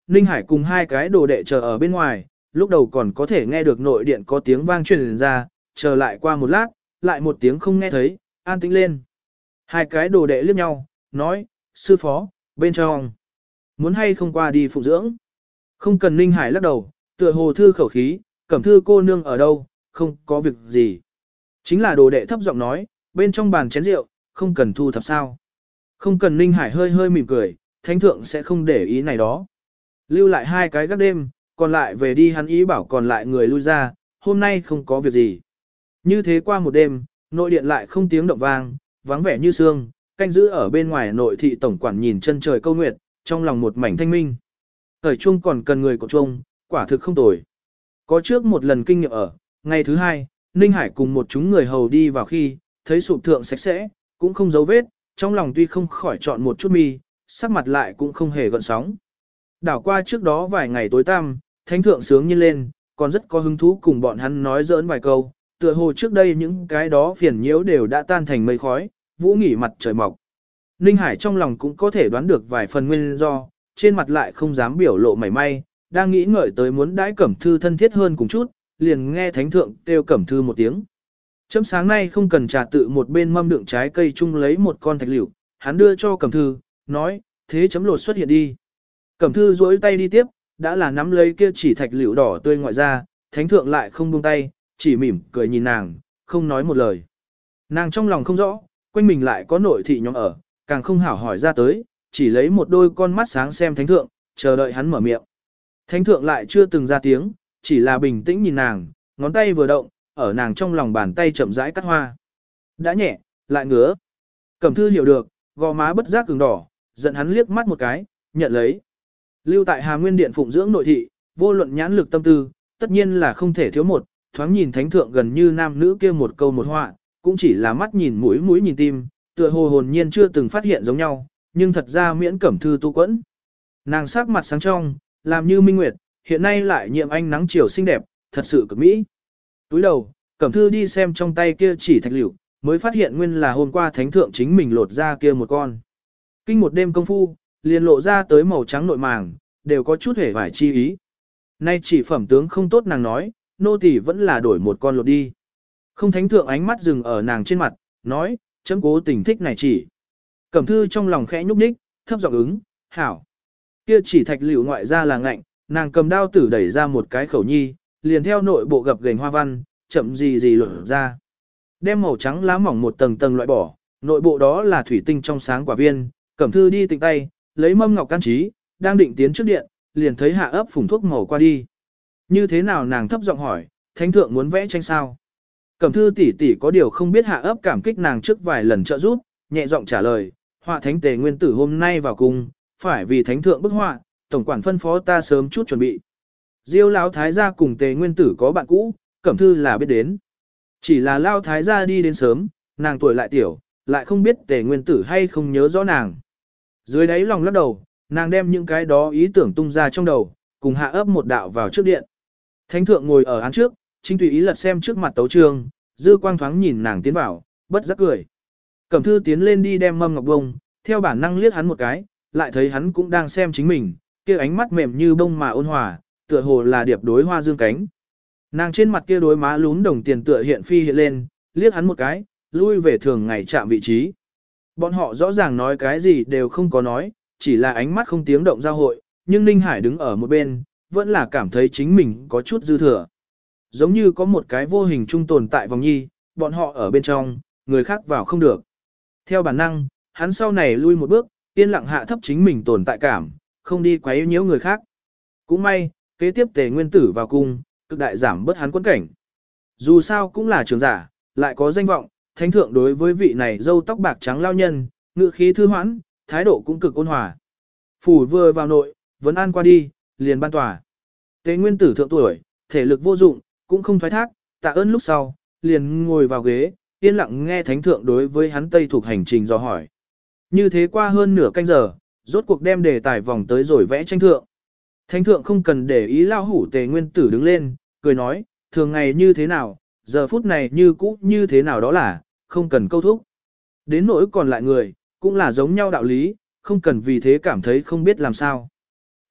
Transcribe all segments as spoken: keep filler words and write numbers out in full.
Ninh Hải cùng hai cái đồ đệ chờ ở bên ngoài, lúc đầu còn có thể nghe được nội điện có tiếng vang truyền ra, chờ lại qua một lát, lại một tiếng không nghe thấy, an tĩnh lên. Hai cái đồ đệ liếc nhau, nói, sư phó, bên trong, muốn hay không qua đi phụ dưỡng. Không cần. Ninh Hải lắc đầu, tựa hồ thư khẩu khí, Cẩm Thư cô nương ở đâu, không có việc gì. Chính là đồ đệ thấp giọng nói, bên trong bàn chén rượu, không cần thu thập sao. Không cần. Ninh Hải hơi hơi mỉm cười, thánh thượng sẽ không để ý này đó. Lưu lại hai cái gác đêm, còn lại về đi, hắn ý bảo còn lại người lui ra, hôm nay không có việc gì. Như thế qua một đêm, nội điện lại không tiếng động vang, vắng vẻ như sương, canh giữ ở bên ngoài nội thị tổng quản nhìn chân trời câu nguyệt, trong lòng một mảnh thanh minh. Thời chuông còn cần người của chuông, quả thực không tồi. Có trước một lần kinh nghiệm ở, ngày thứ hai, Ninh Hải cùng một chúng người hầu đi vào khi, thấy sụp thượng sạch sẽ, cũng không dấu vết, trong lòng tuy không khỏi chọn một chút mi, sắc mặt lại cũng không hề gợn sóng. Đảo qua trước đó vài ngày tối tăm, thánh thượng sướng nhiên lên, còn rất có hứng thú cùng bọn hắn nói giỡn vài câu, tựa hồ trước đây những cái đó phiền nhiễu đều đã tan thành mây khói, vũ nghỉ mặt trời mọc. Ninh Hải trong lòng cũng có thể đoán được vài phần nguyên do, trên mặt lại không dám biểu lộ mảy may, đang nghĩ ngợi tới muốn đãi Cẩm Thư thân thiết hơn cùng chút, liền nghe thánh thượng kêu Cẩm Thư một tiếng. Chấm sáng nay không cần trà, tự một bên mâm đựng trái cây chung lấy một con thạch liễu, hắn đưa cho Cẩm Thư, nói, thế chấm lột xuất hiện đi. Cẩm Thư duỗi tay đi tiếp, đã là nắm lấy kia chỉ thạch liễu đỏ tươi ngoại ra, thánh thượng lại không buông tay, chỉ mỉm cười nhìn nàng, không nói một lời. Nàng trong lòng không rõ, quanh mình lại có nội thị nhóm ở, càng không hảo hỏi ra tới, chỉ lấy một đôi con mắt sáng xem thánh thượng, chờ đợi hắn mở miệng. Thánh thượng lại chưa từng ra tiếng, chỉ là bình tĩnh nhìn nàng, ngón tay vừa động, ở nàng trong lòng bàn tay chậm rãi cắt hoa. Đã nhẹ, lại ngứa. Cẩm Thư hiểu được, gò má bất giác cứng đỏ, giận hắn liếc mắt một cái, nhận lấy. Lưu tại Hà Nguyên Điện phụng dưỡng nội thị, vô luận nhãn lực tâm tư, tất nhiên là không thể thiếu một, thoáng nhìn thánh thượng gần như nam nữ kia một câu một họa, cũng chỉ là mắt nhìn mũi mũi nhìn tim, tựa hồ hồn nhiên chưa từng phát hiện giống nhau, nhưng thật ra miễn Cẩm Thư tu quẫn. Nàng sắc mặt sáng trong, làm như minh nguyệt, hiện nay lại nhiệm ánh nắng chiều xinh đẹp, thật sự cực mỹ. Túi đầu, Cẩm Thư đi xem trong tay kia chỉ thạch liễu, mới phát hiện nguyên là hôm qua thánh thượng chính mình lột ra kia một con. Kinh một đêm công phu, liền lộ ra tới màu trắng nội màng, đều có chút hề vải chi ý. Nay chỉ phẩm tướng không tốt, nàng nói, nô tỳ vẫn là đổi một con lột đi. Không. Thánh thượng ánh mắt dừng ở nàng trên mặt, nói, chấm cố tình thích này chỉ. Cẩm Thư trong lòng khẽ nhúc nhích, thấp giọng ứng, hảo. Kia chỉ thạch liễu ngoại ra là ngạnh, nàng cầm đao tử đẩy ra một cái khẩu nhi, liền theo nội bộ gập ghềnh hoa văn, chậm gì gì lột ra. Đem màu trắng lá mỏng một tầng tầng loại bỏ, nội bộ đó là thủy tinh trong sáng quả viên. Cẩm Thư đi tịnh tay, lấy mâm ngọc can trí, đang định tiến trước điện, liền thấy Hạ Ấp phùng thuốc màu qua đi. Như thế nào? Nàng thấp giọng hỏi, thánh thượng muốn vẽ tranh sao? Cẩm Thư tỷ tỷ có điều không biết Hạ Ấp cảm kích nàng trước vài lần trợ giúp, nhẹ giọng trả lời, họa thánh Tề Nguyên Tử hôm nay vào cung, phải vì thánh thượng bức họa, tổng quản phân phó ta sớm chút chuẩn bị. Diêu lão thái gia cùng Tề Nguyên Tử có bạn cũ, Cẩm Thư là biết đến. Chỉ là lão thái gia đi đến sớm, nàng tuổi lại tiểu, lại không biết Tề Nguyên Tử hay không nhớ rõ nàng. Dưới đáy lòng lắc đầu, nàng đem những cái đó ý tưởng tung ra trong đầu, cùng Hạ Ấp một đạo vào trước điện. Thánh thượng ngồi ở án trước, chính tùy ý lật xem trước mặt tấu chương, dư quang thoáng nhìn nàng tiến vào, bất giác cười. Cẩm Thư tiến lên đi đem mâm ngọc bông, theo bản năng liếc hắn một cái, lại thấy hắn cũng đang xem chính mình, kia ánh mắt mềm như bông mà ôn hòa, tựa hồ là điệp đối hoa dương cánh. Nàng trên mặt kia đối má lún đồng tiền tựa hiện phi hiện lên, liếc hắn một cái, lui về thường ngày chạm vị trí. Bọn họ rõ ràng nói cái gì đều không có nói, chỉ là ánh mắt không tiếng động giao hội, nhưng Ninh Hải đứng ở một bên, vẫn là cảm thấy chính mình có chút dư thừa. Giống như có một cái vô hình trung tồn tại vòng nhi, bọn họ ở bên trong, người khác vào không được. Theo bản năng, hắn sau này lui một bước, yên lặng hạ thấp chính mình tồn tại cảm, không đi quấy nhiễu người khác. Cũng may, kế tiếp Tề Nguyên Tử vào cung, cực đại giảm bớt hắn quẫn cảnh. Dù sao cũng là trưởng giả, lại có danh vọng, thánh thượng đối với vị này râu tóc bạc trắng lao nhân, ngự khí thư hoãn, thái độ cũng cực ôn hòa. Phủ vừa vào nội, vấn an qua đi, liền ban tòa. Tề Nguyên Tử thượng tuổi, thể lực vô dụng, cũng không thoái thác, tạ ơn lúc sau, liền ngồi vào ghế, yên lặng nghe thánh thượng đối với hắn tây thuộc hành trình dò hỏi. Như thế qua hơn nửa canh giờ, rốt cuộc đem đề tài vòng tới rồi vẽ tranh thượng. Thánh thượng không cần để ý lao hủ Tề Nguyên Tử đứng lên, cười nói, thường ngày như thế nào, giờ phút này như cũ như thế nào đó là, không cần câu thúc. Đến nỗi còn lại người, cũng là giống nhau đạo lý, không cần vì thế cảm thấy không biết làm sao.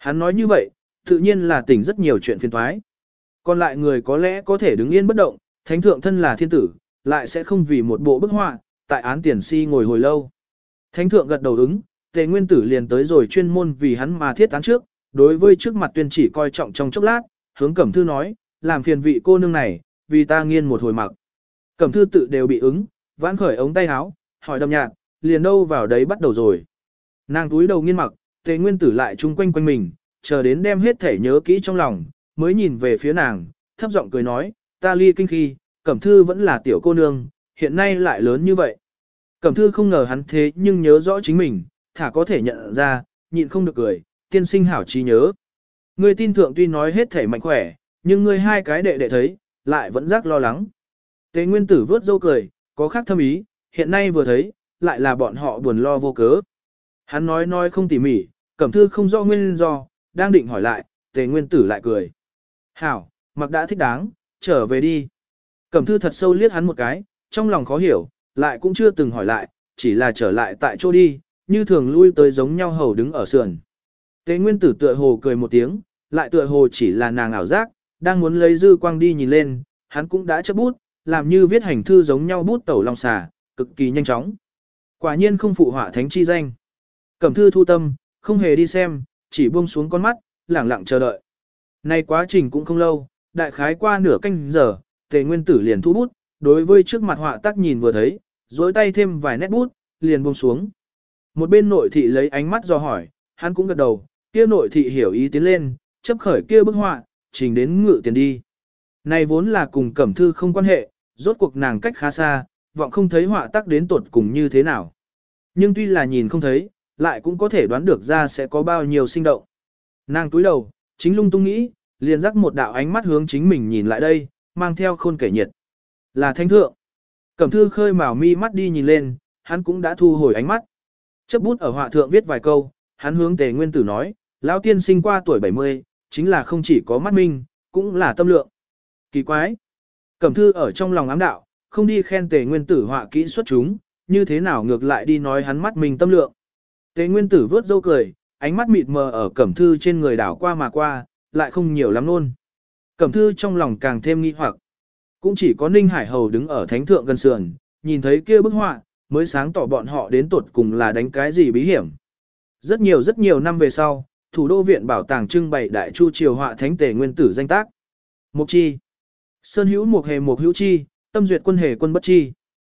Hắn nói như vậy, tự nhiên là tỉnh rất nhiều chuyện phiền toái. Còn lại người có lẽ có thể đứng yên bất động, thánh thượng thân là thiên tử, lại sẽ không vì một bộ bức họa, tại án tiền si ngồi hồi lâu. Thánh thượng gật đầu ứng, Tề Nguyên Tử liền tới rồi chuyên môn vì hắn mà thiết án trước, đối với trước mặt tuyên chỉ coi trọng trong chốc lát, hướng Cẩm Thư nói, làm phiền vị cô nương này, vì ta nghiên một hồi mặc. Cẩm Thư tự đều bị ứng, vãn khởi ống tay áo, hỏi đậm nhạt, liền đâu vào đấy bắt đầu rồi. Nàng túi đầu nghiên mặc, Tề Nguyên Tử lại chung quanh quanh mình, chờ đến đem hết thể nhớ kỹ trong lòng, mới nhìn về phía nàng, thấp giọng cười nói, ta ly kinh khi, Cẩm Thư vẫn là tiểu cô nương, hiện nay lại lớn như vậy. Cẩm Thư không ngờ hắn thế nhưng nhớ rõ chính mình, thả có thể nhận ra, nhịn không được cười, tiên sinh hảo trí nhớ. Ngươi tin thượng tuy nói hết thể mạnh khỏe, nhưng ngươi hai cái đệ đệ thấy, lại vẫn giác lo lắng. Tề Nguyên Tử vớt dâu cười, có khác thâm ý, hiện nay vừa thấy, lại là bọn họ buồn lo vô cớ. Hắn nói nói không tỉ mỉ, Cẩm Thư không rõ nguyên do, đang định hỏi lại, Tề Nguyên Tử lại cười. Hảo, mặc đã thích đáng, trở về đi. Cẩm Thư thật sâu liếc hắn một cái, trong lòng khó hiểu, lại cũng chưa từng hỏi lại, chỉ là trở lại tại chỗ đi, như thường lui tới giống nhau hầu đứng ở sườn. Tề Nguyên Tử tựa hồ cười một tiếng, lại tựa hồ chỉ là nàng ảo giác, đang muốn lấy dư quang đi nhìn lên, hắn cũng đã chấp bút, làm như viết hành thư giống nhau bút tẩu long xà, cực kỳ nhanh chóng. Quả nhiên không phụ họa thánh chi danh. Cẩm Thư thu tâm, không hề đi xem, chỉ buông xuống con mắt, lẳng lặng chờ đợi. Nay quá trình cũng không lâu, đại khái qua nửa canh giờ, Tề Nguyên Tử liền thu bút, đối với trước mặt họa tác nhìn vừa thấy, dối tay thêm vài nét bút, liền buông xuống. Một bên nội thị lấy ánh mắt do hỏi, hắn cũng gật đầu, kia nội thị hiểu ý tiến lên, chấp khởi kia bức họa, trình đến ngự tiền đi. Này vốn là cùng Cẩm Thư không quan hệ, rốt cuộc nàng cách khá xa, vọng không thấy họa tác đến tột cùng như thế nào. Nhưng tuy là nhìn không thấy, lại cũng có thể đoán được ra sẽ có bao nhiêu sinh động. Nàng túi đầu, chính lung tung nghĩ, liền rắc một đạo ánh mắt hướng chính mình nhìn lại đây, mang theo khôn kể nhiệt. Là thánh thượng. Cẩm Thư khơi mào mi mắt đi nhìn lên, hắn cũng đã thu hồi ánh mắt. Chấp bút ở họa thượng viết vài câu, hắn hướng Tề Nguyên Tử nói, lão tiên sinh qua tuổi bảy mươi, chính là không chỉ có mắt minh, cũng là tâm lượng. Kỳ quái. Cẩm Thư ở trong lòng ám đạo, không đi khen Tề Nguyên Tử họa kỹ xuất chúng, như thế nào ngược lại đi nói hắn mắt minh tâm lượng. Tề Nguyên Tử vớt dâu cười, ánh mắt mịt mờ ở Cẩm Thư trên người đảo qua mà qua, lại không nhiều lắm luôn. Cẩm Thư trong lòng càng thêm nghi hoặc. Cũng chỉ có Ninh Hải Hầu đứng ở thánh thượng gần sườn, nhìn thấy kia bức họa, mới sáng tỏ bọn họ đến tột cùng là đánh cái gì bí hiểm. Rất nhiều rất nhiều năm về sau, thủ đô viện bảo tàng trưng bày đại chu triều họa thánh Tề Nguyên Tử danh tác. Mục chi. Sơn hữu mục hề mục hữu chi, tâm duyệt quân hề quân bất chi.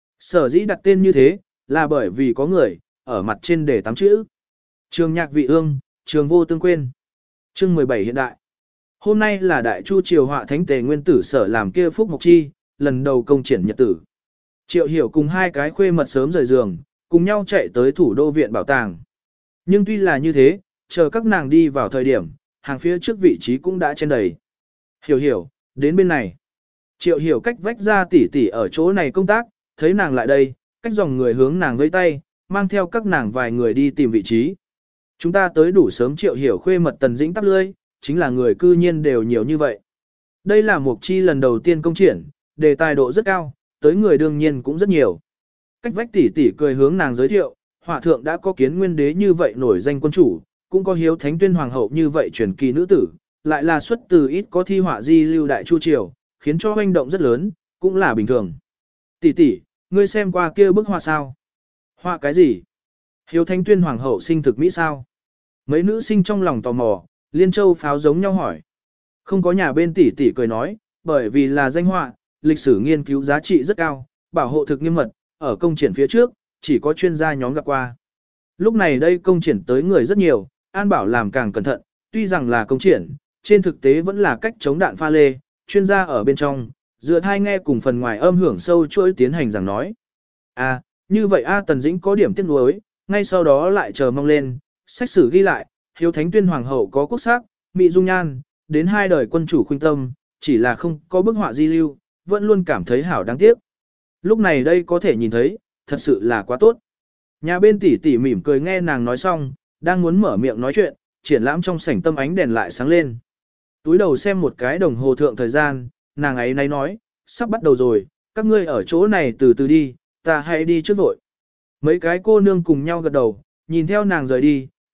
Sở dĩ đặt tên như thế, là bởi vì có người, ở mặt trên để tám chữ. Trường nhạc vị ương, trường vô tương quên. Chương mười bảy hiện đại. Hôm nay là đại chu triều họa thánh Tề Nguyên Tử sở làm kia phúc mục chi, lần đầu công triển nhật tử. Triệu Hiểu cùng hai cái khuê mật sớm rời giường, cùng nhau chạy tới thủ đô viện bảo tàng. Nhưng tuy là như thế, chờ các nàng đi vào thời điểm, hàng phía trước vị trí cũng đã chen đầy. Hiểu Hiểu, đến bên này. Triệu Hiểu cách vách ra tỉ tỉ ở chỗ này công tác, thấy nàng lại đây, cách dòng người hướng nàng vẫy tay, mang theo các nàng vài người đi tìm vị trí. Chúng ta tới đủ sớm. Triệu Hiểu khuê mật Tần Dĩnh tắp lươi, chính là người cư nhiên đều nhiều như vậy. Đây là Mục Chi lần đầu tiên công triển, đề tài độ rất cao, tới người đương nhiên cũng rất nhiều. Cách vách tỷ tỷ cười hướng nàng giới thiệu, họa thượng đã có Kiến Nguyên đế như vậy nổi danh quân chủ, cũng có Hiếu Thánh Tuyên hoàng hậu như vậy truyền kỳ nữ tử, lại là xuất từ ít có thi họa di lưu đại chu triều, khiến cho hoành động rất lớn, cũng là bình thường. Tỷ tỷ, ngươi xem qua kia bức họa sao? Họa cái gì? Hiếu Thánh Tuyên hoàng hậu sinh thực mỹ sao? Mấy nữ sinh trong lòng tò mò, liên châu pháo giống nhau hỏi. Không có nhà bên tỷ tỷ cười nói, bởi vì là danh họa, lịch sử nghiên cứu giá trị rất cao, bảo hộ thực nghiêm mật, ở công triển phía trước, chỉ có chuyên gia nhóm gặp qua. Lúc này đây công triển tới người rất nhiều, An Bảo làm càng cẩn thận, tuy rằng là công triển, trên thực tế vẫn là cách chống đạn pha lê, chuyên gia ở bên trong, dựa thai nghe cùng phần ngoài âm hưởng sâu chuỗi tiến hành rằng nói. À, như vậy A Tần Dĩnh có điểm tiếc nuối, ngay sau đó lại chờ mong lên, sách sử ghi lại, Hiếu Thánh Tuyên hoàng hậu có quốc sắc, mỹ dung nhan, đến hai đời quân chủ khuynh tâm, chỉ là không có bức họa di lưu, vẫn luôn cảm thấy hảo đáng tiếc. Lúc này đây có thể nhìn thấy, thật sự là quá tốt. Nhà bên tỷ tỷ mỉm cười nghe nàng nói xong, đang muốn mở miệng nói chuyện, triển lãm trong sảnh tâm ánh đèn lại sáng lên. Túi đầu xem một cái đồng hồ thượng thời gian, nàng ấy nay nói, sắp bắt đầu rồi, các ngươi ở chỗ này từ từ đi, ta hãy đi trước vội. Mấy cái cô nương cùng nhau gật đầu, nhìn theo nàng rời đi,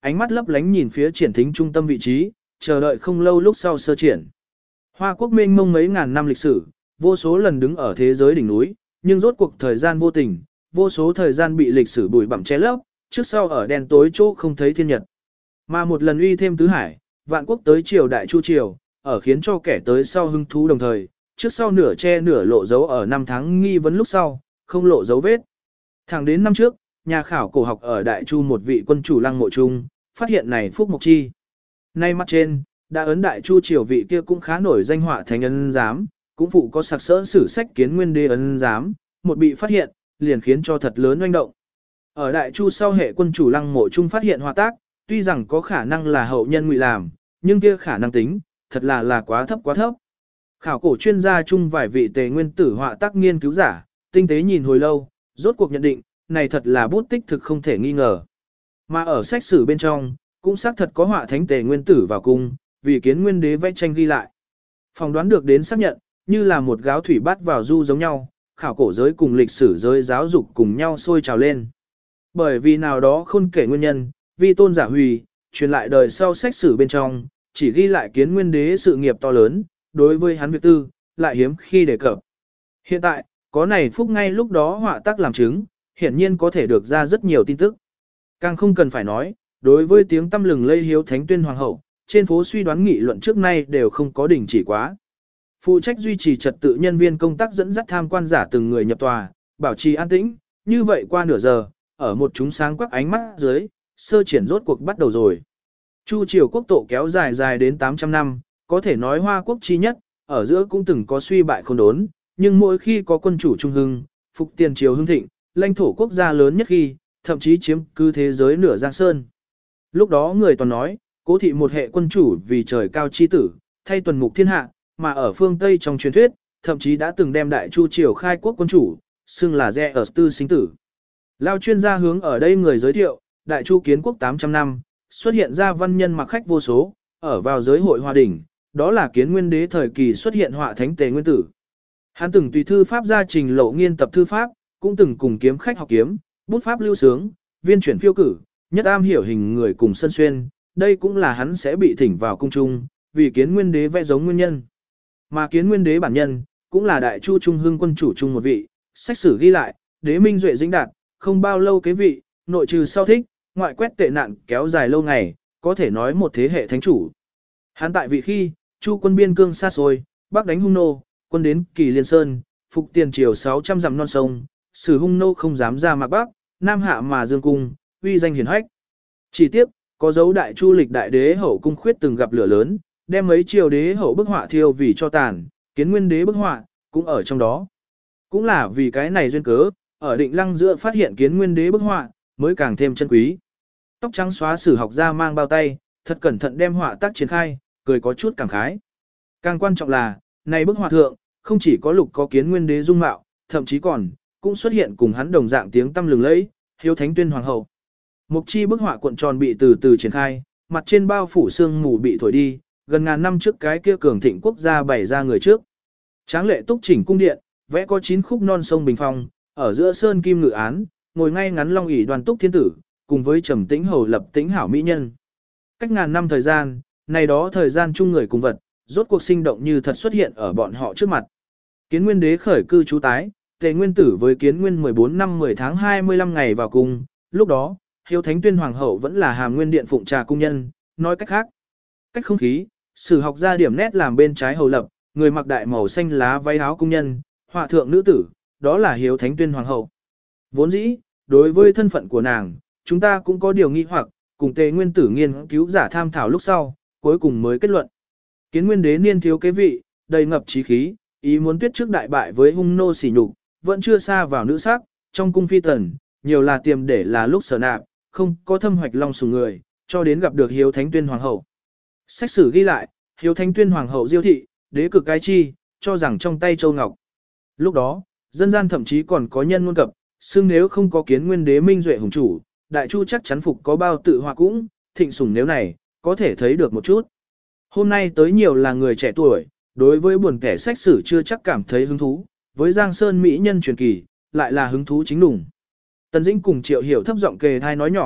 ánh mắt lấp lánh nhìn phía triển thính trung tâm vị trí, chờ đợi không lâu lúc sau sơ triển. Hoa quốc mênh mông mấy ngàn năm lịch sử, vô số lần đứng ở thế giới đỉnh núi, nhưng rốt cuộc thời gian vô tình, vô số thời gian bị lịch sử bụi bặm che lấp, trước sau ở đen tối chỗ không thấy thiên nhật. Mà một lần uy thêm tứ hải, vạn quốc tới triều đại chu triều, ở khiến cho kẻ tới sau hưng thú đồng thời, trước sau nửa che nửa lộ dấu ở năm tháng nghi vấn lúc sau, không lộ dấu vết. Thẳng đến năm trước, nhà khảo cổ học ở Đại Chu một vị quân chủ lăng mộ trung, phát hiện này phúc mộc chi. Nay mặt trên, đã ấn Đại Chu triều vị kia cũng khá nổi danh họa thành ân giám, cũng phụ có sặc sỡ sử sách kiến nguyên đế ân giám, một bị phát hiện, liền khiến cho thật lớn oanh động. Ở Đại Chu sau hệ quân chủ lăng mộ trung phát hiện họa tác, tuy rằng có khả năng là hậu nhân ngụy làm, nhưng kia khả năng tính, thật là là quá thấp quá thấp. Khảo cổ chuyên gia chung vài vị tề nguyên tử họa tác nghiên cứu giả, tinh tế nhìn hồi lâu, rốt cuộc nhận định, này thật là bút tích thực không thể nghi ngờ. Mà ở sách sử bên trong, cũng xác thật có họa thánh tề nguyên tử vào cung, vì kiến nguyên đế vẽ tranh ghi lại. Phòng đoán được đến xác nhận, như là một gáo thủy bát vào du giống nhau, khảo cổ giới cùng lịch sử giới giáo dục cùng nhau sôi trào lên. Bởi vì nào đó không kể nguyên nhân, vi tôn giả hủy, truyền lại đời sau sách sử bên trong, chỉ ghi lại kiến nguyên đế sự nghiệp to lớn, đối với hắn việc tư, lại hiếm khi đề cập. Hiện tại, có này phúc ngay lúc đó họa tác làm chứng, hiển nhiên có thể được ra rất nhiều tin tức. Càng không cần phải nói, đối với tiếng tâm lừng lây hiếu thánh tuyên hoàng hậu, trên phố suy đoán nghị luận trước nay đều không có đình chỉ quá. Phụ trách duy trì trật tự nhân viên công tác dẫn dắt tham quan giả từng người nhập tòa, bảo trì an tĩnh, như vậy qua nửa giờ, ở một chúng sáng quắc ánh mắt dưới, sơ triển rốt cuộc bắt đầu rồi. Chu triều quốc tổ kéo dài dài đến tám trăm năm, có thể nói Hoa quốc chi nhất, ở giữa cũng từng có suy bại không đốn, nhưng mỗi khi có quân chủ trung hưng, phục tiền triều hưng thịnh, lãnh thổ quốc gia lớn nhất khi, thậm chí chiếm cứ thế giới nửa giang sơn. Lúc đó người toàn nói, cố thị một hệ quân chủ vì trời cao chi tử, thay tuần mục thiên hạ, mà ở phương Tây trong truyền thuyết, thậm chí đã từng đem đại chu triều khai quốc quân chủ, xưng là Rê ở tư sinh tử. Lao chuyên gia hướng ở đây người giới thiệu, đại chu kiến quốc tám trăm năm, xuất hiện ra văn nhân mặc khách vô số, ở vào giới hội hòa đỉnh, đó là kiến nguyên đế thời kỳ xuất hiện họa thánh tề nguyên tử. Hắn từng tùy thư pháp gia trình lộ nghiên tập thư pháp, cũng từng cùng kiếm khách học kiếm, bút pháp lưu sướng, viên chuyển phiêu cử, nhất am hiểu hình người cùng sân xuyên, đây cũng là hắn sẽ bị thỉnh vào cung trung, vì kiến nguyên đế vẽ giống nguyên nhân. Mà kiến nguyên đế bản nhân, cũng là đại chu trung hưng quân chủ trung một vị, sách sử ghi lại, đế minh duệ dĩnh đạt, không bao lâu kế vị, nội trừ sau thích, ngoại quét tệ nạn kéo dài lâu ngày, có thể nói một thế hệ thánh chủ. Hắn tại vị khi, chu quân biên cương xa xôi, bắc đánh hung nô, quân đến kỳ liên sơn, phục tiền triều sáu trăm dặm non sông, sử hung nô không dám ra mạc bắc, nam hạ mà dương cung, uy danh hiển hách. Chỉ tiếc, có dấu đại chu lịch đại đế hậu cung khuyết từng gặp lửa lớn, đem mấy triều đế hậu bức họa thiêu vì cho tàn, kiến nguyên đế bức họa, cũng ở trong đó. Cũng là vì cái này duyên cớ, ở định lăng giữa phát hiện kiến nguyên đế bức họa, mới càng thêm chân quý. Tóc trắng xóa sử học gia mang bao tay, thật cẩn thận đem họa tác triển khai, cười có chút cảm khái. Càng quan trọng là, này bức họa thượng, không chỉ có lục có kiến nguyên đế dung mạo, thậm chí còn, cũng xuất hiện cùng hắn đồng dạng tiếng tâm lừng lẫy, hiếu thánh tuyên hoàng hậu. Mục chi bức họa cuộn tròn bị từ từ triển khai, mặt trên bao phủ sương mù bị thổi đi, gần ngàn năm trước cái kia cường thịnh quốc gia bày ra người trước. Tráng lệ túc chỉnh cung điện, vẽ có chín khúc non sông bình phong, ở giữa sơn kim ngự án, ngồi ngay ngắn long ỷ đoàn túc thiên tử, cùng với trầm tĩnh hầu lập tĩnh hảo mỹ nhân. Cách ngàn năm thời gian, này đó thời gian chung người cùng vật, rốt cuộc sinh động như thật xuất hiện ở bọn họ trước mặt. Kiến nguyên đế khởi cư trú tái, tề nguyên tử với kiến nguyên mười bốn năm mười tháng hai mươi lăm ngày vào cung, lúc đó, hiếu thánh tuyên hoàng hậu vẫn là hàm nguyên điện phụng trà cung nhân, nói cách khác. Cách không khí, sử học ra điểm nét làm bên trái hầu lập, người mặc đại màu xanh lá váy áo cung nhân, họa thượng nữ tử, đó là hiếu thánh tuyên hoàng hậu. Vốn dĩ, đối với thân phận của nàng, chúng ta cũng có điều nghi hoặc, cùng tề nguyên tử nghiên cứu giả tham thảo lúc sau, cuối cùng mới kết luận. Kiến nguyên đế niên thiếu kế vị, đầy ngập trí khí, ý muốn tuyết trước đại bại với hung nô sỉ nhục, vẫn chưa xa vào nữ sắc, trong cung phi tần, nhiều là tiềm để là lúc sở nạp, không có thâm hoạch long sủng người, cho đến gặp được hiếu thánh tuyên hoàng hậu. Sách sử ghi lại, hiếu thánh tuyên hoàng hậu diêu thị, đế cực cái chi, cho rằng trong tay châu ngọc. Lúc đó, dân gian thậm chí còn có nhân ngôn cập, xưng nếu không có kiến nguyên đế minh duệ hùng chủ, đại chu chắc chắn phục có bao tự họa cũng, thịnh sủng nếu này, có thể thấy được một chút. Hôm nay tới nhiều là người trẻ tuổi, đối với buồn kẻ sách sử chưa chắc cảm thấy hứng thú, với Giang Sơn Mỹ nhân truyền kỳ, lại là hứng thú chính đủng. Tần Dĩnh cùng Triệu Hiểu thấp giọng kề thai nói nhỏ,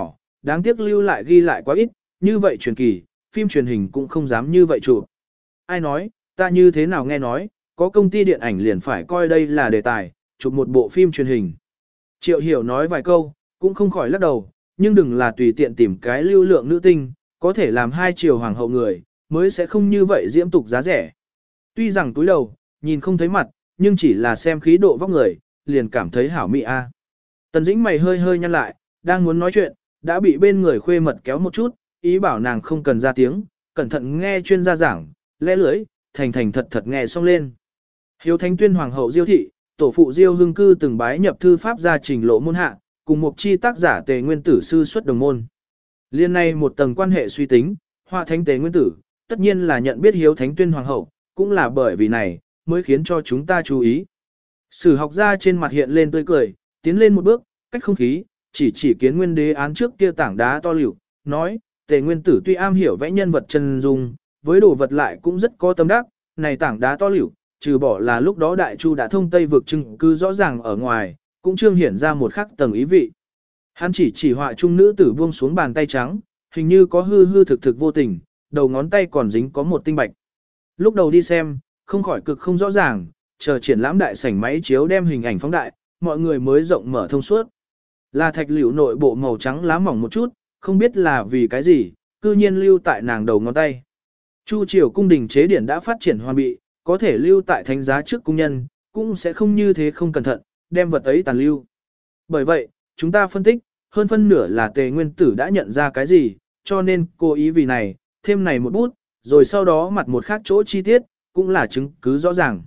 đáng tiếc lưu lại ghi lại quá ít, như vậy truyền kỳ, phim truyền hình cũng không dám như vậy chụp. Ai nói, ta như thế nào nghe nói, có công ty điện ảnh liền phải coi đây là đề tài, chụp một bộ phim truyền hình. Triệu Hiểu nói vài câu, cũng không khỏi lắc đầu, nhưng đừng là tùy tiện tìm cái lưu lượng nữ tinh, có thể làm hai triều hoàng hậu người, mới sẽ không như vậy diễm tục giá rẻ. Tuy rằng túi đầu, nhìn không thấy mặt, nhưng chỉ là xem khí độ vóc người, liền cảm thấy hảo mị a. Tần Dĩnh mày hơi hơi nhăn lại, đang muốn nói chuyện, đã bị bên người khuê mật kéo một chút, ý bảo nàng không cần ra tiếng, cẩn thận nghe chuyên gia giảng, lẽ lưỡi, thành thành thật thật nghe xong lên. Hiếu Thánh Tuyên Hoàng hậu Diêu thị, tổ phụ Diêu Hưng Cư từng bái nhập thư pháp gia trình lộ môn hạ, cùng một chi tác giả Tề Nguyên Tử sư xuất đồng môn. Liên này một tầng quan hệ suy tính, Họa Thánh Tề Nguyên Tử, tất nhiên là nhận biết Hiếu Thánh Tuyên Hoàng hậu, cũng là bởi vì này, mới khiến cho chúng ta chú ý. Sử học gia trên mặt hiện lên tươi cười, tiến lên một bước, cách không khí, chỉ chỉ Kiến Nguyên đế án trước kia tảng đá to liều, nói, Tề Nguyên Tử tuy am hiểu vẽ nhân vật chân dung, với đồ vật lại cũng rất có tâm đắc, này tảng đá to liều, trừ bỏ là lúc đó Đại Chu đã thông Tây vực chứng cứ rõ ràng ở ngoài, cũng trương hiển ra một khắc tầng ý vị. Hắn chỉ chỉ họa trung nữ tử buông xuống bàn tay trắng, hình như có hư hư thực thực vô tình, đầu ngón tay còn dính có một tinh bạch. Lúc đầu đi xem, không khỏi cực không rõ ràng, chờ triển lãm đại sảnh máy chiếu đem hình ảnh phóng đại, mọi người mới rộng mở thông suốt. Là thạch liễu nội bộ màu trắng lá mỏng một chút, không biết là vì cái gì, cư nhiên lưu tại nàng đầu ngón tay. Chu triều cung đình chế điển đã phát triển hoàn bị, có thể lưu tại thánh giá trước cung nhân, cũng sẽ không như thế không cẩn thận, đem vật ấy tàn lưu. Bởi vậy, chúng ta phân tích, hơn phân nửa là Tề Nguyên Tử đã nhận ra cái gì, cho nên cố ý vì này, thêm này một bút, rồi sau đó mặt một khác chỗ chi tiết, cũng là chứng cứ rõ ràng.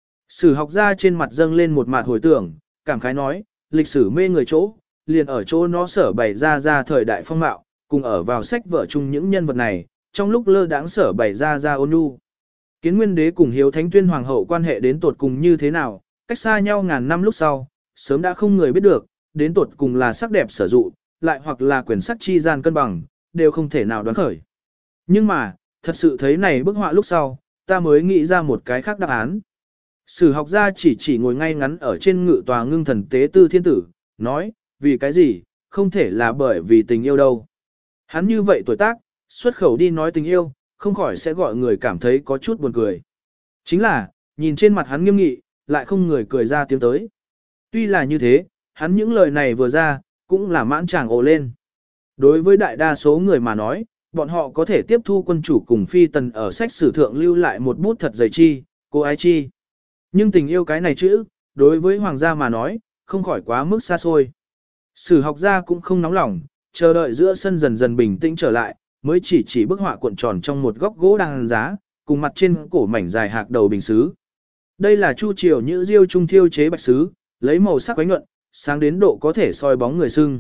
Sử học gia trên mặt dâng lên một mặt hồi tưởng, cảm khái nói, lịch sử mê người chỗ, liền ở chỗ nó sở bày ra ra thời đại phong mạo, cùng ở vào sách vở chung những nhân vật này, trong lúc lơ đãng sở bày ra ra ôn nhu. Kiến Nguyên đế cùng Hiếu Thánh Tuyên Hoàng hậu quan hệ đến tột cùng như thế nào, cách xa nhau ngàn năm lúc sau, sớm đã không người biết được, đến tột cùng là sắc đẹp sở dụ, lại hoặc là quyền sắc chi gian cân bằng, đều không thể nào đoán khởi. Nhưng mà, thật sự thấy này bức họa lúc sau, ta mới nghĩ ra một cái khác đáp án. Sử học gia chỉ chỉ ngồi ngay ngắn ở trên ngự tòa ngưng thần tế tư thiên tử, nói, vì cái gì, không thể là bởi vì tình yêu đâu. Hắn như vậy tuổi tác, xuất khẩu đi nói tình yêu, không khỏi sẽ gọi người cảm thấy có chút buồn cười. Chính là, nhìn trên mặt hắn nghiêm nghị, lại không người cười ra tiếng tới. Tuy là như thế, hắn những lời này vừa ra, cũng là mãn tràng ồ lên. Đối với đại đa số người mà nói, bọn họ có thể tiếp thu quân chủ cùng phi tần ở sách sử thượng lưu lại một bút thật dày chi, cô ái chi. Nhưng tình yêu cái này chữ, đối với hoàng gia mà nói, không khỏi quá mức xa xôi. Sử học gia cũng không nóng lòng, chờ đợi giữa sân dần dần bình tĩnh trở lại, mới chỉ chỉ bức họa cuộn tròn trong một góc gỗ đang giá, cùng mặt trên cổ mảnh dài hạc đầu bình sứ. Đây là chu triều nhữ diêu trung thiêu chế bạch sứ, lấy màu sắc quánh nhuận, sáng đến độ có thể soi bóng người sưng.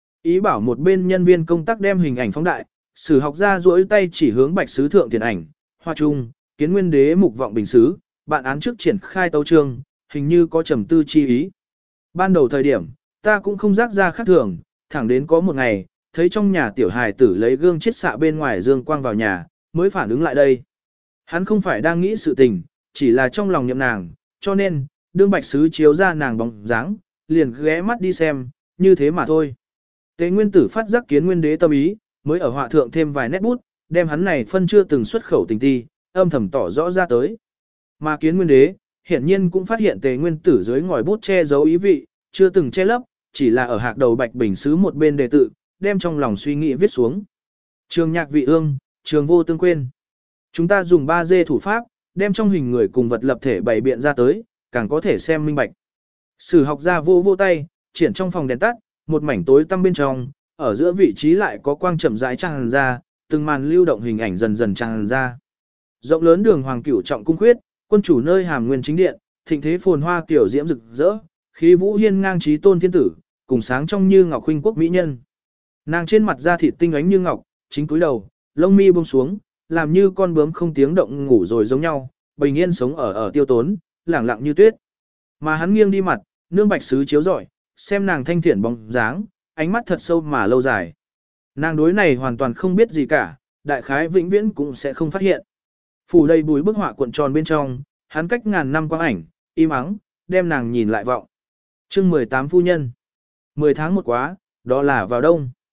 Ý bảo một bên nhân viên công tác đem hình ảnh phóng đại, sử học gia duỗi tay chỉ hướng bạch sứ thượng tiền ảnh, hoa trung, Kiến Nguyên đế mục vọng bình sứ, bạn án trước triển khai tấu trương, hình như có trầm tư chi ý. Ban đầu thời điểm, ta cũng không rác ra khác thường, thẳng đến có một ngày, thấy trong nhà tiểu hài tử lấy gương chiết xạ bên ngoài dương quang vào nhà, mới phản ứng lại đây. Hắn không phải đang nghĩ sự tình, chỉ là trong lòng nhậm nàng, cho nên, đương bạch sứ chiếu ra nàng bóng dáng, liền ghé mắt đi xem, như thế mà thôi. Tế Nguyên Tử phát giác Kiến Nguyên đế tâm ý, mới ở họa thượng thêm vài nét bút, đem hắn này phân chưa từng xuất khẩu tình ti, âm thầm tỏ rõ ra tới. Mà Kiến Nguyên đế, hiển nhiên cũng phát hiện Tề Nguyên Tử dưới ngòi bút che giấu ý vị, chưa từng che lấp, chỉ là ở hạc đầu bạch bình sứ một bên đề tự, đem trong lòng suy nghĩ viết xuống. Trường nhạc vị ương, trường vô tương quên. Chúng ta dùng ba D thủ pháp, đem trong hình người cùng vật lập thể bày biện ra tới, càng có thể xem minh bạch. Sử học gia vô vô tay, triển trong phòng đèn tắt, một mảnh tối tăm bên trong, ở giữa vị trí lại có quang chậm rãi tràn ra, từng màn lưu động hình ảnh dần dần tràn ra. Rộng lớn đường hoàng cửu trọng cung khuyết, quân chủ nơi hàm nguyên chính điện, thịnh thế phồn hoa kiểu diễm rực rỡ, khí vũ hiên ngang trí tôn thiên tử, cùng sáng trong như ngọc huynh quốc mỹ nhân. Nàng trên mặt da thịt tinh ánh như ngọc, chính cúi đầu, lông mi buông xuống, làm như con bướm không tiếng động ngủ rồi giống nhau, bình yên sống ở ở tiêu tốn, lẳng lặng như tuyết. Mà hắn nghiêng đi mặt, nương bạch sứ chiếu rọi, xem nàng thanh thiện bóng dáng, ánh mắt thật sâu mà lâu dài. Nàng đối này hoàn toàn không biết gì cả, đại khái vĩnh viễn cũng sẽ không phát hiện. Phủ đầy bùi bức họa cuộn tròn bên trong, hắn cách ngàn năm quang ảnh, im ắng, đem nàng nhìn lại vọng. Chương mười tám phu nhân. mười tháng một quá, đó là vào đông.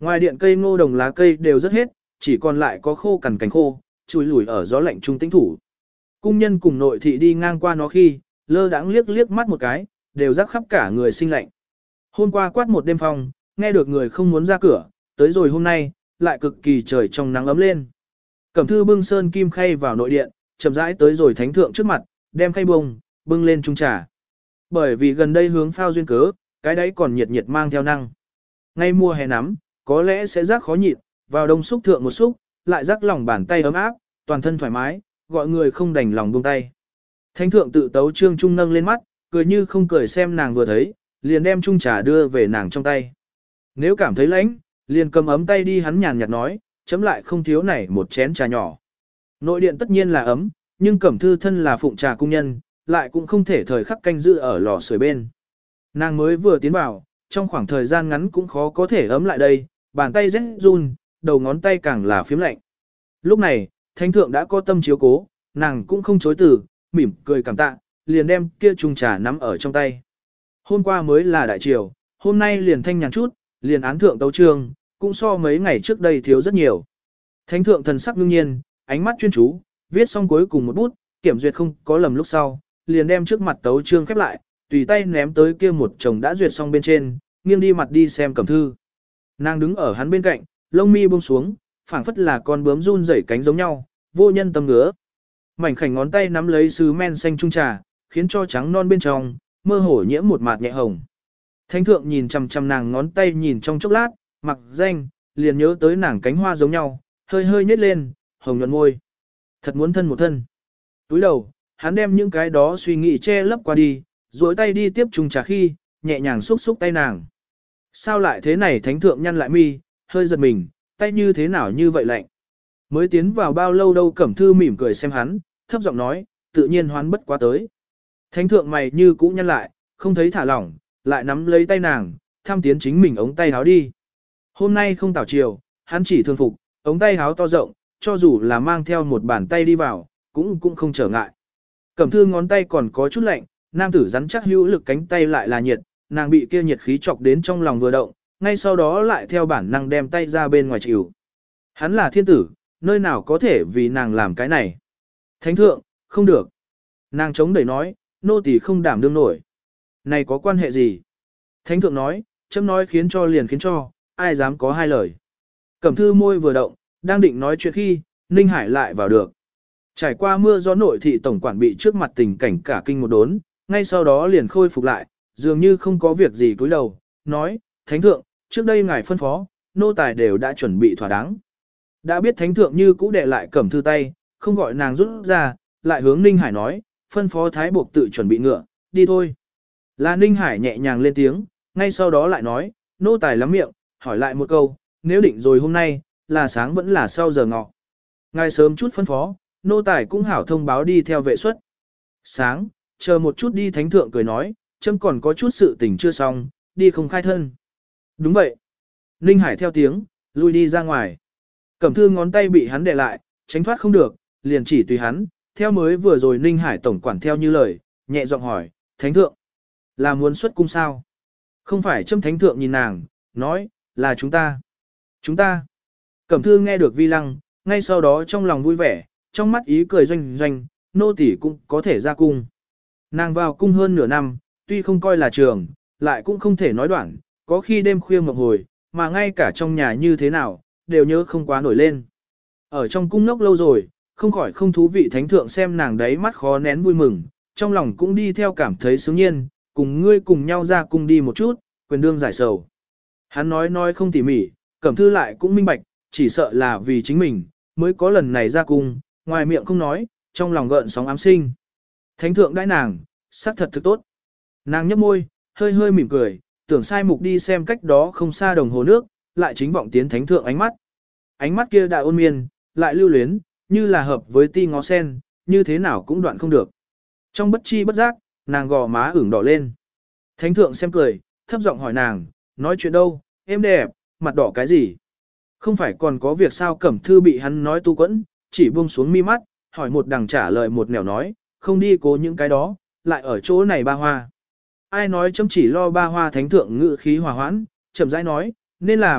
Ngoài điện cây ngô đồng lá cây đều rất hết, chỉ còn lại có khô cằn cành khô, chùi lủi ở gió lạnh trung tĩnh thủ. Cung nhân cùng nội thị đi ngang qua nó khi, lơ đãng liếc liếc mắt một cái, đều rắc khắp cả người sinh lạnh. Hôm qua quát một đêm phong, nghe được người không muốn ra cửa, tới rồi hôm nay, lại cực kỳ trời trong nắng ấm lên. Cẩm thư bưng sơn kim khay vào nội điện, chậm rãi tới rồi thánh thượng trước mặt, đem khay bông, bưng lên chung trà. Bởi vì gần đây hướng phao duyên cớ, cái đấy còn nhiệt nhiệt mang theo năng. Ngay mùa hè nắm, có lẽ sẽ rác khó nhịn, vào đông xúc thượng một xúc, lại rác lòng bàn tay ấm áp, toàn thân thoải mái, gọi người không đành lòng buông tay. Thánh thượng tự tấu trương trung nâng lên mắt, cười như không cười xem nàng vừa thấy, liền đem chung trà đưa về nàng trong tay. Nếu cảm thấy lạnh, liền cầm ấm tay đi, hắn nhàn nhạt nói, chấm lại không thiếu này một chén trà nhỏ. Nội điện tất nhiên là ấm, nhưng Cẩm thư thân là phụng trà cung nhân, lại cũng không thể thời khắc canh giữ ở lò sưởi bên. Nàng mới vừa tiến vào, trong khoảng thời gian ngắn cũng khó có thể ấm lại đây, bàn tay rét run, đầu ngón tay càng là phiếm lạnh. Lúc này, thánh thượng đã có tâm chiếu cố, nàng cũng không chối từ, mỉm cười cảm tạ, liền đem kia chung trà nắm ở trong tay. Hôm qua mới là đại triều, hôm nay liền thanh nhàn chút, liền án thượng tấu trương, cũng so mấy ngày trước đây thiếu rất nhiều. Thánh thượng thần sắc ngưng nhiên, ánh mắt chuyên chú, viết xong cuối cùng một bút, kiểm duyệt không có lầm lúc sau, liền đem trước mặt tấu trương khép lại, tùy tay ném tới kia một chồng đã duyệt xong bên trên, nghiêng đi mặt đi xem Cẩm thư. Nàng đứng ở hắn bên cạnh, lông mi buông xuống, phảng phất là con bướm run rẩy cánh giống nhau, vô nhân tâm ngứa. Mảnh khảnh ngón tay nắm lấy sứ men xanh trung trà, khiến cho trắng non bên trong mơ hồ nhiễm một mạt nhẹ hồng. Thánh thượng nhìn chằm chằm nàng ngón tay nhìn trong chốc lát, mặc danh, liền nhớ tới nàng cánh hoa giống nhau, hơi hơi nhếch lên, hồng nhuận môi. Thật muốn thân một thân. Túi đầu, hắn đem những cái đó suy nghĩ che lấp qua đi, duỗi tay đi tiếp chung trà khi, nhẹ nhàng xúc xúc tay nàng. Sao lại thế này? Thánh thượng nhăn lại mi, hơi giật mình, tay như thế nào như vậy lạnh. Mới tiến vào bao lâu đâu. Cẩm thư mỉm cười xem hắn, thấp giọng nói, tự nhiên hoán bất quá tới. Thánh thượng mày như cũ nhăn lại, không thấy thả lỏng, lại nắm lấy tay nàng, tham tiến chính mình ống tay háo đi. Hôm nay không tảo chiều, hắn chỉ thường phục, ống tay háo to rộng, cho dù là mang theo một bàn tay đi vào, cũng cũng không trở ngại. Cẩm thư ngón tay còn có chút lạnh, nam tử rắn chắc hữu lực cánh tay lại là nhiệt, nàng bị kia nhiệt khí chọc đến trong lòng vừa động, ngay sau đó lại theo bản năng đem tay ra bên ngoài chịu. Hắn là thiên tử, nơi nào có thể vì nàng làm cái này. Thánh thượng, không được. Nàng chống đẩy nói, nô tỳ không đảm đương nổi. Này có quan hệ gì? Thánh thượng nói, chấm nói khiến cho liền khiến cho, ai dám có hai lời. Cẩm thư môi vừa động, đang định nói chuyện khi, Ninh Hải lại vào được. Trải qua mưa gió, nội thị tổng quản bị trước mặt tình cảnh cả kinh một đốn, ngay sau đó liền khôi phục lại, dường như không có việc gì cúi đầu, nói, thánh thượng, trước đây ngài phân phó, nô tài đều đã chuẩn bị thỏa đáng. Đã biết thánh thượng như cũ đệ lại Cẩm thư tay, không gọi nàng rút ra, lại hướng Ninh Hải nói, phân phó thái buộc tự chuẩn bị ngựa, đi thôi. Là Ninh Hải nhẹ nhàng lên tiếng, ngay sau đó lại nói, nô tài lắm miệng, hỏi lại một câu, nếu định rồi hôm nay, là sáng vẫn là sau giờ ngọ. Ngài sớm chút phân phó, nô tài cũng hảo thông báo đi theo vệ suất. Sáng, chờ một chút đi. Thánh thượng cười nói, chấm còn có chút sự tình chưa xong, đi không khai thân. Đúng vậy. Ninh Hải theo tiếng, lui đi ra ngoài. Cẩm thư ngón tay bị hắn đè lại, tránh thoát không được, liền chỉ tùy hắn, theo mới vừa rồi Ninh Hải tổng quản theo như lời, nhẹ giọng hỏi, thánh thượng, là muốn xuất cung sao? Không phải. Chấm. Thánh thượng nhìn nàng, nói, là chúng ta. Chúng ta. Cẩm thư nghe được vi lăng, ngay sau đó trong lòng vui vẻ, trong mắt ý cười doanh doanh, nô tỳ cũng có thể ra cung. Nàng vào cung hơn nửa năm, tuy không coi là trường, lại cũng không thể nói đoạn, có khi đêm khuya mộng hồi, mà ngay cả trong nhà như thế nào, đều nhớ không quá nổi lên. Ở trong cung nốc lâu rồi, không khỏi không thú vị. Thánh thượng xem nàng đấy mắt khó nén vui mừng, trong lòng cũng đi theo cảm thấy sướng nhiên, cùng ngươi cùng nhau ra cung đi một chút, quyền đương giải sầu. Hắn nói nói không tỉ mỉ, Cẩm thư lại cũng minh bạch, chỉ sợ là vì chính mình, mới có lần này ra cung, ngoài miệng không nói, trong lòng gợn sóng ám sinh. Thánh thượng đãi nàng, sắc thật thực tốt. Nàng nhấp môi, hơi hơi mỉm cười, tưởng sai mục đi xem cách đó không xa đồng hồ nước, lại chính vọng tiến thánh thượng ánh mắt. Ánh mắt kia đã ôn miên, lại lưu luyến, như là hợp với ti ngó sen, như thế nào cũng đoạn không được. Trong bất chi bất giác, nàng gò má ửng đỏ lên. Thánh thượng xem cười, thấp giọng hỏi nàng, nói chuyện đâu, em đẹp, mặt đỏ cái gì? Không phải còn có việc sao? Cẩm thư bị hắn nói tu quẫn, chỉ buông xuống mi mắt, hỏi một đằng trả lời một nẻo nói, không đi cố những cái đó, lại ở chỗ này ba hoa. Ai nói chấm chỉ lo ba hoa? Thánh thượng ngự khí hòa hoãn, chậm rãi nói, nên làm,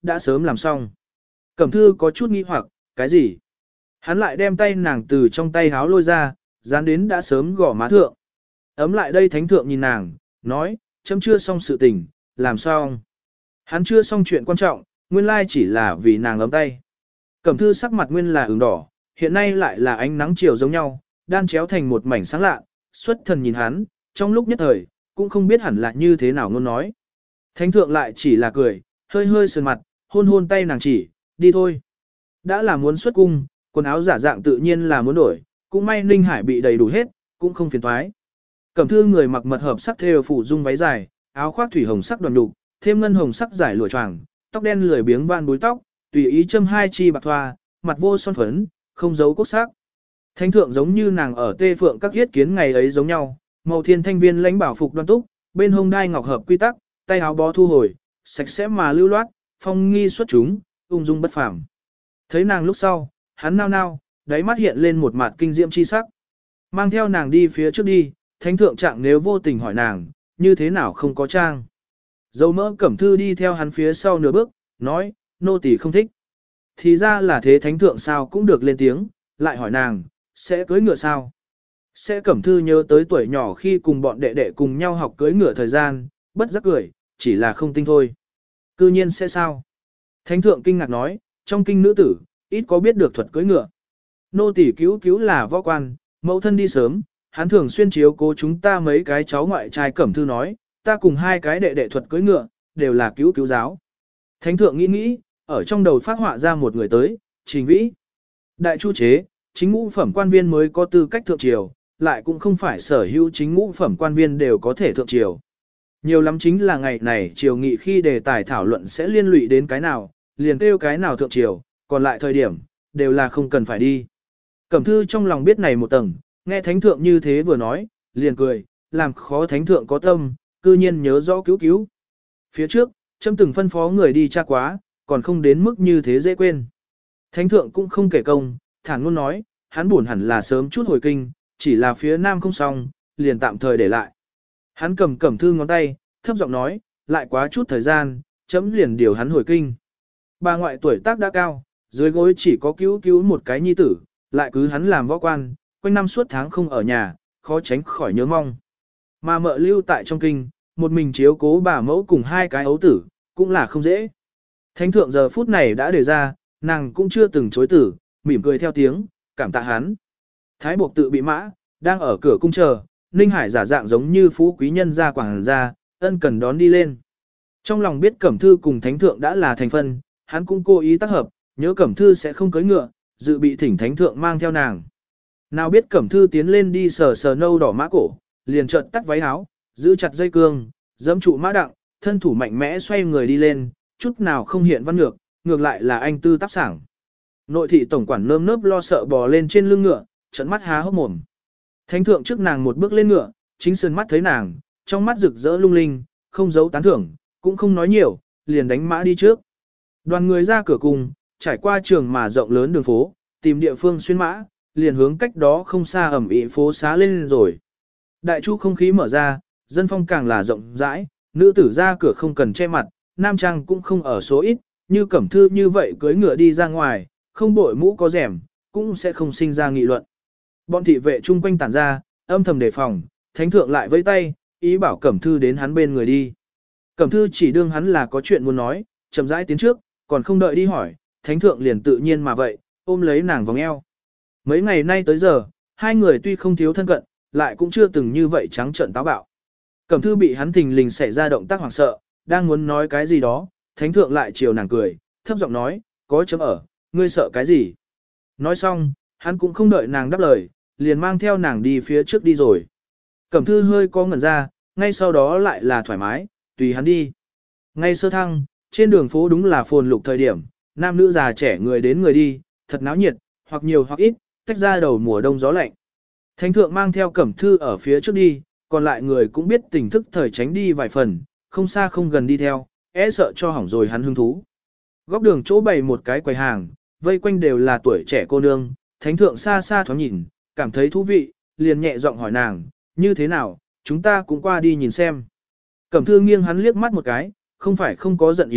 đã sớm làm xong. Cẩm thư có chút nghi hoặc, cái gì? Hắn lại đem tay nàng từ trong tay háo lôi ra, dán đến đã sớm gõ má thượng. Ấm lại đây thánh thượng nhìn nàng, nói, chấm chưa xong sự tình, làm xong. Hắn chưa xong chuyện quan trọng, nguyên lai chỉ là vì nàng ấm tay. Cẩm thư sắc mặt nguyên là ửng đỏ, hiện nay lại là ánh nắng chiều giống nhau, đan chéo thành một mảnh sáng lạ, xuất thần nhìn hắn, trong lúc nhất thời, cũng không biết hẳn là như thế nào ngôn nói. Thánh thượng lại chỉ là cười, hơi hơi sườn mặt, hôn hôn tay nàng chỉ, đi thôi. Đã là muốn xuất cung, quần áo giả dạng tự nhiên là muốn đổi, cũng may Ninh Hải bị đầy đủ hết, cũng không phiền toái. Cẩm thư người mặc mật hợp sắc thêu phủ dung váy dài, áo khoác thủy hồng sắc đoàn đục, thêm ngân hồng sắc giải lụa choàng, tóc đen lười biếng van búi tóc, tùy ý châm hai chi bạc thoa, mặt vô son phấn, không giấu cốt sắc. Thánh thượng giống như nàng ở Tê Phượng các yết kiến ngày ấy giống nhau, màu thiên thanh viên lãnh bảo phục đoan túc, bên hông đai ngọc hợp quy tắc, tay áo bó thu hồi, sạch sẽ mà lưu loát, phong nghi xuất chúng, ung dung bất phàm. Thấy nàng lúc sau, hắn nao nao, đáy mắt hiện lên một mặt kinh diễm chi sắc. Mang theo nàng đi phía trước đi, thánh thượng trạng nếu vô tình hỏi nàng, như thế nào không có trang. Dâu mỡ Cẩm thư đi theo hắn phía sau nửa bước, nói, nô tỳ không thích. Thì ra là thế, thánh thượng sao cũng được lên tiếng, lại hỏi nàng, sẽ cưới ngựa sao? Sẽ Cẩm thư nhớ tới tuổi nhỏ khi cùng bọn đệ đệ cùng nhau học cưới ngựa thời gian, bất giác cười, chỉ là không tinh thôi. Cư nhiên sẽ sao? Thánh thượng kinh ngạc nói, trong kinh nữ tử, ít có biết được thuật cưới ngựa. Nô tỳ cứu cứu là võ quan, mẫu thân đi sớm, hắn thường xuyên chiếu cố chúng ta mấy cái cháu ngoại trai. Cẩm thư nói, ta cùng hai cái đệ đệ thuật cưới ngựa, đều là cứu cứu giáo. Thánh thượng nghĩ nghĩ, ở trong đầu phát họa ra một người tới, Trình Vĩ. Đại chu chế, chính ngũ phẩm quan viên mới có tư cách thượng triều, lại cũng không phải sở hữu chính ngũ phẩm quan viên đều có thể thượng triều. Nhiều lắm chính là ngày này triều nghị khi đề tài thảo luận sẽ liên lụy đến cái nào, liền kêu cái nào thượng triều, còn lại thời điểm, đều là không cần phải đi. Cẩm thư trong lòng biết này một tầng, nghe thánh thượng như thế vừa nói, liền cười, làm khó thánh thượng có tâm, cư nhiên nhớ rõ cứu cứu. Phía trước, châm từng phân phó người đi tra quá, còn không đến mức như thế dễ quên. Thánh thượng cũng không kể công, thản ngôn nói, hắn buồn hẳn là sớm chút hồi kinh, chỉ là phía nam không xong, liền tạm thời để lại. Hắn cầm Cẩm thư ngón tay, thấp giọng nói, lại quá chút thời gian, chấm liền điều hắn hồi kinh. Bà ngoại tuổi tác đã cao, dưới gối chỉ có cứu cứu một cái nhi tử, lại cứ hắn làm võ quan, quanh năm suốt tháng không ở nhà, khó tránh khỏi nhớ mong. Mà mợ lưu tại trong kinh, một mình chiếu cố bà mẫu cùng hai cái ấu tử, cũng là không dễ. Thánh thượng giờ phút này đã đề ra, nàng cũng chưa từng chối tử, mỉm cười theo tiếng, cảm tạ hắn. Thái buộc tự bị mã, đang ở cửa cung chờ, Ninh Hải giả dạng giống như phú quý nhân gia quảng gia, ân cần đón đi lên. Trong lòng biết Cẩm thư cùng thánh thượng đã là thành phân, hắn cũng cố ý tác hợp, nhớ Cẩm thư sẽ không cưới ngựa, dự bị thỉnh thánh thượng mang theo nàng. Nào biết Cẩm thư tiến lên đi sờ sờ nâu đỏ mã cổ, liền trợn tắt váy áo, giữ chặt dây cương, giẫm trụ mã đặng, thân thủ mạnh mẽ xoay người đi lên, chút nào không hiện văn ngược, ngược lại là anh tư tác sảng. Nội thị tổng quản nơm nớp lo sợ bò lên trên lưng ngựa, trợn mắt há hốc mồm. Thánh thượng trước nàng một bước lên ngựa, chính sơn mắt thấy nàng, trong mắt rực rỡ lung linh, không giấu tán thưởng, cũng không nói nhiều, liền đánh mã đi trước. Đoàn người ra cửa cùng, trải qua trường mà rộng lớn đường phố, tìm địa phương xuyên mã, liền hướng cách đó không xa ẩm ĩ phố xá lên rồi. Đại chu không khí mở ra, dân phong càng là rộng rãi, nữ tử ra cửa không cần che mặt, nam trang cũng không ở số ít, như Cẩm thư như vậy cưới ngựa đi ra ngoài, không bội mũ có rèm, cũng sẽ không sinh ra nghị luận. Bọn thị vệ chung quanh tản ra, âm thầm đề phòng, thánh thượng lại vẫy tay, ý bảo Cẩm thư đến hắn bên người đi. Cẩm thư chỉ đương hắn là có chuyện muốn nói, chậm rãi tiến trước, còn không đợi đi hỏi, thánh thượng liền tự nhiên mà vậy, ôm lấy nàng vòng eo. Mấy ngày nay tới giờ, hai người tuy không thiếu thân cận, lại cũng chưa từng như vậy trắng trợn táo bạo. Cẩm thư bị hắn thình lình xảy ra động tác hoảng sợ, đang muốn nói cái gì đó, thánh thượng lại chiều nàng cười, thấp giọng nói, có chấm ở, ngươi sợ cái gì? Nói xong, hắn cũng không đợi nàng đáp lời, liền mang theo nàng đi phía trước đi rồi. Cẩm thư hơi có ngẩn ra, ngay sau đó lại là thoải mái, tùy hắn đi. Ngay sơ thăng, trên đường phố đúng là phồn lục thời điểm, nam nữ già trẻ người đến người đi, thật náo nhiệt, hoặc nhiều hoặc ít, tách ra đầu mùa đông gió lạnh. Thánh thượng mang theo Cẩm thư ở phía trước đi, còn lại người cũng biết tình thức thời tránh đi vài phần, không xa không gần đi theo, e sợ cho hỏng rồi hắn hứng thú. Góc đường chỗ bày một cái quầy hàng, vây quanh đều là tuổi trẻ cô nương, thánh thượng xa xa thoáng nhìn, cảm thấy thú vị, liền nhẹ giọng hỏi nàng, như thế nào, chúng ta cũng qua đi nhìn xem. Cẩm thư nghiêng hắn liếc mắt một cái, không phải không có giận ý,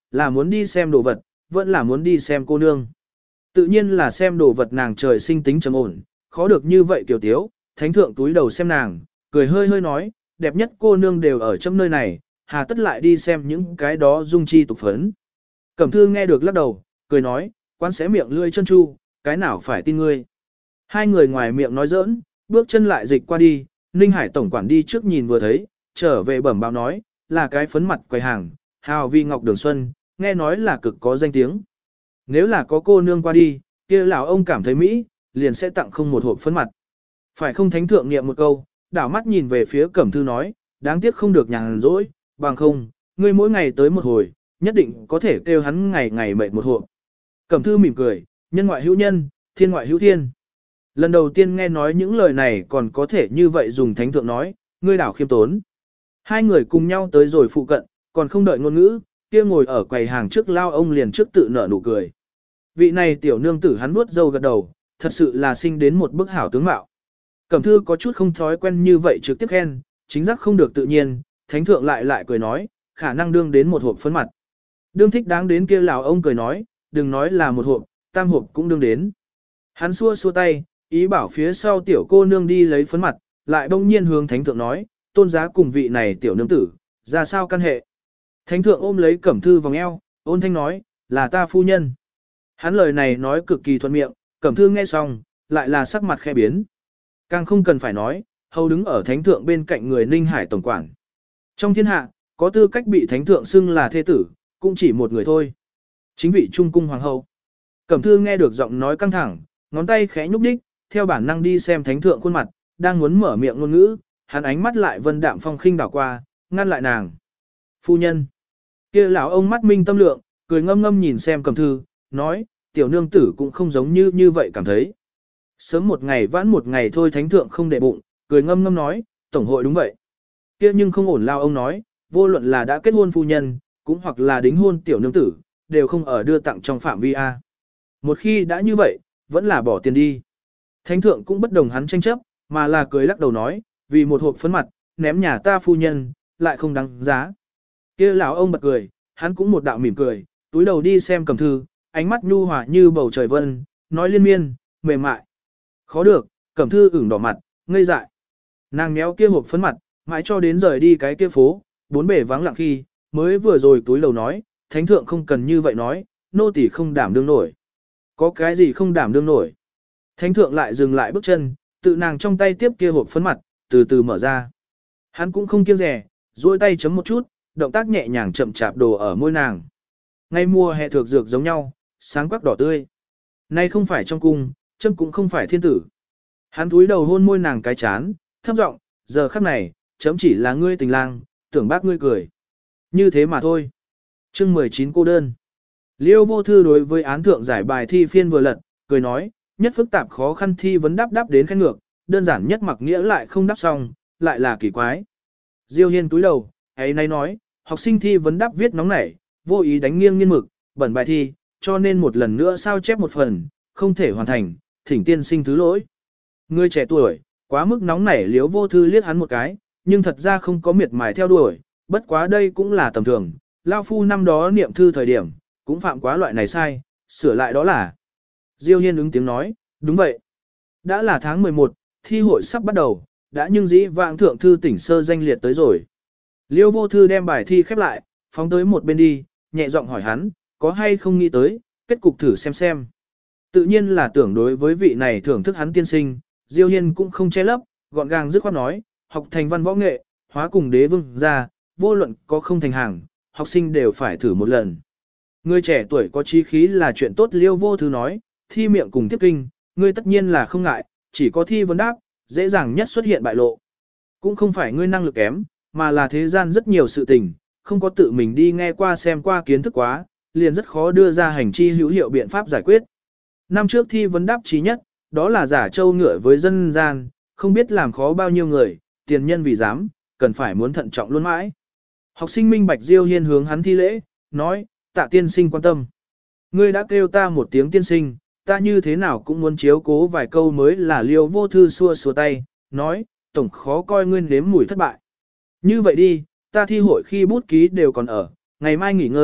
là muốn đi xem đồ vật, vẫn là muốn đi xem cô nương. Tự nhiên là xem đồ vật, nàng trời sinh tính trầm ổn, khó được như vậy tiểu tiếu, thánh thượng túi đầu xem nàng, cười hơi hơi nói, đẹp nhất cô nương đều ở trong nơi này, hà tất lại đi xem những cái đó dung chi tục phấn. Cẩm thư nghe được lắc đầu, cười nói, quan sẽ miệng lươi chân chu, cái nào phải tin ngươi. Hai người ngoài miệng nói giỡn, bước chân lại dịch qua đi, Ninh Hải tổng quản đi trước nhìn vừa thấy, trở về bẩm báo nói, là cái phấn mặt quầy hàng, hào vi ngọc đường xuân, nghe nói là cực có danh tiếng. Nếu là có cô nương qua đi, kia lão ông cảm thấy mỹ, liền sẽ tặng không một hộp phấn mặt. Phải không thánh thượng niệm một câu, đảo mắt nhìn về phía Cẩm thư nói, đáng tiếc không được nhàn rỗi, bằng không, ngươi mỗi ngày tới một hồi, nhất định có thể kêu hắn ngày ngày mệt một hộp. Cẩm thư mỉm cười, nhân ngoại hữu nhân, thiên ngoại hữu thiên. Lần đầu tiên nghe nói những lời này còn có thể như vậy dùng thánh thượng nói, ngươi đảo khiêm tốn. Hai người cùng nhau tới rồi phụ cận, còn không đợi ngôn ngữ, kia ngồi ở quầy hàng trước lao ông liền trước tự nở nụ cười. Vị này tiểu nương tử hắn vuốt râu gật đầu, thật sự là sinh đến một bức hảo tướng mạo. Cẩm thư có chút không thói quen như vậy trực tiếp khen, chính giác không được tự nhiên, thánh thượng lại lại cười nói, khả năng đương đến một hộp phấn mặt. Đương thích đáng đến kia lão ông cười nói, đừng nói là một hộp, tam hộp cũng đương đến. Hắn xua xua tay, ý bảo phía sau tiểu cô nương đi lấy phấn mặt, lại bỗng nhiên hướng thánh thượng nói, tôn giá cùng vị này tiểu nương tử, ra sao căn hệ. Thánh thượng ôm lấy Cẩm thư vòng eo, ôn thanh nói, là ta phu nhân. Hắn lời này nói cực kỳ thuận miệng, Cẩm thư nghe xong, lại là sắc mặt khẽ biến. Càng không cần phải nói, hầu đứng ở thánh thượng bên cạnh người Ninh Hải tổng quản. Trong thiên hạ, có tư cách bị thánh thượng xưng là thê tử, cũng chỉ một người thôi. Chính vị trung cung hoàng hậu. Cẩm thư nghe được giọng nói căng thẳng, ngón tay khẽ nhúc nhích, theo bản năng đi xem thánh thượng khuôn mặt, đang muốn mở miệng ngôn ngữ, hắn ánh mắt lại vân đạm phong khinh đảo qua, ngăn lại nàng. Phu nhân. Kia lão ông mắt minh tâm lượng, cười ngâm ngâm nhìn xem Cẩm thư, nói, tiểu nương tử cũng không giống như như vậy cảm thấy. Sớm một ngày vãn một ngày thôi, thánh thượng không để bụng, cười ngâm ngâm nói, tổng hội đúng vậy. Kia nhưng không ổn, lao ông nói, vô luận là đã kết hôn phu nhân, cũng hoặc là đính hôn tiểu nương tử, đều không ở đưa tặng trong phạm vi A. Một khi đã như vậy, vẫn là bỏ tiền đi. Thánh thượng cũng bất đồng hắn tranh chấp, mà là cười lắc đầu nói, vì một hộp phấn mặt, ném nhà ta phu nhân, lại không đáng giá. Kia lão ông bật cười, hắn cũng một đạo mỉm cười, túi đầu đi xem Cẩm thư, ánh mắt nhu hòa như bầu trời vân, nói liên miên, mềm mại. Khó được, Cẩm thư ửng đỏ mặt, ngây dại. Nàng méo kia hộp phấn mặt, mãi cho đến rời đi cái kia phố, bốn bể vắng lặng khi, mới vừa rồi túi lầu nói, thánh thượng không cần như vậy nói, nô tỳ không đảm đương nổi. Có cái gì không đảm đương nổi? Thánh thượng lại dừng lại bước chân, tự nàng trong tay tiếp kia hộp phấn mặt, từ từ mở ra. Hắn cũng không kiêng rẻ, duỗi tay chấm một chút, động tác nhẹ nhàng chậm chạp đồ ở môi nàng. Ngay mùa hè thược dược giống nhau, sáng quắc đỏ tươi. Nay không phải trong cung, châm cũng không phải thiên tử. Hắn túi đầu hôn môi nàng cái chán, thấp giọng, giờ khắc này, chấm chỉ là ngươi tình lang, tưởng bác ngươi cười. Như thế mà thôi. Chương mười chín cô đơn. Liêu vô thư đối với án thượng giải bài thi phiên vừa lật, cười nói, nhất phức tạp khó khăn thi vấn đáp đáp đến khen ngược, đơn giản nhất mặc nghĩa lại không đáp xong, lại là kỳ quái. Diêu Hiên túi đầu, ấy nay nói, học sinh thi vấn đáp viết nóng nảy, vô ý đánh nghiêng nghiên mực, bẩn bài thi, cho nên một lần nữa sao chép một phần, không thể hoàn thành, thỉnh tiên sinh thứ lỗi. Người trẻ tuổi, quá mức nóng nảy. Liếu vô thư liếc hắn một cái, nhưng thật ra không có miệt mài theo đuổi, bất quá đây cũng là tầm thường, lao phu năm đó niệm thư thời điểm, cũng phạm quá loại này sai, sửa lại đó là. Diêu Hiên ứng tiếng nói, đúng vậy. Đã là tháng mười một, thi hội sắp bắt đầu, đã nhưng dĩ vãng thượng thư tỉnh sơ danh liệt tới rồi. Liêu vô thư đem bài thi khép lại, phóng tới một bên đi, nhẹ giọng hỏi hắn, có hay không nghĩ tới, kết cục thử xem xem. Tự nhiên là tưởng đối với vị này thưởng thức hắn tiên sinh, Diêu Hiên cũng không che lấp, gọn gàng dứt khoát nói, học thành văn võ nghệ, hóa cùng đế vương ra, vô luận có không thành hàng, học sinh đều phải thử một lần. Người trẻ tuổi có chí khí là chuyện tốt. Liêu vô thư nói, thi miệng cùng tiếp kinh, ngươi tất nhiên là không ngại, chỉ có thi vấn đáp, dễ dàng nhất xuất hiện bại lộ. Cũng không phải ngươi năng lực kém, mà là thế gian rất nhiều sự tình, không có tự mình đi nghe qua xem qua kiến thức quá, liền rất khó đưa ra hành chi hữu hiệu biện pháp giải quyết. Năm trước thi vấn đáp trí nhất, đó là giả trâu ngựa với dân gian, không biết làm khó bao nhiêu người, tiền nhân vì dám, cần phải muốn thận trọng luôn mãi. Học sinh minh bạch. Diêu Hiên hướng hắn thi lễ, nói, tạ tiên sinh quan tâm. Ngươi đã kêu ta một tiếng tiên sinh, ta như thế nào cũng muốn chiếu cố vài câu mới là. Liêu vô thư xua xua tay, nói, tổng khó coi ngươi nếm mùi thất bại. Như vậy đi, ta thi hội khi bút ký đều còn ở, ngày mai nghỉ ngơi,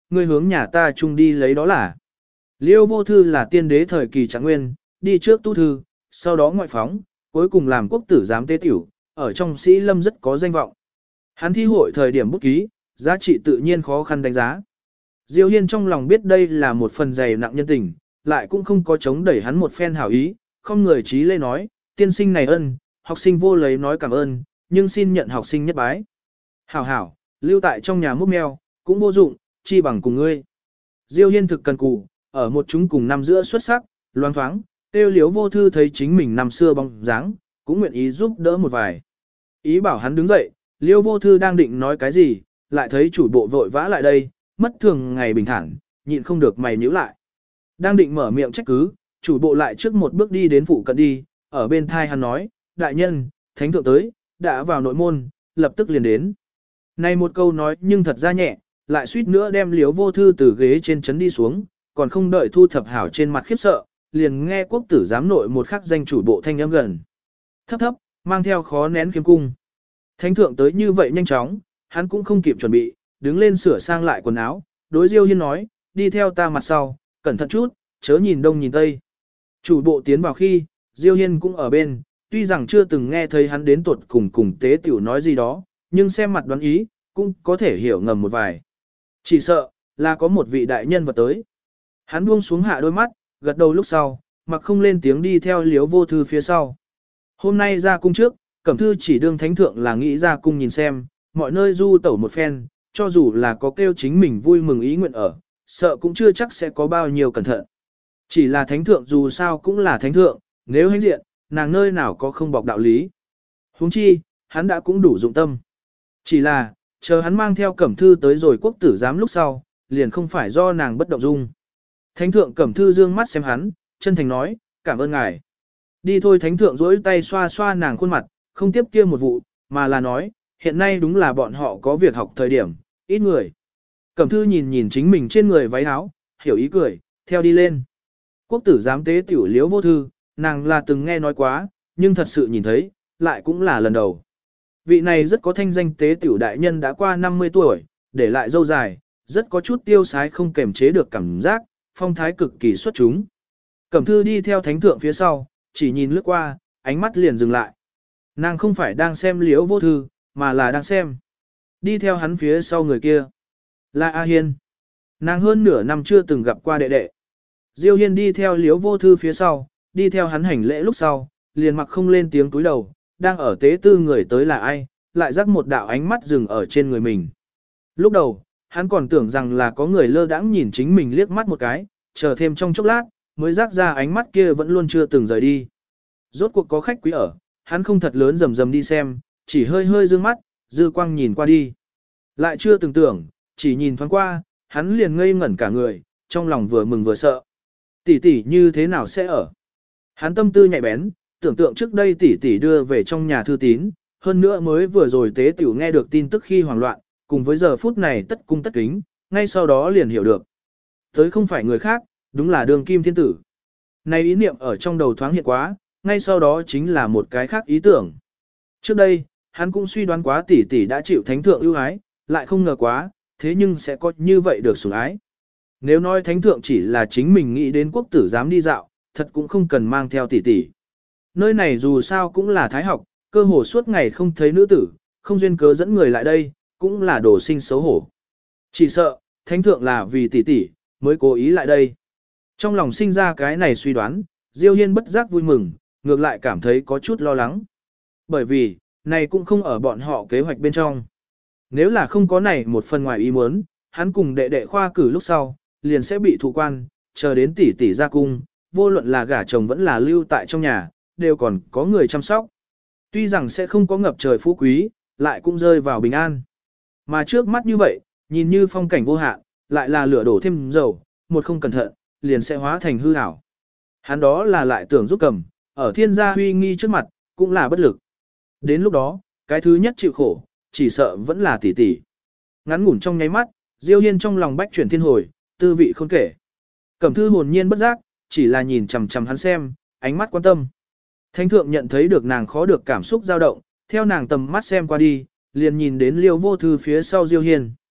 ngươi hướng nhà ta chung đi lấy đó là. Liêu vô thư là tiên đế thời kỳ Trạng Nguyên, đi trước tu thư, sau đó ngoại phóng, cuối cùng làm quốc tử giám tế tiểu, ở trong sĩ lâm rất có danh vọng. Hắn thi hội thời điểm bút ký, giá trị tự nhiên khó khăn đánh giá. Diêu Hiên trong lòng biết đây là một phần dày nặng nhân tình, lại cũng không có chống đẩy hắn một phen hảo ý, không người trí lê nói, tiên sinh này ân, học sinh vô lấy nói cảm ơn, nhưng xin nhận học sinh nhất bái. Hảo hảo, lưu tại trong nhà múc mèo, cũng vô dụng, chi bằng cùng ngươi. Diêu Hiên thực cần cù, ở một chúng cùng năm giữa xuất sắc, loang thoáng, tiêu liếu vô thư thấy chính mình năm xưa bóng dáng, cũng nguyện ý giúp đỡ một vài. Ý bảo hắn đứng dậy, liêu vô thư đang định nói cái gì, lại thấy chủ bộ vội vã lại đây, mất thường ngày bình thản, nhịn không được mày nhíu lại. Đang định mở miệng trách cứ, chủ bộ lại trước một bước đi đến phụ cận đi, ở bên thai hắn nói, đại nhân, thánh thượng tới, đã vào nội môn, lập tức liền đến. Này một câu nói nhưng thật ra nhẹ, lại suýt nữa đem liếu vô thư từ ghế trên chấn đi xuống, còn không đợi thu thập hảo trên mặt khiếp sợ, liền nghe quốc tử giám nội một khắc danh chủ bộ thanh âm gần. Thấp thấp, mang theo khó nén kiếm cung. Thánh thượng tới như vậy nhanh chóng, hắn cũng không kịp chuẩn bị, đứng lên sửa sang lại quần áo, đối Diêu Hiên nói, đi theo ta mặt sau, cẩn thận chút, chớ nhìn đông nhìn tây. Chủ bộ tiến vào khi, Diêu Hiên cũng ở bên, tuy rằng chưa từng nghe thấy hắn đến tuột cùng cùng tế tiểu nói gì đó, nhưng xem mặt đoán ý, cũng có thể hiểu ngầm một vài. Chỉ sợ, là có một vị đại nhân vật tới. Hắn buông xuống hạ đôi mắt, gật đầu lúc sau, mặc không lên tiếng đi theo liếu vô thư phía sau. Hôm nay ra cung trước, Cẩm Thư chỉ đương thánh thượng là nghĩ ra cung nhìn xem, mọi nơi du tẩu một phen, cho dù là có kêu chính mình vui mừng ý nguyện ở, sợ cũng chưa chắc sẽ có bao nhiêu cẩn thận. Chỉ là thánh thượng dù sao cũng là thánh thượng, nếu hãnh diện, nàng nơi nào có không bọc đạo lý. Huống chi, hắn đã cũng đủ dụng tâm. Chỉ là, chờ hắn mang theo Cẩm Thư tới rồi quốc tử giám lúc sau, liền không phải do nàng bất động dung. Thánh thượng Cẩm Thư dương mắt xem hắn, chân thành nói, cảm ơn ngài. Đi thôi, thánh thượng duỗi tay xoa xoa nàng khuôn mặt, không tiếp kia một vụ, mà là nói, hiện nay đúng là bọn họ có việc học thời điểm, ít người. Cẩm Thư nhìn nhìn chính mình trên người váy áo, hiểu ý cười, theo đi lên. Quốc tử giám tế tiểu liếu vô thư, nàng là từng nghe nói quá, nhưng thật sự nhìn thấy, lại cũng là lần đầu. Vị này rất có thanh danh tế tiểu đại nhân đã qua năm mươi tuổi, để lại dâu dài, rất có chút tiêu sái không kềm chế được cảm giác, phong thái cực kỳ xuất chúng. Cẩm Thư đi theo thánh thượng phía sau, chỉ nhìn lướt qua, ánh mắt liền dừng lại. Nàng không phải đang xem liễu vô thư, mà là đang xem. Đi theo hắn phía sau người kia. Là A Hiên. Nàng hơn nửa năm chưa từng gặp qua đệ đệ. Diêu Hiên đi theo liễu vô thư phía sau, đi theo hắn hành lễ lúc sau, liền mặc không lên tiếng túi đầu, đang ở tế tư người tới là ai, lại rắc một đạo ánh mắt dừng ở trên người mình. Lúc đầu, hắn còn tưởng rằng là có người lơ đãng nhìn chính mình liếc mắt một cái, chờ thêm trong chốc lát, mới rắc ra ánh mắt kia vẫn luôn chưa từng rời đi. Rốt cuộc có khách quý ở, hắn không thật lớn rầm rầm đi xem, chỉ hơi hơi dương mắt, dư quang nhìn qua đi. Lại chưa từng tưởng, chỉ nhìn thoáng qua, hắn liền ngây ngẩn cả người, trong lòng vừa mừng vừa sợ. Tỷ tỷ như thế nào sẽ ở? Hắn tâm tư nhạy bén, tưởng tượng trước đây tỷ tỷ đưa về trong nhà thư tín, hơn nữa mới vừa rồi tế tiểu nghe được tin tức khi hoảng loạn, cùng với giờ phút này tất cung tất kính, ngay sau đó liền hiểu được. Tới không phải người khác, đúng là đường kim thiên tử. Này ý niệm ở trong đầu thoáng hiện quá, ngay sau đó chính là một cái khác ý tưởng. Trước đây, hắn cũng suy đoán quá tỷ tỷ đã chịu thánh thượng ưu ái, lại không ngờ quá, thế nhưng sẽ có như vậy được sủng ái. Nếu nói thánh thượng chỉ là chính mình nghĩ đến quốc tử dám đi dạo, thật cũng không cần mang theo tỷ tỷ. Nơi này dù sao cũng là thái học, cơ hồ suốt ngày không thấy nữ tử, không duyên cớ dẫn người lại đây, cũng là đồ sinh xấu hổ. Chỉ sợ, thánh thượng là vì tỷ tỷ, mới cố ý lại đây. Trong lòng sinh ra cái này suy đoán, Diêu Hiên bất giác vui mừng, ngược lại cảm thấy có chút lo lắng. Bởi vì, này cũng không ở bọn họ kế hoạch bên trong. Nếu là không có này một phần ngoài ý muốn, hắn cùng đệ đệ khoa cử lúc sau, liền sẽ bị thụ quan, chờ đến tỷ tỷ ra cung, vô luận là gả chồng vẫn là lưu tại trong nhà, đều còn có người chăm sóc. Tuy rằng sẽ không có ngập trời phú quý, lại cũng rơi vào bình an. Mà trước mắt như vậy, nhìn như phong cảnh vô hạn, lại là lửa đổ thêm dầu, một không cẩn thận, liền sẽ hóa thành hư ảo. Hắn đó là lại tưởng giúp cầm, ở thiên gia huy nghi trước mặt, cũng là bất lực. Đến lúc đó, cái thứ nhất chịu khổ, chỉ sợ vẫn là tỷ tỷ. Ngắn ngủn trong nháy mắt, Diêu Hiên trong lòng bách chuyển thiên hồi, tư vị khôn kể. Cẩm Thư hồn nhiên bất giác, chỉ là nhìn chằm chằm hắn xem, ánh mắt quan tâm. Thánh thượng nhận thấy được nàng khó được cảm xúc dao động, theo nàng tầm mắt xem qua đi, liền nhìn đến Liêu Vô Thư phía sau Diêu Hiên.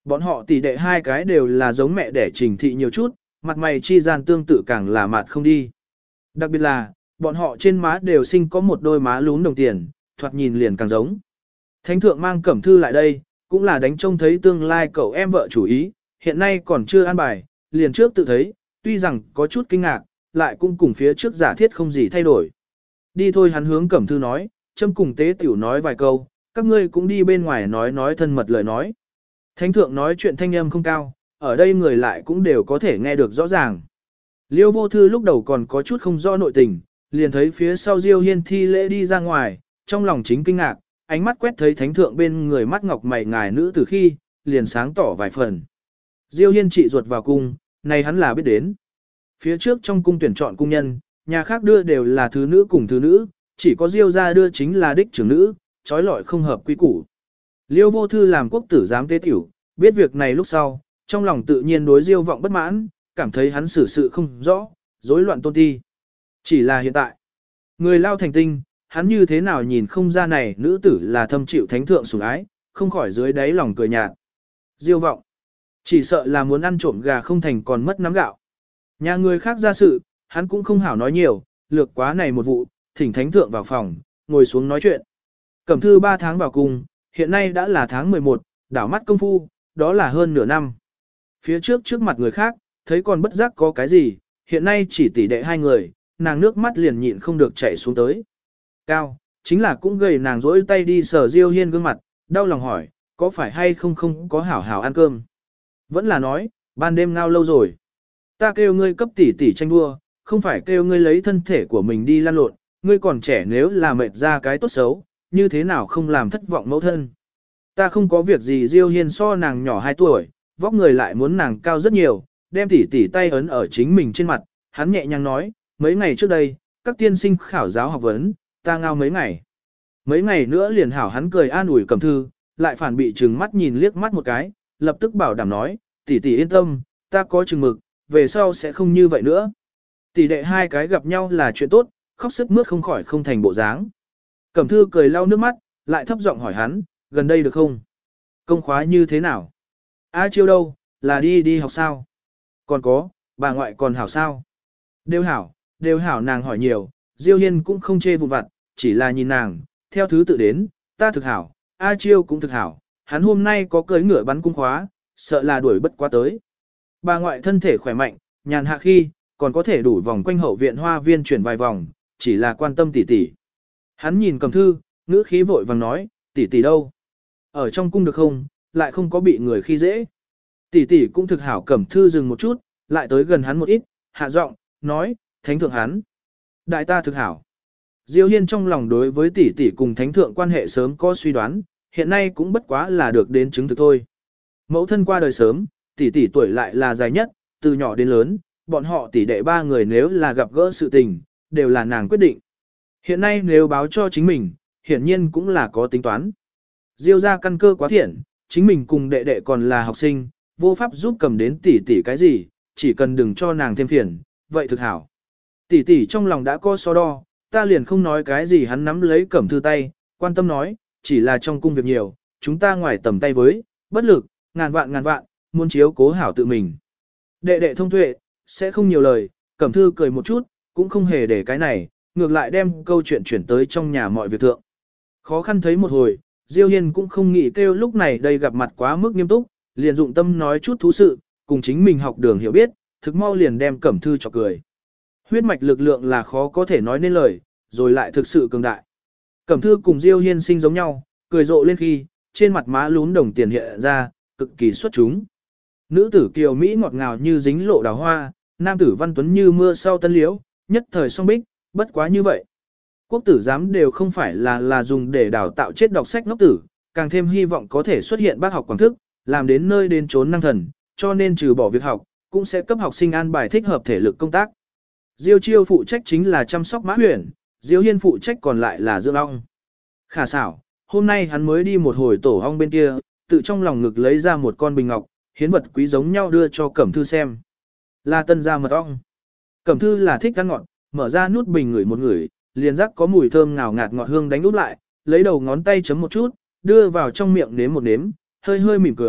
Bọn họ tỷ đệ hai cái đều là giống mẹ đẻ Trình Thị nhiều chút, mặt mày chi gian tương tự càng là mặt không đi. Đặc biệt là, bọn họ trên má đều sinh có một đôi má lún đồng tiền, thoạt nhìn liền càng giống. Thánh thượng mang Cẩm Thư lại đây, cũng là đánh trông thấy tương lai cậu em vợ chủ ý, hiện nay còn chưa an bài, liền trước tự thấy, tuy rằng có chút kinh ngạc, lại cũng cùng phía trước giả thiết không gì thay đổi. Đi thôi, hắn hướng Cẩm Thư nói, châm cùng tế tiểu nói vài câu, các ngươi cũng đi bên ngoài nói nói thân mật lời nói. Thánh thượng nói chuyện thanh âm không cao, ở đây người lại cũng đều có thể nghe được rõ ràng. Liêu vô thư lúc đầu còn có chút không rõ nội tình, liền thấy phía sau Diêu Hiên thi lễ đi ra ngoài, trong lòng chính kinh ngạc, ánh mắt quét thấy thánh thượng bên người mắt ngọc mày ngài nữ từ khi, liền sáng tỏ vài phần. Diêu Hiên trị ruột vào cung, này hắn là biết đến. Phía trước trong cung tuyển chọn cung nhân, nhà khác đưa đều là thứ nữ cùng thứ nữ, chỉ có Diêu gia đưa chính là đích trưởng nữ, trói lọi không hợp quy củ. Liêu vô thư làm quốc tử giám tế tiểu, biết việc này lúc sau, trong lòng tự nhiên đối Diêu vọng bất mãn, cảm thấy hắn xử sự không rõ, rối loạn tôn ti. Chỉ là hiện tại, người lao thành tinh, hắn như thế nào nhìn không ra này nữ tử là thâm chịu thánh thượng sủng ái, không khỏi dưới đáy lòng cười nhạt. Diêu vọng, chỉ sợ là muốn ăn trộm gà không thành còn mất nắm gạo. Nhà người khác ra sự, hắn cũng không hảo nói nhiều, lược quá này một vụ, thỉnh thánh thượng vào phòng, ngồi xuống nói chuyện. Cẩm Thư ba tháng vào cung, hiện nay đã là tháng mười một, đảo mắt công phu, đó là hơn nửa năm. Phía trước trước mặt người khác, thấy còn bất giác có cái gì, hiện nay chỉ tỷ đệ hai người, nàng nước mắt liền nhịn không được chảy xuống tới. Cao, chính là cũng gầy nàng rỗi tay đi sờ Diêu Hiên gương mặt, đau lòng hỏi, có phải hay không không có hảo hảo ăn cơm. Vẫn là nói, ban đêm ngao lâu rồi. Ta kêu ngươi cấp tỷ tỷ tranh đua, không phải kêu ngươi lấy thân thể của mình đi lan lộn, ngươi còn trẻ nếu là mệt ra cái tốt xấu, như thế nào không làm thất vọng mẫu thân. Ta không có việc gì. Diêu Hiên so nàng nhỏ hai tuổi, vóc người lại muốn nàng cao rất nhiều, đem tỷ tỷ tay ấn ở chính mình trên mặt, hắn nhẹ nhàng nói, mấy ngày trước đây, các tiên sinh khảo giáo học vấn, ta ngao mấy ngày. Mấy ngày nữa liền hảo, hắn cười an ủi Cẩm Thư, lại phản bị trừng mắt nhìn liếc mắt một cái, lập tức bảo đảm nói, tỷ tỷ yên tâm, ta có chừng mực, về sau sẽ không như vậy nữa. Tỷ đệ hai cái gặp nhau là chuyện tốt, khóc sức mướt không khỏi không thành bộ dáng. Cẩm Thư cười lau nước mắt, lại thấp giọng hỏi hắn, gần đây được không? Công khóa như thế nào? A Chiêu đâu, là đi đi học sao? Còn có, bà ngoại còn hảo sao? Đều hảo, đều hảo. Nàng hỏi nhiều, Diêu Hiên cũng không chê vụn vặt, chỉ là nhìn nàng, theo thứ tự đến, ta thực hảo, A Chiêu cũng thực hảo, hắn hôm nay có cưới ngựa bắn cung khóa, sợ là đuổi bất quá tới. Bà ngoại thân thể khỏe mạnh, nhàn hạ khi, còn có thể đủ vòng quanh hậu viện hoa viên chuyển vài vòng, chỉ là quan tâm tỷ tỷ. Hắn nhìn Cẩm Thư, ngữ khí vội vàng nói, tỷ tỷ đâu? Ở trong cung được không, lại không có bị người khi dễ. Tỷ tỷ cũng thực hảo. Cẩm Thư dừng một chút, lại tới gần hắn một ít, hạ giọng, nói, thánh thượng hắn. Đại ta thực hảo. Diêu Hiên trong lòng đối với tỷ tỷ cùng thánh thượng quan hệ sớm có suy đoán, hiện nay cũng bất quá là được đến chứng thực thôi. Mẫu thân qua đời sớm, tỷ tỷ tuổi lại là dài nhất, từ nhỏ đến lớn, bọn họ tỷ đệ ba người nếu là gặp gỡ sự tình, đều là nàng quyết định. Hiện nay nếu báo cho chính mình, hiển nhiên cũng là có tính toán. Diêu ra căn cơ quá thiện, chính mình cùng đệ đệ còn là học sinh, vô pháp giúp cầm đến tỷ tỷ cái gì, chỉ cần đừng cho nàng thêm phiền, vậy thực hảo. Tỷ tỷ trong lòng đã có so đo, ta liền không nói cái gì. Hắn nắm lấy Cẩm Thư tay, quan tâm nói, chỉ là trong cung việc nhiều, chúng ta ngoài tầm tay với, bất lực, ngàn vạn ngàn vạn, muốn chiếu cố hảo tự mình. Đệ đệ thông tuệ, sẽ không nhiều lời. Cẩm Thư cười một chút, cũng không hề để cái này, ngược lại đem câu chuyện chuyển tới trong nhà mọi việc thượng. Khó khăn thấy một hồi, Diêu Hiên cũng không nghĩ kêu lúc này đây gặp mặt quá mức nghiêm túc, liền dụng tâm nói chút thú sự, cùng chính mình học đường hiểu biết, thực mau liền đem Cẩm Thư cho cười. Huyết mạch lực lượng là khó có thể nói nên lời, rồi lại thực sự cường đại. Cẩm Thư cùng Diêu Hiên sinh giống nhau, cười rộ lên khi, trên mặt má lún đồng tiền hiện ra, cực kỳ xuất chúng. Nữ tử kiều Mỹ ngọt ngào như dính lộ đào hoa, nam tử văn tuấn như mưa sau tân liễu, nhất thời song bích, bất quá như vậy. Quốc tử giám đều không phải là là dùng để đào tạo chết đọc sách ngốc tử, càng thêm hy vọng có thể xuất hiện bác học quảng thức, làm đến nơi đến chốn năng thần, cho nên trừ bỏ việc học, cũng sẽ cấp học sinh an bài thích hợp thể lực công tác. Diêu Chiêu phụ trách chính là chăm sóc mã huyền, Diêu Hiên phụ trách còn lại là dưỡng ong. Khả xảo, hôm nay hắn mới đi một hồi tổ ong bên kia, tự trong lòng ngực lấy ra một con bình ngọc, hiến vật quý giống nhau đưa cho Cẩm Thư xem. Là tân gia mật ong. Cẩm Thư là thích ăn ngọt, mở ra nút bình ngửi một ngửi, liền rắc có mùi thơm ngào ngạt ngọt hương đánh út lại, lấy đầu ngón tay chấm một chút, đưa vào trong miệng nếm một nếm, hơi hơi mỉm cười,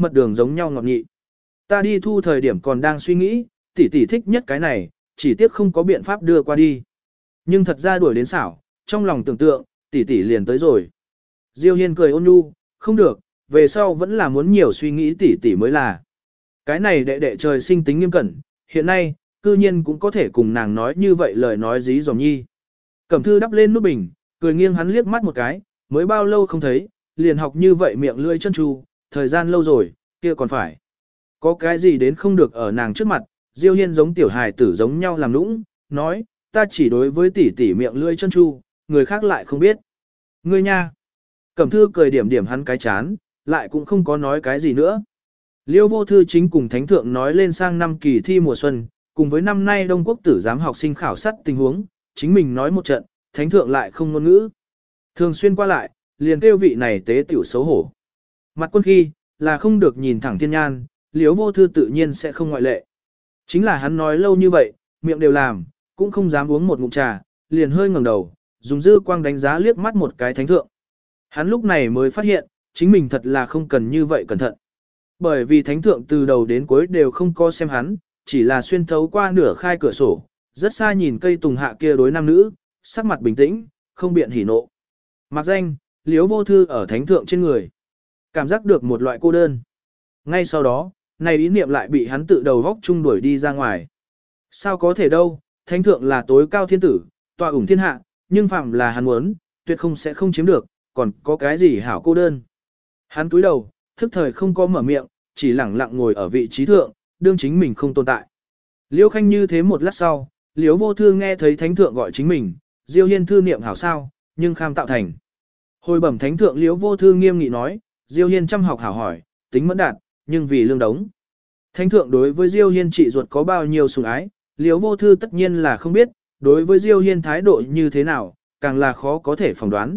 mật đường giống nhau ngọt nhị. Ta đi thu thời điểm còn đang suy nghĩ, tỷ tỷ thích nhất cái này, chỉ tiếc không có biện pháp đưa qua đi. Nhưng thật ra đuổi đến xảo, trong lòng tưởng tượng, tỷ tỷ liền tới rồi. Diêu Hiên cười ôn nhu, không được, về sau vẫn là muốn nhiều suy nghĩ tỷ tỷ mới là. Cái này đệ đệ trời sinh tính nghiêm cẩn, hiện nay, cư nhiên cũng có thể cùng nàng nói như vậy lời nói dí dòm nhi. Cẩm Thư đắp lên nút bình, cười nghiêng hắn liếc mắt một cái, mới bao lâu không thấy, liền học như vậy miệng lưỡi chân tru, thời gian lâu rồi, kia còn phải. Có cái gì đến không được ở nàng trước mặt, Diêu Hiên giống tiểu hài tử giống nhau làm nũng, nói, ta chỉ đối với tỷ tỷ miệng lưỡi chân tru, người khác lại không biết. Ngươi nha. Cẩm Thư cười điểm điểm hắn cái chán, lại cũng không có nói cái gì nữa. Liêu Vô Thư chính cùng Thánh Thượng nói lên sang năm kỳ thi mùa xuân, cùng với năm nay Đông Quốc tử giám học sinh khảo sát tình huống, chính mình nói một trận, Thánh Thượng lại không ngôn ngữ. Thường xuyên qua lại, liền kêu vị này tế tiểu xấu hổ. Mặt quân khi, là không được nhìn thẳng thiên nhan, Liêu Vô Thư tự nhiên sẽ không ngoại lệ. Chính là hắn nói lâu như vậy, miệng đều làm, cũng không dám uống một ngụm trà, liền hơi ngẩng đầu, dùng dư quang đánh giá liếc mắt một cái Thánh Thượng. Hắn lúc này mới phát hiện, chính mình thật là không cần như vậy cẩn thận. Bởi vì Thánh Thượng từ đầu đến cuối đều không có xem hắn, chỉ là xuyên thấu qua nửa khai cửa sổ, rất xa nhìn cây tùng hạ kia đối nam nữ, sắc mặt bình tĩnh, không biện hỉ nộ. Mặc danh, Liếu Vô Thư ở Thánh Thượng trên người, cảm giác được một loại cô đơn. Ngay sau đó, này ý niệm lại bị hắn tự đầu góc chung đuổi đi ra ngoài. Sao có thể đâu, Thánh Thượng là tối cao thiên tử, tọa ủng thiên hạ, nhưng phạm là hắn muốn, tuyệt không sẽ không chiếm được, còn có cái gì hảo cô đơn. Hắn cúi đầu, thức thời không có mở miệng, chỉ lẳng lặng ngồi ở vị trí thượng, đương chính mình không tồn tại. Liễu Khanh như thế một lát sau, Liễu Vô Thư nghe thấy Thánh Thượng gọi chính mình, Diêu Hiên thư niệm hảo sao, nhưng kham tạo thành. Hồi bẩm Thánh Thượng, Liễu Vô Thư nghiêm nghị nói, Diêu Hiên chăm học hảo hỏi, tính mẫn đạt, nhưng vì lương đống. Thánh Thượng đối với Diêu Hiên trị ruột có bao nhiêu sủng ái, Liễu Vô Thư tất nhiên là không biết, đối với Diêu Hiên thái độ như thế nào, càng là khó có thể phỏng đoán.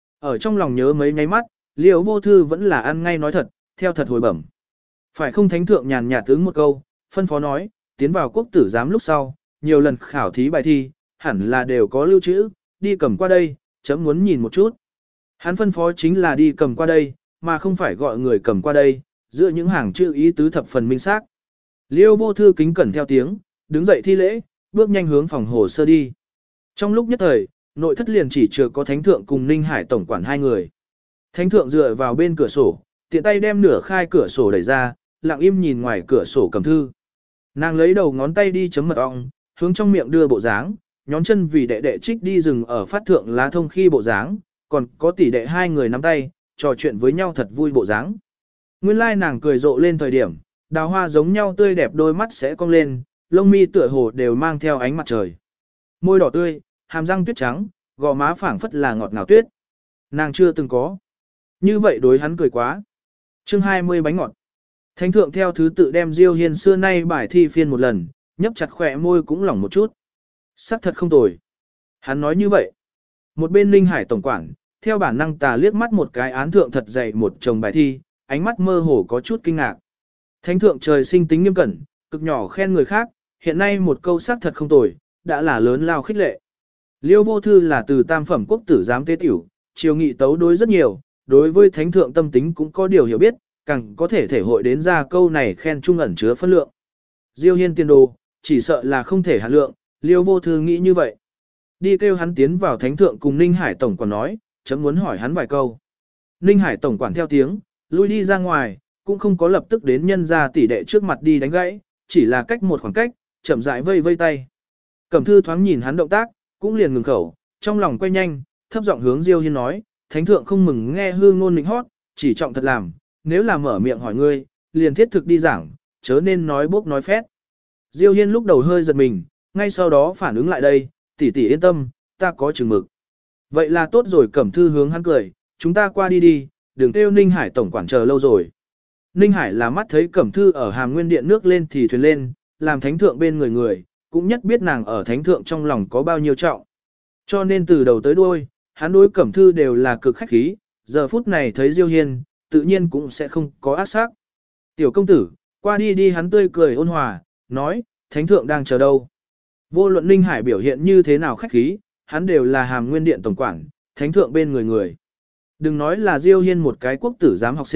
Ở trong lòng nhớ mấy nháy mắt, Liễu Vô Thư vẫn là ăn ngay nói thật, theo thật hồi bẩm. Phải không? Thánh Thượng nhàn nhạt tướng một câu, phân phó nói, tiến vào quốc tử giám lúc sau, nhiều lần khảo thí bài thi, hẳn là đều có lưu trữ, đi cầm qua đây, chấm muốn nhìn một chút. Hắn phân phó chính là đi cầm qua đây, mà không phải gọi người cầm qua đây, giữa những hàng chữ ý tứ thập phần minh xác. Liêu Vô Thư kính cẩn theo tiếng, đứng dậy thi lễ, bước nhanh hướng phòng hồ sơ đi. Trong lúc nhất thời, nội thất liền chỉ chưa có Thánh Thượng cùng Ninh Hải tổng quản hai người. Thánh Thượng dựa vào bên cửa sổ, tiện tay đem nửa khai cửa sổ đẩy ra, lặng im nhìn ngoài cửa sổ cầm thư. Nàng lấy đầu ngón tay đi chấm mật ong, hướng trong miệng đưa bộ dáng, nhón chân vì đệ đệ trích đi rừng ở phát thượng lá thông khi bộ dáng, còn có tỷ đệ hai người nắm tay, trò chuyện với nhau thật vui bộ dáng. Nguyên lai nàng cười rộ lên thời điểm, đào hoa giống nhau tươi đẹp đôi mắt sẽ cong lên, lông mi tựa hồ đều mang theo ánh mặt trời. Môi đỏ tươi, hàm răng tuyết trắng, gò má phảng phất là ngọt ngào tuyết. Nàng chưa từng có. Như vậy đối hắn cười quá. Chương hai mươi bánh ngọt. Thánh Thượng theo thứ tự đem Diêu Hiên xưa nay bài thi phiên một lần, nhấp chặt khỏe môi cũng lỏng một chút. Sắc thật không tồi. Hắn nói như vậy. Một bên Ninh Hải tổng quản, theo bản năng tà liếc mắt một cái án thượng thật dày một chồng bài thi, ánh mắt mơ hồ có chút kinh ngạc. Thánh Thượng trời sinh tính nghiêm cẩn, cực nhỏ khen người khác, hiện nay một câu sắc thật không tồi, đã là lớn lao khích lệ. Liêu Vô Thư là từ tam phẩm quốc tử giám tế tiểu, triều nghị tấu đối rất nhiều, đối với Thánh Thượng tâm tính cũng có điều hiểu biết, càng có thể thể hội đến ra câu này khen trung ẩn chứa phân lượng. Diêu Hiên tiền đồ, chỉ sợ là không thể hạn lượng, Liêu Vô Thư nghĩ như vậy. Đi kêu hắn tiến vào Thánh Thượng cùng Ninh Hải tổng quản nói, chấm muốn hỏi hắn vài câu. Ninh Hải tổng quản theo tiếng, lui đi ra ngoài, cũng không có lập tức đến nhân ra tỷ đệ trước mặt đi đánh gãy, chỉ là cách một khoảng cách, chậm rãi vây vây tay. Cẩm Thư thoáng nhìn hắn động tác, cũng liền ngừng khẩu, trong lòng quay nhanh, thấp giọng hướng Diêu Hiên nói, Thánh Thượng không mừng nghe hư ngôn nịnh hót, chỉ trọng thật làm, nếu là mở miệng hỏi ngươi, liền thiết thực đi giảng, chớ nên nói bốc nói phét. Diêu Hiên lúc đầu hơi giật mình, ngay sau đó phản ứng lại đây, tỷ tỷ yên tâm, ta có chừng mực. Vậy là tốt rồi. Cẩm Thư hướng hắn cười, chúng ta qua đi đi, đừng kêu Ninh Hải tổng quản chờ lâu rồi. Ninh Hải là mắt thấy Cẩm Thư ở Hàm Nguyên Điện nước lên thì thuyền lên, làm Thánh Thượng bên người người, cũng nhất biết nàng ở Thánh Thượng trong lòng có bao nhiêu trọng. Cho nên từ đầu tới đuôi, hắn đối Cẩm Thư đều là cực khách khí, giờ phút này thấy Diêu Hiên, tự nhiên cũng sẽ không có ác sắc. Tiểu công tử, qua đi đi, hắn tươi cười ôn hòa, nói, Thánh Thượng đang chờ đâu. Vô luận Ninh Hải biểu hiện như thế nào khách khí, hắn đều là Hàm Nguyên Điện tổng quản, Thánh Thượng bên người người. Đừng nói là Diêu Hiên một cái quốc tử giám học sinh,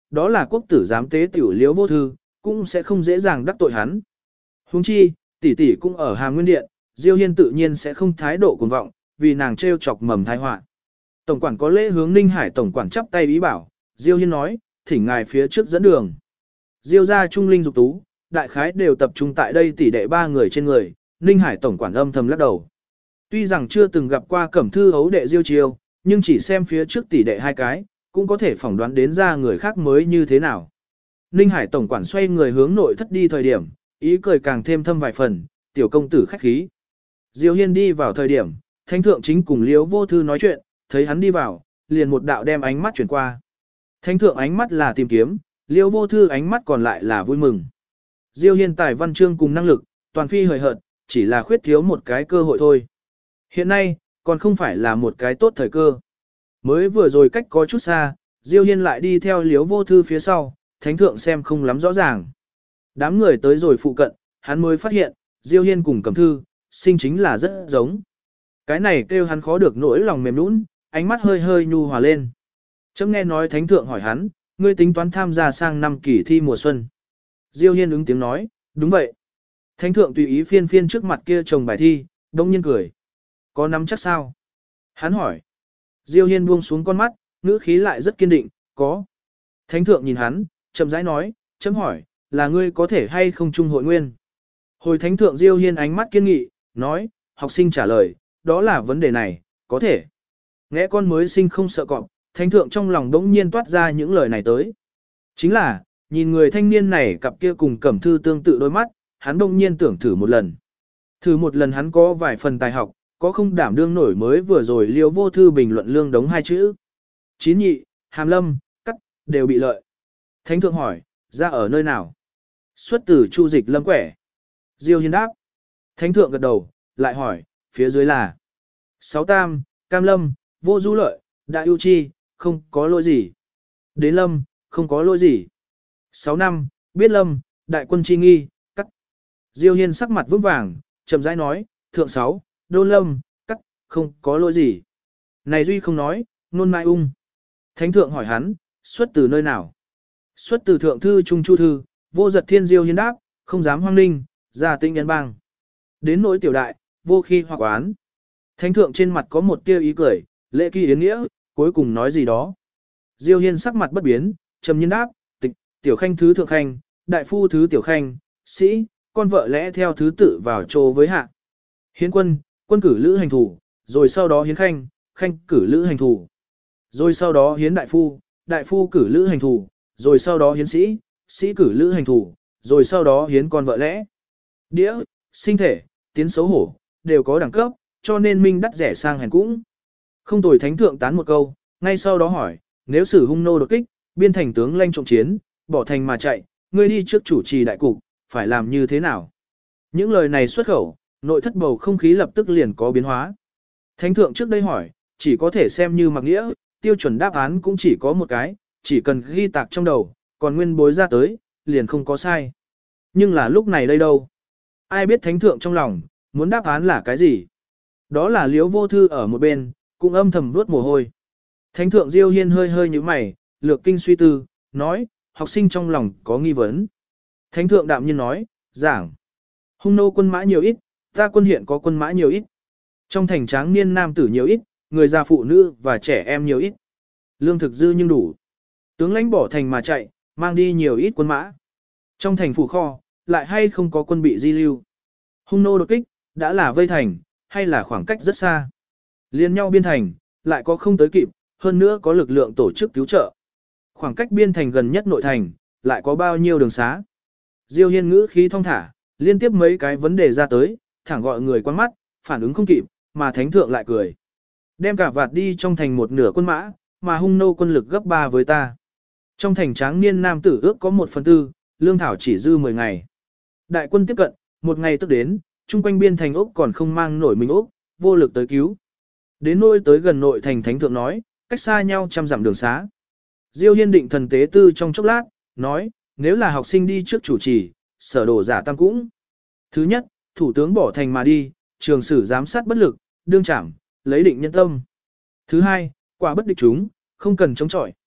đó là quốc tử giám tế tiểu Liễu Vô Thư, cũng sẽ không dễ dàng đắc tội hắn. Huống chi, tỷ tỷ cũng ở Hàm Nguyên Điện, Diêu Hiên tự nhiên sẽ không thái độ cuồng vọng, vì nàng trêu chọc mầm tai họa. Tổng quản có lễ hướng Ninh Hải tổng quản chắp tay ý bảo, Diêu Hiên nói, thỉnh ngài phía trước dẫn đường. Diêu gia trung linh dục tú, đại khái đều tập trung tại đây tỷ đệ ba người trên người, Ninh Hải tổng quản âm thầm lắc đầu. Tuy rằng chưa từng gặp qua cẩm thư ấu đệ Diêu Chiêu, nhưng chỉ xem phía trước tỷ đệ hai cái, cũng có thể phỏng đoán đến ra người khác mới như thế nào. Ninh Hải tổng quản xoay người hướng nội thất đi thời điểm, ý cười càng thêm thâm vài phần, tiểu công tử khách khí. Diêu Hiên đi vào thời điểm, Thánh thượng chính cùng Liễu Vô Thư nói chuyện, thấy hắn đi vào, liền một đạo đem ánh mắt chuyển qua. Thánh thượng ánh mắt là tìm kiếm, Liễu Vô Thư ánh mắt còn lại là vui mừng. Diêu Hiên tài văn chương cùng năng lực, toàn phi hời hợt, chỉ là khuyết thiếu một cái cơ hội thôi. Hiện nay, còn không phải là một cái tốt thời cơ. Mới vừa rồi cách có chút xa, Diêu Hiên lại đi theo Liễu Vô Thư phía sau, Thánh thượng xem không lắm rõ ràng. Đám người tới rồi phụ cận, hắn mới phát hiện, Diêu Hiên cùng Cẩm Thư, sinh chính là rất giống. Cái này kêu hắn khó được nỗi lòng mềm nũng, ánh mắt hơi hơi nhu hòa lên. Chấm nghe nói Thánh thượng hỏi hắn, ngươi tính toán tham gia sang năm kỳ thi mùa xuân. Diêu Hiên ứng tiếng nói, đúng vậy. Thánh thượng tùy ý phiên phiên trước mặt kia chồng bài thi, đông nhiên cười. Có nắm chắc sao? Hắn hỏi. Diêu Hiên buông xuống con mắt, ngữ khí lại rất kiên định, có. Thánh thượng nhìn hắn, chậm rãi nói, chấm hỏi, là ngươi có thể hay không trung hội nguyên? Hồi thánh thượng Diêu Hiên ánh mắt kiên nghị, nói, học sinh trả lời, đó là vấn đề này, có thể. Nghe con mới sinh không sợ cọp, thánh thượng trong lòng đống nhiên toát ra những lời này tới. Chính là, nhìn người thanh niên này cặp kia cùng Cẩm Thư tương tự đôi mắt, hắn đống nhiên tưởng thử một lần. Thử một lần hắn có vài phần tài học, có không đảm đương nổi mới vừa rồi Liễu Vô Thư bình luận lương đống hai chữ. Chín nhị, hàm lâm, cắt, đều bị lợi. Thánh thượng hỏi, ra ở nơi nào? Xuất từ Chu Dịch Lâm Quẻ. Diêu Hiên đáp. Thánh thượng gật đầu, lại hỏi, phía dưới là sáu tam, cam lâm, vô du lợi, đại ưu chi, không có lỗi gì. Đến lâm, không có lỗi gì. Sáu năm, biết lâm, đại quân chi nghi, cắt. Diêu Hiên sắc mặt vững vàng, chậm rãi nói, thượng sáu, đôn lâm, cắt, không có lỗi gì. Này Duy không nói, nôn mai ung. Thánh thượng hỏi hắn, xuất từ nơi nào? Xuất từ thượng thư trung chu thư, vô giật thiên. Diêu Hiên đáp, không dám hoang ninh, ra tinh nhân bang. Đến nỗi tiểu đại, vô khi hoặc oán. Thánh thượng trên mặt có một tia ý cười, lễ kỳ yến nghĩa, cuối cùng nói gì đó. Diêu Hiên sắc mặt bất biến, trầm nhiên đáp, tịch, tiểu khanh thứ thượng khanh, đại phu thứ tiểu khanh, sĩ, con vợ lẽ theo thứ tự vào chỗ với hạ. Hiến quân, quân cử lữ hành thủ, rồi sau đó hiến khanh, khanh cử lữ hành thủ. Rồi sau đó hiến đại phu, đại phu cử lữ hành thủ, rồi sau đó hiến sĩ, sĩ cử lữ hành thủ, rồi sau đó hiến con vợ lẽ. Đĩa, sinh thể, tiến xấu hổ, đều có đẳng cấp, cho nên minh đắt rẻ sang hèn cũng. Không tồi thánh thượng tán một câu, ngay sau đó hỏi, nếu sử hung nô đột kích, biên thành tướng lanh trọng chiến, bỏ thành mà chạy, ngươi đi trước chủ trì đại cục, phải làm như thế nào? Những lời này xuất khẩu, nội thất bầu không khí lập tức liền có biến hóa. Thánh thượng trước đây hỏi, chỉ có thể xem như mặc nghĩa, tiêu chuẩn đáp án cũng chỉ có một cái, chỉ cần ghi tạc trong đầu, còn nguyên bối ra tới, liền không có sai. Nhưng là lúc này đây đâu? Ai biết thánh thượng trong lòng, muốn đáp án là cái gì? Đó là Liễu Vô Thư ở một bên, cũng âm thầm vuốt mồ hôi. Thánh thượng Diêu Hiên hơi hơi như mày, lược kinh suy tư, nói, học sinh trong lòng có nghi vấn. Thánh thượng đạm nhiên nói, giảng. Hung nô quân mã nhiều ít, ta quân hiện có quân mã nhiều ít. Trong thành tráng niên nam tử nhiều ít, người già phụ nữ và trẻ em nhiều ít. Lương thực dư nhưng đủ. Tướng lãnh bỏ thành mà chạy, mang đi nhiều ít quân mã. Trong thành phủ kho, lại hay không có quân bị di lưu. Hung nô đột kích, đã là vây thành, hay là khoảng cách rất xa. Liên nhau biên thành, lại có không tới kịp, hơn nữa có lực lượng tổ chức cứu trợ. Khoảng cách biên thành gần nhất nội thành, lại có bao nhiêu đường xá. Diêu Hiên ngữ khí thong thả, liên tiếp mấy cái vấn đề ra tới, thẳng gọi người quan mắt, phản ứng không kịp, mà thánh thượng lại cười. Đem cả vạt đi trong thành một nửa quân mã, mà hung nô quân lực gấp ba với ta. Trong thành tráng niên nam tử ước có một phần tư, lương thảo chỉ dư mười ngày. Đại quân tiếp cận, một ngày tức đến, chung quanh biên thành Úc còn không mang nổi mình Úc, vô lực tới cứu. Đến nỗi tới gần nội thành thánh thượng nói, cách xa nhau trăm dặm đường xá. Diêu Hiên định thần tế tư trong chốc lát, nói, nếu là học sinh đi trước chủ trì, sở đổ giả tam cũng. Thứ nhất, thủ tướng bỏ thành mà đi, trường sử giám sát bất lực, đương trảm, lấy định nhân tâm. Thứ hai, quả bất địch chúng, không cần chống chọi,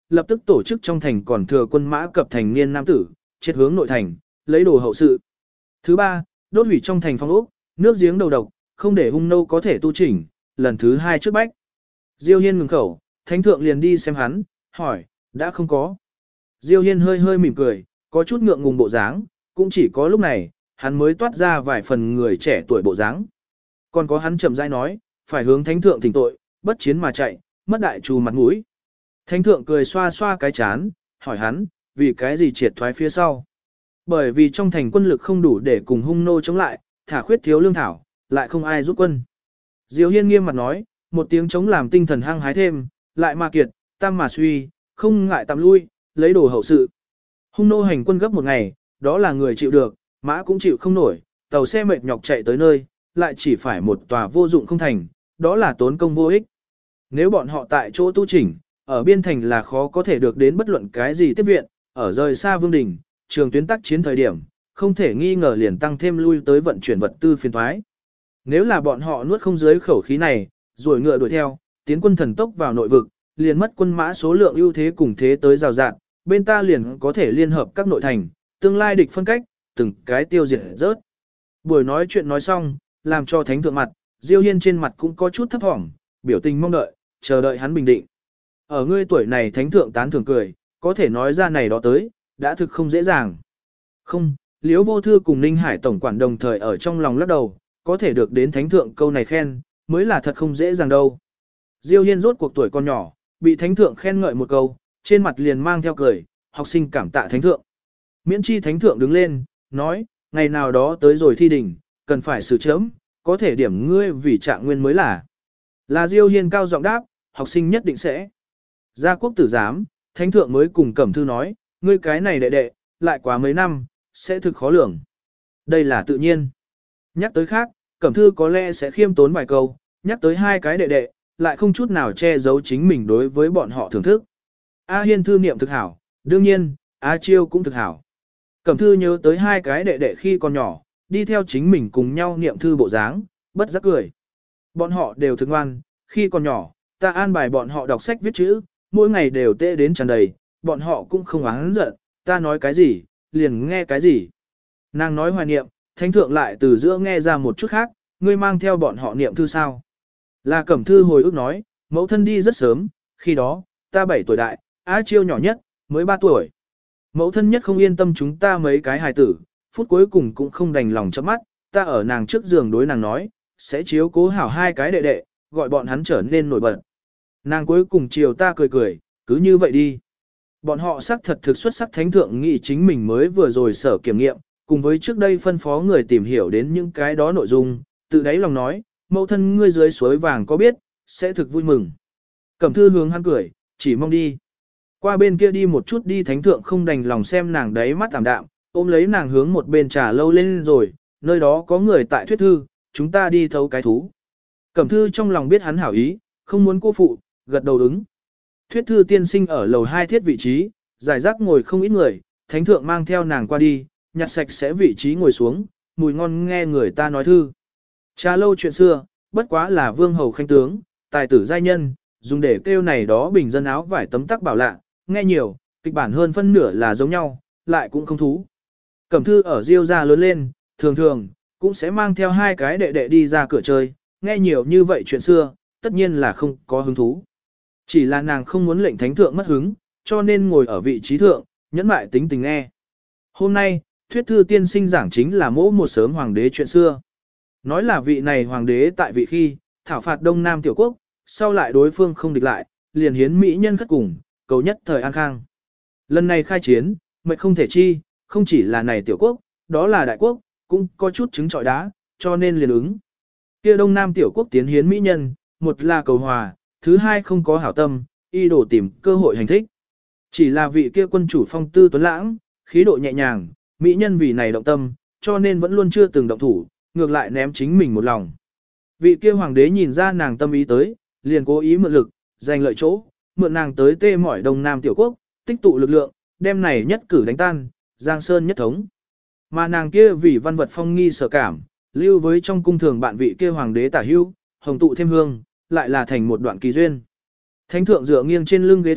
lập tức tổ chức trong thành còn thừa quân mã cập thành niên nam tử, triệt hướng nội thành, lấy đồ hậu sự. Thứ ba, đốt hủy trong thành phong ốc, nước giếng đầu độc, không để hung nô có thể tu chỉnh, lần thứ hai trước bách. Diêu Hiên ngừng khẩu, thánh thượng liền đi xem hắn, hỏi, đã không có. Diêu Hiên hơi hơi mỉm cười, có chút ngượng ngùng bộ dáng, cũng chỉ có lúc này, hắn mới toát ra vài phần người trẻ tuổi bộ dáng. Còn có hắn chậm rãi nói, phải hướng thánh thượng thỉnh tội, bất chiến mà chạy, mất đại trù mặt mũi. Thánh thượng cười xoa xoa cái chán, hỏi hắn, vì cái gì triệt thoái phía sau. Bởi vì trong thành quân lực không đủ để cùng hung nô chống lại, thả khuyết thiếu lương thảo, lại không ai giúp quân. Diêu Hiên nghiêm mặt nói, một tiếng chống làm tinh thần hăng hái thêm, lại mà kiệt, tam mà suy, không ngại tạm lui, lấy đồ hậu sự. Hung nô hành quân gấp một ngày, đó là người chịu được, mã cũng chịu không nổi, tàu xe mệt nhọc chạy tới nơi, lại chỉ phải một tòa vô dụng không thành, đó là tốn công vô ích. Nếu bọn họ tại chỗ tu chỉnh, ở biên thành là khó có thể được đến bất luận cái gì tiếp viện, ở rời xa vương đình, trường tuyến tác chiến thời điểm, không thể nghi ngờ liền tăng thêm lui tới vận chuyển vật tư phiền thoái. Nếu là bọn họ nuốt không dưới khẩu khí này, rồi ngựa đuổi theo, tiến quân thần tốc vào nội vực, liền mất quân mã số lượng ưu thế cùng thế tới rào rạt, bên ta liền có thể liên hợp các nội thành, tương lai địch phân cách, từng cái tiêu diệt rớt. Buổi nói chuyện nói xong, làm cho thánh thượng mặt, Diêu Hiên trên mặt cũng có chút thấp thỏm, biểu tình mong đợi, chờ đợi hắn bình định. Ở ngươi tuổi này thánh thượng tán thưởng cười, có thể nói ra này đó tới, đã thực không dễ dàng. Không, Liễu Vô Thư cùng Ninh Hải tổng quản đồng thời ở trong lòng lắc đầu, có thể được đến thánh thượng câu này khen, mới là thật không dễ dàng đâu. Diêu Hiên rốt cuộc tuổi còn nhỏ, bị thánh thượng khen ngợi một câu, trên mặt liền mang theo cười, học sinh cảm tạ thánh thượng. Miễn chi thánh thượng đứng lên, nói, ngày nào đó tới rồi thi đỉnh, cần phải xử chấm, có thể điểm ngươi vì trạng nguyên mới là. Là Diêu Hiên cao giọng đáp, học sinh nhất định sẽ. Gia quốc tử giám, thánh thượng mới cùng Cẩm Thư nói, ngươi cái này đệ đệ, lại quá mấy năm, sẽ thực khó lường. Đây là tự nhiên. Nhắc tới khác, Cẩm Thư có lẽ sẽ khiêm tốn vài câu, nhắc tới hai cái đệ đệ, lại không chút nào che giấu chính mình đối với bọn họ thưởng thức. A Hiên thư niệm thực hảo, đương nhiên, A Chiêu cũng thực hảo. Cẩm Thư nhớ tới hai cái đệ đệ khi còn nhỏ, đi theo chính mình cùng nhau niệm thư bộ dáng, bất giác cười. Bọn họ đều thực ngoan, khi còn nhỏ, ta an bài bọn họ đọc sách viết chữ, mỗi ngày đều tệ đến tràn đầy, bọn họ cũng không oán giận, ta nói cái gì, liền nghe cái gì. Nàng nói hoài niệm, thánh thượng lại từ giữa nghe ra một chút khác, ngươi mang theo bọn họ niệm thư sao. Là Cẩm Thư hồi ức nói, mẫu thân đi rất sớm, khi đó, ta bảy tuổi đại, Á Chiêu nhỏ nhất, mới ba tuổi. Mẫu thân nhất không yên tâm chúng ta mấy cái hài tử, phút cuối cùng cũng không đành lòng chớp mắt, ta ở nàng trước giường đối nàng nói, sẽ chiếu cố hảo hai cái đệ đệ, gọi bọn hắn trở nên nổi bật. Nàng cuối cùng chiều ta cười cười, cứ như vậy đi. Bọn họ xác thật thực xuất sắc thánh thượng nghị chính mình mới vừa rồi sở kiểm nghiệm, cùng với trước đây phân phó người tìm hiểu đến những cái đó nội dung, tự đáy lòng nói, mẫu thân ngươi dưới suối vàng có biết, sẽ thực vui mừng. Cẩm Thư hướng hắn cười, chỉ mong đi. Qua bên kia đi một chút đi thánh thượng không đành lòng xem nàng đấy mắt tạm đạm, ôm lấy nàng hướng một bên trà lâu lên rồi, nơi đó có người tại thuyết thư, chúng ta đi thấu cái thú. Cẩm Thư trong lòng biết hắn hảo ý, không muốn cô phụ, gật đầu ứng. Thuyết thư tiên sinh ở lầu hai thiết vị trí, giải rác ngồi không ít người, thánh thượng mang theo nàng qua đi, nhặt sạch sẽ vị trí ngồi xuống, mùi ngon nghe người ta nói thư. Trà lâu chuyện xưa, bất quá là vương hầu khanh tướng, tài tử giai nhân, dùng để kêu này đó bình dân áo vải tấm tắc bảo lạ, nghe nhiều, kịch bản hơn phân nửa là giống nhau, lại cũng không thú. Cẩm Thư ở Diêu gia lớn lên, thường thường, cũng sẽ mang theo hai cái đệ đệ đi ra cửa chơi, nghe nhiều như vậy chuyện xưa, tất nhiên là không có hứng thú. Chỉ là nàng không muốn lệnh thánh thượng mất hứng, cho nên ngồi ở vị trí thượng, nhẫn mại tính tình nghe. Hôm nay, thuyết thư tiên sinh giảng chính là mỗ một sớm hoàng đế chuyện xưa. Nói là vị này hoàng đế tại vị khi, thảo phạt Đông Nam tiểu quốc, sau lại đối phương không địch lại, liền hiến mỹ nhân khất cùng, cầu nhất thời an khang. Lần này khai chiến, mệnh không thể chi, không chỉ là này tiểu quốc, đó là đại quốc, cũng có chút chứng trọi đá, cho nên liền ứng. Kia Đông Nam tiểu quốc tiến hiến mỹ nhân, một là cầu hòa, thứ hai không có hảo tâm, y đổ tìm cơ hội hành thích. Chỉ là vị kia quân chủ phong tư tuấn lãng, khí độ nhẹ nhàng, mỹ nhân vì này động tâm, cho nên vẫn luôn chưa từng động thủ, ngược lại ném chính mình một lòng. Vị kia hoàng đế nhìn ra nàng tâm ý tới, liền cố ý mượn lực, giành lợi chỗ, mượn nàng tới tê mỏi Đông Nam tiểu quốc, tích tụ lực lượng, đem này nhất cử đánh tan, Giang Sơn nhất thống. Mà nàng kia vì văn vật phong nghi sở cảm, lưu với trong cung thường bạn vị kia hoàng đế tả hưu, hồng tụ thêm hương, lại là thành một đoạn kỳ duyên. Thánh thượng dựa nghiêng trên lưng ghế thượng,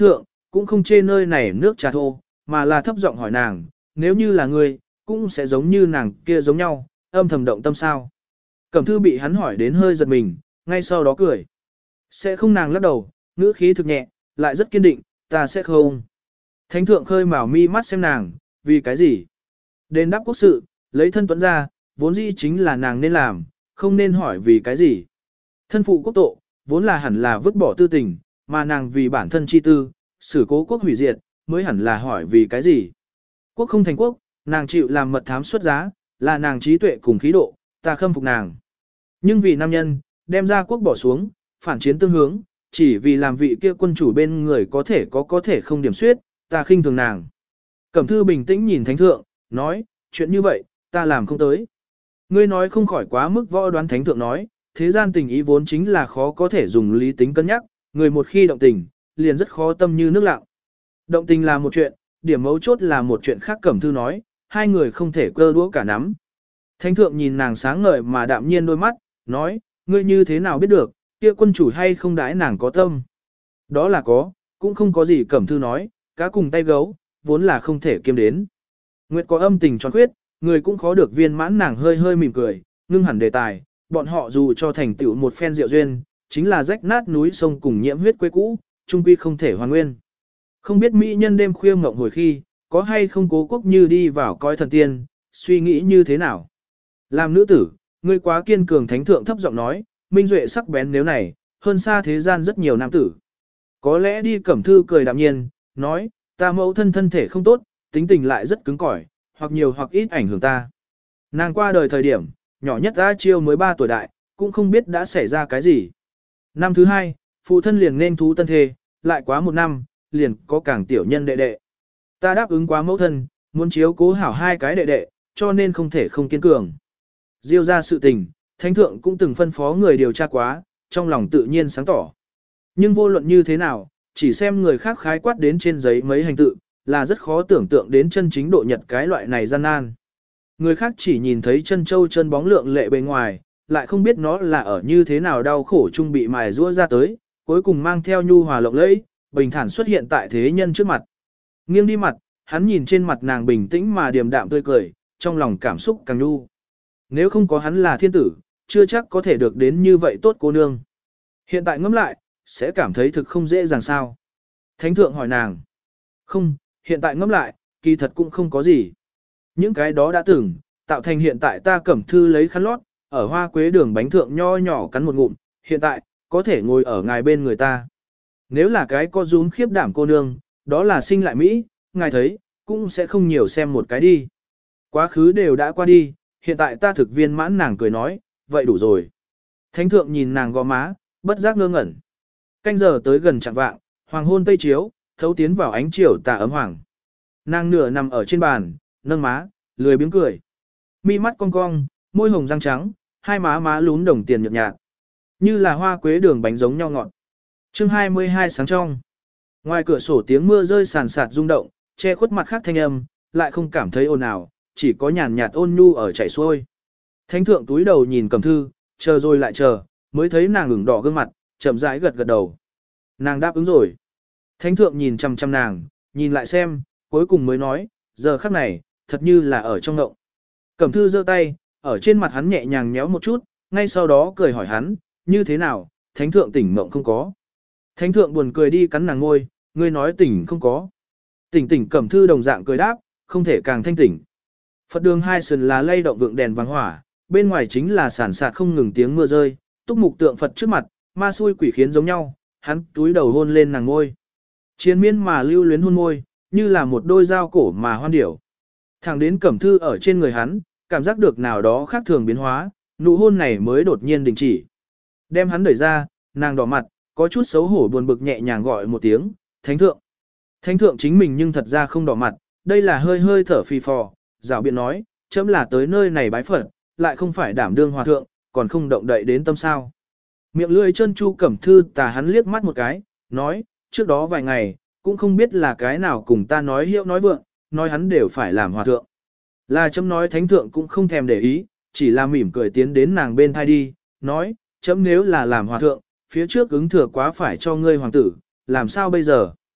cũng không chê nơi này nước trà thô, mà là thấp giọng hỏi nàng, nếu như là ngươi, cũng sẽ giống như nàng kia giống nhau, âm thầm động tâm sao. Cẩm thư bị hắn hỏi đến hơi giật mình, ngay sau đó cười. Sẽ không, nàng lắc đầu, ngữ khí thực nhẹ, lại rất kiên định, ta sẽ không. Thánh thượng khơi mào mi mắt xem nàng, vì cái gì? Đền đáp quốc sự, lấy thân tuấn ra, vốn dĩ chính là nàng nên làm, không nên hỏi vì cái gì. Thân phụ quốc tội, vốn là hẳn là vứt bỏ tư tình, mà nàng vì bản thân chi tư, xử cố quốc hủy diệt, mới hẳn là hỏi vì cái gì. Quốc không thành quốc, nàng chịu làm mật thám xuất giá, là nàng trí tuệ cùng khí độ, ta khâm phục nàng. Nhưng vì nam nhân, đem ra quốc bỏ xuống, phản chiến tương hướng, chỉ vì làm vị kia quân chủ bên người có thể có có thể không điểm suyết, ta khinh thường nàng. Cẩm thư bình tĩnh nhìn thánh thượng, nói, chuyện như vậy, ta làm không tới. Ngươi nói không khỏi quá mức võ đoán. Thánh thượng nói, thế gian tình ý vốn chính là khó có thể dùng lý tính cân nhắc, người một khi động tình, liền rất khó tâm như nước lặng. Động tình là một chuyện, điểm mấu chốt là một chuyện khác. Cẩm thư nói, hai người không thể cơ đũa cả nắm. Thánh thượng nhìn nàng sáng ngời mà đạm nhiên đôi mắt, nói, ngươi như thế nào biết được, kia quân chủ hay không đãi nàng có tâm. Đó là có, cũng không có gì. Cẩm thư nói, cá cùng tay gấu, vốn là không thể kiêm đến. Nguyệt có âm tình tròn khuyết, người cũng khó được viên mãn. Nàng hơi hơi mỉm cười, ngưng hẳn đề tài, bọn họ dù cho thành tựu một phen diệu duyên, chính là rách nát núi sông cùng nhiễm huyết quê cũ, trung quy không thể hoàn nguyên. Không biết mỹ nhân đêm khuya mộng hồi khi, có hay không cố quốc như đi vào coi thần tiên, suy nghĩ như thế nào. Làm nữ tử, ngươi quá kiên cường. Thánh thượng thấp giọng nói, minh duệ sắc bén nếu này, hơn xa thế gian rất nhiều nam tử. Có lẽ đi. Cẩm thư cười đạm nhiên, nói, ta mẫu thân thân thể không tốt, tính tình lại rất cứng cỏi, hoặc nhiều hoặc ít ảnh hưởng ta. Nàng qua đời thời điểm, nhỏ nhất A Chiêu mới ba tuổi đại, cũng không biết đã xảy ra cái gì. Năm thứ hai, phụ thân liền nên thú tân thê, lại quá một năm, liền có càng tiểu nhân đệ đệ. Ta đáp ứng quá mẫu thân, muốn chiếu cố hảo hai cái đệ đệ, cho nên không thể không kiên cường. Diêu ra sự tình, thánh thượng cũng từng phân phó người điều tra quá, trong lòng tự nhiên sáng tỏ. Nhưng vô luận như thế nào, chỉ xem người khác khái quát đến trên giấy mấy hành tự, là rất khó tưởng tượng đến chân chính độ nhật cái loại này gian nan. Người khác chỉ nhìn thấy chân châu chân bóng lượng lệ bên ngoài, lại không biết nó là ở như thế nào đau khổ chung bị mài rũa ra tới, cuối cùng mang theo nhu hòa lộng lẫy, bình thản xuất hiện tại thế nhân trước mặt. Nghiêng đi mặt, hắn nhìn trên mặt nàng bình tĩnh mà điềm đạm tươi cười, trong lòng cảm xúc càng nhu. Nếu không có hắn là thiên tử, chưa chắc có thể được đến như vậy tốt cô nương. Hiện tại ngẫm lại, sẽ cảm thấy thực không dễ dàng sao. Thánh thượng hỏi nàng. Không, hiện tại ngẫm lại, kỳ thật cũng không có gì. Những cái đó đã từng, tạo thành hiện tại ta Cẩm thư lấy khăn lót, ở hoa quế đường bánh thượng nho nhỏ cắn một ngụm, hiện tại, có thể ngồi ở ngài bên người ta. Nếu là cái có rúm khiếp đảm cô nương, đó là sinh lại Mỹ, ngài thấy, cũng sẽ không nhiều xem một cái đi. Quá khứ đều đã qua đi, hiện tại ta thực viên mãn. Nàng cười nói, vậy đủ rồi. Thánh thượng nhìn nàng gò má, bất giác ngơ ngẩn. Canh giờ tới gần chạng vạng, hoàng hôn tây chiếu, thấu tiến vào ánh chiều tà ấm hoàng. Nàng nửa nằm ở trên bàn, nâng má, lười biếng cười. Mi mắt cong cong, môi hồng răng trắng, hai má má lún đồng tiền nhợt nhạt, như là hoa quế đường bánh giống nhau ngọt. Chương hai mươi hai sáng trong. Ngoài cửa sổ tiếng mưa rơi sàn sạt rung động, che khuất mặt khác thanh âm, lại không cảm thấy ồn ào, chỉ có nhàn nhạt ôn nhu ở chảy xuôi. Thánh thượng túi đầu nhìn Cẩm thư, chờ rồi lại chờ, mới thấy nàng ửng đỏ gương mặt, chậm rãi gật gật đầu. Nàng đáp ứng rồi. Thánh thượng nhìn chăm chăm nàng, nhìn lại xem, cuối cùng mới nói, giờ khắc này, thật như là ở trong ngộng. Cẩm thư giơ tay, ở trên mặt hắn nhẹ nhàng nhéo một chút, ngay sau đó cười hỏi hắn, như thế nào, thánh thượng tỉnh mộng không có. Thánh thượng buồn cười đi cắn nàng ngôi, ngươi nói tỉnh không có. Tỉnh tỉnh. Cẩm thư đồng dạng cười đáp, không thể càng thanh tỉnh. Phật đường hai sườn là lay động vượng đèn vàng hỏa, bên ngoài chính là sản sạt không ngừng tiếng mưa rơi, túc mục tượng Phật trước mặt, ma xui quỷ khiến giống nhau, hắn túi đầu hôn lên nàng ngôi. Chiến miên mà lưu luyến hôn môi, như là một đôi dao cổ mà hoan điểu. Thẳng đến Cẩm thư ở trên người hắn, cảm giác được nào đó khác thường biến hóa, nụ hôn này mới đột nhiên đình chỉ. Đem hắn đẩy ra, nàng đỏ mặt, có chút xấu hổ buồn bực nhẹ nhàng gọi một tiếng, thánh thượng. Thánh thượng chính mình nhưng thật ra không đỏ mặt, đây là hơi hơi thở phì phò, rảo biện nói, chấm là tới nơi này bái Phật, lại không phải đảm đương hòa thượng, còn không động đậy đến tâm sao. Miệng lưỡi chân chu Cẩm thư tà hắn liếc mắt một cái, nói, trước đó vài ngày, cũng không biết là cái nào cùng ta nói hiệu nói vượng, nói hắn đều phải làm hòa thượng. Là chấm nói. Thánh thượng cũng không thèm để ý, chỉ là mỉm cười tiến đến nàng bên thai đi, nói, chấm nếu là làm hòa thượng, phía trước ứng thừa quá phải cho ngươi hoàng tử, làm sao bây giờ?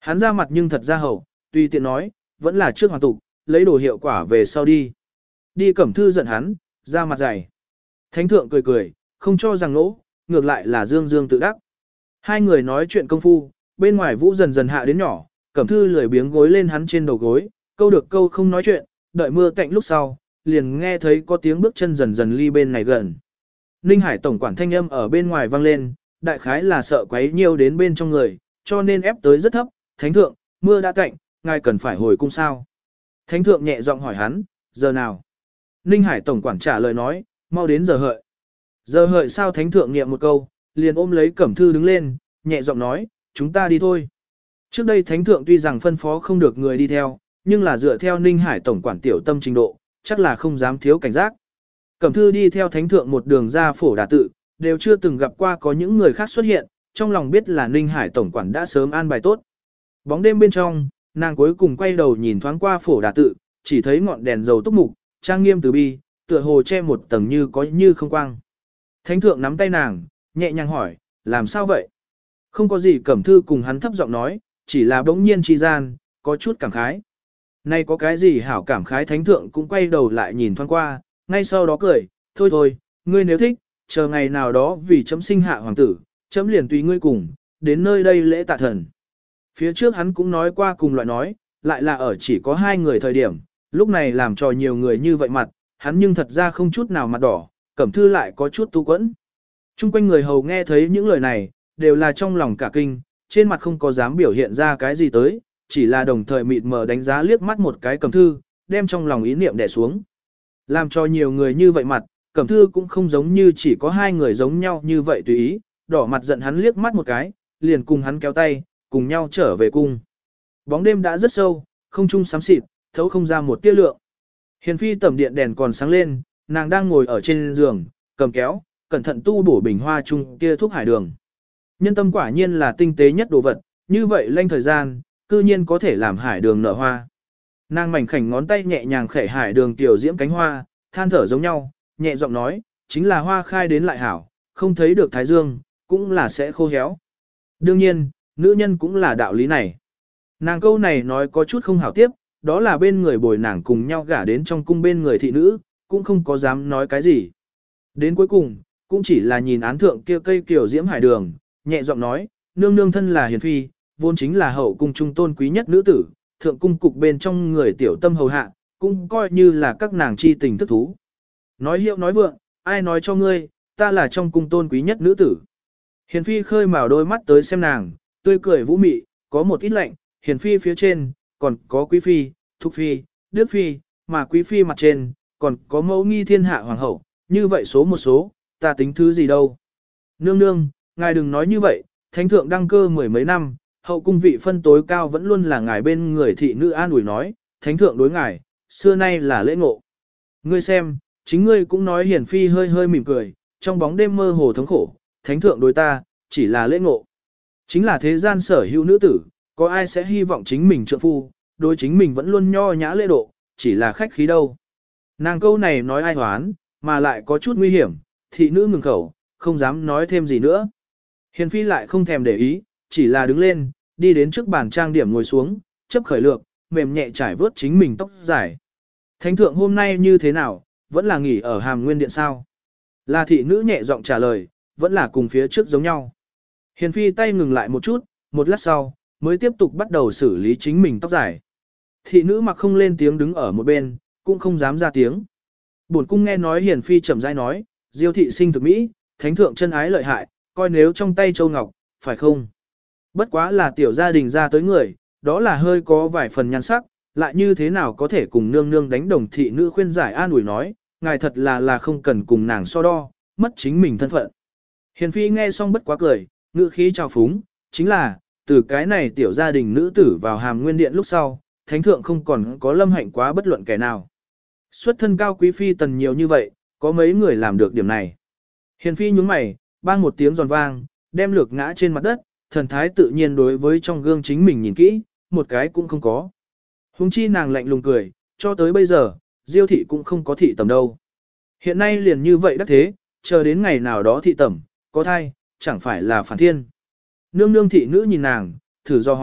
Hắn ra mặt nhưng thật ra hậu, tùy tiện nói, vẫn là trước hoàn tục, lấy đồ hiệu quả về sau đi. Đi Cẩm Thư giận hắn, ra mặt dày. Thánh thượng cười cười, không cho rằng nỗ, ngược lại là dương dương tự đắc. Hai người nói chuyện công phu, bên ngoài vũ dần dần hạ đến nhỏ, Cẩm Thư lười biếng gối lên hắn trên đầu gối, câu được câu không nói chuyện, đợi mưa tạnh lúc sau, liền nghe thấy có tiếng bước chân dần dần ly bên này gần. Ninh Hải tổng quản thanh âm ở bên ngoài vang lên, đại khái là sợ quấy nhiều đến bên trong người, cho nên ép tới rất thấp, thánh thượng, mưa đã tạnh, ngài cần phải hồi cung sao. Thánh thượng nhẹ giọng hỏi hắn, giờ nào? Ninh Hải tổng quản trả lời nói, mau đến giờ hợi. Giờ hợi sao thánh thượng niệm một câu, liền ôm lấy Cẩm Thư đứng lên, nhẹ giọng nói, chúng ta đi thôi. Trước đây thánh thượng tuy rằng phân phó không được người đi theo, nhưng là dựa theo Ninh Hải tổng quản tiểu tâm trình độ, chắc là không dám thiếu cảnh giác. Cẩm Thư đi theo thánh thượng một đường ra phổ đà tự, đều chưa từng gặp qua có những người khác xuất hiện, trong lòng biết là Ninh Hải tổng quản đã sớm an bài tốt. Bóng đêm bên trong, nàng cuối cùng quay đầu nhìn thoáng qua phổ đà tự, chỉ thấy ngọn đèn dầu túc mục, trang nghiêm từ bi, tựa hồ che một tầng như có như không quang. Thánh thượng nắm tay nàng, nhẹ nhàng hỏi, làm sao vậy? Không có gì. Cẩm Thư cùng hắn thấp giọng nói, chỉ là bỗng nhiên chi gian, có chút cảm khái. Nay có cái gì hảo cảm khái? Thánh thượng cũng quay đầu lại nhìn thoáng qua, ngay sau đó cười, thôi thôi, ngươi nếu thích, chờ ngày nào đó vì chấm sinh hạ hoàng tử, chấm liền tùy ngươi cùng, đến nơi đây lễ tạ thần. Phía trước hắn cũng nói qua cùng loại nói, lại là ở chỉ có hai người thời điểm, lúc này làm cho nhiều người như vậy mặt, hắn nhưng thật ra không chút nào mặt đỏ, Cẩm Thư lại có chút tu quẫn. Trung quanh người hầu nghe thấy những lời này, đều là trong lòng cả kinh, trên mặt không có dám biểu hiện ra cái gì tới, chỉ là đồng thời mịt mờ đánh giá liếc mắt một cái Cẩm Thư, đem trong lòng ý niệm đè xuống. Làm cho nhiều người như vậy mặt, Cẩm Thư cũng không giống như chỉ có hai người giống nhau như vậy tùy ý, đỏ mặt giận hắn liếc mắt một cái, liền cùng hắn kéo tay, cùng nhau trở về cung. Bóng đêm đã rất sâu, không trung xám xịt, thấu không ra một tia lượng. Hiền phi tẩm điện đèn còn sáng lên, nàng đang ngồi ở trên giường, cầm kéo, cẩn thận tu bổ bình hoa chung kia thuốc hải đường. Nhân tâm quả nhiên là tinh tế nhất đồ vật, như vậy lanh thời gian, cư nhiên có thể làm hải đường nở hoa. Nàng mảnh khảnh ngón tay nhẹ nhàng khẽ hải đường tiểu diễm cánh hoa, than thở giống nhau, nhẹ giọng nói, chính là hoa khai đến lại hảo, không thấy được thái dương, cũng là sẽ khô héo. Đương nhiên, nữ nhân cũng là đạo lý này. Nàng câu này nói có chút không hảo tiếp, đó là bên người bồi nàng cùng nhau gả đến trong cung bên người thị nữ, cũng không có dám nói cái gì. Đến cuối cùng, cũng chỉ là nhìn án thượng kia cây kiểu diễm hải đường, nhẹ giọng nói, nương nương thân là hiền phi, vốn chính là hậu cung trung tôn quý nhất nữ tử, thượng cung cục bên trong người tiểu tâm hầu hạ, cũng coi như là các nàng chi tình thức thú. Nói hiệu nói vượng, ai nói cho ngươi, ta là trong cung tôn quý nhất nữ tử. Hiền phi khơi mào đôi mắt tới xem nàng, tươi cười vũ mị, có một ít lạnh, hiền phi phía trên, còn có quý phi, thục phi, đức phi, mà quý phi mặt trên, còn có mẫu nghi thiên hạ hoàng hậu, như vậy số một số, ta tính thứ gì đâu. Nương nương, ngài đừng nói như vậy, thánh thượng đăng cơ mười mấy năm, hậu cung vị phân tối cao vẫn luôn là ngài bên người thị nữ an ủi nói, thánh thượng đối ngài, xưa nay là lễ ngộ. Ngươi xem, chính ngươi cũng nói hiển phi hơi hơi mỉm cười, trong bóng đêm mơ hồ thống khổ, thánh thượng đối ta, chỉ là lễ ngộ. Chính là thế gian sở hữu nữ tử, có ai sẽ hy vọng chính mình trượng phu, đối chính mình vẫn luôn nho nhã lễ độ, chỉ là khách khí đâu. Nàng câu này nói ai hoán, mà lại có chút nguy hiểm, thị nữ ngừng khẩu, không dám nói thêm gì nữa. Hiền phi lại không thèm để ý, chỉ là đứng lên, đi đến trước bàn trang điểm ngồi xuống, chấp khởi lược, mềm nhẹ trải vớt chính mình tóc dài. Thánh thượng hôm nay như thế nào, vẫn là nghỉ ở Hàm Nguyên Điện sao? Là thị nữ nhẹ giọng trả lời, vẫn là cùng phía trước giống nhau. Hiền phi tay ngừng lại một chút, một lát sau, mới tiếp tục bắt đầu xử lý chính mình tóc dài. Thị nữ mặc không lên tiếng đứng ở một bên, cũng không dám ra tiếng. Bổn cung nghe nói hiền phi chậm rãi nói, diêu thị sinh thực mỹ, thánh thượng chân ái lợi hại, coi nếu trong tay châu ngọc, phải không? Bất quá là tiểu gia đình ra tới người, đó là hơi có vài phần nhan sắc, lại như thế nào có thể cùng nương nương đánh đồng. Thị nữ khuyên giải an ủi nói, ngài thật là là không cần cùng nàng so đo, mất chính mình thân phận. Hiền phi nghe xong bất quá cười, ngữ khí trào phúng, chính là, từ cái này tiểu gia đình nữ tử vào Hàm Nguyên Điện lúc sau, thánh thượng không còn có lâm hạnh quá bất luận kẻ nào. Xuất thân cao quý phi tần nhiều như vậy, có mấy người làm được điểm này. Hiền phi nhướng mày, bang một tiếng giòn vang, đem lược ngã trên mặt đất, thần thái tự nhiên đối với trong gương chính mình nhìn kỹ, một cái cũng không có. Hùng chi nàng lạnh lùng cười, cho tới bây giờ, diêu thị cũng không có thị tầm đâu. Hiện nay liền như vậy đắc thế, chờ đến ngày nào đó thị tẩm, có thai, chẳng phải là phản thiên. Nương nương thị nữ nhìn nàng, thử do hỏi,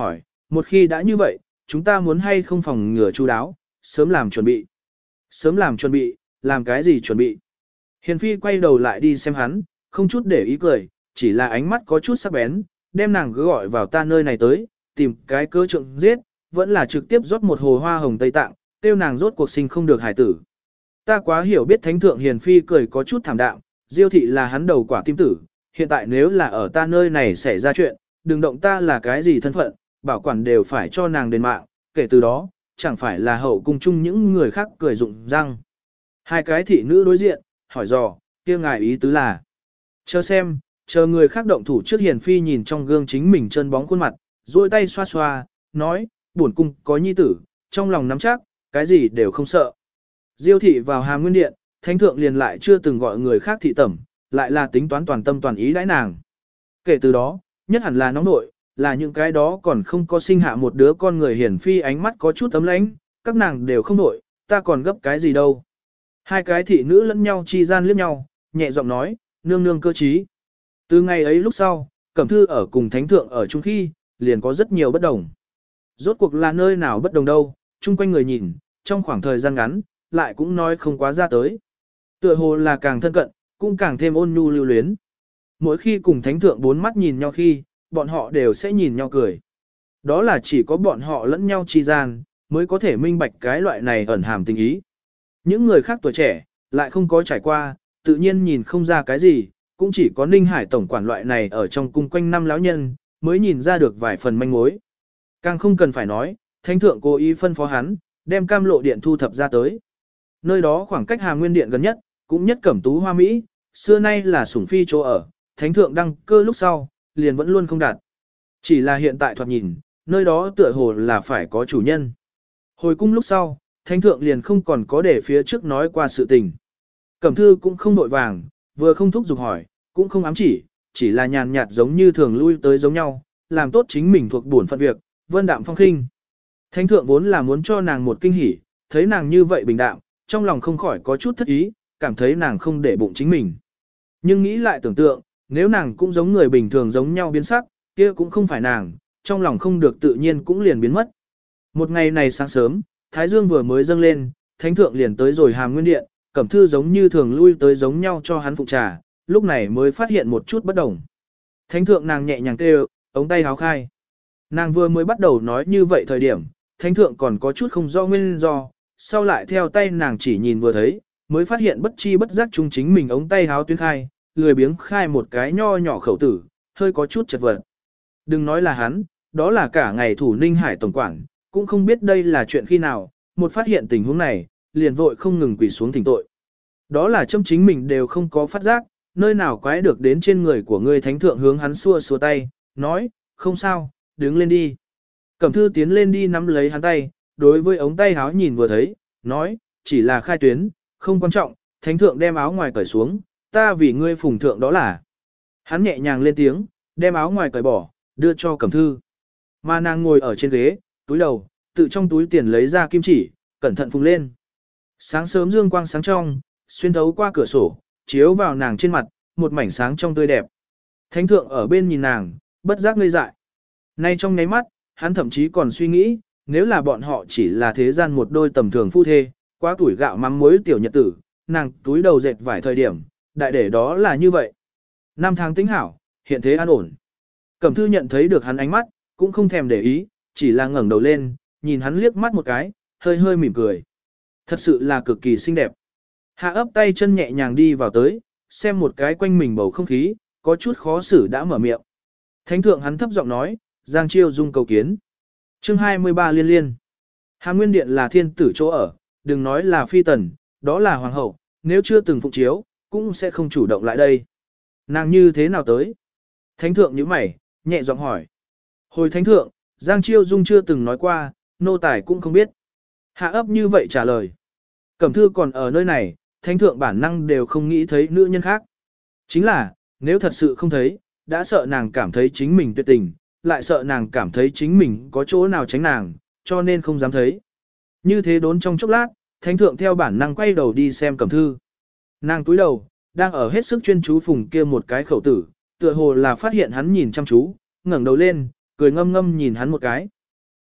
Một khi đã như vậy, chúng ta muốn hay không phòng ngừa chu đáo, sớm làm chuẩn bị. Sớm làm chuẩn bị, làm cái gì chuẩn bị? Hiền Phi quay đầu lại đi xem hắn, không chút để ý cười, chỉ là ánh mắt có chút sắc bén, đem nàng cứ gọi vào ta nơi này tới, tìm cái cơ trượng giết, vẫn là trực tiếp rót một hồ hoa hồng Tây Tạng, tiêu nàng rốt cuộc sinh không được hải tử. Ta quá hiểu biết thánh thượng Hiền Phi cười có chút thảm đạm, Diêu thị là hắn đầu quả tim tử, hiện tại nếu là ở ta nơi này xảy ra chuyện, đừng động ta là cái gì thân phận, bảo quản đều phải cho nàng đền mạng, kể từ đó, chẳng phải là hậu cung chung những người khác cười rụng răng. Hai cái thị nữ đối diện, hỏi dò, kia ngài ý tứ là, chờ xem, chờ người khác động thủ trước. Hiền Phi nhìn trong gương chính mình chân bóng khuôn mặt, duỗi tay xoa xoa, nói, bổn cung có nhi tử, trong lòng nắm chắc, cái gì đều không sợ. Diêu thị vào Hàm Nguyên Điện, thánh thượng liền lại chưa từng gọi người khác thị tẩm, lại là tính toán toàn tâm toàn ý đãi nàng. Kể từ đó, nhất hẳn là nóng nội, là những cái đó còn không có sinh hạ một đứa con người. Hiển Phi ánh mắt có chút ấm lãnh, các nàng đều không nội, ta còn gấp cái gì đâu. Hai cái thị nữ lẫn nhau chi gian liếc nhau, nhẹ giọng nói, nương nương cơ trí. Từ ngày ấy lúc sau, Cẩm Thư ở cùng thánh thượng ở chung khi, liền có rất nhiều bất đồng. Rốt cuộc là nơi nào bất đồng đâu, chung quanh người nhìn, trong khoảng thời gian ngắn, lại cũng nói không quá ra tới. Tựa hồ là càng thân cận, cũng càng thêm ôn nhu lưu luyến. Mỗi khi cùng thánh thượng bốn mắt nhìn nhau khi, bọn họ đều sẽ nhìn nhau cười. Đó là chỉ có bọn họ lẫn nhau chi gian, mới có thể minh bạch cái loại này ẩn hàm tình ý. Những người khác tuổi trẻ, lại không có trải qua, tự nhiên nhìn không ra cái gì, cũng chỉ có Ninh Hải tổng quản loại này ở trong cung quanh năm lão nhân, mới nhìn ra được vài phần manh mối. Càng không cần phải nói, thánh thượng cố ý phân phó hắn, đem Cam Lộ Điện thu thập ra tới. Nơi đó khoảng cách Hàm Nguyên Điện gần nhất, cũng nhất cẩm tú hoa mỹ, xưa nay là sủng phi chỗ ở, thánh thượng đăng cơ lúc sau, liền vẫn luôn không đạt. Chỉ là hiện tại thoạt nhìn, nơi đó tựa hồ là phải có chủ nhân. Hồi cung lúc sau, thánh thượng liền không còn có để phía trước nói qua sự tình. Cẩm Thư cũng không nội vàng, vừa không thúc giục hỏi, cũng không ám chỉ, chỉ là nhàn nhạt giống như thường lui tới giống nhau, làm tốt chính mình thuộc bổn phận việc, vân đạm phong khinh. Thánh thượng vốn là muốn cho nàng một kinh hỉ, thấy nàng như vậy bình đạm, trong lòng không khỏi có chút thất ý, cảm thấy nàng không để bụng chính mình. Nhưng nghĩ lại tưởng tượng, nếu nàng cũng giống người bình thường giống nhau biến sắc, kia cũng không phải nàng, trong lòng không được tự nhiên cũng liền biến mất. Một ngày này sáng sớm, Thái Dương vừa mới dâng lên, thánh thượng liền tới rồi Hàm Nguyên Điện, Cẩm Thư giống như thường lui tới giống nhau cho hắn phụ trà, lúc này mới phát hiện một chút bất đồng. Thánh thượng nàng nhẹ nhàng kêu, ống tay háo khai. Nàng vừa mới bắt đầu nói như vậy thời điểm, thánh thượng còn có chút không rõ nguyên do, sau lại theo tay nàng chỉ nhìn vừa thấy, mới phát hiện bất chi bất giác chung chính mình ống tay háo tuyến khai, lười biếng khai một cái nho nhỏ khẩu tử, hơi có chút chật vật. Đừng nói là hắn, đó là cả ngày thủ Ninh Hải tổng quản, cũng không biết đây là chuyện khi nào, một phát hiện tình huống này, liền vội không ngừng quỳ xuống thỉnh tội. Đó là châm chính mình đều không có phát giác, nơi nào quái được đến trên người của ngươi. Thánh thượng hướng hắn xua xua tay, nói, không sao, đứng lên đi. Cẩm Thư tiến lên đi nắm lấy hắn tay, đối với ống tay áo nhìn vừa thấy, nói, chỉ là khai tuyến, không quan trọng. Thánh thượng đem áo ngoài cởi xuống, ta vì ngươi phùng thượng đó là. Hắn nhẹ nhàng lên tiếng, đem áo ngoài cởi bỏ, đưa cho Cẩm Thư. Mà nàng ngồi ở trên ghế, túi đầu, tự trong túi tiền lấy ra kim chỉ, cẩn thận phùng lên. Sáng sớm dương quang sáng trong, xuyên thấu qua cửa sổ, chiếu vào nàng trên mặt, một mảnh sáng trong tươi đẹp. Thánh thượng ở bên nhìn nàng, bất giác ngây dại. Nay trong nháy mắt, hắn thậm chí còn suy nghĩ, nếu là bọn họ chỉ là thế gian một đôi tầm thường phu thê, quá tuổi gạo mắm muối tiểu nhật tử, nàng túi đầu dệt vài thời điểm, đại để đó là như vậy. Năm tháng tính hảo, hiện thế an ổn. Cẩm Thư nhận thấy được hắn ánh mắt, cũng không thèm để ý, chỉ là ngẩng đầu lên, nhìn hắn liếc mắt một cái, hơi hơi mỉm cười. Thật sự là cực kỳ xinh đẹp. Hạ ấp tay chân nhẹ nhàng đi vào tới, xem một cái quanh mình bầu không khí, có chút khó xử đã mở miệng. Thánh thượng hắn thấp giọng nói, Giang Chiêu Dung cầu kiến. Chương hai mươi ba liên liên. Hàm Nguyên Điện là thiên tử chỗ ở, đừng nói là phi tần, đó là hoàng hậu, nếu chưa từng phụng chiếu, cũng sẽ không chủ động lại đây. Nàng như thế nào tới? Thánh thượng nhíu mày, nhẹ giọng hỏi. Hồi thánh thượng, Giang Chiêu Dung chưa từng nói qua, nô tài cũng không biết. Hạ ấp như vậy trả lời. Cẩm Thư còn ở nơi này, thánh thượng bản năng đều không nghĩ thấy nữ nhân khác. Chính là, nếu thật sự không thấy, đã sợ nàng cảm thấy chính mình tuyệt tình, lại sợ nàng cảm thấy chính mình có chỗ nào tránh nàng, cho nên không dám thấy. Như thế đốn trong chốc lát, thánh thượng theo bản năng quay đầu đi xem Cẩm Thư. Nàng túi đầu, đang ở hết sức chuyên chú phùng kia một cái khẩu tử, tựa hồ là phát hiện hắn nhìn chăm chú, ngẩng đầu lên, cười ngâm ngâm nhìn hắn một cái.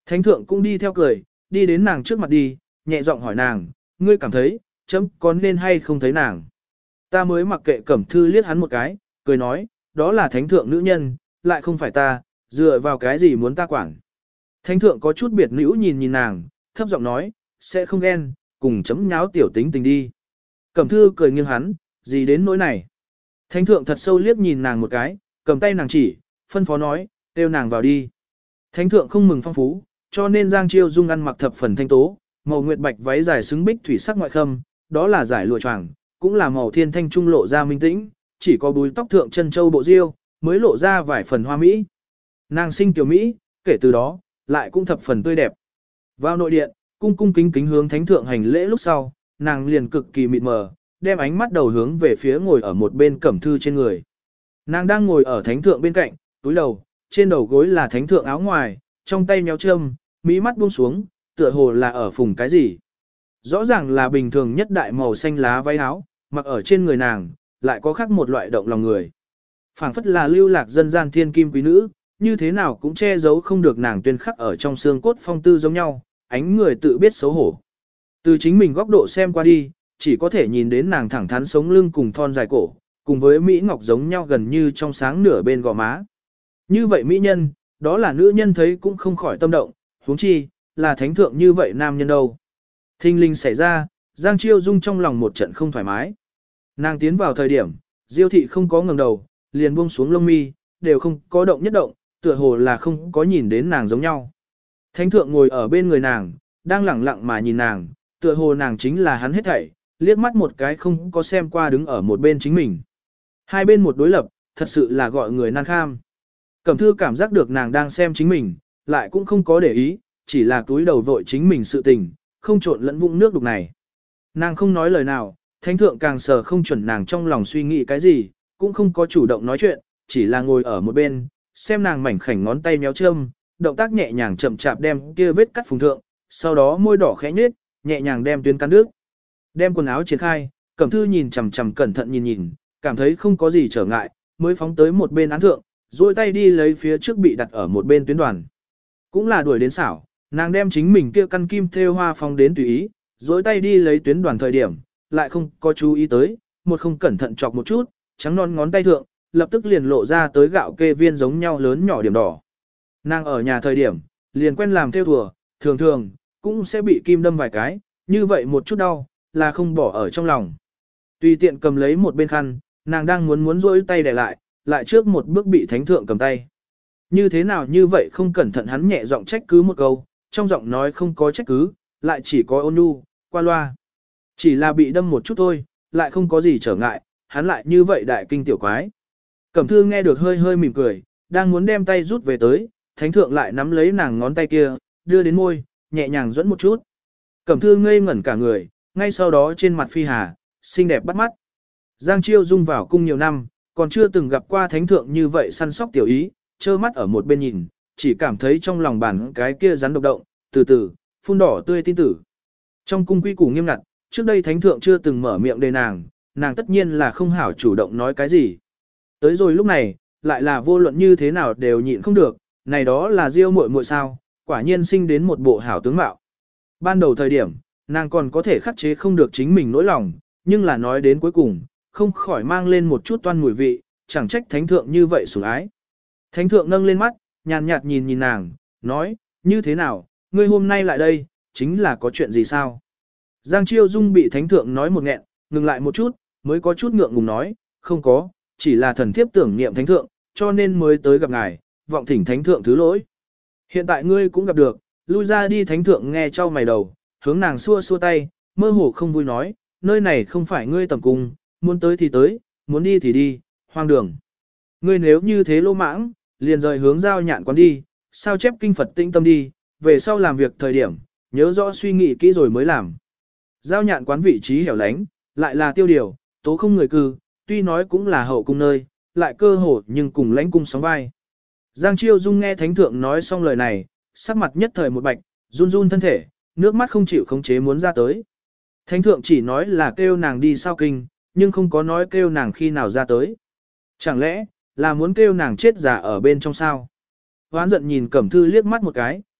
Thánh thượng cũng đi theo cười, đi đến nàng trước mặt đi, nhẹ giọng hỏi nàng, ngươi cảm thấy, chấm có nên hay không thấy nàng. Ta mới mặc kệ Cẩm Thư liếc hắn một cái, cười nói, đó là thánh thượng nữ nhân, lại không phải ta, dựa vào cái gì muốn ta quản. Thánh thượng có chút biệt nữ nhìn nhìn nàng, thấp giọng nói, sẽ không ghen, cùng chấm nháo tiểu tính tình đi. Cẩm Thư cười nghiêng hắn, gì đến nỗi này. Thánh thượng thật sâu liếc nhìn nàng một cái, cầm tay nàng chỉ, phân phó nói, kêu nàng vào đi. Thánh thượng không mừng phong phú, cho nên Giang Chiêu Dung ăn mặc thập phần thanh tố, màu nguyệt bạch váy dài xứng bích thủy sắc ngoại khâm, đó là giải lụa choàng, cũng là màu thiên thanh trung lộ ra minh tĩnh, chỉ có búi tóc thượng chân châu bộ diêu, mới lộ ra vài phần hoa mỹ. Nàng sinh tiểu mỹ, kể từ đó, lại cũng thập phần tươi đẹp. Vào nội điện, cung cung kính kính hướng thánh thượng hành lễ lúc sau, nàng liền cực kỳ mịt mờ, đem ánh mắt đầu hướng về phía ngồi ở một bên Cẩm Thư trên người. Nàng đang ngồi ở thánh thượng bên cạnh, túi đầu, trên đầu gối là thánh thượng áo ngoài, trong tay nhéo châm, mỹ mắt buông xuống, tựa hồ là ở phùng cái gì. Rõ ràng là bình thường nhất đại màu xanh lá váy áo, mặc ở trên người nàng, lại có khác một loại động lòng người. Phảng phất là lưu lạc dân gian thiên kim quý nữ, như thế nào cũng che giấu không được nàng tuyên khắc ở trong xương cốt phong tư giống nhau, ánh người tự biết xấu hổ. Từ chính mình góc độ xem qua đi, chỉ có thể nhìn đến nàng thẳng thắn sống lưng cùng thon dài cổ, cùng với Mỹ Ngọc giống nhau gần như trong sáng nửa bên gò má. Như vậy mỹ nhân, đó là nữ nhân thấy cũng không khỏi tâm động, huống chi, là thánh thượng như vậy nam nhân đâu. Thinh linh xảy ra, Giang Chiêu Dung trong lòng một trận không thoải mái. Nàng tiến vào thời điểm, Diêu thị không có ngẩng đầu, liền buông xuống lông mi, đều không có động nhất động, tựa hồ là không có nhìn đến nàng giống nhau. Thánh thượng ngồi ở bên người nàng, đang lẳng lặng mà nhìn nàng, tựa hồ nàng chính là hắn hết thảy, liếc mắt một cái không có xem qua đứng ở một bên chính mình. Hai bên một đối lập, thật sự là gọi người nan kham. Cẩm Thư cảm giác được nàng đang xem chính mình, lại cũng không có để ý, chỉ là túi đầu vội chính mình sự tình, không trộn lẫn vũng nước đục này. Nàng không nói lời nào, thánh thượng càng sờ không chuẩn nàng trong lòng suy nghĩ cái gì, cũng không có chủ động nói chuyện, chỉ là ngồi ở một bên, xem nàng mảnh khảnh ngón tay méo châm, động tác nhẹ nhàng chậm chạp đem kia vết cắt phùng thượng, sau đó môi đỏ khẽ nhếch, nhẹ nhàng đem tuyến cắn nước. Đem quần áo triển khai, Cẩm Thư nhìn chằm chằm cẩn thận nhìn nhìn, cảm thấy không có gì trở ngại, mới phóng tới một bên án thượng, duỗi tay đi lấy phía trước bị đặt ở một bên tuyến đoàn. Cũng là đuổi đến xảo, nàng đem chính mình kia căn kim thêu hoa phóng đến tùy ý, duỗi tay đi lấy tuyến đoàn thời điểm, lại không có chú ý tới, một không cẩn thận chọc một chút, trắng non ngón tay thượng, lập tức liền lộ ra tới gạo kê viên giống nhau lớn nhỏ điểm đỏ. Nàng ở nhà thời điểm, liền quen làm thêu thùa, thường thường, cũng sẽ bị kim đâm vài cái, như vậy một chút đau, là không bỏ ở trong lòng. Tùy tiện cầm lấy một bên khăn, nàng đang muốn muốn rỗi tay để lại, lại trước một bước bị thánh thượng cầm tay. Như thế nào như vậy không cẩn thận hắn nhẹ giọng trách cứ một câu, trong giọng nói không có trách cứ, lại chỉ có ôn nhu, qua loa. Chỉ là bị đâm một chút thôi, lại không có gì trở ngại, hắn lại như vậy đại kinh tiểu quái. Cẩm Thư nghe được hơi hơi mỉm cười, đang muốn đem tay rút về tới, thánh thượng lại nắm lấy nàng ngón tay kia, đưa đến môi, nhẹ nhàng dẫn một chút. Cẩm Thư ngây ngẩn cả người, ngay sau đó trên mặt phi hà, xinh đẹp bắt mắt. Giang Chiêu Dung vào cung nhiều năm, còn chưa từng gặp qua thánh thượng như vậy săn sóc tiểu ý, trơ mắt ở một bên nhìn, chỉ cảm thấy trong lòng bản cái kia rắn độc động, từ từ, phun đỏ tươi tin tử. Trong cung quy củ nghiêm ngặt, trước đây thánh thượng chưa từng mở miệng đề nàng, nàng tất nhiên là không hảo chủ động nói cái gì. Tới rồi lúc này, lại là vô luận như thế nào đều nhịn không được, này đó là Diêu muội muội sao, quả nhiên sinh đến một bộ hảo tướng mạo. Ban đầu thời điểm, nàng còn có thể khắc chế không được chính mình nỗi lòng, nhưng là nói đến cuối cùng, không khỏi mang lên một chút toan mùi vị, chẳng trách thánh thượng như vậy sủng ái. Thánh thượng nâng lên mắt, nhàn nhạt nhìn nhìn nàng, nói, như thế nào, ngươi hôm nay lại đây, chính là có chuyện gì sao? Giang Chiêu Dung bị thánh thượng nói một nghẹn, ngừng lại một chút, mới có chút ngượng ngùng nói, không có, chỉ là thần thiếp tưởng niệm thánh thượng, cho nên mới tới gặp ngài, vọng thỉnh thánh thượng thứ lỗi. Hiện tại ngươi cũng gặp được, lui ra đi. Thánh thượng nghe trao mày đầu, hướng nàng xua xua tay, mơ hồ không vui nói, nơi này không phải ngươi tầm cung, muốn tới thì tới, muốn đi thì đi, hoang đường. Ngươi nếu như thế lô mãng, liền rời hướng giao nhạn quán đi, sao chép kinh Phật tĩnh tâm đi, về sau làm việc thời điểm, nhớ rõ suy nghĩ kỹ rồi mới làm. Giao nhạn quán vị trí hẻo lánh, lại là tiêu điều, tố không người cư, tuy nói cũng là hậu cung nơi, lại cơ hồ nhưng cùng lãnh cung sóng vai. Giang Chiêu Dung nghe thánh thượng nói xong lời này, sắc mặt nhất thời một bạch, run run thân thể, nước mắt không chịu khống chế muốn ra tới. Thánh thượng chỉ nói là kêu nàng đi sao kinh, nhưng không có nói kêu nàng khi nào ra tới. Chẳng lẽ, là muốn kêu nàng chết giả ở bên trong sao? Hoán giận nhìn Cẩm Thư liếc mắt một cái,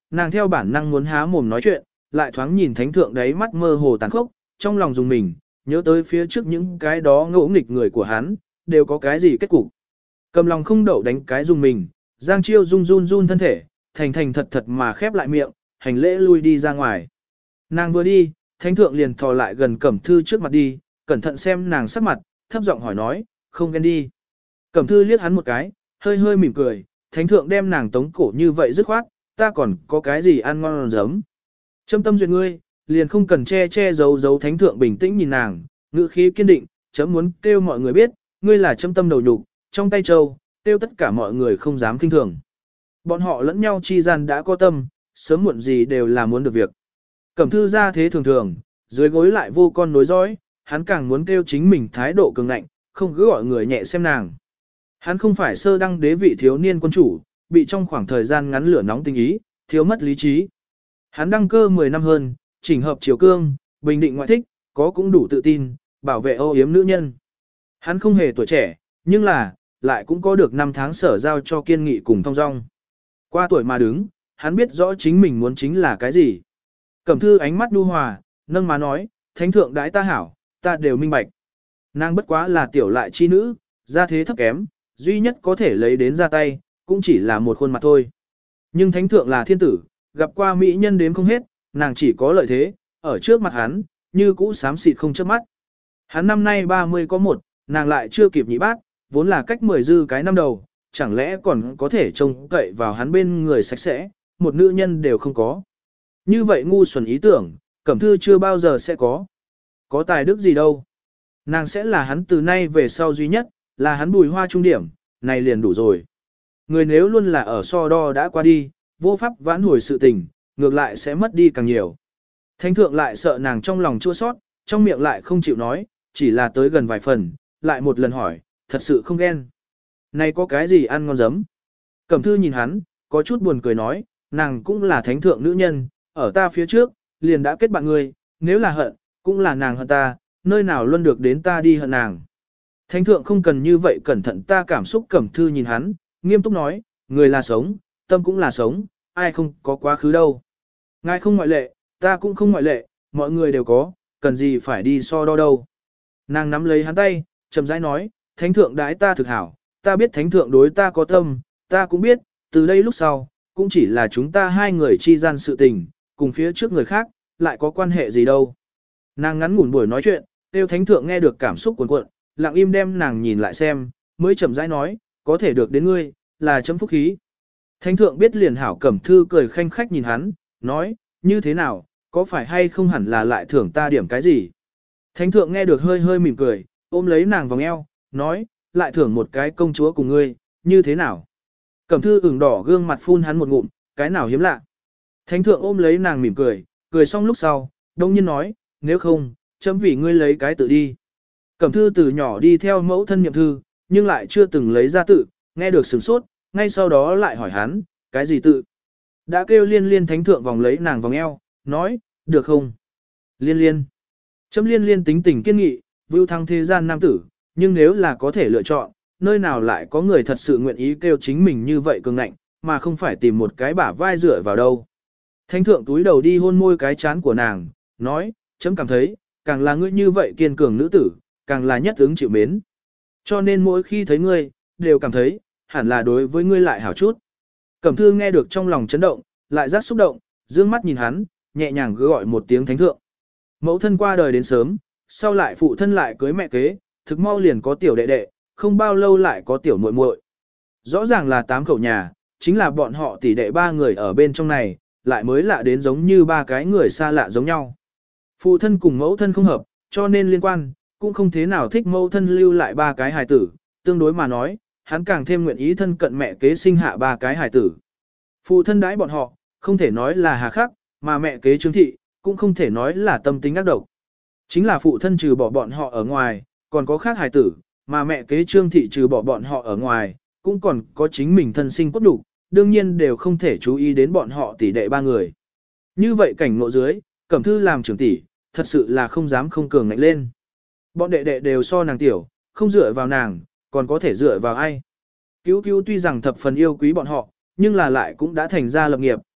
nàng theo bản năng muốn há mồm nói chuyện, lại thoáng nhìn thánh thượng đấy mắt mơ hồ tàn khốc, trong lòng dùng mình, nhớ tới phía trước những cái đó ngỗ nghịch người của hắn, đều có cái gì kết cục. Cầm lòng không đậu đánh cái dùng mình, Giang Chiêu run run run thân thể, thành thành thật thật mà khép lại miệng, hành lễ lui đi ra ngoài. Nàng vừa đi, thánh thượng liền thò lại gần Cẩm Thư trước mặt đi, cẩn thận xem nàng sắc mặt, thấp giọng hỏi nói, không ghen đi. Cẩm Thư liếc hắn một cái, hơi hơi mỉm cười, thánh thượng đem nàng tống cổ như vậy dứt khoát, ta còn có cái gì ăn ngon giấm. Châm tâm duyệt ngươi, liền không cần che che giấu giấu, thánh thượng bình tĩnh nhìn nàng, ngữ khí kiên định, chấm muốn kêu mọi người biết, ngươi là châm tâm đầu nhục, trong tay châu, kêu tất cả mọi người không dám kinh thường. Bọn họ lẫn nhau chi gian đã có tâm, sớm muộn gì đều là muốn được việc. Cẩm Thư ra thế thường thường, dưới gối lại vô con nối dõi, hắn càng muốn kêu chính mình thái độ cường ngạnh, không cứ gọi người nhẹ xem nàng. Hắn không phải sơ đăng đế vị thiếu niên quân chủ, bị trong khoảng thời gian ngắn lửa nóng tình ý, thiếu mất lý trí. Hắn đăng cơ mười năm hơn, chỉnh hợp triều cương, bình định ngoại thích, có cũng đủ tự tin, bảo vệ âu yếm nữ nhân. Hắn không hề tuổi trẻ, nhưng là, lại cũng có được năm tháng sở giao cho kiên nghị cùng thong dong. Qua tuổi mà đứng, hắn biết rõ chính mình muốn chính là cái gì. Cẩm Thư ánh mắt nhu hòa, nâng má nói, thánh thượng đãi ta hảo, ta đều minh bạch. Nàng bất quá là tiểu lại chi nữ, gia thế thấp kém, duy nhất có thể lấy đến ra tay, cũng chỉ là một khuôn mặt thôi. Nhưng thánh thượng là thiên tử, gặp qua mỹ nhân đếm không hết, nàng chỉ có lợi thế, ở trước mặt hắn, như cũ xám xịt không chớp mắt. Hắn năm nay ba mươi có một, nàng lại chưa kịp nhị bát, vốn là cách mười dư cái năm đầu, chẳng lẽ còn có thể trông cậy vào hắn bên người sạch sẽ, một nữ nhân đều không có. Như vậy ngu xuẩn ý tưởng, Cẩm Thư chưa bao giờ sẽ có. Có tài đức gì đâu. Nàng sẽ là hắn từ nay về sau duy nhất, là hắn bùi hoa trung điểm, này liền đủ rồi. Người nếu luôn là ở so đo đã qua đi, vô pháp vãn hồi sự tình, ngược lại sẽ mất đi càng nhiều. Thánh thượng lại sợ nàng trong lòng chua sót, trong miệng lại không chịu nói, chỉ là tới gần vài phần, lại một lần hỏi, thật sự không ghen. Này có cái gì ăn ngon giấm? Cẩm Thư nhìn hắn, có chút buồn cười nói, nàng cũng là thánh thượng nữ nhân, ở ta phía trước, liền đã kết bạn người, nếu là hận, cũng là nàng hận ta, nơi nào luôn được đến ta đi hận nàng. Thánh thượng không cần như vậy cẩn thận, ta cảm xúc. Cẩm Thư nhìn hắn, nghiêm túc nói, người là sống, tâm cũng là sống, ai không có quá khứ đâu. Ngài không ngoại lệ, ta cũng không ngoại lệ, mọi người đều có, cần gì phải đi so đo đâu. Nàng nắm lấy hắn tay, chậm rãi nói, thánh thượng đãi ta thực hảo, ta biết thánh thượng đối ta có tâm, ta cũng biết, từ đây lúc sau, cũng chỉ là chúng ta hai người chi gian sự tình, cùng phía trước người khác, lại có quan hệ gì đâu. Nàng ngắn ngủn buổi nói chuyện, tiêu thánh thượng nghe được cảm xúc cuồn cuộn, lặng im đem nàng nhìn lại xem, mới chậm rãi nói, có thể được đến ngươi, là chấm phúc khí. Thánh thượng biết liền hảo. Cẩm Thư cười khanh khách nhìn hắn, nói, như thế nào, có phải hay không hẳn là lại thưởng ta điểm cái gì. Thánh thượng nghe được hơi hơi mỉm cười, ôm lấy nàng vòng eo, nói, lại thưởng một cái công chúa cùng ngươi, như thế nào. Cẩm Thư ửng đỏ gương mặt phun hắn một ngụm, cái nào hiếm lạ. Thánh thượng ôm lấy nàng mỉm cười, cười xong lúc sau, đông nhiên nói, nếu không, chấm vì ngươi lấy cái tự đi. Cẩm Thư từ nhỏ đi theo mẫu thân niệm thư, nhưng lại chưa từng lấy ra tự, nghe được sửng sốt, ngay sau đó lại hỏi hắn, cái gì tự. Đã kêu liên liên. Thánh thượng vòng lấy nàng vòng eo, nói, được không? Liên liên. Chấm liên liên tính tình kiên nghị, vưu thăng thế gian nam tử, nhưng nếu là có thể lựa chọn, nơi nào lại có người thật sự nguyện ý kêu chính mình như vậy cường ngạnh, mà không phải tìm một cái bả vai dựa vào đâu. Thánh thượng túi đầu đi hôn môi cái chán của nàng, nói, chấm cảm thấy, càng là ngươi như vậy kiên cường nữ tử, càng là nhất ứng chịu mến. Cho nên mỗi khi thấy ngươi, đều cảm thấy, hẳn là đối với ngươi lại hảo chút. Cẩm Thư nghe được trong lòng chấn động, lại rất xúc động, dương mắt nhìn hắn, nhẹ nhàng gọi một tiếng thánh thượng. Mẫu thân qua đời đến sớm, sau lại phụ thân lại cưới mẹ kế, thực mau liền có tiểu đệ đệ, không bao lâu lại có tiểu muội muội. Rõ ràng là tám khẩu nhà, chính là bọn họ tỷ đệ ba người ở bên trong này, lại mới lạ đến giống như ba cái người xa lạ giống nhau. Phụ thân cùng mẫu thân không hợp, cho nên liên quan, cũng không thế nào thích mẫu thân lưu lại ba cái hài tử, tương đối mà nói, hắn càng thêm nguyện ý thân cận mẹ kế sinh hạ ba cái hài tử. Phụ thân đãi bọn họ, không thể nói là hà khắc, mà mẹ kế Trương Thị, cũng không thể nói là tâm tính ác độc. Chính là phụ thân trừ bỏ bọn họ ở ngoài, còn có khác hài tử, mà mẹ kế Trương Thị trừ bỏ bọn họ ở ngoài, cũng còn có chính mình thân sinh cốt đủ, đương nhiên đều không thể chú ý đến bọn họ tỷ đệ ba người. Như vậy cảnh ngộ dưới, Cẩm Thư làm trưởng tỷ, thật sự là không dám không cường ngạnh lên. Bọn đệ đệ đều so nàng tiểu, không dựa vào nàng, còn có thể dựa vào ai. Cứu cứu tuy rằng thập phần yêu quý bọn họ, nhưng là lại cũng đã thành ra lập nghiệp,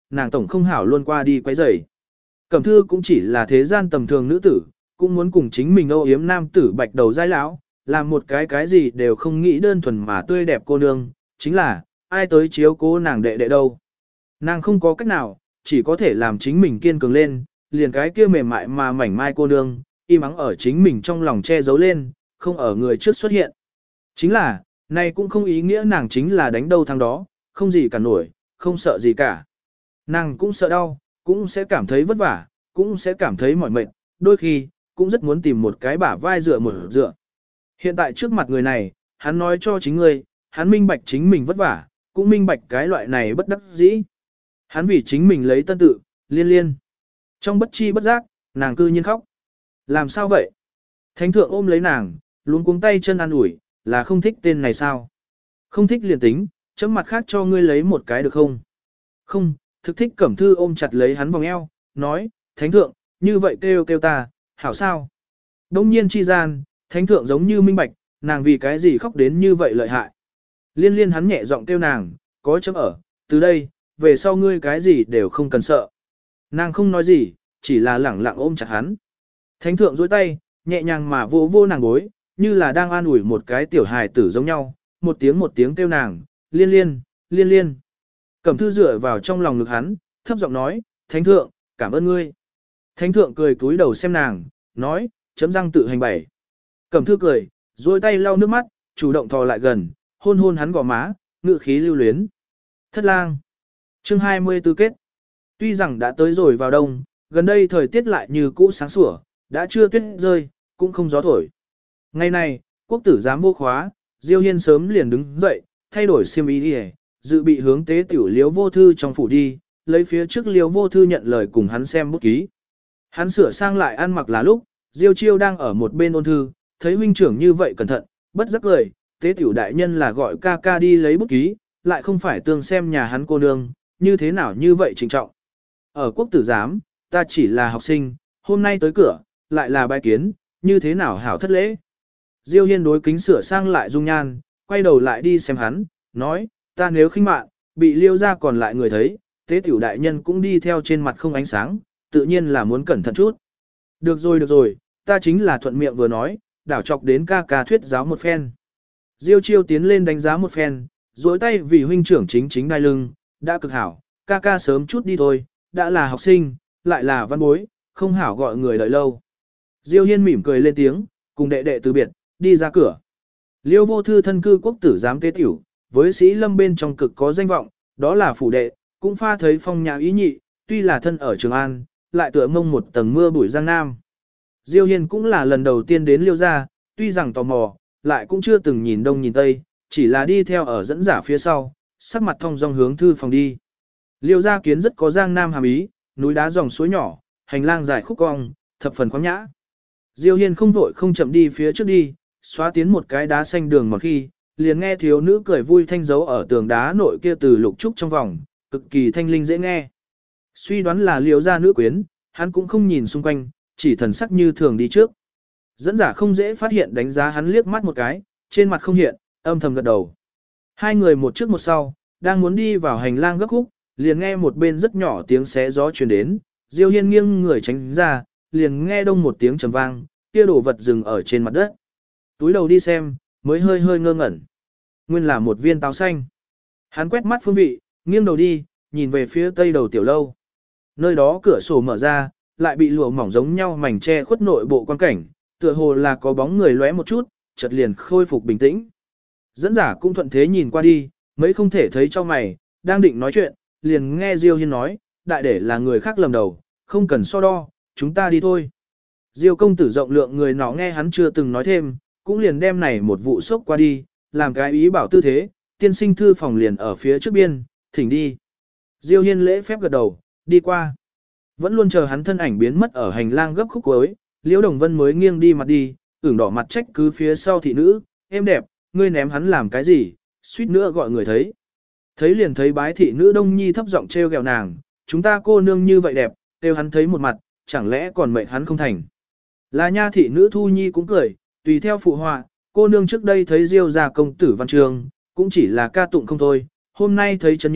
nàng tổng không hảo luôn qua đi quấy rầy. Cẩm Thư cũng chỉ là thế gian tầm thường nữ tử, cũng muốn cùng chính mình âu yếm nam tử bạch đầu dai lão, làm một cái cái gì đều không nghĩ đơn thuần mà tươi đẹp cô nương, chính là, ai tới chiếu cố nàng đệ đệ đâu. Nàng không có cách nào, chỉ có thể làm chính mình kiên cường lên, liền cái kia mềm mại mà mảnh mai cô nương, im ắng ở chính mình trong lòng che giấu lên, không ở người trước xuất hiện. Chính là, này cũng không ý nghĩa nàng chính là đánh đâu thằng đó, không gì cả nổi, không sợ gì cả. Nàng cũng sợ đau, cũng sẽ cảm thấy vất vả, cũng sẽ cảm thấy mỏi mệt, đôi khi, cũng rất muốn tìm một cái bả vai dựa một dựa. Hiện tại trước mặt người này, hắn nói cho chính ngươi, hắn minh bạch chính mình vất vả, cũng minh bạch cái loại này bất đắc dĩ. Hắn vì chính mình lấy tân tự, liên liên. Trong bất chi bất giác, nàng cư nhiên khóc. Làm sao vậy? Thánh thượng ôm lấy nàng, luống cuống tay chân an ủi, là không thích tên này sao? Không thích liền tính, chấm mặt khác cho ngươi lấy một cái được không? Không, thực thích Cẩm Thư ôm chặt lấy hắn vòng eo, nói, thánh thượng, như vậy kêu kêu ta, hảo sao? Đông nhiên chi gian, thánh thượng giống như minh bạch, nàng vì cái gì khóc đến như vậy lợi hại. Liên liên hắn nhẹ giọng kêu nàng, có chấm ở, từ đây, về sau ngươi cái gì đều không cần sợ. Nàng không nói gì, chỉ là lẳng lặng ôm chặt hắn. Thánh thượng duỗi tay, nhẹ nhàng mà vô vô nàng gối, như là đang an ủi một cái tiểu hài tử giống nhau, một tiếng một tiếng kêu nàng, liên liên, liên liên. Cẩm Thư dựa vào trong lòng ngực hắn, thấp giọng nói, thánh thượng, cảm ơn ngươi. Thánh thượng cười cúi đầu xem nàng, nói, chấm răng tự hành bảy. Cẩm Thư cười, duỗi tay lau nước mắt, chủ động thò lại gần, hôn hôn hắn gò má, ngự khí lưu luyến. Thất lang. Chương hai mươi tư kết. Tuy rằng đã tới rồi vào đông, gần đây thời tiết lại như cũ sáng sủa, đã chưa tuyết rơi, cũng không gió thổi. Ngày này, quốc tử giám vô khóa, Diêu Hiên sớm liền đứng dậy, thay đổi xiêm y đi, dự bị hướng tế tiểu Liếu Vô Thư trong phủ đi, lấy phía trước Liếu Vô Thư nhận lời cùng hắn xem bút ký. Hắn sửa sang lại ăn mặc là lúc, Diêu Chiêu đang ở một bên ôn thư, thấy huynh trưởng như vậy cẩn thận, bất giác cười, tế tiểu đại nhân là gọi ca ca đi lấy bút ký, lại không phải tương xem nhà hắn cô nương, như thế nào như vậy trịnh trọng. Ở quốc tử giám, ta chỉ là học sinh, hôm nay tới cửa, lại là bài kiến, như thế nào hảo thất lễ. Diêu Hiên đối kính sửa sang lại dung nhan, quay đầu lại đi xem hắn, nói, ta nếu khinh mạn, bị liêu ra còn lại người thấy, tế tiểu đại nhân cũng đi theo trên mặt không ánh sáng, tự nhiên là muốn cẩn thận chút. Được rồi được rồi, ta chính là thuận miệng vừa nói, đảo chọc đến ca ca thuyết giáo một phen. Diêu Chiêu tiến lên đánh giá một phen, duỗi tay vì huynh trưởng chính chính đai lưng, đã cực hảo, ca ca sớm chút đi thôi, đã là học sinh, lại là văn bối, không hảo gọi người đợi lâu. Diêu Hiên mỉm cười lên tiếng, cùng đệ đệ từ biệt, đi ra cửa. Liêu Vô Thư thân cư quốc tử giám tế tiểu, với sĩ lâm bên trong cực có danh vọng, đó là phủ đệ, cũng pha thấy phong nhã ý nhị, tuy là thân ở Trường An, lại tựa mông một tầng mưa bụi giang nam. Diêu Hiên cũng là lần đầu tiên đến Liêu gia, tuy rằng tò mò, lại cũng chưa từng nhìn đông nhìn tây, chỉ là đi theo ở dẫn giả phía sau, sắc mặt thông dong hướng thư phòng đi. Liêu gia kiến rất có giang nam hàm ý, núi đá dòng suối nhỏ, hành lang dài khúc cong, thập phần khoáng nhã. Diêu Hiên không vội không chậm đi phía trước đi, xóa tiến một cái đá xanh đường một khi, liền nghe thiếu nữ cười vui thanh dấu ở tường đá nội kia từ lục trúc trong vòng, cực kỳ thanh linh dễ nghe. Suy đoán là Liêu gia nữ quyến, hắn cũng không nhìn xung quanh, chỉ thần sắc như thường đi trước. Dẫn giả không dễ phát hiện đánh giá hắn liếc mắt một cái, trên mặt không hiện, âm thầm gật đầu. Hai người một trước một sau, đang muốn đi vào hành lang gấp khúc, liền nghe một bên rất nhỏ tiếng xé gió truyền đến, Diêu Hiên nghiêng người tránh ra, liền nghe đông một tiếng trầm vang, kia đổ vật dừng ở trên mặt đất. Túi đầu đi xem, mới hơi hơi ngơ ngẩn. Nguyên là một viên táo xanh. Hắn quét mắt phương vị, nghiêng đầu đi, nhìn về phía tây đầu tiểu lâu. Nơi đó cửa sổ mở ra, lại bị lụa mỏng giống nhau mảnh che khuất nội bộ quan cảnh, tựa hồ là có bóng người lóe một chút, chợt liền khôi phục bình tĩnh. Dẫn giả cũng thuận thế nhìn qua đi, mấy không thể thấy cho mày, đang định nói chuyện, liền nghe Diêu Hiên nói, đại để là người khác lầm đầu, không cần so đo, chúng ta đi thôi. Diêu công tử rộng lượng người nọ nghe hắn chưa từng nói thêm, cũng liền đem này một vụ sốc qua đi, làm cái ý bảo tư thế, tiên sinh thư phòng liền ở phía trước biên, thỉnh đi. Diêu Hiên lễ phép gật đầu, đi qua. Vẫn luôn chờ hắn thân ảnh biến mất ở hành lang gấp khúc cuối, Liễu Đồng Vân mới nghiêng đi mặt đi, ửng đỏ mặt trách cứ phía sau thị nữ, em đẹp, ngươi ném hắn làm cái gì, suýt nữa gọi người thấy. Thấy liền thấy bái thị nữ Đông Nhi thấp giọng trêu ghẹo nàng, chúng ta cô nương như vậy đẹp, kêu hắn thấy một mặt, chẳng lẽ còn mệnh hắn không thành. Là nha thị nữ Thu Nhi cũng cười, tùy theo phụ họa, cô nương trước đây thấy Diêu gia công tử văn trường, cũng chỉ là ca tụng không thôi, hôm nay thấy chân nhân,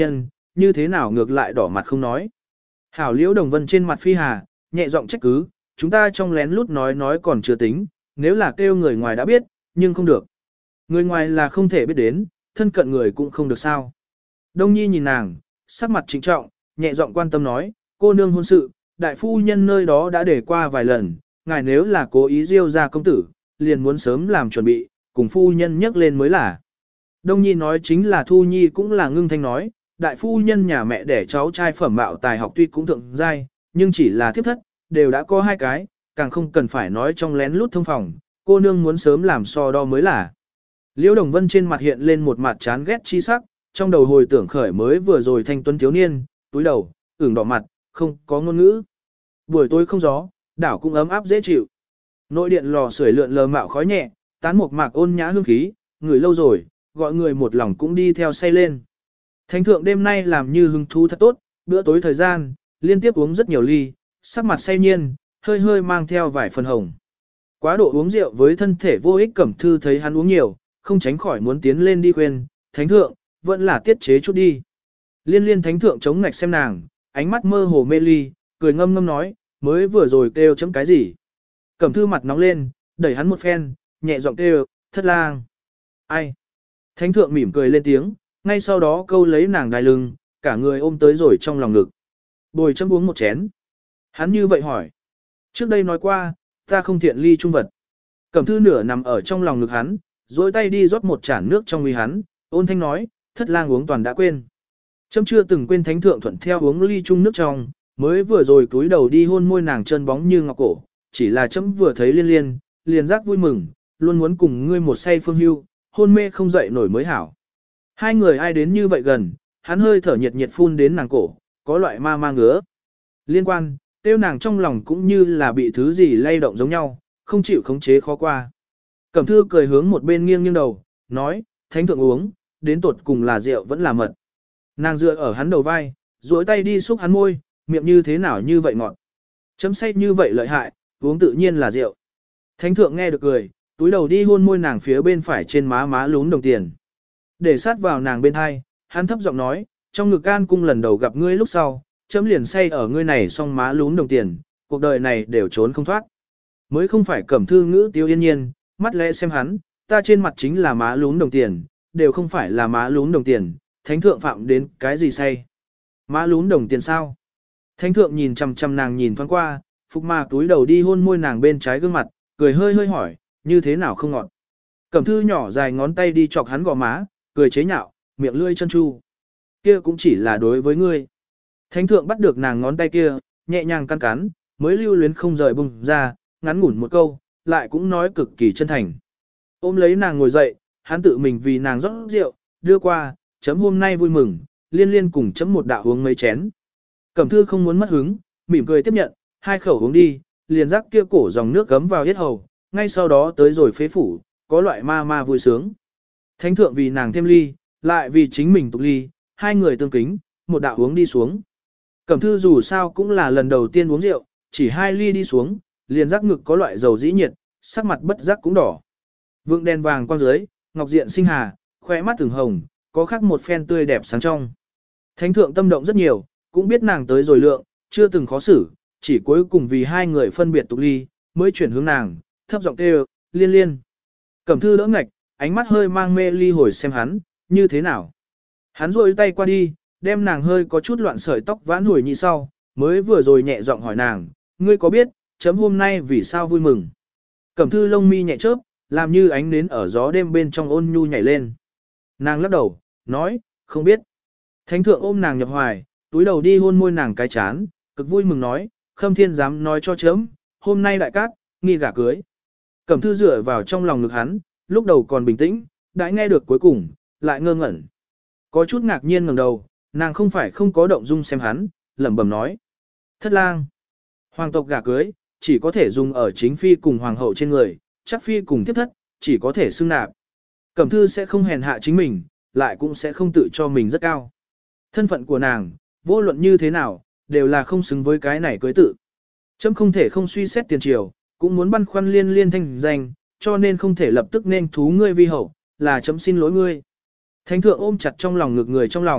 như thế nào ngược lại đỏ mặt không nói. Hảo Liễu Đồng Vân trên mặt phi hà, nhẹ giọng trách cứ, chúng ta trong lén lút nói nói còn chưa tính, nếu là kêu người ngoài đã biết, nhưng không được. Người ngoài là không thể biết đến, thân cận người cũng không được sao. Đông Nhi nhìn nàng, sắc mặt trịnh trọng, nhẹ giọng quan tâm nói, cô nương hôn sự, đại phu nhân nơi đó đã để qua vài lần, ngài nếu là cố ý diêu ra công tử, liền muốn sớm làm chuẩn bị, cùng phu nhân nhắc lên mới là. Đông Nhi nói chính là Thu Nhi cũng là ngưng thanh nói, đại phu nhân nhà mẹ đẻ cháu trai phẩm mạo tài học tuy cũng thượng giai, nhưng chỉ là thiếp thất, đều đã có hai cái, càng không cần phải nói trong lén lút thông phòng, cô nương muốn sớm làm so đo mới là. Liễu Đồng Vân trên mặt hiện lên một mặt chán ghét chi sắc, trong đầu hồi tưởng khởi mới vừa rồi thanh tuấn thiếu niên, túi đầu, ửng đỏ mặt, không có ngôn ngữ. Buổi tối không gió, đảo cũng ấm áp dễ chịu. Nội điện lò sưởi lượn lờ mạo khói nhẹ, tán một mạc ôn nhã hương khí, người lâu rồi, gọi người một lòng cũng đi theo say lên. Thánh thượng đêm nay làm như hứng thú thật tốt, bữa tối thời gian, liên tiếp uống rất nhiều ly, sắc mặt say nhiên, hơi hơi mang theo vài phần hồng. Quá độ uống rượu với thân thể vô ích, Cẩm Thư thấy hắn uống nhiều, không tránh khỏi muốn tiến lên đi khuyên, thánh thượng, vẫn là tiết chế chút đi. Liên liên thánh thượng chống ngạch xem nàng, ánh mắt mơ hồ mê ly, cười ngâm ngâm nói, mới vừa rồi kêu chấm cái gì. Cẩm Thư mặt nóng lên, đẩy hắn một phen, nhẹ giọng kêu, thất lang. Ai? Thánh thượng mỉm cười lên tiếng, ngay sau đó câu lấy nàng đai lưng, cả người ôm tới rồi trong lòng ngực. Bồi chấm uống một chén. Hắn như vậy hỏi. Trước đây nói qua, ta không thiện ly trung vật. Cẩm Thư nửa nằm ở trong lòng ngực hắn, dối tay đi rót một chản nước trong uy hắn, ôn thanh nói, thất lang uống toàn đã quên. Chấm chưa từng quên thánh thượng thuận theo uống ly chung nước trong, mới vừa rồi cúi đầu đi hôn môi nàng trơn bóng như ngọc cổ, chỉ là chấm vừa thấy liên liên, liền giác vui mừng, luôn muốn cùng ngươi một say phương hưu, hôn mê không dậy nổi mới hảo. Hai người ai đến như vậy gần, hắn hơi thở nhiệt nhiệt phun đến nàng cổ, có loại ma ma ngứa. Liên quan, tiêu nàng trong lòng cũng như là bị thứ gì lay động giống nhau, không chịu khống chế khó qua. Cẩm Thư cười hướng một bên nghiêng nghiêng đầu, nói, thánh thượng uống, đến tột cùng là rượu vẫn là mật. Nàng dựa ở hắn đầu vai, duỗi tay đi xúc hắn môi, miệng như thế nào như vậy ngọt. Chấm say như vậy lợi hại, uống tự nhiên là rượu. Thánh thượng nghe được cười, túi đầu đi hôn môi nàng phía bên phải trên má má lún đồng tiền. Để sát vào nàng bên hai, hắn thấp giọng nói, trong ngực an cung lần đầu gặp ngươi lúc sau, chấm liền say ở ngươi này song má lún đồng tiền, cuộc đời này đều trốn không thoát. Mới không phải Cẩm Thư ngữ tiêu yên nhiên, mắt lẽ xem hắn, ta trên mặt chính là má lún đồng tiền, đều không phải là má lún đồng tiền, thánh thượng phạm đến cái gì say. Má lún đồng tiền sao? Thánh thượng nhìn chằm chằm nàng nhìn thoáng qua, phục ma túi đầu đi hôn môi nàng bên trái gương mặt, cười hơi hơi hỏi, như thế nào không ngọt. Cẩm Thư nhỏ dài ngón tay đi chọc hắn gò má, cười chế nhạo, miệng lươi chân chu. Kia cũng chỉ là đối với ngươi. Thánh thượng bắt được nàng ngón tay kia, nhẹ nhàng căn cắn, mới lưu luyến không rời bùng ra, ngắn ngủn một câu, lại cũng nói cực kỳ chân thành. Ôm lấy nàng ngồi dậy, hắn tự mình vì nàng rót rượu, đưa qua, chấm hôm nay vui mừng, liên liên cùng chấm một đạo uống mấy chén. Cẩm Thư không muốn mất hứng, mỉm cười tiếp nhận, hai khẩu uống đi, liền rắc kia cổ dòng nước gấm vào yết hầu, ngay sau đó tới rồi phế phủ, có loại ma ma vui sướng. Thánh thượng vì nàng thêm ly, lại vì chính mình tục ly, hai người tương kính, một đạo uống đi xuống. Cẩm Thư dù sao cũng là lần đầu tiên uống rượu, chỉ hai ly đi xuống, liền rắc ngực có loại dầu dĩ nhiệt, sắc mặt bất giác cũng đỏ. Vượng đèn vàng quang dưới, ngọc diện sinh hà, khoe mắt từng hồng, có khác một phen tươi đẹp sáng trong. Thánh thượng tâm động rất nhiều, cũng biết nàng tới rồi lượng, chưa từng khó xử, chỉ cuối cùng vì hai người phân biệt tục ly, mới chuyển hướng nàng, thấp giọng kêu, liên liên. Cẩm Thư đỡ ngạch, ánh mắt hơi mang mê ly hồi xem hắn, như thế nào. Hắn rôi tay qua đi, đem nàng hơi có chút loạn sợi tóc vãn hồi như sau, mới vừa rồi nhẹ giọng hỏi nàng, ngươi có biết, chấm hôm nay vì sao vui mừng. Cẩm Thư lông mi nhẹ chớp, làm như ánh nến ở gió đêm bên trong ôn nhu nhảy lên. Nàng lắc đầu, nói, không biết. Thánh thượng ôm nàng nhập hoài, túi đầu đi hôn môi nàng cái chán, cực vui mừng nói, Khâm Thiên dám nói cho chấm, hôm nay đại cát, nghi gả cưới. Cẩm Thư dựa vào trong lòng ngực hắn, lúc đầu còn bình tĩnh, đã nghe được cuối cùng, lại ngơ ngẩn. Có chút ngạc nhiên ngẩng đầu, nàng không phải không có động dung xem hắn, lẩm bẩm nói. Thất lang, hoàng tộc gả cưới, chỉ có thể dùng ở chính phi cùng hoàng hậu trên người, chắc phi cùng tiếp thất, chỉ có thể xưng nạp. Cẩm Thư sẽ không hèn hạ chính mình, lại cũng sẽ không tự cho mình rất cao. Thân phận của nàng, vô luận như thế nào, đều là không xứng với cái này cưới tự. Chấm không thể không suy xét tiền triều, cũng muốn băn khoăn liên liên thanh danh, cho nên không thể lập tức nên thú ngươi vi hậu, là chấm xin lỗi ngươi. Thánh thượng ôm chặt trong lòng ngực người trong lòng,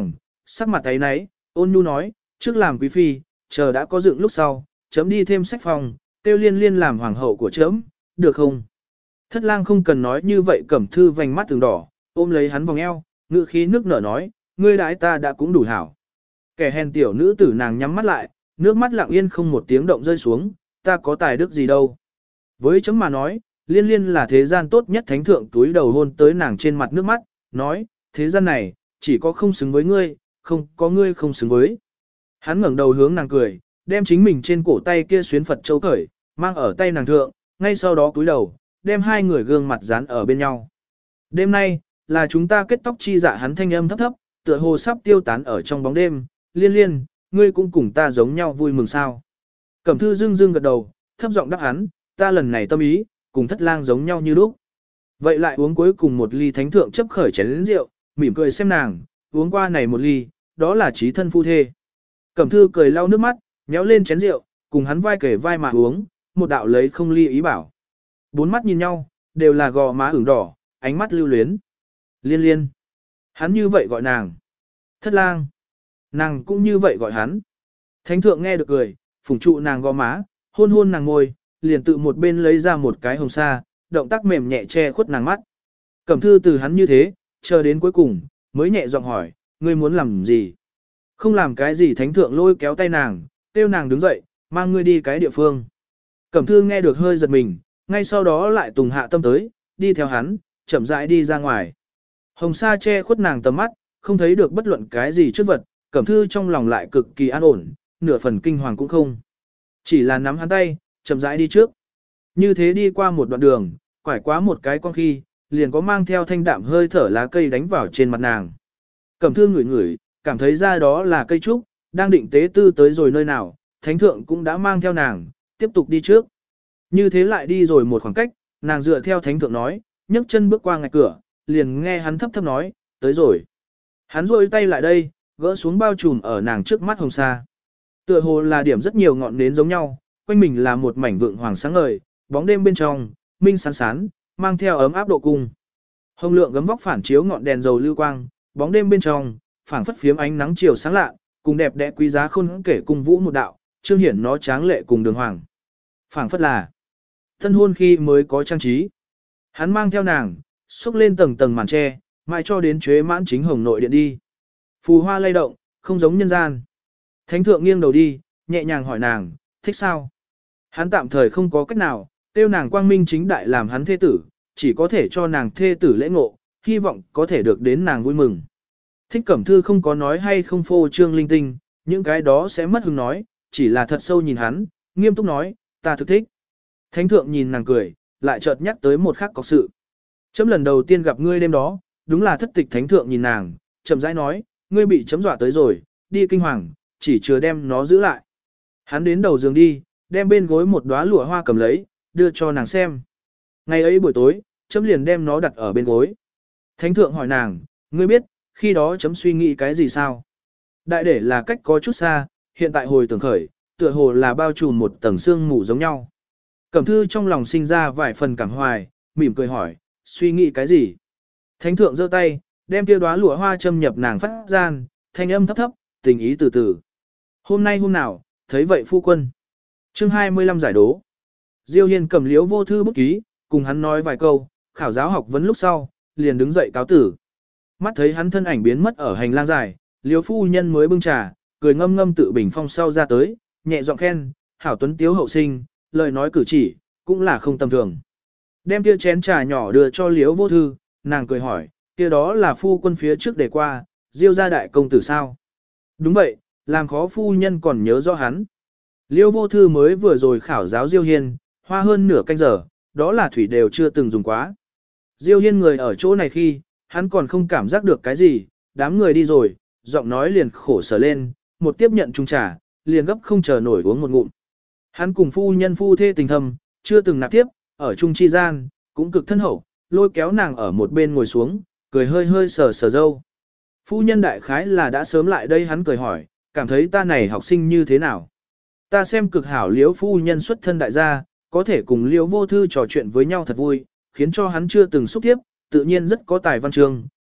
sắc mặt ấy nấy, ôn nhu nói, trước làm quý phi, chờ đã có dựng lúc sau, chấm đi thêm sách phòng, tiêu liên liên làm hoàng hậu của chấm, được không? Thất lang không cần nói như vậy, Cẩm Thư vành mắt từng đỏ, ôm lấy hắn vòng eo, ngự khí nước nở nói, ngươi đãi ta đã cũng đủ hảo. Kẻ hèn tiểu nữ tử nàng nhắm mắt lại, nước mắt lặng yên không một tiếng động rơi xuống, ta có tài đức gì đâu. Với chấm mà nói, liên liên là thế gian tốt nhất, thánh thượng túi đầu hôn tới nàng trên mặt nước mắt, nói, thế gian này, chỉ có không xứng với ngươi, không có ngươi không xứng với. Hắn ngẩng đầu hướng nàng cười, đem chính mình trên cổ tay kia xuyến Phật châu cởi, mang ở tay nàng thượng, ngay sau đó cúi đầu, đem hai người gương mặt dán ở bên nhau. Đêm nay, là chúng ta kết tóc chi dạ, hắn thanh âm thấp thấp, tựa hồ sắp tiêu tán ở trong bóng đêm, liên liên, ngươi cũng cùng ta giống nhau vui mừng sao. Cẩm Thư dương dương gật đầu, thấp giọng đáp hắn, ta lần này tâm ý, cùng thất lang giống nhau như lúc. Vậy lại uống cuối cùng một ly, thánh thượng chấp khởi chén rượu, mỉm cười xem nàng, uống qua này một ly, đó là chí thân phu thê. Cẩm Thư cười lau nước mắt, nhéo lên chén rượu, cùng hắn vai kể vai mà uống, một đạo lấy không ly ý bảo. Bốn mắt nhìn nhau, đều là gò má ửng đỏ, ánh mắt lưu luyến. Liên liên. Hắn như vậy gọi nàng. Thất lang. Nàng cũng như vậy gọi hắn. Thánh thượng nghe được cười, phủng trụ nàng gò má, hôn hôn nàng ngôi, liền tự một bên lấy ra một cái hồng sa, động tác mềm nhẹ che khuất nàng mắt. Cẩm Thư từ hắn như thế, chờ đến cuối cùng, mới nhẹ giọng hỏi, ngươi muốn làm gì? Không làm cái gì. Thánh thượng lôi kéo tay nàng, kêu nàng đứng dậy, mang ngươi đi cái địa phương. Cẩm Thư nghe được hơi giật mình, ngay sau đó lại tùng hạ tâm tới, đi theo hắn, chậm rãi đi ra ngoài. Hồng sa che khuất nàng tầm mắt, không thấy được bất luận cái gì trước vật, Cẩm Thư trong lòng lại cực kỳ an ổn, nửa phần kinh hoàng cũng không. Chỉ là nắm hắn tay, chậm rãi đi trước. Như thế đi qua một đoạn đường, quải quá một cái con khi, liền có mang theo thanh đạm hơi thở lá cây đánh vào trên mặt nàng. Cẩm Thư ngửi ngửi, cảm thấy ra đó là cây trúc, đang định tế tư tới rồi nơi nào, thánh thượng cũng đã mang theo nàng, tiếp tục đi trước. Như thế lại đi rồi một khoảng cách, nàng dựa theo thánh thượng nói, nhấc chân bước qua ngạch cửa, liền nghe hắn thấp thấp nói, tới rồi. Hắn rôi tay lại đây, gỡ xuống bao trùm ở nàng trước mắt hồng sa. Tựa hồ là điểm rất nhiều ngọn nến giống nhau, quanh mình là một mảnh vượng hoàng sáng ngời, bóng đêm bên trong, minh sáng sán, mang theo ấm áp độ cung. Hồng lượng gấm vóc phản chiếu ngọn đèn dầu lưu quang, bóng đêm bên trong, phảng phất phiếm ánh nắng chiều sáng lạ, cùng đẹp đẽ quý giá khôn kể cung vũ một đạo, trương hiển nó tráng lệ cùng đường hoàng. Phảng phất là thân hôn khi mới có trang trí. Hắn mang theo nàng, xúc lên tầng tầng màn tre, mai cho đến chế mãn chính hồng nội điện đi. Phù hoa lay động, không giống nhân gian. Thánh thượng nghiêng đầu đi, nhẹ nhàng hỏi nàng, thích sao? Hắn tạm thời không có cách nào, tiêu nàng quang minh chính đại làm hắn thê tử, chỉ có thể cho nàng thê tử lễ ngộ, hy vọng có thể được đến nàng vui mừng. Thích Cẩm Thư không có nói hay không phô trương linh tinh, những cái đó sẽ mất hứng nói, chỉ là thật sâu nhìn hắn, nghiêm túc nói, ta thực thích. Thánh thượng nhìn nàng cười, lại chợt nhắc tới một khác có sự. Chấm lần đầu tiên gặp ngươi đêm đó, đúng là thất tịch. Thánh thượng nhìn nàng, chậm rãi nói, ngươi bị chấm dọa tới rồi, đi kinh hoàng, chỉ chưa đem nó giữ lại. Hắn đến đầu giường đi, đem bên gối một đóa lụa hoa cầm lấy, đưa cho nàng xem. Ngày ấy buổi tối, chấm liền đem nó đặt ở bên gối. Thánh thượng hỏi nàng, ngươi biết, khi đó chấm suy nghĩ cái gì sao? Đại để là cách có chút xa, hiện tại hồi tưởng khởi, tựa hồ là bao trùm một tầng sương mù giống nhau. Cẩm Thư trong lòng sinh ra vài phần cảm hoài, mỉm cười hỏi, suy nghĩ cái gì? Thánh thượng giơ tay, đem kia đóa lụa hoa châm nhập nàng phát gian, thanh âm thấp thấp, tình ý từ từ. Hôm nay hôm nào, thấy vậy phu quân. Chương hai mươi lăm giải đố. Diêu Hiên cầm Liễu Vô Thư bút ký, cùng hắn nói vài câu, khảo giáo học vấn lúc sau, liền đứng dậy cáo tử. Mắt thấy hắn thân ảnh biến mất ở hành lang dài, Liễu phu nhân mới bưng trà, cười ngâm ngâm tự bình phong sau ra tới, nhẹ giọng khen, hảo tuấn tiếu hậu sinh, lời nói cử chỉ, cũng là không tầm thường. Đem kia chén trà nhỏ đưa cho Liễu Vô Thư, nàng cười hỏi, kia đó là phu quân phía trước để qua, Diêu gia đại công tử sao? Đúng vậy, làm khó phu nhân còn nhớ rõ hắn. Liễu Vô Thư mới vừa rồi khảo giáo Diêu Hiên, hoa hơn nửa canh giờ, đó là thủy đều chưa từng dùng quá. Diêu Hiên người ở chỗ này khi, hắn còn không cảm giác được cái gì, đám người đi rồi, giọng nói liền khổ sở lên, một tiếp nhận chung trà, liền gấp không chờ nổi uống một ngụm. Hắn cùng phu nhân phu thê tình thâm, chưa từng nạp tiếp, ở chung chi gian, cũng cực thân hậu, lôi kéo nàng ở một bên ngồi xuống, cười hơi hơi sờ sờ dâu. Phu nhân đại khái là đã sớm lại đây, hắn cười hỏi, cảm thấy ta này học sinh như thế nào? Ta xem cực hảo. Liễu phu nhân xuất thân đại gia, có thể cùng Liễu Vô Thư trò chuyện với nhau thật vui, khiến cho hắn chưa từng xúc tiếp, tự nhiên rất có tài văn chương,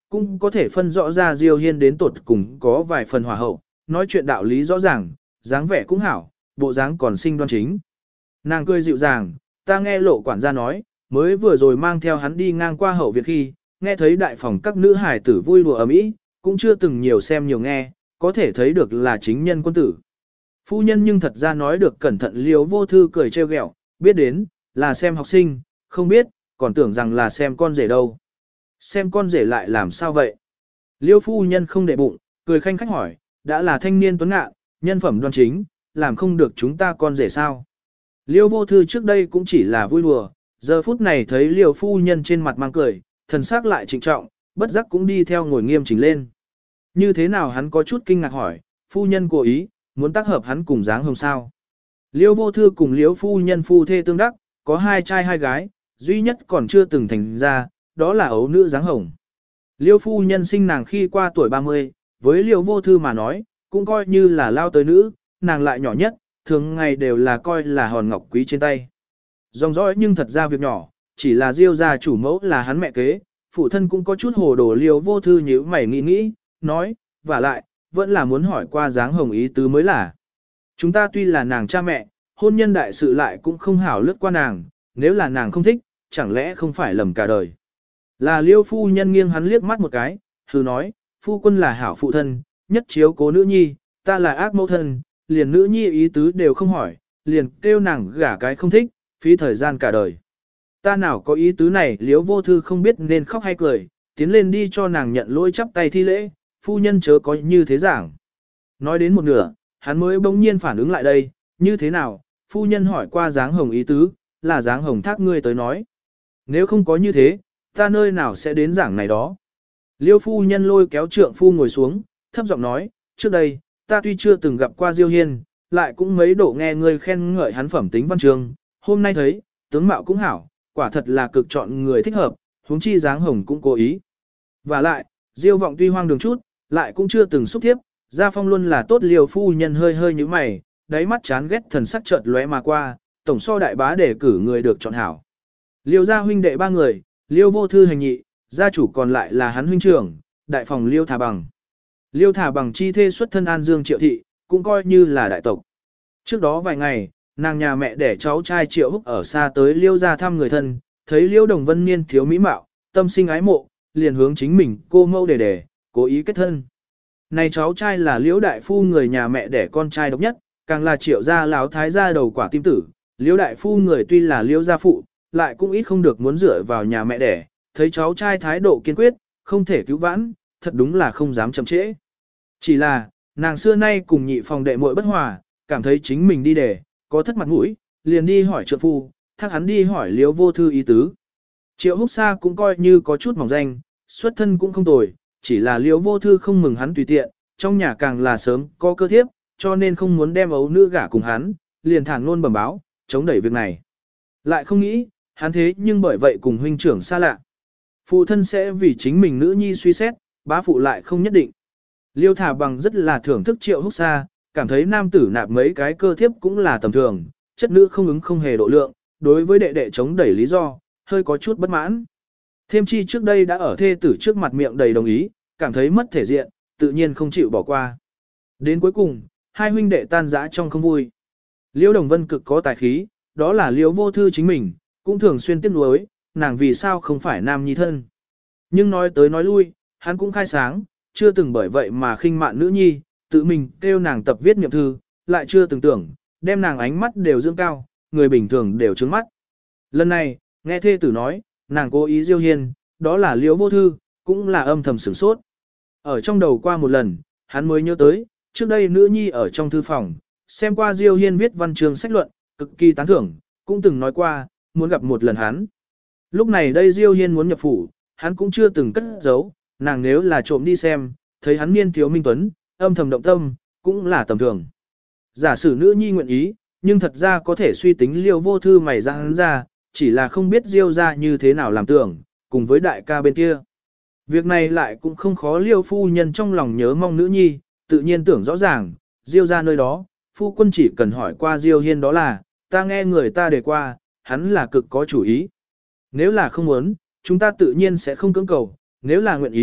cũng có thể phân rõ ra Diêu Hiên đến tột cùng có vài phần hòa hậu, nói chuyện đạo lý rõ ràng, dáng vẻ cũng hảo, bộ dáng còn xinh đoan chính. Nàng cười dịu dàng, ta nghe Lộ quản gia nói, mới vừa rồi mang theo hắn đi ngang qua hậu viện khi, nghe thấy đại phòng các nữ hài tử vui đùa ầm ĩ, cũng chưa từng nhiều xem nhiều nghe, có thể thấy được là chính nhân quân tử. Phu nhân nhưng thật ra nói được cẩn thận, Liêu Vô Thư cười trêu ghẹo, biết đến là xem học sinh, không biết, còn tưởng rằng là xem con rể đâu. Xem con rể lại làm sao vậy? Liêu phu nhân không để bụng, cười khanh khách hỏi, đã là thanh niên tuấn ngạn, nhân phẩm đoan chính, làm không được chúng ta con rể sao? Liêu Vô Thư trước đây cũng chỉ là vui đùa, giờ phút này thấy Liêu phu nhân trên mặt mang cười, thần sắc lại trịnh trọng, bất giác cũng đi theo ngồi nghiêm chỉnh lên. Như thế nào hắn có chút kinh ngạc hỏi, phu nhân cố ý, muốn tác hợp hắn cùng dáng hồng sao? Liêu Vô Thư cùng Liêu phu nhân phu thê tương đắc, có hai trai hai gái, duy nhất còn chưa từng thành ra, đó là ấu nữ dáng hồng. Liêu phu nhân sinh nàng khi qua tuổi ba mươi, với Liêu Vô Thư mà nói, cũng coi như là lao tới nữ, nàng lại nhỏ nhất, thường ngày đều là coi là hòn ngọc quý trên tay. Dòng dõi nhưng thật ra việc nhỏ, chỉ là Diêu gia chủ mẫu là hắn mẹ kế, phụ thân cũng có chút hồ đồ. Liêu Vô Thư nhíu mày nghĩ nghĩ, nói, và lại, vẫn là muốn hỏi qua dáng hồng ý tứ mới là. Chúng ta tuy là nàng cha mẹ, hôn nhân đại sự lại cũng không hảo lướt qua nàng, nếu là nàng không thích, chẳng lẽ không phải lầm cả đời. Là Liêu phu nhân nghiêng hắn liếc mắt một cái, hừ nói, phu quân là hảo phụ thân, nhất chiếu cố nữ nhi, ta là ác mẫu thân, liền nữ nhi ý tứ đều không hỏi, liền kêu nàng gả cái không thích, phí thời gian cả đời. Ta nào có ý tứ này? Liêu Vô Thư không biết nên khóc hay cười, tiến lên đi cho nàng nhận lỗi chắp tay thi lễ, phu nhân chớ có như thế giảng. Nói đến một nửa, hắn mới bỗng nhiên phản ứng lại đây, như thế nào, phu nhân hỏi qua dáng hồng ý tứ, là dáng hồng thác ngươi tới nói. Nếu không có như thế, ta nơi nào sẽ đến giảng này đó. Liêu phu nhân lôi kéo trượng phu ngồi xuống, thấp giọng nói, trước đây, ta tuy chưa từng gặp qua Diêu Hiên, lại cũng mấy độ nghe ngươi khen ngợi hắn phẩm tính văn chương, hôm nay thấy, tướng mạo cũng hảo, quả thật là cực chọn người thích hợp, huống chi dáng hồng cũng cố ý. Và lại, Diêu vọng tuy hoang đường chút, lại cũng chưa từng xúc tiếp, gia phong luôn là tốt. Liêu phu nhân hơi hơi như mày, đáy mắt chán ghét thần sắc chợt lóe mà qua, tổng so đại bá để cử người được chọn hảo. Liêu gia huynh đệ ba người, Liêu Vô Thư hành nhị, gia chủ còn lại là hắn huynh trưởng, đại phòng Liêu Thà Bằng. Liêu Thà Bằng chi thê xuất thân An Dương Triệu thị, cũng coi như là đại tộc. Trước đó vài ngày, nàng nhà mẹ đẻ cháu trai Triệu Húc ở xa tới Liêu gia thăm người thân, thấy Liêu Đồng Vân niên thiếu mỹ mạo, tâm sinh ái mộ, liền hướng chính mình cô mâu đề đề, cố ý kết thân. Này cháu trai là Liễu đại phu người nhà mẹ đẻ con trai độc nhất, càng là Triệu gia lão thái gia đầu quả tim tử. Liễu đại phu người tuy là Liễu gia phụ, lại cũng ít không được muốn dựa vào nhà mẹ đẻ, thấy cháu trai thái độ kiên quyết, không thể cứu vãn, thật đúng là không dám chậm trễ. Chỉ là, nàng xưa nay cùng nhị phòng đệ muội bất hòa, cảm thấy chính mình đi để, có thất mặt mũi, liền đi hỏi trượng phu, thác hắn đi hỏi Liễu Vô Thư ý tứ. Triệu Húc Sa cũng coi như có chút mỏng danh, xuất thân cũng không tồi, chỉ là Liễu Vô Thư không mừng hắn tùy tiện, trong nhà càng là sớm có cơ thiếp, cho nên không muốn đem ấu nữ gả cùng hắn, liền thẳng luôn bẩm báo, chống đẩy việc này. Lại không nghĩ, hắn thế nhưng bởi vậy cùng huynh trưởng xa lạ. Phụ thân sẽ vì chính mình nữ nhi suy xét, bá phụ lại không nhất định. Liêu Thà Bằng rất là thưởng thức Triệu Húc Sa, cảm thấy nam tử nạp mấy cái cơ thiếp cũng là tầm thường, chất nữ không ứng không hề độ lượng, đối với đệ đệ chống đẩy lý do, hơi có chút bất mãn. Thêm chi trước đây đã ở thê tử trước mặt miệng đầy đồng ý, cảm thấy mất thể diện, tự nhiên không chịu bỏ qua. Đến cuối cùng, hai huynh đệ tan rã trong không vui. Liêu Đồng Vân cực có tài khí, đó là Liêu Vô Thư chính mình, cũng thường xuyên tiếc nuối, nàng vì sao không phải nam nhi thân. Nhưng nói tới nói lui, hắn cũng khai sáng, chưa từng bởi vậy mà khinh mạn nữ nhi, tự mình kêu nàng tập viết niệm thư, lại chưa từng tưởng, đem nàng ánh mắt đều dương cao, người bình thường đều trướng mắt. Lần này, nghe thê tử nói, nàng cố ý Diêu Hiên, đó là Liễu Vô Thư, cũng là âm thầm sửng sốt. Ở trong đầu qua một lần, hắn mới nhớ tới, trước đây nữ nhi ở trong thư phòng, xem qua Diêu Hiên viết văn chương sách luận, cực kỳ tán thưởng, cũng từng nói qua, muốn gặp một lần hắn. Lúc này đây Diêu Hiên muốn nhập phủ, hắn cũng chưa từng cất giấu, nàng nếu là trộm đi xem, thấy hắn niên thiếu minh tuấn, âm thầm động tâm, cũng là tầm thường. Giả sử nữ nhi nguyện ý, nhưng thật ra có thể suy tính Liêu Vô Thư mày ra hắn ra, chỉ là không biết Diêu ra như thế nào làm tưởng, cùng với đại ca bên kia. Việc này lại cũng không khó. Liêu phu nhân trong lòng nhớ mong nữ nhi, tự nhiên tưởng rõ ràng, Diêu ra nơi đó, phu quân chỉ cần hỏi qua Diêu Hiên đó là, ta nghe người ta đề qua, hắn là cực có chủ ý. Nếu là không muốn, chúng ta tự nhiên sẽ không cưỡng cầu, nếu là nguyện ý,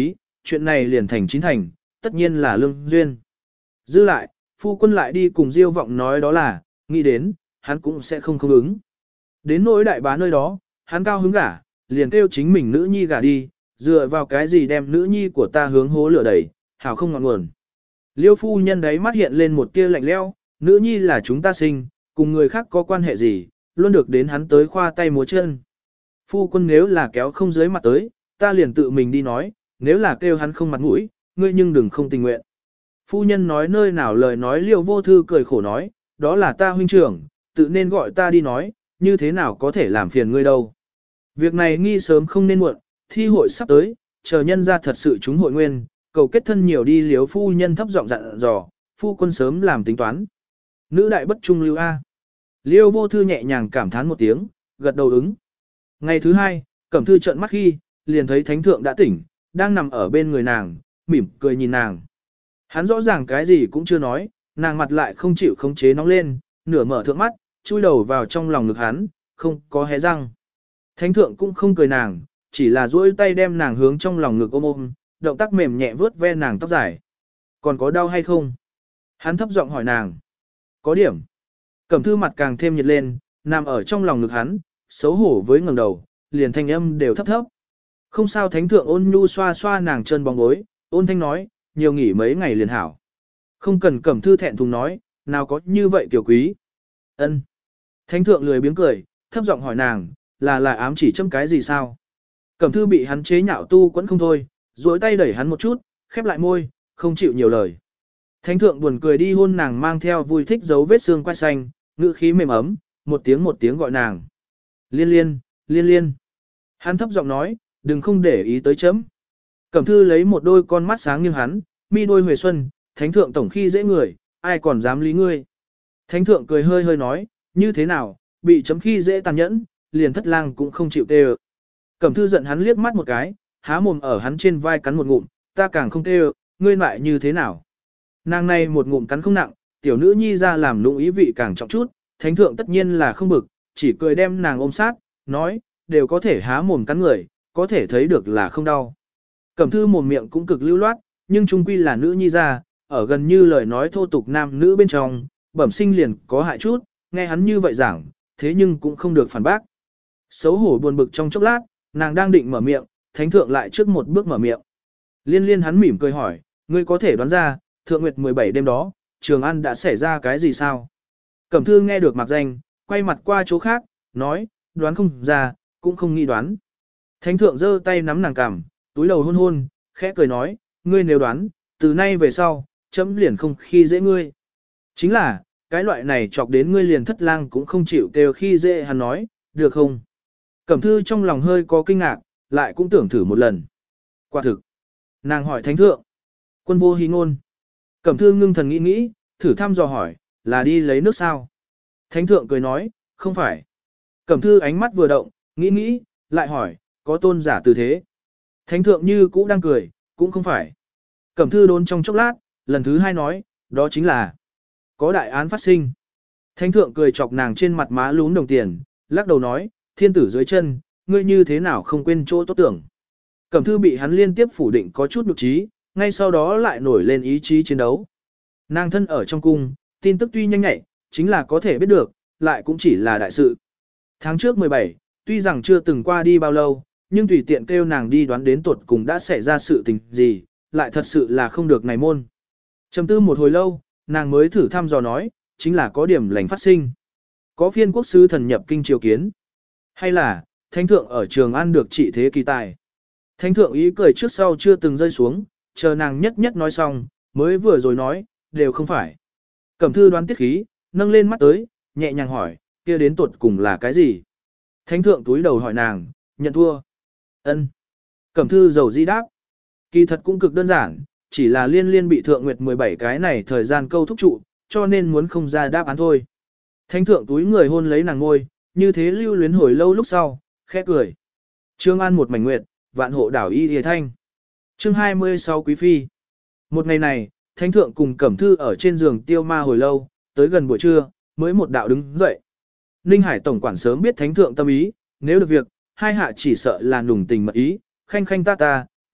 chuyện này liền thành chín thành, tất nhiên là lương duyên. Dư lại, phu quân lại đi cùng Diêu Vọng nói đó là, nghĩ đến, hắn cũng sẽ không không ứng. Đến nỗi đại bá nơi đó, hắn cao hứng gả, liền kêu chính mình nữ nhi gả đi, dựa vào cái gì đem nữ nhi của ta hướng hố lửa đẩy, hảo không ngọn nguồn. Liêu phu nhân đấy mắt hiện lên một tia lạnh lẽo, nữ nhi là chúng ta sinh, cùng người khác có quan hệ gì, luôn được đến hắn tới khoa tay múa chân. Phu quân nếu là kéo không dưới mặt tới, ta liền tự mình đi nói, nếu là kêu hắn không mặt mũi, ngươi nhưng đừng không tình nguyện. Phu nhân nói nơi nào lời nói Liêu vô thư cười khổ nói, đó là ta huynh trưởng, tự nên gọi ta đi nói, như thế nào có thể làm phiền ngươi đâu. Việc này nghi sớm không nên muộn, thi hội sắp tới, chờ nhân ra thật sự chúng hội nguyên, cầu kết thân nhiều đi Liếu phu nhân thấp giọng dặn dò, phu quân sớm làm tính toán. Nữ đại bất trung lưu A. Liêu vô thư nhẹ nhàng cảm thán một tiếng, gật đầu ứng. Ngày thứ hai, Cẩm Thư trợn mắt khi, liền thấy thánh thượng đã tỉnh, đang nằm ở bên người nàng, mỉm cười nhìn nàng. Hắn rõ ràng cái gì cũng chưa nói, nàng mặt lại không chịu khống chế nóng lên, nửa mở thượng mắt, chui đầu vào trong lòng ngực hắn, không có hé răng. Thánh thượng cũng không cười nàng, chỉ là duỗi tay đem nàng hướng trong lòng ngực ôm ôm, động tác mềm nhẹ vướt ve nàng tóc dài. Còn có đau hay không? Hắn thấp giọng hỏi nàng. Có điểm. Cẩm Thư mặt càng thêm nhiệt lên, nằm ở trong lòng ngực hắn, xấu hổ với ngẩng đầu, liền thanh âm đều thấp thấp. Không sao. Thánh thượng ôn nhu xoa xoa nàng chân bóng gối, ôn thanh nói, nhiều nghỉ mấy ngày liền hảo. Không cần. Cẩm Thư thẹn thùng nói, nào có như vậy tiểu quý. Ân. Thánh thượng lười biếng cười, thấp giọng hỏi nàng, là là ám chỉ châm cái gì sao? Cẩm Thư bị hắn chế nhạo tu quẫn không thôi, duỗi tay đẩy hắn một chút, khép lại môi, không chịu nhiều lời. Thánh thượng buồn cười đi hôn nàng mang theo vui thích dấu vết xương quai xanh, ngữ khí mềm ấm, một tiếng một tiếng gọi nàng. Liên liên, liên liên. Hắn thấp giọng nói, đừng không để ý tới chấm. Cẩm Thư lấy một đôi con mắt sáng như hắn, mi đôi huệ xuân, thánh thượng tổng khi dễ người, ai còn dám lý ngươi. Thánh thượng cười hơi hơi nói, như thế nào, bị chấm khi dễ tàn nhẫn, liền thất lang cũng không chịu tê ơ. Cẩm Thư giận hắn liếc mắt một cái, há mồm ở hắn trên vai cắn một ngụm, ta càng không tê ơ, ngươi lại như thế nào. Nàng này một ngụm cắn không nặng, tiểu nữ nhi ra làm lụng ý vị càng trọng chút, thánh thượng tất nhiên là không bực, chỉ cười đem nàng ôm sát, nói, đều có thể há mồm cắn người, có thể thấy được là không đau. Cẩm Thư mồm miệng cũng cực lưu loát, nhưng trung quy là nữ nhi ra, ở gần như lời nói thô tục nam nữ bên trong, bẩm sinh liền có hại chút, nghe hắn như vậy giảng, thế nhưng cũng không được phản bác. Xấu hổ buồn bực trong chốc lát, nàng đang định mở miệng, thánh thượng lại trước một bước mở miệng. Liên liên hắn mỉm cười hỏi, ngươi có thể đoán ra, thượng nguyệt mười bảy đêm đó, Trường An đã xảy ra cái gì sao? Cẩm Thư nghe được mặc danh, quay mặt qua chỗ khác, nói, đoán không ra, cũng không nghĩ đoán. Thánh thượng giơ tay nắm nàng cằm, túi đầu hôn hôn, khẽ cười nói, ngươi nếu đoán, từ nay về sau, chấm liền không khi dễ ngươi. Chính là, cái loại này chọc đến ngươi liền thất lang cũng không chịu kêu khi dễ hắn nói, được không? Cẩm Thư trong lòng hơi có kinh ngạc, lại cũng tưởng thử một lần. Quả thực. Nàng hỏi thánh thượng. Quân vô hí ngôn. Cẩm Thư ngưng thần nghĩ nghĩ, thử thăm dò hỏi, là đi lấy nước sao? Thánh thượng cười nói, không phải. Cẩm Thư ánh mắt vừa động, nghĩ nghĩ, lại hỏi, có tôn giả từ thế? Thánh thượng như cũ đang cười, cũng không phải. Cẩm Thư đốn trong chốc lát, lần thứ hai nói, đó chính là có đại án phát sinh. Thánh thượng cười chọc nàng trên mặt má lún đồng tiền, lắc đầu nói, thiên tử dưới chân, ngươi như thế nào không quên chỗ tốt tưởng. Cẩm Thư bị hắn liên tiếp phủ định có chút nhục trí, ngay sau đó lại nổi lên ý chí chiến đấu. Nàng thân ở trong cung, tin tức tuy nhanh nhạy, chính là có thể biết được, lại cũng chỉ là đại sự. Tháng trước mười bảy, tuy rằng chưa từng qua đi bao lâu, nhưng tùy tiện kêu nàng đi đoán đến tuột cùng đã xảy ra sự tình gì, lại thật sự là không được này môn. Trầm tư một hồi lâu, nàng mới thử thăm dò nói, chính là có điểm lành phát sinh. Có phiên quốc sư thần nhập kinh triều kiến. Hay là, thánh thượng ở Trường An được trị thế kỳ tài. Thánh thượng ý cười trước sau chưa từng rơi xuống, chờ nàng nhất nhất nói xong, mới vừa rồi nói, đều không phải. Cẩm Thư đoán tiết khí, nâng lên mắt tới, nhẹ nhàng hỏi, kia đến tuột cùng là cái gì? Thánh thượng túi đầu hỏi nàng, nhận thua. Ân. Cẩm Thư dầu di đáp. Kỳ thật cũng cực đơn giản, chỉ là liên liên bị thượng nguyệt mười bảy cái này thời gian câu thúc trụ, cho nên muốn không ra đáp án thôi. Thánh thượng túi người hôn lấy nàng ngôi, như thế lưu luyến hồi lâu lúc sau, khẽ cười. Trương An một mảnh nguyệt, vạn hộ đảo y hề thanh. Chương hai mươi sáu Quý Phi. Một ngày này, Thánh thượng cùng Cẩm Thư ở trên giường tiêu ma hồi lâu, tới gần buổi trưa, mới một đạo đứng dậy. Ninh Hải tổng quản sớm biết Thánh thượng tâm ý, nếu được việc, hai hạ chỉ sợ là nùng tình mật ý, khanh khanh ta ta,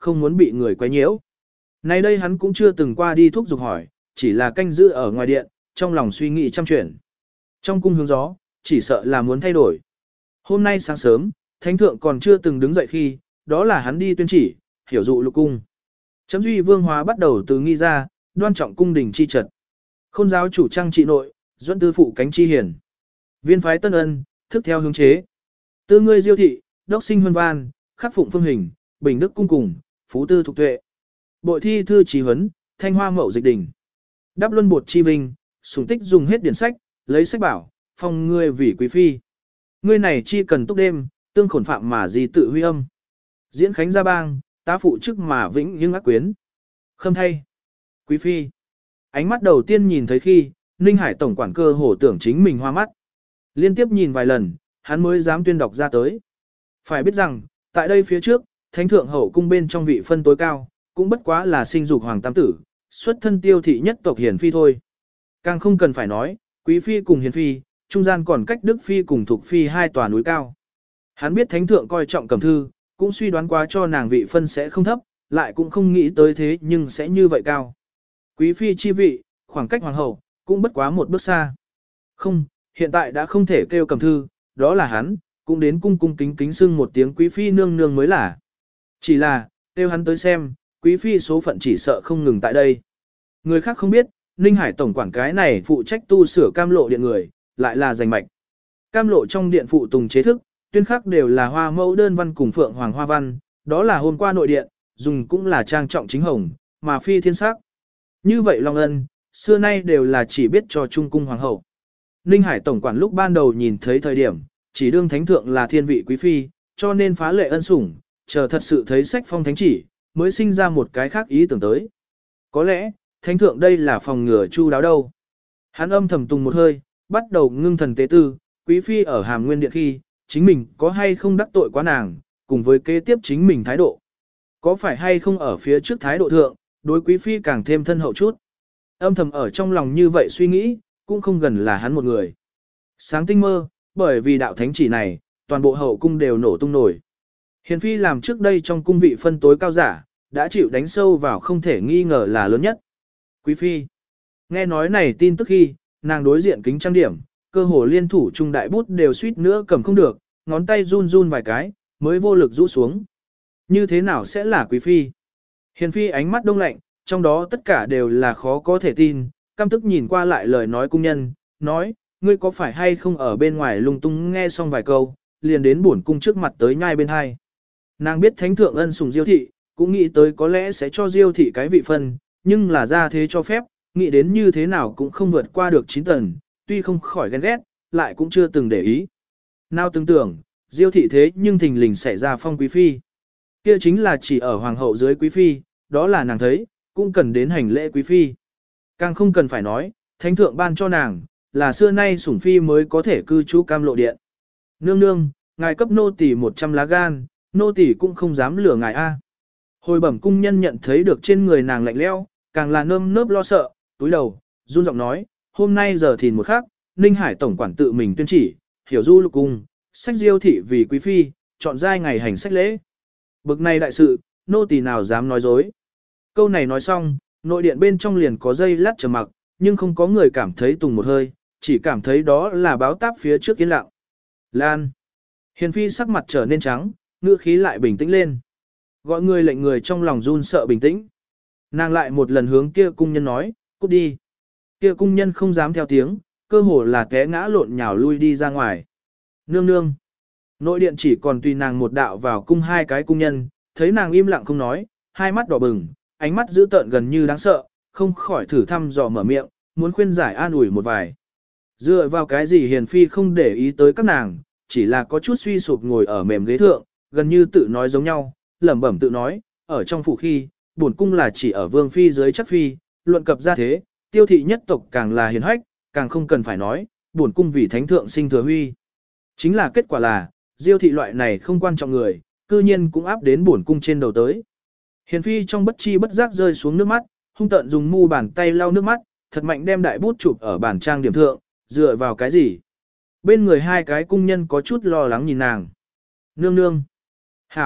không muốn bị người quấy nhiễu. Nay đây hắn cũng chưa từng qua đi thúc giục hỏi, chỉ là canh giữ ở ngoài điện, trong lòng suy nghĩ trăm chuyển. Trong cung hướng gió, chỉ sợ là muốn thay đổi. Hôm nay sáng sớm, thánh thượng còn chưa từng đứng dậy khi, đó là hắn đi tuyên chỉ, hiểu dụ lục cung. Chấm duy vương hóa bắt đầu từ nghi ra, đoan trọng cung đình chi trật. Khôn giáo chủ trang trị nội, dẫn tư phụ cánh chi hiển. Viên phái tân ân, thức theo hướng chế. Tư ngươi diêu thị, đốc sinh huân van, khắc phụng phương hình, bình đức cung cùng, phú tư thục tuệ. Bội thi thư trí huấn, thanh hoa mậu dịch đỉnh. Đáp luân bột chi vinh, sủng tích dùng hết điển sách, lấy sách bảo, phong ngươi vì quý phi. Ngươi này chi cần túc đêm, tương khổn phạm mà gì tự huy âm. Diễn khánh gia bang, tá phụ chức mà vĩnh nhưng ác quyến. Khâm thay. Quý phi. Ánh mắt đầu tiên nhìn thấy khi, Ninh Hải tổng quản cơ hổ tưởng chính mình hoa mắt. Liên tiếp nhìn vài lần, hắn mới dám tuyên đọc ra tới. Phải biết rằng, tại đây phía trước, thánh thượng hậu cung bên trong vị phân tối cao, cũng bất quá là sinh dục hoàng tam tử, xuất thân tiêu thị nhất tộc hiền phi thôi. Càng không cần phải nói, quý phi cùng hiền phi, trung gian còn cách đức phi cùng thục phi hai tòa núi cao. Hắn biết thánh thượng coi trọng cẩm thư, cũng suy đoán quá cho nàng vị phân sẽ không thấp, lại cũng không nghĩ tới thế nhưng sẽ như vậy cao. Quý phi chi vị, khoảng cách hoàng hậu, cũng bất quá một bước xa. Không, hiện tại đã không thể kêu cẩm thư, đó là hắn, cũng đến cung cung kính kính xưng một tiếng quý phi nương nương mới là. Chỉ là, kêu hắn tới xem, quý phi số phận chỉ sợ không ngừng tại đây. Người khác không biết, Ninh Hải tổng quản cái này phụ trách tu sửa cam lộ điện người, lại là giành mạch. Cam lộ trong điện phụ tùng chế thức, tuyên khắc đều là hoa mẫu đơn văn cùng phượng hoàng hoa văn, đó là hôm qua nội điện, dùng cũng là trang trọng chính hồng, mà phi thiên sắc. Như vậy Long Ân, xưa nay đều là chỉ biết cho trung cung hoàng hậu. Ninh Hải tổng quản lúc ban đầu nhìn thấy thời điểm, chỉ đương thánh thượng là thiên vị quý phi, cho nên phá lệ ân sủng, chờ thật sự thấy sách phong thánh chỉ, mới sinh ra một cái khác ý tưởng tới. Có lẽ, thánh thượng đây là phòng ngừa chu đáo đâu. Hắn âm thầm tùng một hơi, bắt đầu ngưng thần tế tư, quý phi ở hàm nguyên điện khi, chính mình có hay không đắc tội quá nàng, cùng với kế tiếp chính mình thái độ. Có phải hay không ở phía trước thái độ thượng, đối quý phi càng thêm thân hậu chút. Âm thầm ở trong lòng như vậy suy nghĩ, cũng không gần là hắn một người. Sáng tinh mơ, bởi vì đạo thánh chỉ này, toàn bộ hậu cung đều nổ tung nổi. Hiền phi làm trước đây trong cung vị phân tối cao giả, đã chịu đánh sâu vào không thể nghi ngờ là lớn nhất. Quý phi. Nghe nói này tin tức khi, nàng đối diện kính trang điểm, cơ hồ liên thủ trung đại bút đều suýt nữa cầm không được, ngón tay run run vài cái, mới vô lực rũ xuống. Như thế nào sẽ là quý phi? Hiền phi ánh mắt đông lạnh, trong đó tất cả đều là khó có thể tin, căm tức nhìn qua lại lời nói cung nhân, nói, ngươi có phải hay không ở bên ngoài lung tung nghe xong vài câu, liền đến bổn cung trước mặt tới nhai bên hai. Nàng biết thánh thượng ân sủng diêu thị, cũng nghĩ tới có lẽ sẽ cho diêu thị cái vị phân, nhưng là ra thế cho phép, nghĩ đến như thế nào cũng không vượt qua được chín tầng, tuy không khỏi ghen ghét, lại cũng chưa từng để ý. Nào tưởng tưởng, diêu thị thế nhưng thình lình xảy ra phong quý phi. Kia chính là chỉ ở hoàng hậu dưới quý phi, đó là nàng thấy, cũng cần đến hành lễ quý phi. Càng không cần phải nói, thánh thượng ban cho nàng, là xưa nay sủng phi mới có thể cư trú cam lộ điện. Nương nương, ngài cấp nô tỳ một trăm lá gan, nô tỳ cũng không dám lừa ngài a. Hồi bẩm cung nhân nhận thấy được trên người nàng lạnh lẽo, càng là nơm nớp lo sợ, túi đầu, run giọng nói, hôm nay giờ thìn một khắc, Ninh Hải tổng quản tự mình tuyên chỉ, hiểu du lục cung, sách diêu thị vì quý phi, chọn giai ngày hành sách lễ. Bực này đại sự, nô tỳ nào dám nói dối. Câu này nói xong, nội điện bên trong liền có dây lát trầm mặc, nhưng không có người cảm thấy tùng một hơi, chỉ cảm thấy đó là báo táp phía trước yên lặng. Lan. Hiền phi sắc mặt trở nên trắng, ngữ khí lại bình tĩnh lên. Gọi người lệnh người trong lòng run sợ bình tĩnh. Nàng lại một lần hướng kia cung nhân nói, cút đi. Kia cung nhân không dám theo tiếng, cơ hồ là té ngã lộn nhào lui đi ra ngoài. Nương nương. Nội điện chỉ còn tùy nàng một đạo vào cung hai cái cung nhân, thấy nàng im lặng không nói, hai mắt đỏ bừng, ánh mắt dữ tợn gần như đáng sợ, không khỏi thử thăm dò mở miệng, muốn khuyên giải an ủi một vài. Dựa vào cái gì hiền phi không để ý tới các nàng, chỉ là có chút suy sụp ngồi ở mềm ghế thượng, gần như tự nói giống nhau, lẩm bẩm tự nói, ở trong phủ khi, bổn cung là chỉ ở vương phi dưới chắc phi, luận cập ra thế, tiêu thị nhất tộc càng là hiền hách, càng không cần phải nói, bổn cung vì thánh thượng sinh thừa huy. Chính là kết quả là, diêu thị loại này không quan trọng người, cư nhiên cũng áp đến bổn cung trên đầu tới. Hiền phi trong bất chi bất giác rơi xuống nước mắt, hung tợn dùng mu bàn tay lau nước mắt, thật mạnh đem đại bút chụp ở bàn trang điểm thượng, dựa vào cái gì? Bên người hai cái cung nhân có chút lo lắng nhìn nàng. Nương nương. Hảo,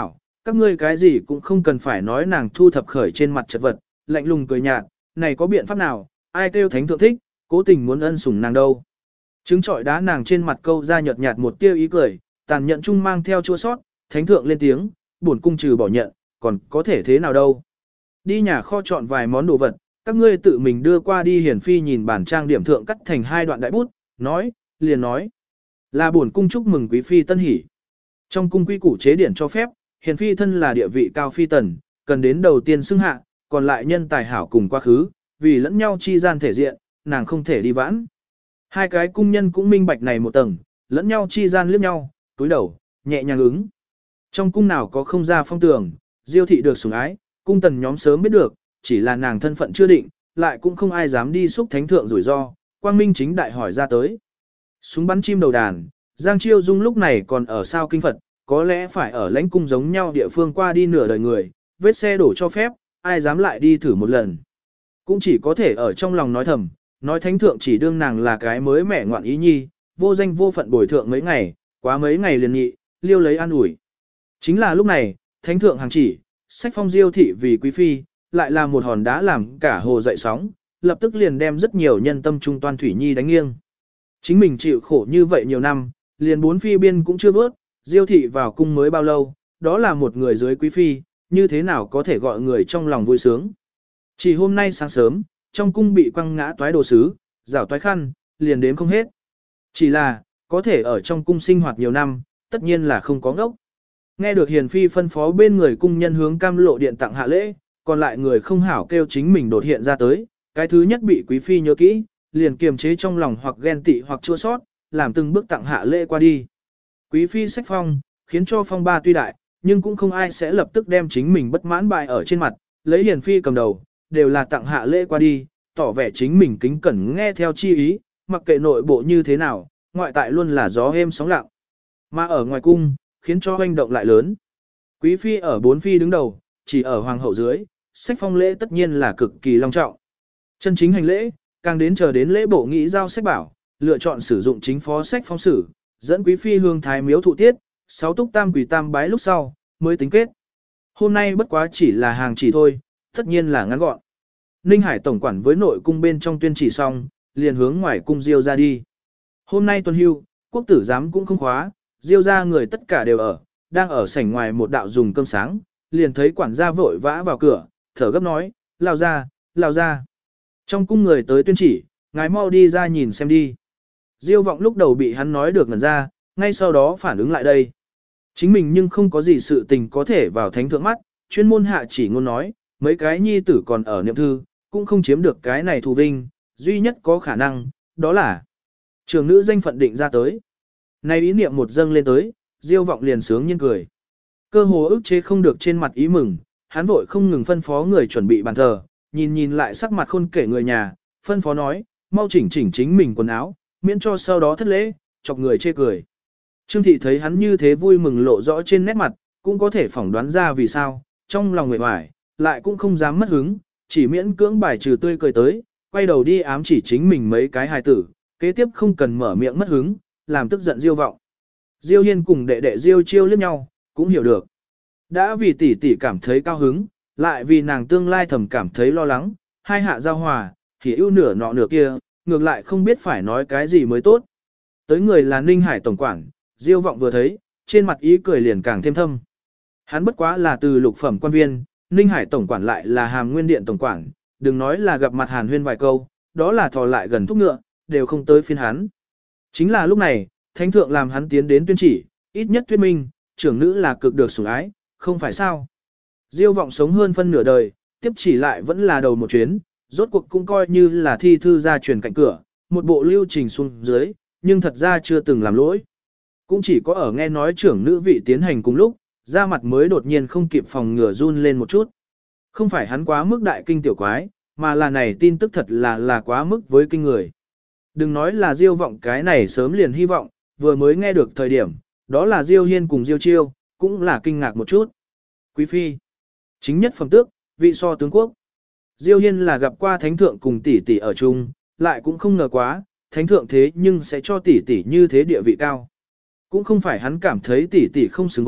các ngươi cái gì cũng không cần phải nói. Nàng thu thập khởi trên mặt chật vật, lạnh lùng cười nhạt, này có biện pháp nào, ai kêu thánh thượng thích, cố tình muốn ân sủng nàng đâu. Trứng trọi đá nàng trên mặt câu ra nhợt nhạt một tia ý cười, tàn nhẫn chung mang theo chua sót, thánh thượng lên tiếng, bổn cung trừ bỏ nhận, còn có thể thế nào đâu. Đi nhà kho chọn vài món đồ vật, các ngươi tự mình đưa qua đi. Hiển phi nhìn bản trang điểm thượng cắt thành hai đoạn đại bút, nói, liền nói, là bổn cung chúc mừng quý phi tân hỷ. Trong cung quy củ chế điển cho phép, hiển phi thân là địa vị cao phi tần, cần đến đầu tiên xưng hạ, còn lại nhân tài hảo cùng quá khứ, vì lẫn nhau chi gian thể diện, nàng không thể đi vãn. Hai cái cung nhân cũng minh bạch này một tầng, lẫn nhau chi gian liếc nhau, túi đầu, nhẹ nhàng ứng. Trong cung nào có không ra phong tường, Diêu thị được sủng ái, cung tần nhóm sớm biết được, chỉ là nàng thân phận chưa định, lại cũng không ai dám đi xúc thánh thượng rủi ro, quang minh chính đại hỏi ra tới. Súng bắn chim đầu đàn, Giang Chiêu Dung lúc này còn ở sao kinh Phật, có lẽ phải ở lãnh cung giống nhau địa phương qua đi nửa đời người, vết xe đổ cho phép, ai dám lại đi thử một lần. Cũng chỉ có thể ở trong lòng nói thầm, nói thánh thượng chỉ đương nàng là cái mới mẻ ngoạn ý nhi, vô danh vô phận bồi thượng mấy ngày, quá mấy ngày liền nhị, liêu lấy an ủi. Chính là lúc này, thánh thượng hàng chỉ, sách phong Diêu thị vì quý phi, lại là một hòn đá làm cả hồ dậy sóng, lập tức liền đem rất nhiều nhân tâm trung toan thủy nhi đánh nghiêng. Chính mình chịu khổ như vậy nhiều năm, liền bốn phi biên cũng chưa vớt, Diêu thị vào cung mới bao lâu, đó là một người dưới quý phi, như thế nào có thể gọi người trong lòng vui sướng. Chỉ hôm nay sáng sớm, trong cung bị quăng ngã toái đồ sứ, rảo toái khăn, liền đếm không hết. Chỉ là, có thể ở trong cung sinh hoạt nhiều năm, tất nhiên là không có ngốc. Nghe được hiền phi phân phó bên người cung nhân hướng cam lộ điện tặng hạ lễ, còn lại người không hảo kêu chính mình đột hiện ra tới, cái thứ nhất bị quý phi nhớ kỹ, liền kiềm chế trong lòng hoặc ghen tị hoặc chua sót, làm từng bước tặng hạ lễ qua đi. Quý phi sách phong, khiến cho phong ba tuy đại, nhưng cũng không ai sẽ lập tức đem chính mình bất mãn bại ở trên mặt, lấy hiền phi cầm đầu, đều là tặng hạ lễ qua đi, tỏ vẻ chính mình kính cẩn nghe theo chi ý, mặc kệ nội bộ như thế nào, ngoại tại luôn là gió êm sóng lặng. Mà ở ngoài cung, khiến cho hoành động lại lớn. Quý phi ở bốn phi đứng đầu, chỉ ở hoàng hậu dưới, sách phong lễ tất nhiên là cực kỳ long trọng. Chân chính hành lễ, càng đến chờ đến lễ bộ nghị giao sách bảo, lựa chọn sử dụng chính phó sách phong sử, dẫn quý phi hương thái miếu thụ tiết, sáu túc tam quỷ tam bái lúc sau, mới tính kết. Hôm nay bất quá chỉ là hàng chỉ thôi, tất nhiên là ngắn gọn. Ninh Hải tổng quản với nội cung bên trong tuyên chỉ xong, liền hướng ngoài cung Diêu ra đi. Hôm nay tuần hưu, quốc tử giám cũng không khóa, Diêu ra người tất cả đều ở, đang ở sảnh ngoài một đạo dùng cơm sáng, liền thấy quản gia vội vã vào cửa, thở gấp nói, lao ra, lao ra. Trong cung người tới tuyên chỉ, ngài mau đi ra nhìn xem đi. Diêu vọng lúc đầu bị hắn nói được ngần ra, ngay sau đó phản ứng lại đây. Chính mình nhưng không có gì sự tình có thể vào thánh thượng mắt, chuyên môn hạ chỉ ngôn nói, mấy cái nhi tử còn ở niệm thư, cũng không chiếm được cái này thù vinh, duy nhất có khả năng, đó là trường nữ danh phận định ra tới. Này ý niệm một dâng lên tới, Diêu vọng liền sướng nhiên cười. Cơ hồ ức chế không được trên mặt ý mừng, hắn vội không ngừng phân phó người chuẩn bị bàn thờ, nhìn nhìn lại sắc mặt khôn kể người nhà, phân phó nói, mau chỉnh chỉnh chính mình quần áo, miễn cho sau đó thất lễ, chọc người chê cười. Trương thị thấy hắn như thế vui mừng lộ rõ trên nét mặt, cũng có thể phỏng đoán ra vì sao, trong lòng người hoài, lại cũng không dám mất hứng, chỉ miễn cưỡng bài trừ tươi cười tới, quay đầu đi ám chỉ chính mình mấy cái hài tử, kế tiếp không cần mở miệng mất hứng, làm tức giận Diêu vọng. Diêu Hiên cùng đệ đệ Diêu Chiêu liếc nhau, cũng hiểu được. Đã vì tỷ tỷ cảm thấy cao hứng, lại vì nàng tương lai thầm cảm thấy lo lắng, hai hạ giao hòa, thì ưu nửa nọ nửa kia, ngược lại không biết phải nói cái gì mới tốt. Tới người là Ninh Hải tổng quản, Diêu vọng vừa thấy, trên mặt ý cười liền càng thêm thâm. Hắn bất quá là từ lục phẩm quan viên, Ninh Hải tổng quản lại là Hàm Nguyên Điện tổng quản, đừng nói là gặp mặt Hàn Huyên vài câu, đó là thò lại gần thúc ngựa, đều không tới phiên hắn. Chính là lúc này, thánh thượng làm hắn tiến đến tuyên chỉ, ít nhất thuyết minh, trưởng nữ là cực được sủng ái, không phải sao. Diêu vọng sống hơn phân nửa đời, tiếp chỉ lại vẫn là đầu một chuyến, rốt cuộc cũng coi như là thi thư gia truyền cạnh cửa, một bộ lưu trình xuống dưới, nhưng thật ra chưa từng làm lỗi. Cũng chỉ có ở nghe nói trưởng nữ vị tiến hành cùng lúc, da mặt mới đột nhiên không kịp phòng ngừa run lên một chút. Không phải hắn quá mức đại kinh tiểu quái, mà là này tin tức thật là là quá mức với kinh người. Đừng nói là Diêu vọng cái này sớm liền hy vọng, vừa mới nghe được thời điểm, đó là Diêu Hiên cùng Diêu Chiêu, cũng là kinh ngạc một chút. Quý phi, chính nhất phẩm tước, vị so tướng quốc. Diêu Hiên là gặp qua thánh thượng cùng tỷ tỷ ở chung, lại cũng không ngờ quá, thánh thượng thế nhưng sẽ cho tỷ tỷ như thế địa vị cao. Cũng không phải hắn cảm thấy tỷ tỷ không xứng với,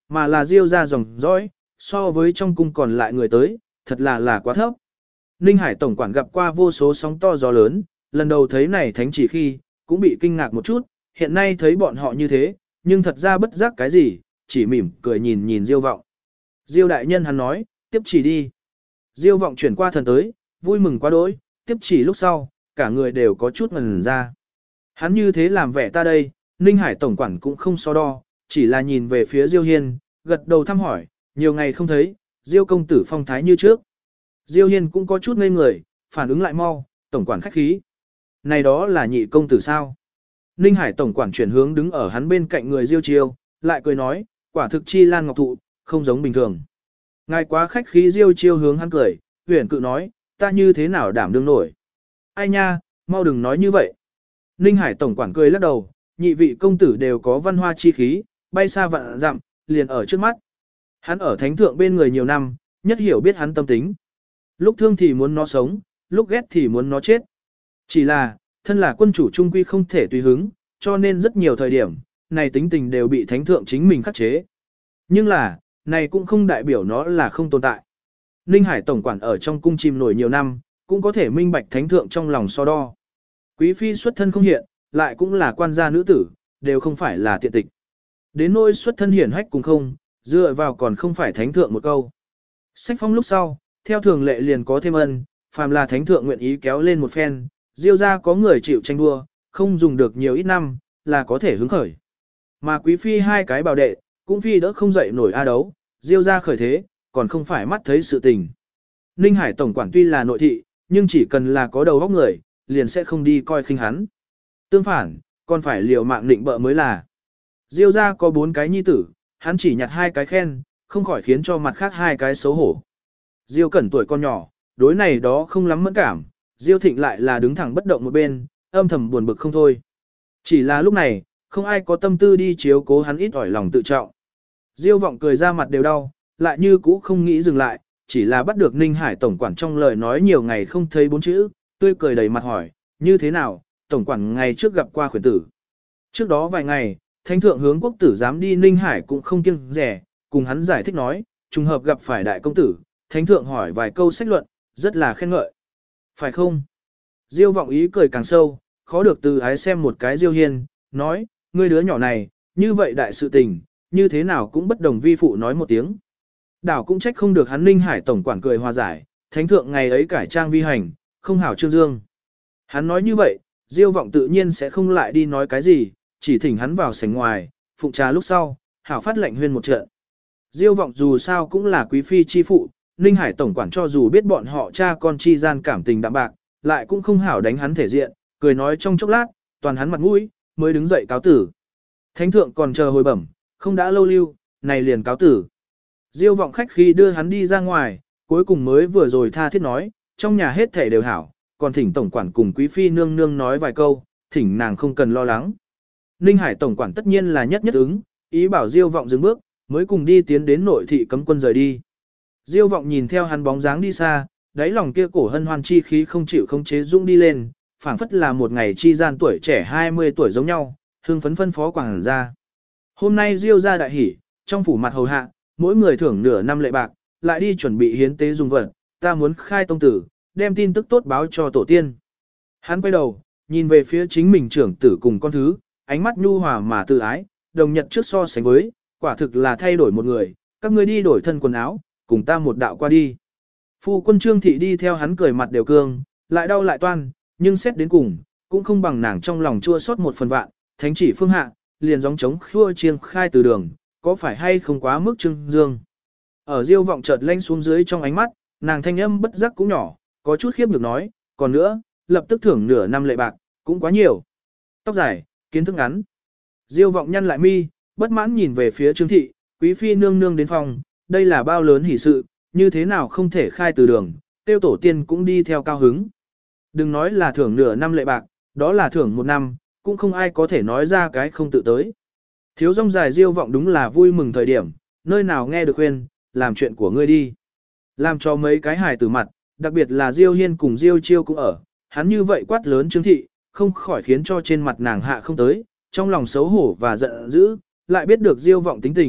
mà là Diêu ra dòng dõi, so với trong cung còn lại người tới, thật là là quá thấp. Ninh Hải tổng quản gặp qua vô số sóng to gió lớn, lần đầu thấy này thánh chỉ khi, cũng bị kinh ngạc một chút, hiện nay thấy bọn họ như thế, nhưng thật ra bất giác cái gì, chỉ mỉm cười nhìn nhìn Diêu vọng. Diêu đại nhân hắn nói, tiếp chỉ đi. Diêu vọng chuyển qua thần tới, vui mừng quá đỗi, tiếp chỉ lúc sau, cả người đều có chút ngần ra. Hắn như thế làm vẻ ta đây, Ninh Hải tổng quản cũng không so đo, chỉ là nhìn về phía Diêu Hiên, gật đầu thăm hỏi, nhiều ngày không thấy, Diêu công tử phong thái như trước. Diêu Hiên cũng có chút ngây người, phản ứng lại mau, tổng quản khách khí. Này đó là nhị công tử sao? Ninh Hải tổng quản chuyển hướng đứng ở hắn bên cạnh người Diêu Chiêu, lại cười nói, quả thực chi lan ngọc thụ, không giống bình thường. Ngài quá khách khí Diêu Chiêu hướng hắn cười, huyền cự nói, ta như thế nào đảm đương nổi. Ai nha, mau đừng nói như vậy. Ninh Hải tổng quản cười lắc đầu, nhị vị công tử đều có văn hoa chi khí, bay xa vạn dặm, liền ở trước mắt. Hắn ở thánh thượng bên người nhiều năm, nhất hiểu biết hắn tâm tính. Lúc thương thì muốn nó sống, lúc ghét thì muốn nó chết. Chỉ là, thân là quân chủ trung quy không thể tùy hứng, cho nên rất nhiều thời điểm, này tính tình đều bị thánh thượng chính mình khắc chế. Nhưng là, này cũng không đại biểu nó là không tồn tại. Ninh Hải tổng quản ở trong cung chìm nổi nhiều năm, cũng có thể minh bạch thánh thượng trong lòng so đo. Quý phi xuất thân không hiện, lại cũng là quan gia nữ tử, đều không phải là tiện tịch. Đến nỗi xuất thân hiển hách cùng không, dựa vào còn không phải thánh thượng một câu. Sách phong lúc sau, theo thường lệ liền có thêm ân, phàm là thánh thượng nguyện ý kéo lên một phen, Diêu ra có người chịu tranh đua, không dùng được nhiều ít năm, là có thể hứng khởi. Mà quý phi hai cái bảo đệ, cũng phi đỡ không dậy nổi a đấu, Diêu ra khởi thế, còn không phải mắt thấy sự tình. Ninh Hải tổng quản tuy là nội thị, nhưng chỉ cần là có đầu óc người, liền sẽ không đi coi khinh hắn. Tương phản, còn phải liều mạng định bợ mới là. Diêu ra có bốn cái nhi tử, hắn chỉ nhặt hai cái khen, không khỏi khiến cho mặt khác hai cái xấu hổ. Diêu Cẩn tuổi con nhỏ, đối này đó không lắm mẫn cảm, Diêu Thịnh lại là đứng thẳng bất động một bên, âm thầm buồn bực không thôi. Chỉ là lúc này, không ai có tâm tư đi chiếu cố hắn ít ỏi lòng tự trọng. Diêu Vọng cười ra mặt đều đau, lại như cũ không nghĩ dừng lại, chỉ là bắt được Ninh Hải tổng quản trong lời nói nhiều ngày không thấy bốn chữ, tươi cười đầy mặt hỏi, như thế nào, tổng quản ngày trước gặp qua khuyển tử. Trước đó vài ngày, thánh thượng hướng quốc tử dám đi Ninh Hải cũng không kiêng rẻ, cùng hắn giải thích nói, trùng hợp gặp phải đại công tử, thánh thượng hỏi vài câu sách luận, rất là khen ngợi. Phải không? Diêu Vọng ý cười càng sâu, khó được từ ái xem một cái Diêu Hiên, nói, ngươi đứa nhỏ này, như vậy đại sự tình, như thế nào cũng bất đồng vi phụ nói một tiếng. Đảo cũng trách không được hắn Ninh Hải tổng quản cười hòa giải, thánh thượng ngày ấy cải trang vi hành, không hảo trương dương. Hắn nói như vậy, Diêu Vọng tự nhiên sẽ không lại đi nói cái gì, chỉ thỉnh hắn vào sảnh ngoài, phụng trà lúc sau, hảo phát lệnh huyên một trận. Diêu Vọng dù sao cũng là quý phi chi phụ, Ninh Hải tổng quản cho dù biết bọn họ cha con chi gian cảm tình đạm bạc, lại cũng không hảo đánh hắn thể diện, cười nói trong chốc lát, toàn hắn mặt mũi, mới đứng dậy cáo tử. Thánh thượng còn chờ hồi bẩm, không đã lâu lưu, này liền cáo tử. Diêu Vọng khách khi đưa hắn đi ra ngoài, cuối cùng mới vừa rồi tha thiết nói, trong nhà hết thể đều hảo, còn thỉnh tổng quản cùng quý phi nương nương nói vài câu, thỉnh nàng không cần lo lắng. Ninh Hải tổng quản tất nhiên là nhất nhất ứng, ý bảo Diêu Vọng dừng bước, mới cùng đi tiến đến nội thị cấm quân rời đi. Diêu Vọng nhìn theo hắn bóng dáng đi xa, đáy lòng kia cổ hân hoan chi khí không chịu không chế dũng đi lên, phảng phất là một ngày chi gian tuổi trẻ hai mươi tuổi giống nhau, hưng phấn phân phó quảng ra. Hôm nay Diêu ra đại hỉ, trong phủ mặt hầu hạ, mỗi người thưởng nửa năm lệ bạc, lại đi chuẩn bị hiến tế dùng vật, ta muốn khai tông tử, đem tin tức tốt báo cho tổ tiên. Hắn quay đầu, nhìn về phía chính mình trưởng tử cùng con thứ, ánh mắt nhu hòa mà tự ái, đồng nhật trước so sánh với, quả thực là thay đổi một người, các ngươi đi đổi thân quần áo, cùng ta một đạo qua đi. Phu quân Trương Thị đi theo hắn cười mặt đều cương, lại đau lại toan, nhưng xét đến cùng, cũng không bằng nàng trong lòng chua xót một phần vạn, thánh chỉ phương hạ, liền gióng trống khua chiêng khai từ đường, có phải hay không quá mức trưng dương. Ở Diêu Vọng chợt lanh xuống dưới trong ánh mắt, nàng thanh âm bất giác cũng nhỏ, có chút khiếp được nói, còn nữa, lập tức thưởng nửa năm lệ bạc, cũng quá nhiều. Tóc dài, kiến thức ngắn. Diêu Vọng nhăn lại mi, bất mãn nhìn về phía Trương Thị, quý phi nương nương đến phòng, đây là bao lớn hỷ sự, như thế nào không thể khai từ đường, tiêu tổ tiên cũng đi theo cao hứng. Đừng nói là thưởng nửa năm lệ bạc, đó là thưởng một năm, cũng không ai có thể nói ra cái không tự tới. Thiếu rong dài Diêu Vọng đúng là vui mừng thời điểm, nơi nào nghe được khuyên, làm chuyện của ngươi đi. Làm cho mấy cái hài tử mặt, đặc biệt là Diêu Hiên cùng Diêu Chiêu cũng ở, hắn như vậy quát lớn Trương Thị, không khỏi khiến cho trên mặt nàng hạ không tới, trong lòng xấu hổ và giận dữ, lại biết được Diêu Vọng tính tình,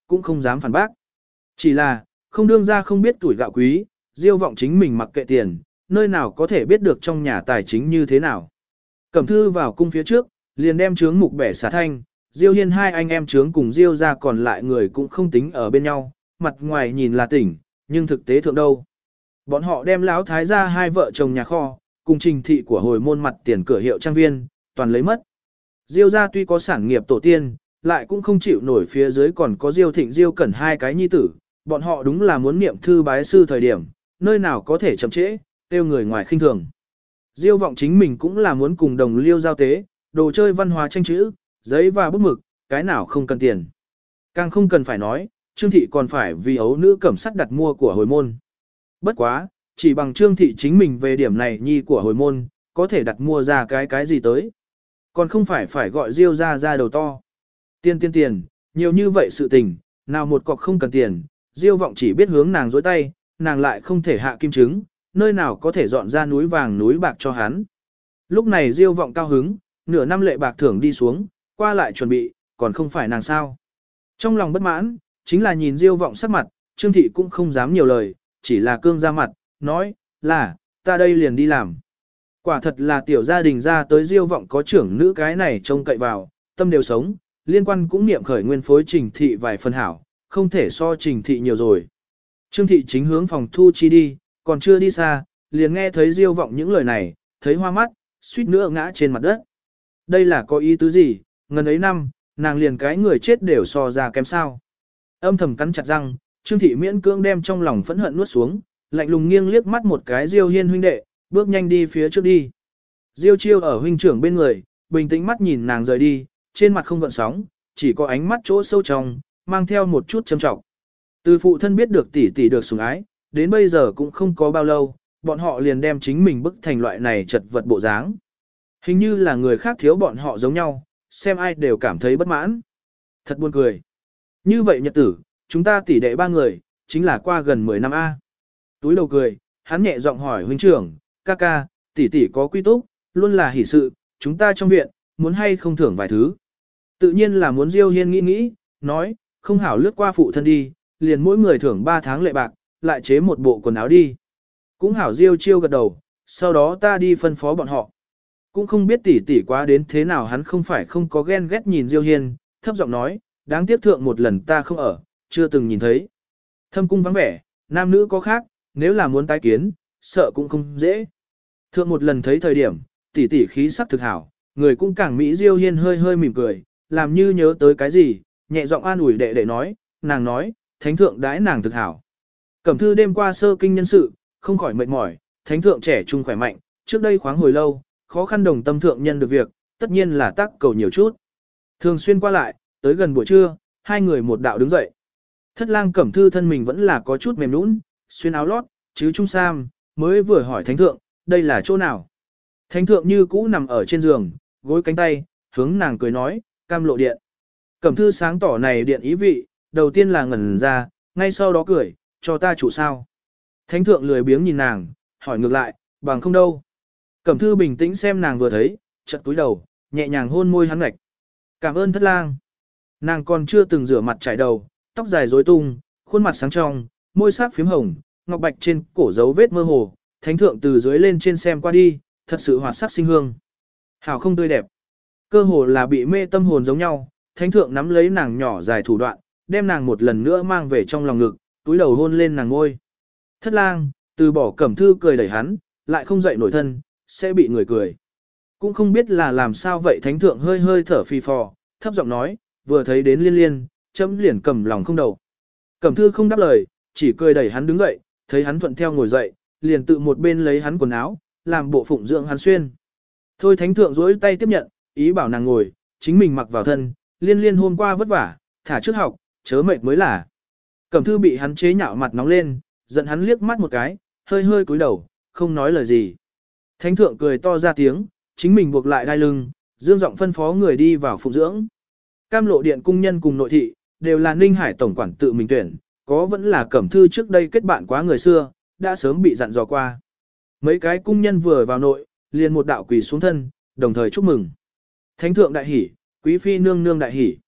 cũng không dám phản bác. Chỉ là, không đương ra không biết tuổi gạo quý, Diêu vọng chính mình mặc kệ tiền, nơi nào có thể biết được trong nhà tài chính như thế nào. Cẩm thư vào cung phía trước, liền đem trướng mục bẻ xả thanh, Diêu Hiên hai anh em trướng cùng Diêu ra còn lại người cũng không tính ở bên nhau, mặt ngoài nhìn là tỉnh, nhưng thực tế thượng đâu. Bọn họ đem lão thái ra hai vợ chồng nhà kho, cùng trình thị của hồi môn mặt tiền cửa hiệu trang viên, toàn lấy mất. Diêu ra tuy có sản nghiệp tổ tiên, lại cũng không chịu nổi phía dưới còn có Diêu Thịnh Diêu Cẩn hai cái nhi tử, bọn họ đúng là muốn niệm thư bái sư thời điểm, nơi nào có thể chậm trễ, tiêu người ngoài khinh thường. Diêu vọng chính mình cũng là muốn cùng đồng liêu giao tế, đồ chơi văn hóa tranh chữ, giấy và bút mực, cái nào không cần tiền. Càng không cần phải nói, Trương Thị còn phải vì ấu nữ cẩm sắt đặt mua của hồi môn. Bất quá, chỉ bằng Trương Thị chính mình về điểm này nhi của hồi môn, có thể đặt mua ra cái cái gì tới. Còn không phải phải gọi Diêu ra ra đầu to. Tiền tiền tiền, nhiều như vậy sự tình, nào một cọc không cần tiền, Diêu vọng chỉ biết hướng nàng dối tay, nàng lại không thể hạ kim trứng, nơi nào có thể dọn ra núi vàng núi bạc cho hắn. Lúc này Diêu vọng cao hứng, nửa năm lệ bạc thưởng đi xuống, qua lại chuẩn bị, còn không phải nàng sao. Trong lòng bất mãn, chính là nhìn Diêu vọng sắc mặt, Trương Thị cũng không dám nhiều lời, chỉ là cương ra mặt, nói, là, ta đây liền đi làm. Quả thật là tiểu gia đình ra tới Diêu vọng có trưởng nữ cái này trông cậy vào, tâm đều sống, liên quan cũng niệm khởi nguyên phối Trình Thị vài phần hảo, không thể so Trình Thị nhiều rồi. Trương Thị chính hướng phòng thu chi đi, còn chưa đi xa, liền nghe thấy Diêu vọng những lời này, thấy hoa mắt, suýt nữa ngã trên mặt đất. Đây là có ý tứ gì, ngần ấy năm, nàng liền cái người chết đều so ra kém sao. Âm thầm cắn chặt răng, Trương Thị miễn cưỡng đem trong lòng phẫn hận nuốt xuống, lạnh lùng nghiêng liếc mắt một cái Diêu Hiên huynh đệ, bước nhanh đi phía trước đi. Diêu Chiêu ở huynh trưởng bên người, bình tĩnh mắt nhìn nàng rời đi, trên mặt không gợn sóng, chỉ có ánh mắt chỗ sâu trong, mang theo một chút châm trọng. Từ phụ thân biết được tỷ tỷ được sủng ái, đến bây giờ cũng không có bao lâu, bọn họ liền đem chính mình bức thành loại này chật vật bộ dáng. Hình như là người khác thiếu bọn họ giống nhau, xem ai đều cảm thấy bất mãn. Thật buồn cười. Như vậy nhật tử, chúng ta tỷ đệ ba người, chính là qua gần mười năm A. Túi đầu cười, hắn nhẹ giọng hỏi huynh trưởng, ca ca, tỷ tỷ có quy túc, luôn là hỷ sự, chúng ta trong viện, muốn hay không thưởng vài thứ. Tự nhiên là muốn Diêu Hiên nghĩ nghĩ, nói, không hảo lướt qua phụ thân đi, liền mỗi người thưởng ba tháng lệ bạc, lại chế một bộ quần áo đi. Cũng hảo Diêu Chiêu gật đầu, sau đó ta đi phân phó bọn họ. Cũng không biết tỷ tỷ quá đến thế nào, hắn không phải không có ghen ghét nhìn Diêu Hiên, thấp giọng nói, đáng tiếc thượng một lần ta không ở, chưa từng nhìn thấy. Thâm cung vắng vẻ, nam nữ có khác, nếu là muốn tái kiến, sợ cũng không dễ. Thượng một lần thấy thời điểm, tỷ tỷ khí sắc thực hảo, người cũng càng mỹ. Diêu Hiên hơi hơi mỉm cười, làm như nhớ tới cái gì, nhẹ giọng an ủi đệ đệ nói, nàng nói, thánh thượng đãi nàng thực hảo. Cẩm thư đêm qua sơ kinh nhân sự, không khỏi mệt mỏi, thánh thượng trẻ trung khỏe mạnh, trước đây khoáng hồi lâu, khó khăn đồng tâm thượng nhân được việc, tất nhiên là tác cầu nhiều chút. Thường xuyên qua lại, tới gần buổi trưa, hai người một đạo đứng dậy. Thất lang Cẩm thư thân mình vẫn là có chút mềm nũng, xuyên áo lót, chứ trung sam, mới vừa hỏi thánh thượng, đây là chỗ nào? Thánh thượng như cũ nằm ở trên giường, gối cánh tay, hướng nàng cười nói, cam lộ điện. Cẩm thư sáng tỏ này điện ý vị, đầu tiên là ngẩn ra, ngay sau đó cười, cho ta chủ sao. Thánh thượng lười biếng nhìn nàng, hỏi ngược lại, bằng không đâu. Cẩm thư bình tĩnh xem nàng vừa thấy, chợt túi đầu, nhẹ nhàng hôn môi hắn ngạch. Cảm ơn thất lang. Nàng còn chưa từng rửa mặt trải đầu, tóc dài rối tung, khuôn mặt sáng trong, môi sắc phím hồng, ngọc bạch trên cổ dấu vết mơ hồ. Thánh thượng từ dưới lên trên xem qua đi, thật sự hoạt sắc sinh hương. Hảo không tươi đẹp. Cơ hồ là bị mê tâm hồn giống nhau, thánh thượng nắm lấy nàng nhỏ dài thủ đoạn, đem nàng một lần nữa mang về trong lòng ngực, túi đầu hôn lên nàng ngôi. Thất lang, từ bỏ Cẩm thư cười đẩy hắn, lại không dậy nổi thân, sẽ bị người cười. Cũng không biết là làm sao vậy, thánh thượng hơi hơi thở phì phò, thấp giọng nói, vừa thấy đến liên liên, chấm liền cầm lòng không đầu. Cẩm thư không đáp lời, chỉ cười đẩy hắn đứng dậy, thấy hắn thuận theo ngồi dậy, liền tự một bên lấy hắn quần áo, làm bộ phụng dưỡng hắn xuyên. Thôi thánh thượng duỗi tay tiếp nhận, ý bảo nàng ngồi, chính mình mặc vào thân, liên liên hôm qua vất vả, thả trước học, chớ mệt mới là. Cẩm thư bị hắn chế nhạo mặt nóng lên, giận hắn liếc mắt một cái, hơi hơi cúi đầu, không nói lời gì. Thánh thượng cười to ra tiếng, chính mình buộc lại đai lưng, dương giọng phân phó người đi vào phụng dưỡng. Cam lộ điện cung nhân cùng nội thị, đều là Ninh Hải tổng quản tự mình tuyển, có vẫn là Cẩm thư trước đây kết bạn quá người xưa, đã sớm bị dặn dò qua. Mấy cái cung nhân vừa vào nội, liền một đạo quỳ xuống thân, đồng thời chúc mừng. Thánh thượng đại hỉ, quý phi nương nương đại hỉ.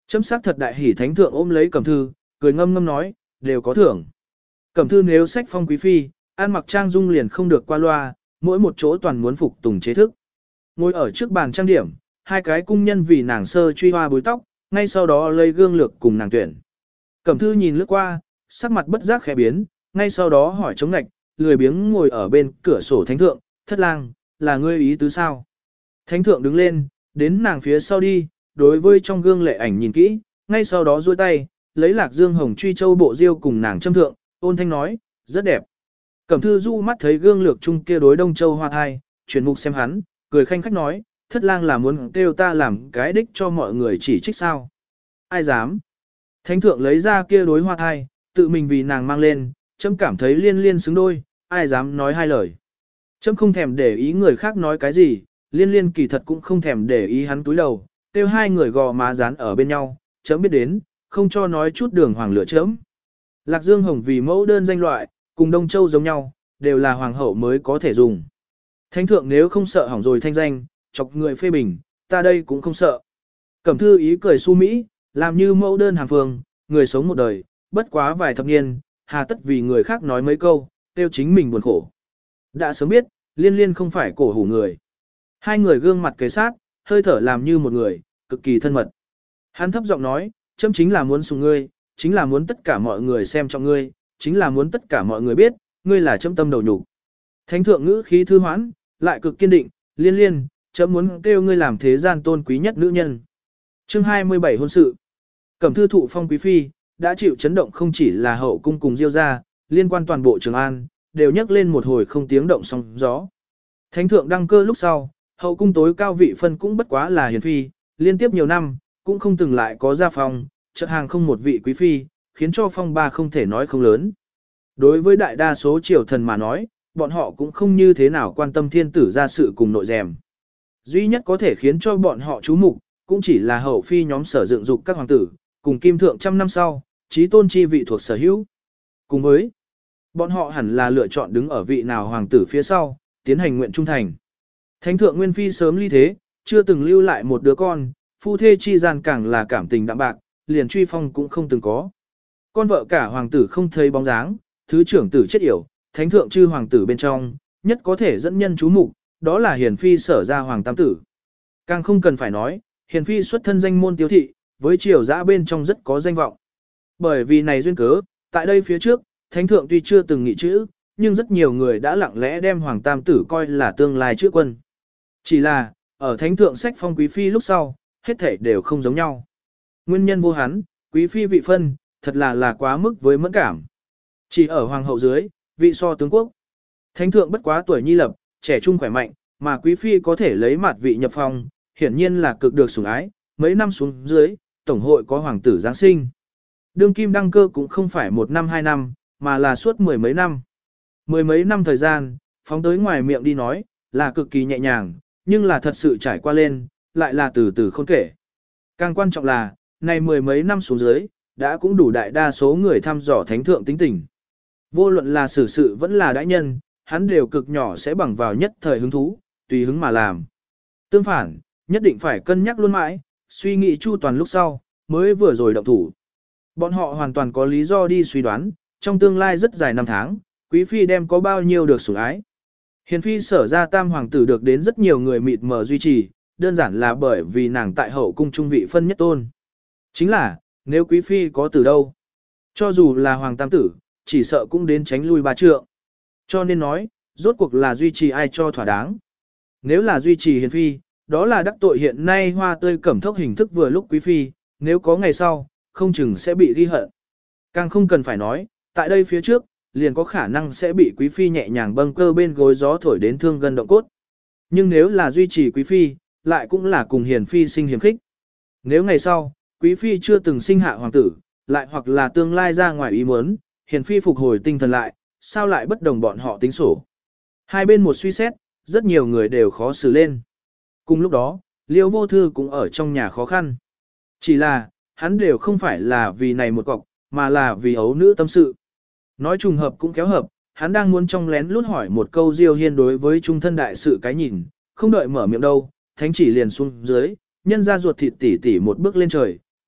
Chấm sắc thật đại hỉ thánh thượng ôm lấy Cẩm Thư, cười ngâm ngâm nói, đều có thưởng. Cẩm Thư nếu sách phong quý phi, ăn mặc trang dung liền không được qua loa, mỗi một chỗ toàn muốn phục tùng chế thức. Ngồi ở trước bàn trang điểm, hai cái cung nhân vì nàng sơ truy hoa búi tóc, ngay sau đó lấy gương lược cùng nàng tuyển. Cẩm Thư nhìn lướt qua, sắc mặt bất giác khẽ biến, ngay sau đó hỏi chống nạnh, lười biếng ngồi ở bên cửa sổ thánh thượng, thất lang, là ngươi ý tứ sao? Thánh thượng đứng lên, đến nàng phía sau đi, đối với trong gương lệ ảnh nhìn kỹ, ngay sau đó duỗi tay, lấy lạc dương hồng truy châu bộ diêu cùng nàng châm thượng, ôn thanh nói, rất đẹp. Cẩm Thư du mắt thấy gương lược chung kia đối đông châu hoa thai, chuyển mục xem hắn, cười khanh khách nói, thất lang là muốn kêu ta làm cái đích cho mọi người chỉ trích sao. Ai dám? Thánh thượng lấy ra kia đối hoa thai, tự mình vì nàng mang lên, chấm cảm thấy liên liên xứng đôi, ai dám nói hai lời. Chấm không thèm để ý người khác nói cái gì, liên liên kỳ thật cũng không thèm để ý hắn túi đầu, kêu hai người gò má dán ở bên nhau, chấm biết đến, không cho nói chút đường hoàng lửa chấm. Lạc Dương Hồng vì mẫu đơn danh loại, cùng Đông Châu giống nhau, đều là hoàng hậu mới có thể dùng. Thánh thượng nếu không sợ hỏng rồi thanh danh, chọc người phê bình, ta đây cũng không sợ. Cẩm Thư ý cười su mỹ, làm như mẫu đơn hàng phương, người sống một đời, bất quá vài thập niên, hà tất vì người khác nói mấy câu, tiêu chính mình buồn khổ. Đã sớm biết, liên liên không phải cổ hủ người. Hai người gương mặt kề sát, hơi thở làm như một người, cực kỳ thân mật. Hắn thấp giọng nói, chấm chính là muốn sủng ngươi, chính là muốn tất cả mọi người xem trọng ngươi, chính là muốn tất cả mọi người biết, ngươi là chấm tâm đầu nhục. Thánh thượng ngữ khí thư hoãn, lại cực kiên định, liên liên, chấm muốn kêu ngươi làm thế gian tôn quý nhất nữ nhân. Chương hai mươi bảy hôn sự. Cẩm Thư thụ phong quý phi, đã chịu chấn động không chỉ là hậu cung cùng Diêu gia, liên quan toàn bộ Trường An, đều nhắc lên một hồi không tiếng động sóng gió. Thánh thượng đăng cơ lúc sau, hậu cung tối cao vị phân cũng bất quá là hiền phi, liên tiếp nhiều năm, cũng không từng lại có gia phong, chợt hàng không một vị quý phi, khiến cho phong ba không thể nói không lớn. Đối với đại đa số triều thần mà nói, bọn họ cũng không như thế nào quan tâm thiên tử gia sự cùng nội dèm. Duy nhất có thể khiến cho bọn họ chú mục, cũng chỉ là hậu phi nhóm sở dựng dục các hoàng tử, cùng kim thượng trăm năm sau, chí tôn chi vị thuộc sở hữu. Cùng với, bọn họ hẳn là lựa chọn đứng ở vị nào hoàng tử phía sau, tiến hành nguyện trung thành. Thánh thượng Nguyên Phi sớm ly thế, chưa từng lưu lại một đứa con, phu thê chi gian càng là cảm tình đạm bạc, liền truy phong cũng không từng có. Con vợ cả hoàng tử không thấy bóng dáng, thứ trưởng tử chết yểu, thánh thượng chư hoàng tử bên trong, nhất có thể dẫn nhân chú mục, đó là hiền phi sở ra hoàng tam tử. Càng không cần phải nói, hiền phi xuất thân danh môn tiêu thị, với triều dã bên trong rất có danh vọng. Bởi vì này duyên cớ, tại đây phía trước, thánh thượng tuy chưa từng nghị chữ, nhưng rất nhiều người đã lặng lẽ đem hoàng tam tử coi là tương lai chữa quân. Chỉ là, ở thánh thượng sách phong quý phi lúc sau, hết thể đều không giống nhau. Nguyên nhân vô hắn, quý phi vị phân, thật là là quá mức với mẫn cảm. Chỉ ở hoàng hậu dưới, vị so tướng quốc. Thánh thượng bất quá tuổi nhi lập, trẻ trung khỏe mạnh, mà quý phi có thể lấy mặt vị nhập phong, hiển nhiên là cực được sủng ái, mấy năm xuống dưới, tổng hội có hoàng tử Giáng sinh. Đương kim đăng cơ cũng không phải một năm hai năm, mà là suốt mười mấy năm. Mười mấy năm thời gian, phóng tới ngoài miệng đi nói, là cực kỳ nhẹ nhàng, nhưng là thật sự trải qua lên, lại là từ từ không kể. Càng quan trọng là, này mười mấy năm xuống dưới, đã cũng đủ đại đa số người thăm dò thánh thượng tính tình. Vô luận là xử sự vẫn là đại nhân, hắn đều cực nhỏ sẽ bằng vào nhất thời hứng thú, tùy hứng mà làm. Tương phản, nhất định phải cân nhắc luôn mãi, suy nghĩ chu toàn lúc sau, mới vừa rồi động thủ. Bọn họ hoàn toàn có lý do đi suy đoán, trong tương lai rất dài năm tháng, quý phi đem có bao nhiêu được sủng ái. Hiền phi sở ra tam hoàng tử được đến rất nhiều người mịt mờ duy trì, đơn giản là bởi vì nàng tại hậu cung trung vị phân nhất tôn. Chính là, nếu quý phi có từ đâu, cho dù là hoàng tam tử, chỉ sợ cũng đến tránh lui ba trượng. Cho nên nói, rốt cuộc là duy trì ai cho thỏa đáng. Nếu là duy trì hiền phi, đó là đắc tội hiện nay hoa tươi cẩm thốc hình thức vừa lúc quý phi, nếu có ngày sau, không chừng sẽ bị ghi hận. Càng không cần phải nói, tại đây phía trước, liền có khả năng sẽ bị quý phi nhẹ nhàng bâng cơ bên gối gió thổi đến thương gần động cốt. Nhưng nếu là duy trì quý phi, lại cũng là cùng hiền phi sinh hiểm khích. Nếu ngày sau, quý phi chưa từng sinh hạ hoàng tử, lại hoặc là tương lai ra ngoài ý muốn, hiền phi phục hồi tinh thần lại, sao lại bất đồng bọn họ tính sổ. Hai bên một suy xét, rất nhiều người đều khó xử lên. Cùng lúc đó, Liêu Vô Thư cũng ở trong nhà khó khăn. Chỉ là, hắn đều không phải là vì này một cọc, mà là vì ấu nữ tâm sự. Nói trùng hợp cũng kéo hợp, hắn đang muốn trong lén lút hỏi một câu Diêu Hiên đối với trung thân đại sự cái nhìn, không đợi mở miệng đâu, thánh chỉ liền xuống dưới, nhân ra ruột thịt tỉ tỉ một bước lên trời,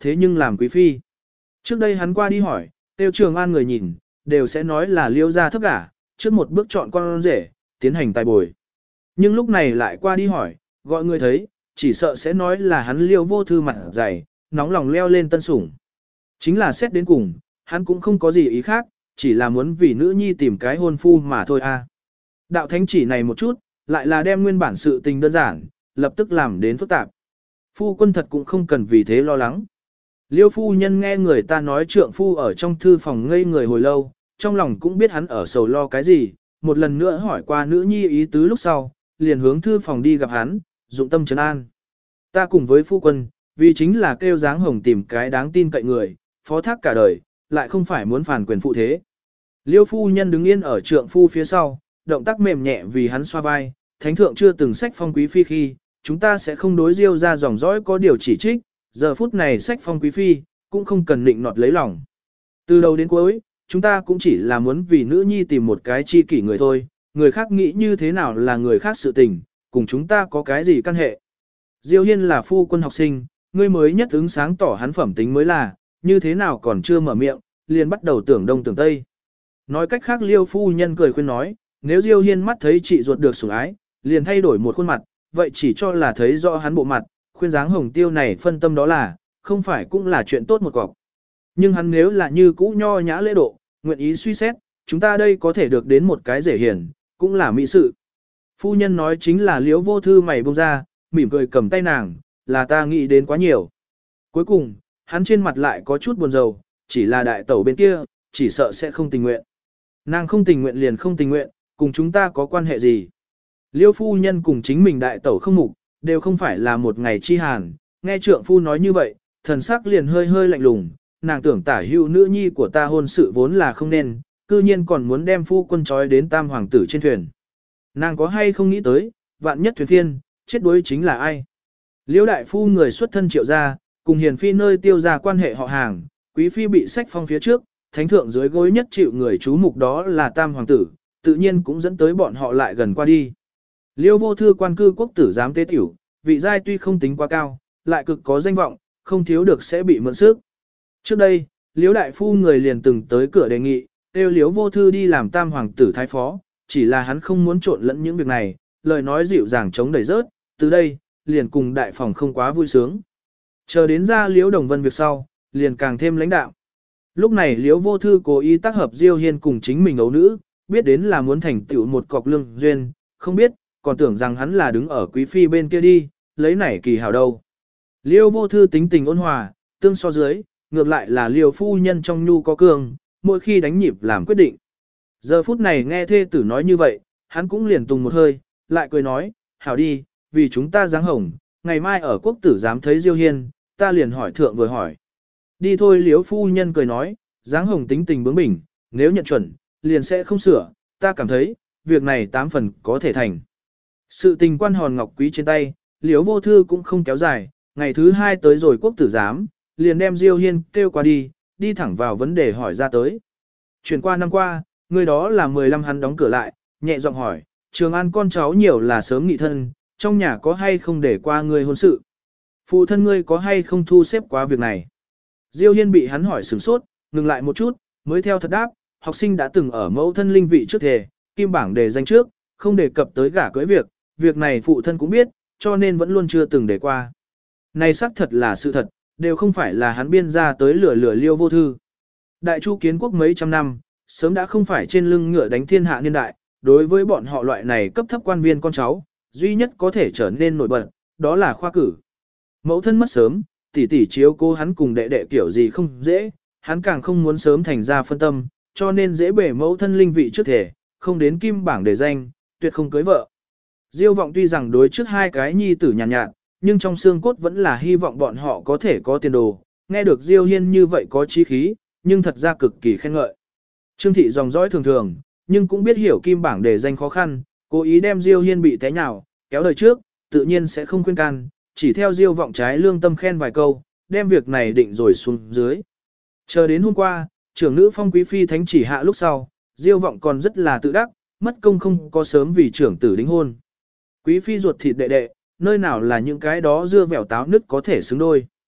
thế nhưng làm quý phi. Trước đây hắn qua đi hỏi, tiêu Trường An người nhìn, đều sẽ nói là Liêu gia thấp gả, trước một bước chọn con rể, tiến hành tài bồi. Nhưng lúc này lại qua đi hỏi, gọi người thấy, chỉ sợ sẽ nói là hắn Liêu Vô Thư mặt dày, nóng lòng leo lên tân sủng. Chính là xét đến cùng, hắn cũng không có gì ý khác, chỉ là muốn vì nữ nhi tìm cái hôn phu mà thôi a. Đạo thánh chỉ này một chút, lại là đem nguyên bản sự tình đơn giản, lập tức làm đến phức tạp. Phu quân thật cũng không cần vì thế lo lắng. Liêu phu nhân nghe người ta nói trượng phu ở trong thư phòng ngây người hồi lâu, trong lòng cũng biết hắn ở sầu lo cái gì, một lần nữa hỏi qua nữ nhi ý tứ lúc sau, liền hướng thư phòng đi gặp hắn, dụng tâm trấn an. Ta cùng với phu quân, vì chính là kêu dáng hồng tìm cái đáng tin cậy người, phó thác cả đời, lại không phải muốn phản quyền phụ thế. Liêu phu nhân đứng yên ở trượng phu phía sau, động tác mềm nhẹ vì hắn xoa vai, thánh thượng chưa từng sách phong quý phi khi, chúng ta sẽ không đối Diêu ra dòng dõi có điều chỉ trích, giờ phút này sách phong quý phi, cũng không cần định nọt lấy lòng. Từ đầu đến cuối, chúng ta cũng chỉ là muốn vì nữ nhi tìm một cái chi kỷ người thôi, người khác nghĩ như thế nào là người khác sự tình, cùng chúng ta có cái gì căn hệ. Diêu Hiên là phu quân học sinh, ngươi mới nhất ứng sáng tỏ hắn phẩm tính mới là, như thế nào còn chưa mở miệng, liền bắt đầu tưởng đông tưởng tây. Nói cách khác Liêu phu nhân cười khuyên nói, nếu Diêu Hiên mắt thấy chị ruột được sủng ái, liền thay đổi một khuôn mặt, vậy chỉ cho là thấy rõ hắn bộ mặt, khuyên dáng hồng tiêu này phân tâm đó là, không phải cũng là chuyện tốt một cọc. Nhưng hắn nếu là như cũ nho nhã lễ độ, nguyện ý suy xét, chúng ta đây có thể được đến một cái rể hiền, cũng là mỹ sự. Phu nhân nói chính là Liễu Vô Thư mày bông ra, mỉm cười cầm tay nàng, là ta nghĩ đến quá nhiều. Cuối cùng, hắn trên mặt lại có chút buồn rầu, chỉ là đại tẩu bên kia, chỉ sợ sẽ không tình nguyện. Nàng không tình nguyện liền không tình nguyện, cùng chúng ta có quan hệ gì. Liêu phu nhân cùng chính mình đại tẩu không mục, đều không phải là một ngày chi hàn, nghe trượng phu nói như vậy, thần sắc liền hơi hơi lạnh lùng, nàng tưởng tả hữu nữ nhi của ta hôn sự vốn là không nên, cư nhiên còn muốn đem phu quân trói đến tam hoàng tử trên thuyền. Nàng có hay không nghĩ tới, vạn nhất thuyền phiên, chết đuối chính là ai? Liêu đại phu người xuất thân triệu gia, cùng hiền phi nơi tiêu ra quan hệ họ hàng, quý phi bị sách phong phía trước, thánh thượng dưới gối nhất chịu người chú mục đó là tam hoàng tử, tự nhiên cũng dẫn tới bọn họ lại gần qua đi. Liêu Vô Thư quan cư quốc tử giám tế tiểu, vị giai tuy không tính quá cao, lại cực có danh vọng, không thiếu được sẽ bị mượn sức. Trước đây, Liêu đại phu người liền từng tới cửa đề nghị, kêu Liêu Vô Thư đi làm tam hoàng tử thái phó, chỉ là hắn không muốn trộn lẫn những việc này, lời nói dịu dàng chống đẩy rớt, từ đây, liền cùng đại phòng không quá vui sướng. Chờ đến ra Liêu Đồng Vân việc sau, liền càng thêm lãnh đạo. Lúc này Liêu Vô Thư cố ý tác hợp Diêu Hiên cùng chính mình ấu nữ, biết đến là muốn thành tựu một cọc lương duyên, không biết, còn tưởng rằng hắn là đứng ở quý phi bên kia đi, lấy nảy kỳ hào đâu. Liêu Vô Thư tính tình ôn hòa, tương so dưới, ngược lại là Liêu phu nhân trong nhu có cường, mỗi khi đánh nhịp làm quyết định. Giờ phút này nghe thê tử nói như vậy, hắn cũng liền tùng một hơi, lại cười nói, hảo đi, vì chúng ta giáng hồng, ngày mai ở quốc tử dám thấy Diêu Hiên, ta liền hỏi thượng vừa hỏi. Đi thôi Liêu phu nhân cười nói, giáng hồng tính tình bướng bỉnh, nếu nhận chuẩn, liền sẽ không sửa, ta cảm thấy, việc này tám phần có thể thành. Sự tình quan hòn ngọc quý trên tay, Liễu Vô Thư cũng không kéo dài, ngày thứ hai tới rồi quốc tử giám, liền đem Diêu Hiên kêu qua đi, đi thẳng vào vấn đề hỏi ra tới. Chuyển qua năm qua, người đó là mười lăm hắn đóng cửa lại, nhẹ giọng hỏi, Trường An con cháu nhiều là sớm nghị thân, trong nhà có hay không để qua người hôn sự? Phụ thân ngươi có hay không thu xếp quá việc này? Diêu Hiên bị hắn hỏi sửng sốt, ngừng lại một chút, mới theo thật đáp, học sinh đã từng ở mẫu thân linh vị trước thề, kim bảng đề danh trước, không đề cập tới gả cưới việc, việc này phụ thân cũng biết, cho nên vẫn luôn chưa từng để qua. Này xác thật là sự thật, đều không phải là hắn biên ra tới lửa lửa Liêu Vô Thư. Đại Chu kiến quốc mấy trăm năm, sớm đã không phải trên lưng ngựa đánh thiên hạ niên đại, đối với bọn họ loại này cấp thấp quan viên con cháu, duy nhất có thể trở nên nổi bật, đó là khoa cử. Mẫu thân mất sớm, tỷ tỷ chiếu cố hắn cùng đệ đệ kiểu gì không dễ, hắn càng không muốn sớm thành ra phân tâm, cho nên dễ bể mẫu thân linh vị trước thể, không đến kim bảng để danh, tuyệt không cưới vợ. Diêu Vọng tuy rằng đối trước hai cái nhi tử nhàn nhạt, nhạt, nhưng trong xương cốt vẫn là hy vọng bọn họ có thể có tiền đồ, nghe được Diêu Hiên như vậy có chí khí, nhưng thật ra cực kỳ khen ngợi. Trương thị dòng dõi thường thường, nhưng cũng biết hiểu kim bảng để danh khó khăn, cố ý đem Diêu Hiên bị té nhào, kéo đời trước, tự nhiên sẽ không khuyên can, chỉ theo Diêu Vọng trái lương tâm khen vài câu, đem việc này định rồi xuống dưới. Chờ đến hôm qua, trưởng nữ phong quý phi thánh chỉ hạ lúc sau, Diêu Vọng còn rất là tự đắc, mất công không có sớm vì trưởng tử đính hôn. Quý phi ruột thịt đệ đệ, nơi nào là những cái đó dưa vẻo táo nứt có thể xứng đôi.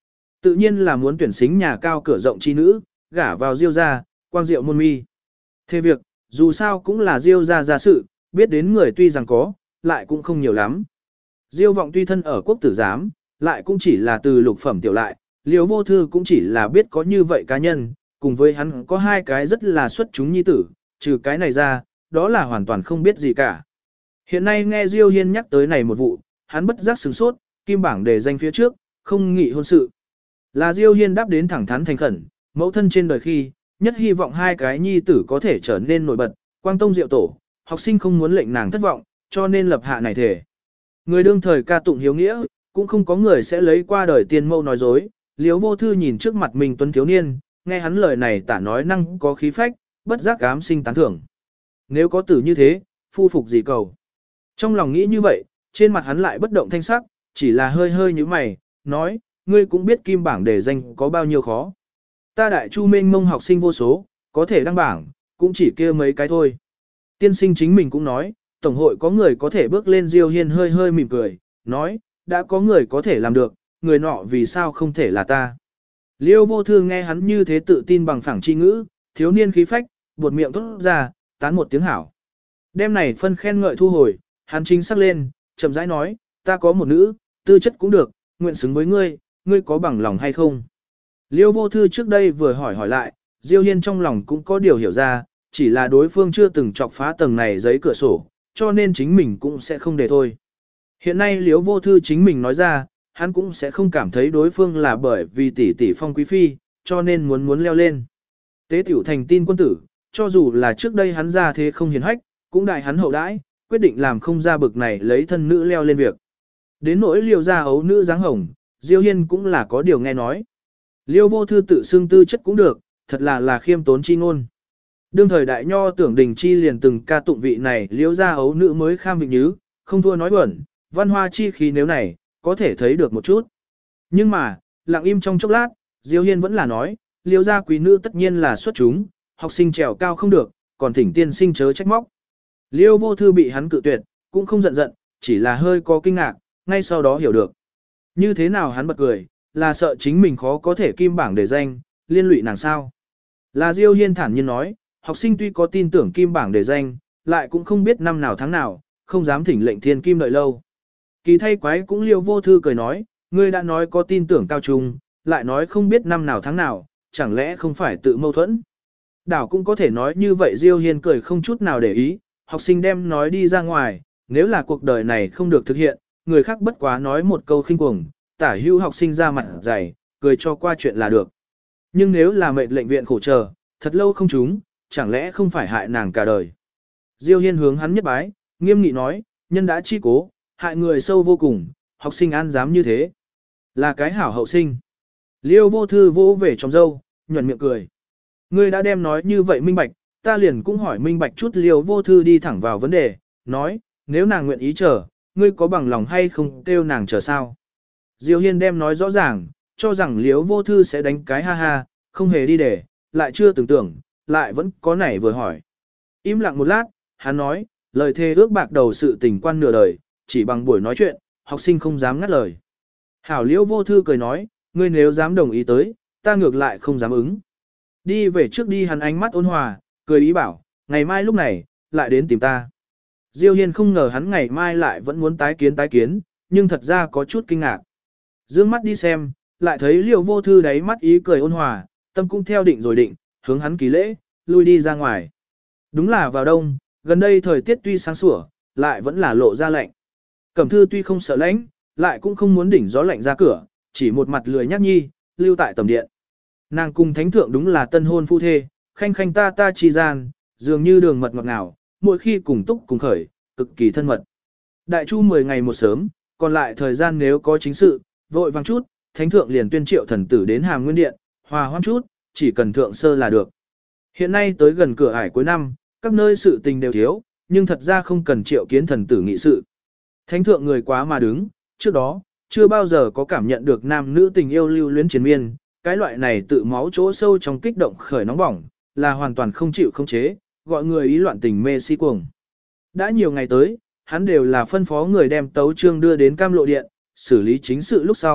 tự nhiên là muốn tuyển xính nhà cao cửa rộng chi nữ, gả vào Diêu gia, quang diệu môn mi. Thế việc, dù sao cũng là Diêu gia gia sự, biết đến người tuy rằng có, lại cũng không nhiều lắm. Diêu vọng tuy thân ở quốc tử giám, lại cũng chỉ là từ lục phẩm tiểu lại, Liễu Vô Thư cũng chỉ là biết có như vậy cá nhân, cùng với hắn có hai cái rất là xuất chúng nhi tử, trừ cái này ra, đó là hoàn toàn không biết gì cả. Hiện nay nghe Diêu Hiên nhắc tới này một vụ, hắn bất giác sửng sốt, kim bảng đề danh phía trước, không nghị hôn sự. Là Diêu Hiên đáp đến thẳng thắn thành khẩn, mẫu thân trên đời khi, nhất hy vọng hai cái nhi tử có thể trở nên nổi bật, quang tông diệu tổ, học sinh không muốn lệnh nàng thất vọng, cho nên lập hạ này thể. Người đương thời ca tụng hiếu nghĩa, cũng không có người sẽ lấy qua đời tiên mâu nói dối. Liễu Vô Thư nhìn trước mặt mình tuấn thiếu niên, nghe hắn lời này tả nói năng có khí phách, bất giác ám sinh tán thưởng. Nếu có tử như thế, phu phục gì cầu. Trong lòng nghĩ như vậy, trên mặt hắn lại bất động thanh sắc, chỉ là hơi hơi như mày, nói, ngươi cũng biết kim bảng đề danh có bao nhiêu khó. Ta đại chu mênh mông học sinh vô số, có thể đăng bảng, cũng chỉ kia mấy cái thôi. Tiên sinh chính mình cũng nói, tổng hội có người có thể bước lên. Diêu Hiên hơi hơi mỉm cười, nói, đã có người có thể làm được, người nọ vì sao không thể là ta. Liêu Vô Thư nghe hắn như thế tự tin bằng phẳng chi ngữ, thiếu niên khí phách, buột miệng thốt ra, tán một tiếng hảo. Đêm này phân khen ngợi thu hồi, hắn chính sắc lên, chậm rãi nói, ta có một nữ, tư chất cũng được, nguyện xứng với ngươi, ngươi có bằng lòng hay không? Liêu Vô Thư trước đây vừa hỏi hỏi lại, Diêu Hiên trong lòng cũng có điều hiểu ra, chỉ là đối phương chưa từng chọc phá tầng này giấy cửa sổ, cho nên chính mình cũng sẽ không để thôi. Hiện nay Liêu Vô Thư chính mình nói ra, hắn cũng sẽ không cảm thấy đối phương là bởi vì tỷ tỷ phong quý phi, cho nên muốn muốn leo lên. Tế tiểu thành tin quân tử, cho dù là trước đây hắn ra thế không hiền hách, cũng đại hắn hậu đãi, quyết định làm không ra bực này lấy thân nữ leo lên việc. Đến nỗi Liêu gia ấu nữ dáng hồng, Diêu Hiên cũng là có điều nghe nói. Liêu Vô Thư tự xưng tư chất cũng được, thật là là khiêm tốn chi ngôn. Đương thời đại nho tưởng đình chi liền từng ca tụng vị này Liêu gia ấu nữ mới kham vịnh nhứ, không thua nói bẩn, văn hoa chi khí nếu này, có thể thấy được một chút. Nhưng mà, lặng im trong chốc lát, Diêu Hiên vẫn là nói, Liêu gia quý nữ tất nhiên là xuất chúng, học sinh trèo cao không được, còn thỉnh tiên sinh chớ trách móc. Liêu Vô Thư bị hắn cự tuyệt, cũng không giận giận, chỉ là hơi có kinh ngạc, ngay sau đó hiểu được. Như thế nào hắn bật cười, là sợ chính mình khó có thể kim bảng để danh, liên lụy nàng sao. Là Diêu Hiên thản nhiên nói, học sinh tuy có tin tưởng kim bảng để danh, lại cũng không biết năm nào tháng nào, không dám thỉnh lệnh thiên kim đợi lâu. Kỳ thay quái cũng Liêu Vô Thư cười nói, ngươi đã nói có tin tưởng cao trung, lại nói không biết năm nào tháng nào, chẳng lẽ không phải tự mâu thuẫn. Đảo cũng có thể nói như vậy. Diêu Hiên cười không chút nào để ý, học sinh đem nói đi ra ngoài, nếu là cuộc đời này không được thực hiện, người khác bất quá nói một câu khinh cuồng, tả hưu học sinh ra mặt dày, cười cho qua chuyện là được. Nhưng nếu là mệnh lệnh viện khổ chờ, thật lâu không trúng, chẳng lẽ không phải hại nàng cả đời. Diêu Hiên hướng hắn nhất bái, nghiêm nghị nói, nhân đã chi cố, hại người sâu vô cùng, học sinh an dám như thế. Là cái hảo hậu sinh. Liêu Vô Thư vỗ về trong dâu, nhuận miệng cười. Ngươi đã đem nói như vậy minh bạch, ta liền cũng hỏi minh bạch chút. Liêu Vô Thư đi thẳng vào vấn đề, nói, nếu nàng nguyện ý chờ, ngươi có bằng lòng hay không kêu nàng chờ sao? Diêu Hiên đem nói rõ ràng, cho rằng Liêu Vô Thư sẽ đánh cái ha ha, không hề đi để, lại chưa tưởng tưởng, lại vẫn có nảy vừa hỏi. Im lặng một lát, hắn nói, lời thề ước bạc đầu sự tình quan nửa đời, chỉ bằng buổi nói chuyện, học sinh không dám ngắt lời. Hảo. Liêu Vô Thư cười nói, ngươi nếu dám đồng ý tới, ta ngược lại không dám ứng. Đi về trước đi. Hắn ánh mắt ôn hòa, cười ý bảo, ngày mai lúc này, lại đến tìm ta. Diêu Hiên không ngờ hắn ngày mai lại vẫn muốn tái kiến tái kiến, nhưng thật ra có chút kinh ngạc. Dương mắt đi xem, lại thấy Liêu Vô Thư đáy mắt ý cười ôn hòa, tâm cũng theo định rồi định, hướng hắn ký lễ, lui đi ra ngoài. Đúng là vào đông, gần đây thời tiết tuy sáng sủa, lại vẫn là lộ ra lạnh. Cẩm Thư tuy không sợ lạnh, lại cũng không muốn đỉnh gió lạnh ra cửa, chỉ một mặt lười nhác nhi, lưu tại tầm điện. Nàng cùng thánh thượng đúng là tân hôn phu thê, khanh khanh ta ta chi gian, dường như đường mật ngọt ngào, mỗi khi cùng túc cùng khởi, cực kỳ thân mật. Đại chu mười ngày một sớm, còn lại thời gian nếu có chính sự, vội vàng chút, thánh thượng liền tuyên triệu thần tử đến Hàm Nguyên Điện, hòa hoãn chút, chỉ cần thượng sơ là được. Hiện nay tới gần cửa ải cuối năm, các nơi sự tình đều thiếu, nhưng thật ra không cần triệu kiến thần tử nghị sự. Thánh thượng người quá mà đứng, trước đó, chưa bao giờ có cảm nhận được nam nữ tình yêu lưu luyến chiến miên, cái loại này tự máu chỗ sâu trong kích động khởi nóng bỏng, là hoàn toàn không chịu không chế, gọi người ý loạn tình mê si cuồng. Đã nhiều ngày tới, hắn đều là phân phó người đem tấu chương đưa đến Cam Lộ Điện, xử lý chính sự lúc sau,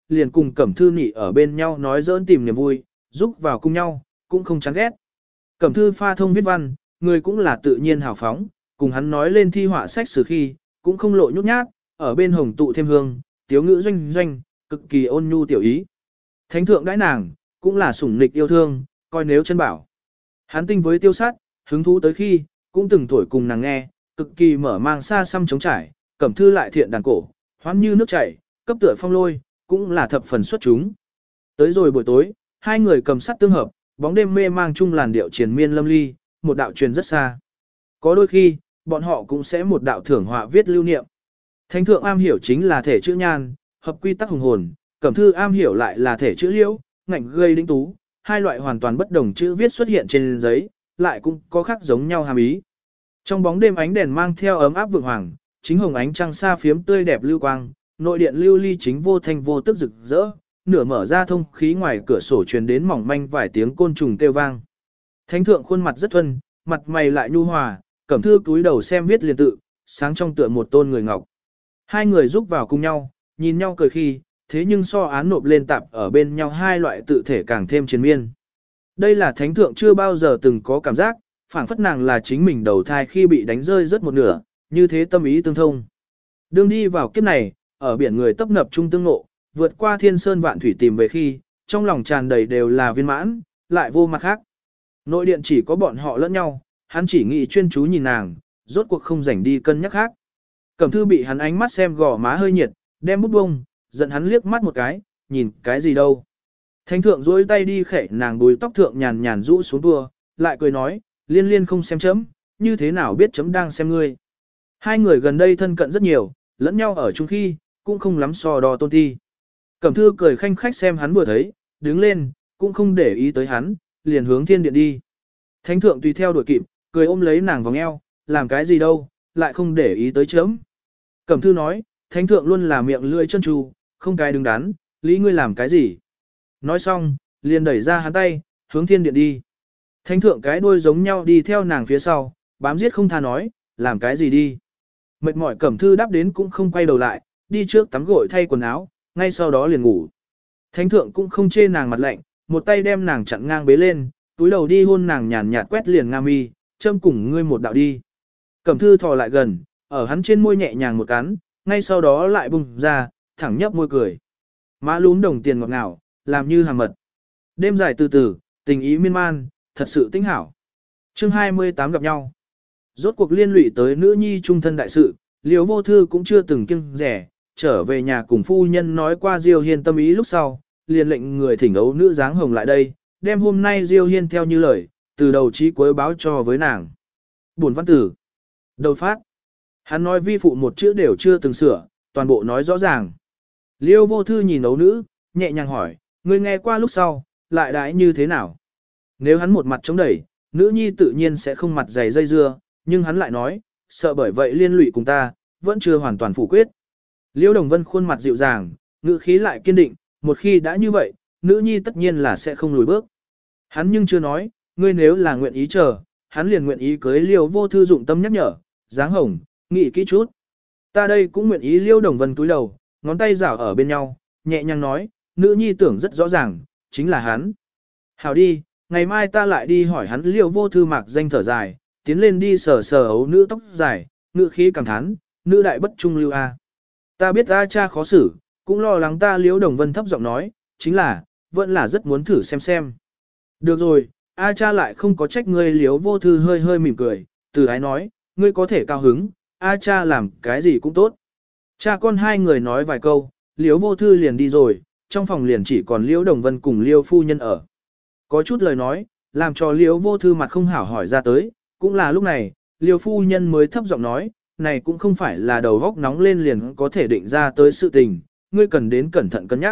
liền cùng Cẩm Thư nị ở bên nhau nói giỡn tìm niềm vui, giúp vào cùng nhau, cũng không chán ghét. Cẩm Thư pha thông viết văn, người cũng là tự nhiên hào phóng, cùng hắn nói lên thi họa sách sử khi, cũng không lộ nhút nhát, ở bên hồng tụ thêm hương, tiếu ngữ doanh doanh, cực kỳ ôn nhu tiểu ý. Thánh thượng đãi nàng, cũng là sủng nịch yêu thương, coi nếu chân bảo. Hắn tinh với tiêu sát, hứng thú tới khi, cũng từng thổi cùng nàng nghe, cực kỳ mở mang xa xăm trống trải, Cẩm Thư lại thiện đàn cổ, hoán như nước chảy, cấp tựa phong lôi, cũng là thập phần xuất chúng. Tới rồi buổi tối, hai người cầm sắt tương hợp, bóng đêm mê mang chung làn điệu triền miên lâm ly, một đạo truyền rất xa. Có đôi khi, bọn họ cũng sẽ một đạo thưởng họa viết lưu niệm. Thánh thượng am hiểu chính là thể chữ nhan, hợp quy tắc hùng hồn, Cẩm Thư am hiểu lại là thể chữ liễu, ngạnh gây đĩnh tú, hai loại hoàn toàn bất đồng chữ viết xuất hiện trên giấy, lại cũng có khác giống nhau hàm ý. Trong bóng đêm ánh đèn mang theo ấm áp vượng hoàng, chính hồng ánh trăng xa phiếm tươi đẹp lưu quang, nội điện lưu ly chính vô thanh vô tức rực rỡ, nửa mở ra thông khí ngoài cửa sổ truyền đến mỏng manh vài tiếng côn trùng kêu vang. Thánh thượng khuôn mặt rất thuần, mặt mày lại nhu hòa, Cẩm Thư cúi đầu xem viết liền tự, sáng trong tựa một tôn người ngọc. Hai người giúp vào cùng nhau, nhìn nhau cười khi, thế nhưng so án nộp lên tạp ở bên nhau hai loại tự thể càng thêm triền miên. Đây là thánh thượng chưa bao giờ từng có cảm giác, phảng phất nàng là chính mình đầu thai khi bị đánh rơi rất một nửa, như thế tâm ý tương thông. Đương đi vào kiếp này, ở biển người tấp nập trung tương ngộ, vượt qua thiên sơn vạn thủy tìm về khi, trong lòng tràn đầy đều là viên mãn, lại vô mặt khác. Nội điện chỉ có bọn họ lẫn nhau, hắn chỉ nghĩ chuyên chú nhìn nàng, rốt cuộc không rảnh đi cân nhắc khác. Cẩm Thư bị hắn ánh mắt xem gò má hơi nhiệt, đem bút bông, giận hắn liếc mắt một cái, nhìn cái gì đâu. Thánh thượng duỗi tay đi khẽ nàng đuôi tóc thượng nhàn nhàn rũ xuống tua, lại cười nói, liên liên không xem chấm, như thế nào biết chấm đang xem ngươi. Hai người gần đây thân cận rất nhiều, lẫn nhau ở chung khi, cũng không lắm so đo tôn ti. Cẩm Thư cười khanh khách xem hắn vừa thấy, đứng lên, cũng không để ý tới hắn, liền hướng thiên điện đi. Thánh thượng tùy theo đuổi kịp, cười ôm lấy nàng vòng eo, làm cái gì đâu, lại không để ý tới chấm. Cẩm Thư nói, thánh thượng luôn là miệng lưỡi chân tru, không cái đứng đắn, lý ngươi làm cái gì. Nói xong, liền đẩy ra hắn tay, hướng thiên điện đi. Thánh thượng cái đuôi giống nhau đi theo nàng phía sau, bám giết không tha nói, làm cái gì đi. Mệt mỏi Cẩm Thư đáp đến cũng không quay đầu lại, đi trước tắm gội thay quần áo, ngay sau đó liền ngủ. Thánh thượng cũng không chê nàng mặt lạnh, một tay đem nàng chặn ngang bế lên, túi đầu đi hôn nàng nhàn nhạt quét liền nga mi, châm cùng ngươi một đạo đi. Cẩm Thư thò lại gần, ở hắn trên môi nhẹ nhàng một cắn, ngay sau đó lại bùng ra, thẳng nhấp môi cười. Má lún đồng tiền ngọt ngào, làm như hàm mật. Đêm dài từ từ, tình ý miên man, thật sự tinh hảo. Chương hai mươi tám gặp nhau. Rốt cuộc liên lụy tới nữ nhi trung thân đại sự, Liễu Vô Thư cũng chưa từng kiêng rẻ, trở về nhà cùng phu nhân nói qua Diêu Hiên tâm ý lúc sau, liền lệnh người thỉnh ấu nữ dáng hồng lại đây, đem hôm nay Diêu Hiên theo như lời, từ đầu chí cuối báo cho với nàng. Buồn văn tử. Đầu phát. Hắn nói vi phụ một chữ đều chưa từng sửa, toàn bộ nói rõ ràng. Liêu Vô Thư nhìn ấu nữ, nhẹ nhàng hỏi, ngươi nghe qua lúc sau, lại đãi như thế nào? Nếu hắn một mặt chống đẩy, nữ nhi tự nhiên sẽ không mặt dày dây dưa, nhưng hắn lại nói, sợ bởi vậy liên lụy cùng ta, vẫn chưa hoàn toàn phủ quyết. Liêu Đồng Vân khuôn mặt dịu dàng, ngữ khí lại kiên định, một khi đã như vậy, nữ nhi tất nhiên là sẽ không lùi bước. Hắn nhưng chưa nói, ngươi nếu là nguyện ý chờ, hắn liền nguyện ý cưới Liêu Vô Thư dụng tâm nhắc nhở, dáng hồng, nghĩ kỹ chút. Ta đây cũng nguyện ý. Liêu Đồng Vân túi đầu, ngón tay rảo ở bên nhau, nhẹ nhàng nói, nữ nhi tưởng rất rõ ràng, chính là hắn. Hảo đi, ngày mai ta lại đi hỏi hắn. Liêu Vô Thư mạc danh thở dài, tiến lên đi sờ sờ ấu nữ tóc dài, ngữ khí cảm thán, nữ đại bất trung lưu a. Ta biết A cha khó xử, cũng lo lắng ta. Liêu Đồng Vân thấp giọng nói, chính là, vẫn là rất muốn thử xem xem. Được rồi, A cha lại không có trách ngươi. Liêu Vô Thư hơi hơi mỉm cười, từ ái nói, ngươi có thể cao hứng, A cha làm cái gì cũng tốt. Cha con hai người nói vài câu, Liêu Vô Thư liền đi rồi, trong phòng liền chỉ còn Liêu Đồng Vân cùng Liêu phu nhân ở. Có chút lời nói, làm cho Liêu Vô Thư mặt không hảo hỏi ra tới, cũng là lúc này, Liêu phu nhân mới thấp giọng nói, này cũng không phải là đầu góc nóng lên liền có thể định ra tới sự tình, ngươi cần đến cẩn thận cân nhắc.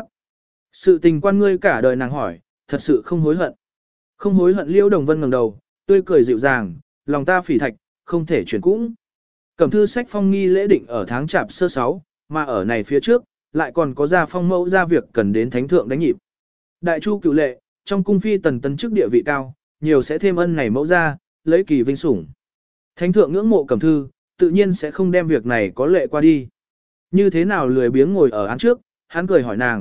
Sự tình quan ngươi cả đời, nàng hỏi, thật sự không hối hận. Không hối hận. Liêu Đồng Vân ngẩng đầu, tươi cười dịu dàng, lòng ta phỉ thạch, không thể chuyển cũng. Cẩm Thư sách phong nghi lễ định ở tháng chạp sơ sáu, mà ở này phía trước, lại còn có gia phong mẫu ra việc cần đến thánh thượng đánh nhịp. Đại chu cựu lệ, trong cung phi tần tấn chức địa vị cao, nhiều sẽ thêm ân này mẫu ra, lấy kỳ vinh sủng. Thánh thượng ngưỡng mộ Cẩm Thư, tự nhiên sẽ không đem việc này có lệ qua đi. Như thế nào lười biếng ngồi ở án trước, hắn cười hỏi nàng,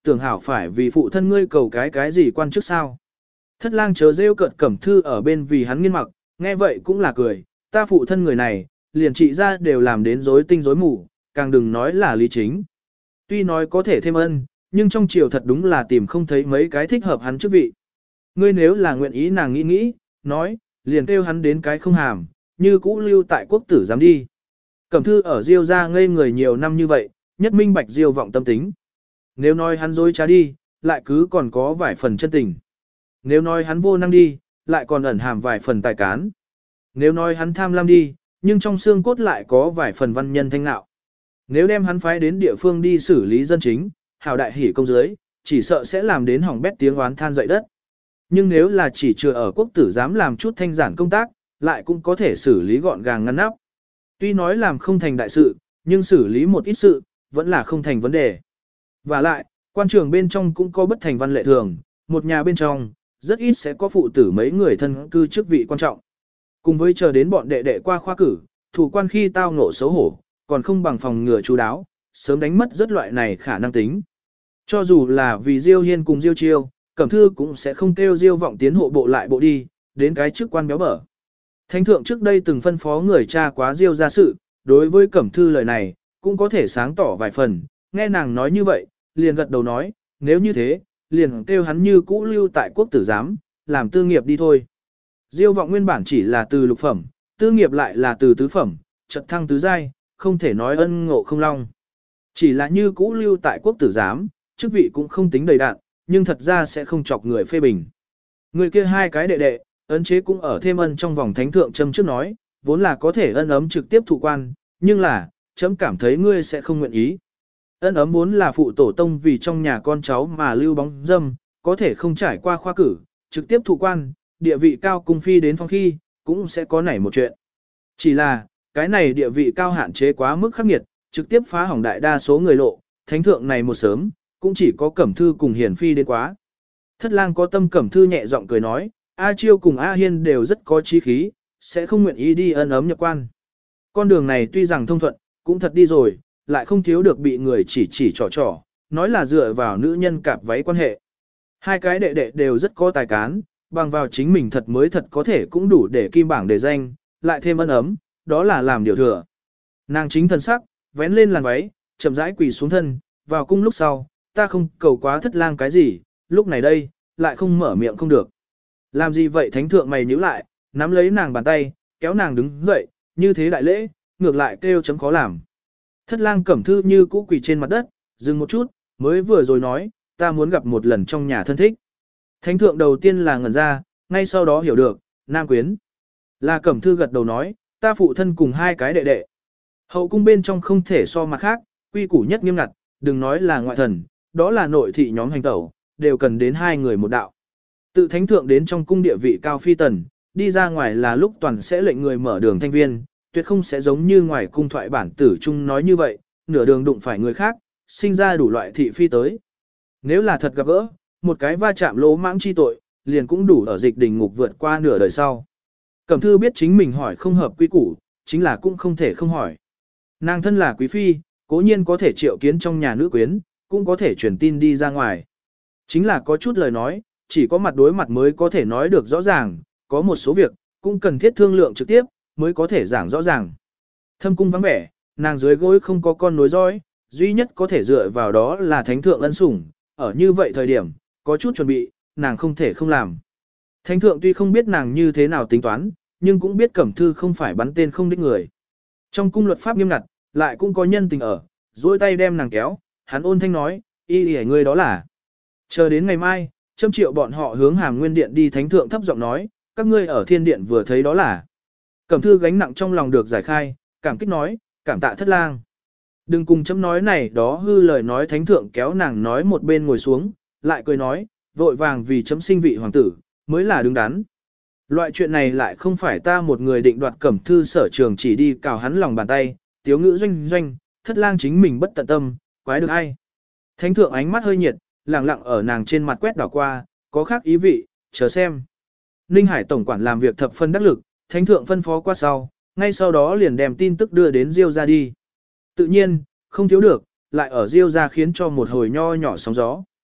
tưởng hảo phải vì phụ thân ngươi cầu cái cái gì quan chức sao. Thất lang chớ rêu cợt Cẩm Thư ở bên vì hắn nghiên mặc, nghe vậy cũng là cười, ta phụ thân người này, liền trị ra đều làm đến rối tinh rối mù, càng đừng nói là lý chính. Tuy nói có thể thêm ân, nhưng trong triều thật đúng là tìm không thấy mấy cái thích hợp hắn chức vị. Ngươi nếu là nguyện ý nàng nghĩ nghĩ, nói, liền kêu hắn đến cái không hàm, như cũ lưu tại quốc tử giám đi. Cẩm Thư ở Diêu ra ngây người nhiều năm như vậy, nhất minh bạch Diêu vọng tâm tính. Nếu nói hắn dối trá đi, lại cứ còn có vài phần chân tình. Nếu nói hắn vô năng đi, lại còn ẩn hàm vài phần tài cán. Nếu nói hắn tham lam đi, nhưng trong xương cốt lại có vài phần văn nhân thanh nạo. Nếu đem hắn phái đến địa phương đi xử lý dân chính, hào đại hỉ công giới, chỉ sợ sẽ làm đến hỏng bét tiếng oán than dậy đất. Nhưng nếu là chỉ chừa ở quốc tử dám làm chút thanh giản công tác, lại cũng có thể xử lý gọn gàng ngăn nắp. Tuy nói làm không thành đại sự, nhưng xử lý một ít sự, vẫn là không thành vấn đề. Và lại, quan trường bên trong cũng có bất thành văn lệ thường, một nhà bên trong, rất ít sẽ có phụ tử mấy người thân cư chức vị quan trọng. Cùng với chờ đến bọn đệ đệ qua khoa cử, thủ quan khi tao ngộ xấu hổ, còn không bằng phòng ngừa chú đáo, sớm đánh mất rất loại này khả năng tính. Cho dù là vì Diêu Hiên cùng Diêu Chiêu, Cẩm Thư cũng sẽ không kêu Diêu vọng tiến hộ bộ lại bộ đi, đến cái chức quan béo bở. Thánh thượng trước đây từng phân phó người cha quá Diêu ra sự, đối với Cẩm Thư lời này, cũng có thể sáng tỏ vài phần, nghe nàng nói như vậy, liền gật đầu nói, nếu như thế, liền kêu hắn như cũ lưu tại quốc tử giám, làm tư nghiệp đi thôi. Diêu vọng nguyên bản chỉ là từ lục phẩm, tư nghiệp lại là từ tứ phẩm, chợt thăng tứ giai, không thể nói ân ngộ không long. Chỉ là như cũ lưu tại quốc tử giám, chức vị cũng không tính đầy đạn, nhưng thật ra sẽ không chọc người phê bình. Người kia hai cái đệ đệ, ấn chế cũng ở thêm ân trong vòng thánh thượng châm trước nói, vốn là có thể ân ấm trực tiếp thụ quan, nhưng là, chấm cảm thấy ngươi sẽ không nguyện ý. Ân ấm vốn là phụ tổ tông vì trong nhà con cháu mà lưu bóng dâm, có thể không trải qua khoa cử, trực tiếp thụ quan, địa vị cao cung phi đến phong khi, cũng sẽ có nảy một chuyện. Chỉ là, cái này địa vị cao hạn chế quá mức khắc nghiệt, trực tiếp phá hỏng đại đa số người lộ, thánh thượng này một sớm, cũng chỉ có Cẩm Thư cùng Hiền Phi đến quá. Thất lang có tâm Cẩm Thư nhẹ giọng cười nói, A Chiêu cùng A Hiên đều rất có chí khí, sẽ không nguyện ý đi ân ấm nhập quan. Con đường này tuy rằng thông thuận, cũng thật đi rồi, lại không thiếu được bị người chỉ chỉ trò trò, nói là dựa vào nữ nhân cạp váy quan hệ. Hai cái đệ đệ đều rất có tài cán, bằng vào chính mình thật mới thật có thể cũng đủ để kim bảng đề danh, lại thêm ân ấm, đó là làm điều thừa. Nàng chính thân sắc, vén lên làn váy, chậm rãi quỳ xuống thân, vào cung lúc sau, ta không cầu quá thất lang cái gì, lúc này đây, lại không mở miệng không được. Làm gì vậy thánh thượng mày nhíu lại, nắm lấy nàng bàn tay, kéo nàng đứng dậy, như thế đại lễ, ngược lại kêu chấm khó làm. Thất lang Cẩm Thư như cũ quỳ trên mặt đất, dừng một chút, mới vừa rồi nói, ta muốn gặp một lần trong nhà thân thích. Thánh thượng đầu tiên là ngẩn ra, ngay sau đó hiểu được, nam quyến. Là Cẩm Thư gật đầu nói, ta phụ thân cùng hai cái đệ đệ. Hậu cung bên trong không thể so mặt khác, quy củ nhất nghiêm ngặt, đừng nói là ngoại thần, đó là nội thị nhóm hành tẩu, đều cần đến hai người một đạo. Tự thánh thượng đến trong cung địa vị cao phi tần, đi ra ngoài là lúc toàn sẽ lệnh người mở đường thanh viên, tuyệt không sẽ giống như ngoài cung thoại bản tử chung nói như vậy, nửa đường đụng phải người khác, sinh ra đủ loại thị phi tới. Nếu là thật gặp gỡ, một cái va chạm lỗ mãng chi tội, liền cũng đủ ở dịch đình ngục vượt qua nửa đời sau. Cẩm Thư biết chính mình hỏi không hợp quy củ, chính là cũng không thể không hỏi. Nàng thân là quý phi, cố nhiên có thể triệu kiến trong nhà nữ quyến, cũng có thể truyền tin đi ra ngoài. Chính là có chút lời nói, chỉ có mặt đối mặt mới có thể nói được rõ ràng, có một số việc, cũng cần thiết thương lượng trực tiếp, mới có thể giảng rõ ràng. Thâm cung vắng vẻ, nàng dưới gối không có con nối dõi, duy nhất có thể dựa vào đó là thánh thượng ân sủng, ở như vậy thời điểm, có chút chuẩn bị, nàng không thể không làm. Thánh thượng tuy không biết nàng như thế nào tính toán, nhưng cũng biết Cẩm Thư không phải bắn tên không đích người. Trong cung luật pháp nghiêm ngặt, lại cũng có nhân tình ở, duỗi tay đem nàng kéo, hắn ôn thanh nói, y lìa ngươi đó là. Chờ đến ngày mai, châm triệu bọn họ hướng Hàm Nguyên Điện đi, thánh thượng thấp giọng nói, các ngươi ở thiên điện vừa thấy đó là. Cẩm Thư gánh nặng trong lòng được giải khai, cảm kích nói, cảm tạ thất lang. Đừng cùng chấm nói này đó hư lời nói, thánh thượng kéo nàng nói một bên ngồi xuống, lại cười nói, vội vàng vì chấm sinh vị hoàng tử, mới là đứng đắn. Loại chuyện này lại không phải ta một người định đoạt. Cẩm Thư sở trường chỉ đi cào hắn lòng bàn tay, tiếu ngữ doanh doanh, thất lang chính mình bất tận tâm, quái được ai. Thánh thượng ánh mắt hơi nhiệt, lặng lặng ở nàng trên mặt quét đảo qua, có khác ý vị, chờ xem. Ninh Hải tổng quản làm việc thập phân đắc lực, thánh thượng phân phó qua sau, ngay sau đó liền đem tin tức đưa đến Diêu ra đi. Tự nhiên, không thiếu được, lại ở Diêu ra khiến cho một hồi nho nhỏ sóng gió.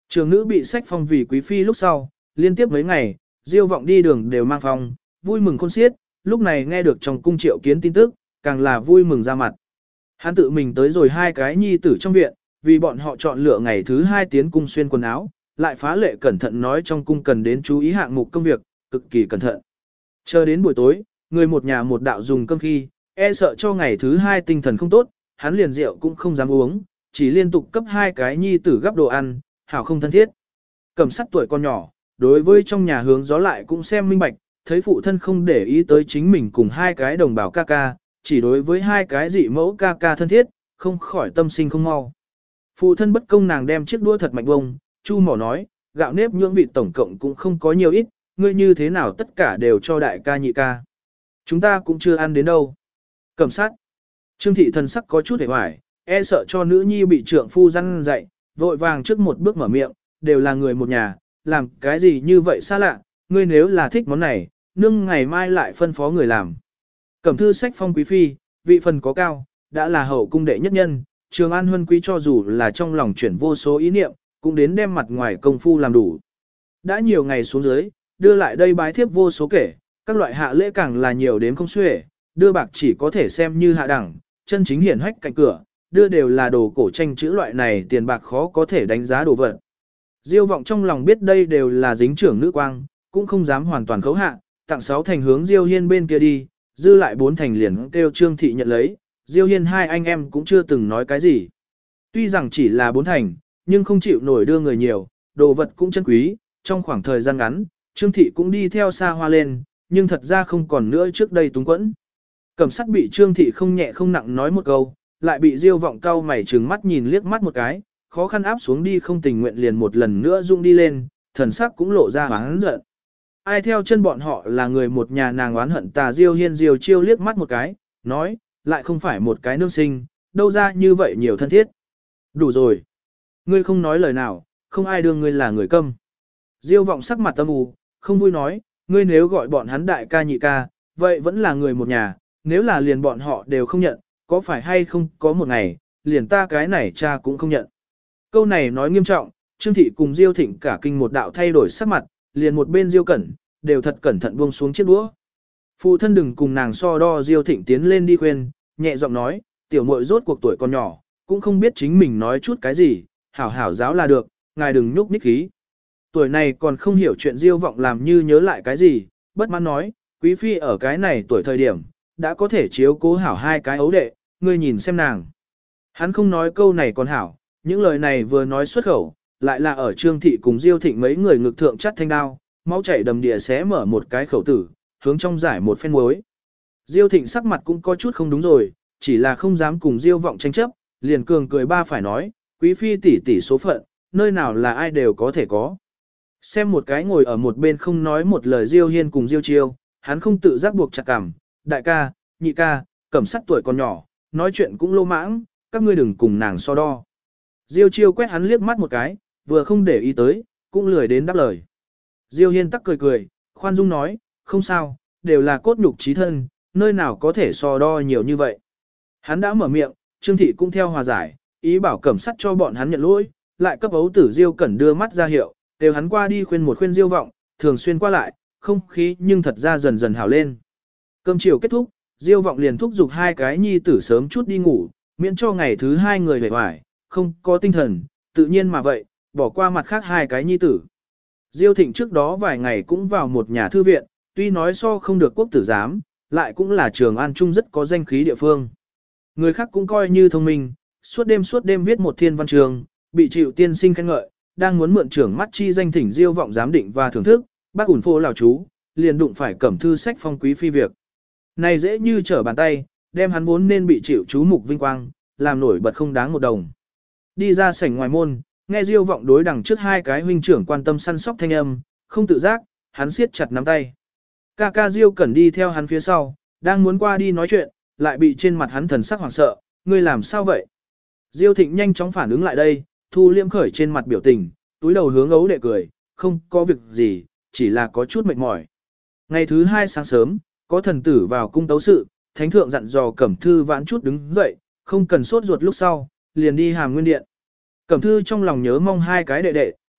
Trường nữ bị sách phong vì quý phi lúc sau, liên tiếp mấy ngày, Diêu Vọng đi đường đều mang phong, vui mừng khôn xiết, lúc này nghe được trong cung Triệu Kiến tin tức, càng là vui mừng ra mặt. Hắn tự mình tới rồi hai cái nhi tử trong viện, vì bọn họ chọn lựa ngày thứ hai tiến cung xuyên quần áo, lại phá lệ cẩn thận nói trong cung cần đến chú ý hạng mục công việc, cực kỳ cẩn thận. Chờ đến buổi tối, người một nhà một đạo dùng cơm khi, e sợ cho ngày thứ hai tinh thần không tốt, hắn liền rượu cũng không dám uống, chỉ liên tục cấp hai cái nhi tử gấp đồ ăn, hảo không thân thiết. Cẩm Sắt tuổi còn nhỏ, đối với trong nhà hướng gió lại cũng xem minh bạch, thấy phụ thân không để ý tới chính mình cùng hai cái đồng bào ca ca, chỉ đối với hai cái dị mẫu ca ca thân thiết, không khỏi tâm sinh không mau. Phụ thân bất công nàng đem chiếc đũa thật mạnh bông, Chu mỏ nói, gạo nếp nhưỡng vị tổng cộng cũng không có nhiều ít, ngươi như thế nào tất cả đều cho đại ca nhị ca. Chúng ta cũng chưa ăn đến đâu. Cẩm Sát. Trương thị thần sắc có chút hề hoài, e sợ cho nữ nhi bị trượng phu răn dạy, vội vàng trước một bước mở miệng, đều là người một nhà, làm cái gì như vậy xa lạ, ngươi nếu là thích món này, nương ngày mai lại phân phó người làm. Cẩm thư sách phong quý phi, vị phần có cao, đã là hậu cung đệ nhất nhân, Trường An Huân quý cho dù là trong lòng chuyển vô số ý niệm, cũng đến đem mặt ngoài công phu làm đủ. Đã nhiều ngày xuống dưới, đưa lại đây bái thiếp vô số kể, các loại hạ lễ càng là nhiều đến không xuể, đưa bạc chỉ có thể xem như hạ đẳng, chân chính hiển hách cạnh cửa, đưa đều là đồ cổ tranh chữ loại này tiền bạc khó có thể đánh giá đồ vật. Diêu Vọng trong lòng biết đây đều là dính trưởng nữ quang, cũng không dám hoàn toàn khấu hạ, tặng sáu thành hướng Diêu Hiên bên kia đi, dư lại bốn thành liền kêu Trương thị nhận lấy, Diêu Hiên hai anh em cũng chưa từng nói cái gì. Tuy rằng chỉ là bốn thành, nhưng không chịu nổi đưa người nhiều, đồ vật cũng chân quý, trong khoảng thời gian ngắn, Trương thị cũng đi theo xa hoa lên, nhưng thật ra không còn nữa trước đây túng quẫn. Cẩm Sắt bị Trương thị không nhẹ không nặng nói một câu, lại bị Diêu Vọng cau mày trừng mắt nhìn liếc mắt một cái, khó khăn áp xuống đi không tình nguyện liền một lần nữa rung đi lên, thần sắc cũng lộ ra oán giận. Ai theo chân bọn họ là người một nhà nàng oán hận tà Diêu Hiên Diêu Chiêu liếc mắt một cái, nói, lại không phải một cái nương sinh, đâu ra như vậy nhiều thân thiết. Đủ rồi. Ngươi không nói lời nào, không ai đương ngươi là người câm. Diêu Vọng sắc mặt tâm u, không vui nói, ngươi nếu gọi bọn hắn đại ca nhị ca, vậy vẫn là người một nhà, nếu là liền bọn họ đều không nhận, có phải hay không có một ngày, liền ta cái này cha cũng không nhận. Câu này nói nghiêm trọng, Trương thị cùng Diêu Thịnh cả kinh một đạo thay đổi sắc mặt, liền một bên Diêu Cẩn, đều thật cẩn thận buông xuống chiếc đũa. Phụ thân đừng cùng nàng so đo, Diêu Thịnh tiến lên đi khuyên, nhẹ giọng nói, tiểu muội rốt cuộc tuổi còn nhỏ, cũng không biết chính mình nói chút cái gì, hảo hảo giáo là được, ngài đừng nhúc nhích khí. Tuổi này còn không hiểu chuyện Diêu Vọng làm như nhớ lại cái gì, bất mãn nói, quý phi ở cái này tuổi thời điểm, đã có thể chiếu cố hảo hai cái ấu đệ, ngươi nhìn xem nàng. Hắn không nói câu này còn hảo, những lời này vừa nói xuất khẩu, lại là ở Trương thị cùng Diêu Thịnh mấy người ngực thượng chắt thanh đao, máu chảy đầm địa xé mở một cái khẩu tử, hướng trong giải một phen muối. Diêu Thịnh sắc mặt cũng có chút không đúng rồi, chỉ là không dám cùng Diêu Vọng tranh chấp, liền cường cười ba phải nói, quý phi tỷ tỷ số phận, nơi nào là ai đều có thể có. Xem một cái ngồi ở một bên không nói một lời Diêu Hiên cùng Diêu Chiêu, hắn không tự giác buộc chặt cằm, đại ca, nhị ca, Cẩm Sắt tuổi còn nhỏ, nói chuyện cũng lô mãng, các ngươi đừng cùng nàng so đo. Diêu Chiêu quét hắn liếc mắt một cái, vừa không để ý tới, cũng lười đến đáp lời. Diêu Hiên tắc cười cười, khoan dung nói, không sao, đều là cốt nhục chí thân, nơi nào có thể so đo nhiều như vậy. Hắn đã mở miệng, Trương thị cũng theo hòa giải, ý bảo Cẩm Sắt cho bọn hắn nhận lỗi, lại cấp ấu tử Diêu Cẩn đưa mắt ra hiệu, đều hắn qua đi khuyên một khuyên Diêu Vọng, thường xuyên qua lại, không khí nhưng thật ra dần dần hảo lên. Cơm chiều kết thúc, Diêu Vọng liền thúc giục hai cái nhi tử sớm chút đi ngủ, miễn cho ngày thứ hai người về hoài, không có tinh thần, tự nhiên mà vậy, bỏ qua mặt khác hai cái nhi tử. Diêu Thịnh trước đó vài ngày cũng vào một nhà thư viện, tuy nói so không được quốc tử giám, lại cũng là trường An Trung rất có danh khí địa phương. Người khác cũng coi như thông minh, suốt đêm suốt đêm viết một thiên văn trường, bị chịu tiên sinh khen ngợi, đang muốn mượn trưởng mắt chi danh thỉnh Diêu Vọng giám định và thưởng thức, bác ủn phô lão chú, liền đụng phải Cẩm thư sách phong quý phi việc. Này dễ như trở bàn tay, đem hắn vốn nên bị chịu chú mục vinh quang, làm nổi bật không đáng một đồng. Đi ra sảnh ngoài môn, nghe Diêu Vọng đối đằng trước hai cái huynh trưởng quan tâm săn sóc thanh âm, không tự giác, hắn siết chặt nắm tay. Ca ca Diêu Cẩn đi theo hắn phía sau, đang muốn qua đi nói chuyện, lại bị trên mặt hắn thần sắc hoảng sợ, ngươi làm sao vậy? Diêu Thịnh nhanh chóng phản ứng lại đây, thu liêm khởi trên mặt biểu tình, túi đầu hướng ấu đệ cười, không có việc gì, chỉ là có chút mệt mỏi. Ngày thứ hai sáng sớm, có thần tử vào cung tấu sự, thánh thượng dặn dò Cẩm thư vãn chút đứng dậy, không cần sốt ruột lúc sau, liền đi Hàm Nguyên Điện. Cẩm thư trong lòng nhớ mong hai cái đệ đệ,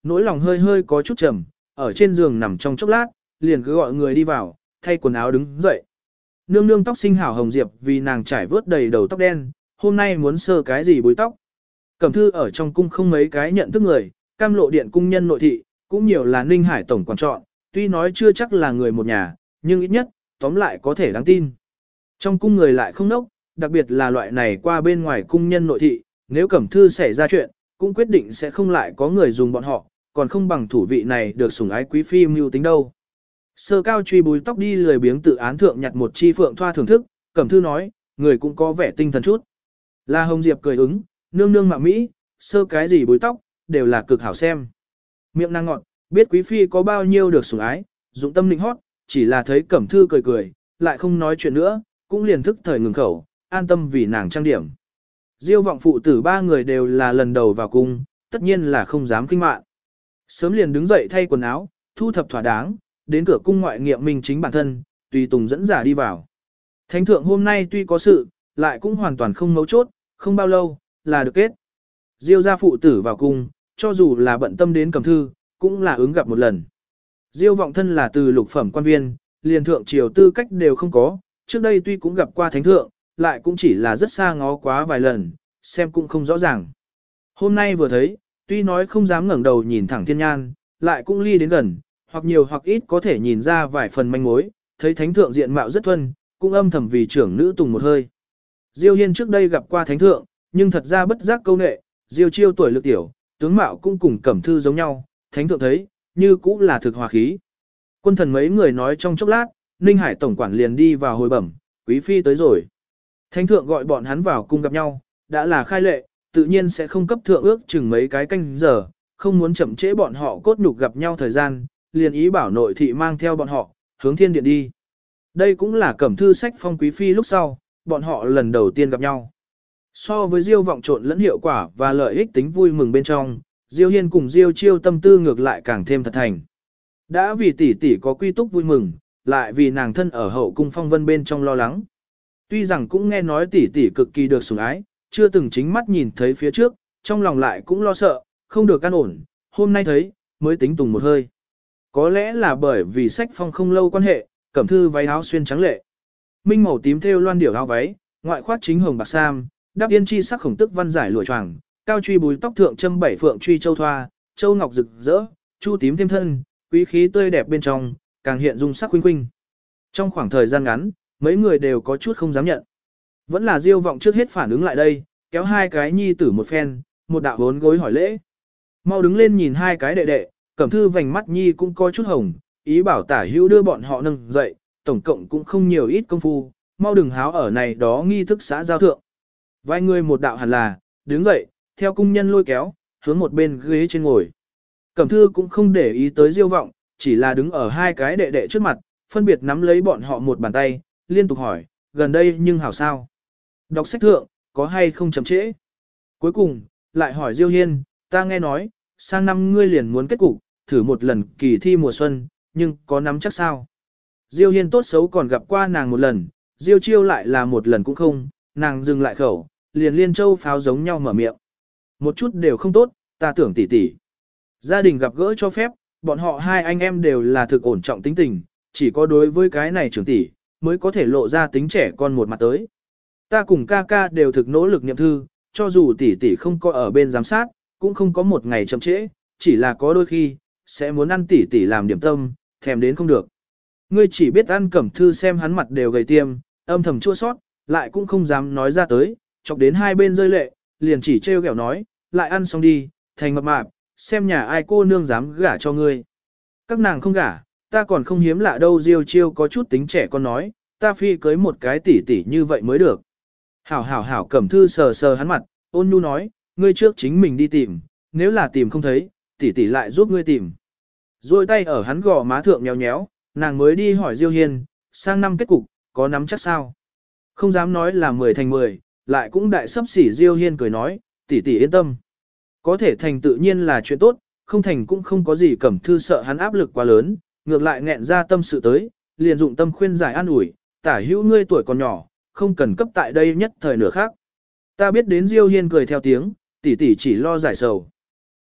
nỗi lòng hơi hơi có chút trầm, ở trên giường nằm trong chốc lát, liền cứ gọi người đi vào, thay quần áo đứng dậy. Nương nương tóc xinh hảo hồng diệp vì nàng trải vớt đầy đầu tóc đen, hôm nay muốn sơ cái gì búi tóc. Cẩm thư ở trong cung không mấy cái nhận thức người, cam lộ điện cung nhân nội thị, cũng nhiều là Ninh Hải tổng quản chọn, tuy nói chưa chắc là người một nhà, nhưng ít nhất, tóm lại có thể đáng tin. Trong cung người lại không nốc, đặc biệt là loại này qua bên ngoài cung nhân nội thị, nếu Cẩm thư xảy ra chuyện, cũng quyết định sẽ không lại có người dùng bọn họ, còn không bằng thủ vị này được sủng ái quý phi mưu tính đâu. Sơ cao truy búi tóc đi lười biếng tự án thượng nhặt một chi phượng thoa thưởng thức, Cẩm thư nói, người cũng có vẻ tinh thần chút. La Hồng Diệp cười ứng, nương nương mạo Mỹ, sơ cái gì búi tóc, đều là cực hảo xem. Miệng nàng ngọt, biết quý phi có bao nhiêu được sủng ái, dụng tâm định hót, chỉ là thấy Cẩm thư cười cười, lại không nói chuyện nữa, cũng liền thức thời ngừng khẩu, an tâm vì nàng trang điểm. Diêu vọng phụ tử ba người đều là lần đầu vào cung, tất nhiên là không dám kinh mạn. Sớm liền đứng dậy thay quần áo, thu thập thỏa đáng, đến cửa cung ngoại nghiệm minh chính bản thân, tùy tùng dẫn giả đi vào. Thánh thượng hôm nay tuy có sự, lại cũng hoàn toàn không mấu chốt, không bao lâu, là được kết. Diêu gia phụ tử vào cung, cho dù là bận tâm đến Cẩm thư, cũng là ứng gặp một lần. Diêu vọng thân là từ lục phẩm quan viên, liền thượng triều tư cách đều không có, trước đây tuy cũng gặp qua thánh thượng, lại cũng chỉ là rất xa ngó quá vài lần, xem cũng không rõ ràng. Hôm nay vừa thấy, tuy nói không dám ngẩng đầu nhìn thẳng thiên nhan, lại cũng ly đến gần, hoặc nhiều hoặc ít có thể nhìn ra vài phần manh mối, thấy thánh thượng diện mạo rất thuần, cũng âm thầm vì trưởng nữ tùng một hơi. Diêu Hiên trước đây gặp qua thánh thượng, nhưng thật ra bất giác câu nệ, Diêu Chiêu tuổi lực tiểu, tướng mạo cũng cùng Cẩm thư giống nhau, thánh thượng thấy, như cũng là thực hòa khí. Quân thần mấy người nói trong chốc lát, Ninh Hải tổng quản liền đi vào hồi bẩm, quý phi tới rồi. Thánh thượng gọi bọn hắn vào cung gặp nhau, đã là khai lệ, tự nhiên sẽ không cấp thượng ước chừng mấy cái canh giờ, không muốn chậm trễ bọn họ cốt nhục gặp nhau thời gian, liền ý bảo nội thị mang theo bọn họ, hướng thiên điện đi. Đây cũng là Cẩm thư sách phong quý phi lúc sau, bọn họ lần đầu tiên gặp nhau. So với Diêu vọng trộn lẫn hiệu quả và lợi ích tính vui mừng bên trong, Diêu Hiên cùng Diêu Chiêu tâm tư ngược lại càng thêm thật thành. Đã vì tỷ tỷ có quy túc vui mừng, lại vì nàng thân ở hậu cung phong vân bên trong lo lắng. Tuy rằng cũng nghe nói tỷ tỷ cực kỳ được sủng ái, chưa từng chính mắt nhìn thấy phía trước, trong lòng lại cũng lo sợ, không được an ổn, hôm nay thấy, mới tính tùng một hơi. Có lẽ là bởi vì sách phong không lâu quan hệ, Cẩm thư váy áo xuyên trắng lệ. Minh màu tím thêu loan điểu áo váy, ngoại khoác chính hồng bạc sam, đắp yên chi sắc khổng tức văn giải lụa choàng, cao truy búi tóc thượng châm bảy phượng truy châu thoa, châu ngọc rực rỡ, chu tím thêm thân, quý khí tươi đẹp bên trong, càng hiện dung sắc khuynh khuynh. Trong khoảng thời gian ngắn, mấy người đều có chút không dám nhận. Vẫn là Diêu vọng trước hết phản ứng lại đây, kéo hai cái nhi tử một phen, một đạo bốn gối hỏi lễ. Mau đứng lên nhìn hai cái đệ đệ, Cẩm thư vành mắt nhi cũng có chút hồng, ý bảo tả hữu đưa bọn họ nâng dậy, tổng cộng cũng không nhiều ít công phu, mau đừng háo ở này đó nghi thức xã giao thượng. Vài người một đạo hẳn là, đứng dậy, theo cung nhân lôi kéo, hướng một bên ghế trên ngồi. Cẩm thư cũng không để ý tới Diêu vọng, chỉ là đứng ở hai cái đệ đệ trước mặt, phân biệt nắm lấy bọn họ một bàn tay, liên tục hỏi, gần đây nhưng hảo sao? Đọc sách thượng, có hay không chậm trễ? Cuối cùng, lại hỏi Diêu Hiên, ta nghe nói, sang năm ngươi liền muốn kết cục, thử một lần kỳ thi mùa xuân, nhưng có nắm chắc sao? Diêu Hiên tốt xấu còn gặp qua nàng một lần, Diêu Chiêu lại là một lần cũng không, nàng dừng lại khẩu, liền liên châu pháo giống nhau mở miệng. Một chút đều không tốt, ta tưởng tỉ tỉ. Gia đình gặp gỡ cho phép, bọn họ hai anh em đều là thực ổn trọng tính tình, chỉ có đối với cái này trưởng tỷ, mới có thể lộ ra tính trẻ con một mặt tới. Ta cùng ca ca đều thực nỗ lực niệm thư, cho dù tỷ tỷ không có ở bên giám sát, cũng không có một ngày chậm trễ, chỉ là có đôi khi, sẽ muốn ăn tỷ tỷ làm điểm tâm, thèm đến không được. Ngươi chỉ biết ăn Cẩm thư xem hắn mặt đều gầy tiêm, âm thầm chua sót, lại cũng không dám nói ra tới, chọc đến hai bên rơi lệ, liền chỉ trêu ghẹo nói, lại ăn xong đi, thành mập mạp, xem nhà ai cô nương dám gả cho ngươi. Các nàng không gả, ta còn không hiếm lạ đâu. Diêu Chiêu có chút tính trẻ con nói, ta phi cưới một cái tỷ tỷ như vậy mới được. Hảo hảo hảo Cẩm thư sờ sờ hắn mặt, ôn nhu nói, ngươi trước chính mình đi tìm, nếu là tìm không thấy, tỷ tỷ lại giúp ngươi tìm. Rồi tay ở hắn gò má thượng nhéo nhéo, nàng mới đi hỏi Diêu Hiên, sang năm kết cục, có nắm chắc sao? Không dám nói là mười thành mười, lại cũng đại sấp xỉ. Diêu Hiên cười nói, tỷ tỷ yên tâm. Có thể thành tự nhiên là chuyện tốt, không thành cũng không có gì. Cẩm thư sợ hắn áp lực quá lớn, ngược lại nghẹn ra tâm sự tới, liền dụng tâm khuyên giải an ủi, tả hữu ngươi tuổi còn nhỏ, không cần cấp tại đây nhất thời nửa khác. Ta biết đến. Diêu Hiên cười theo tiếng, tỷ tỷ chỉ lo giải sầu.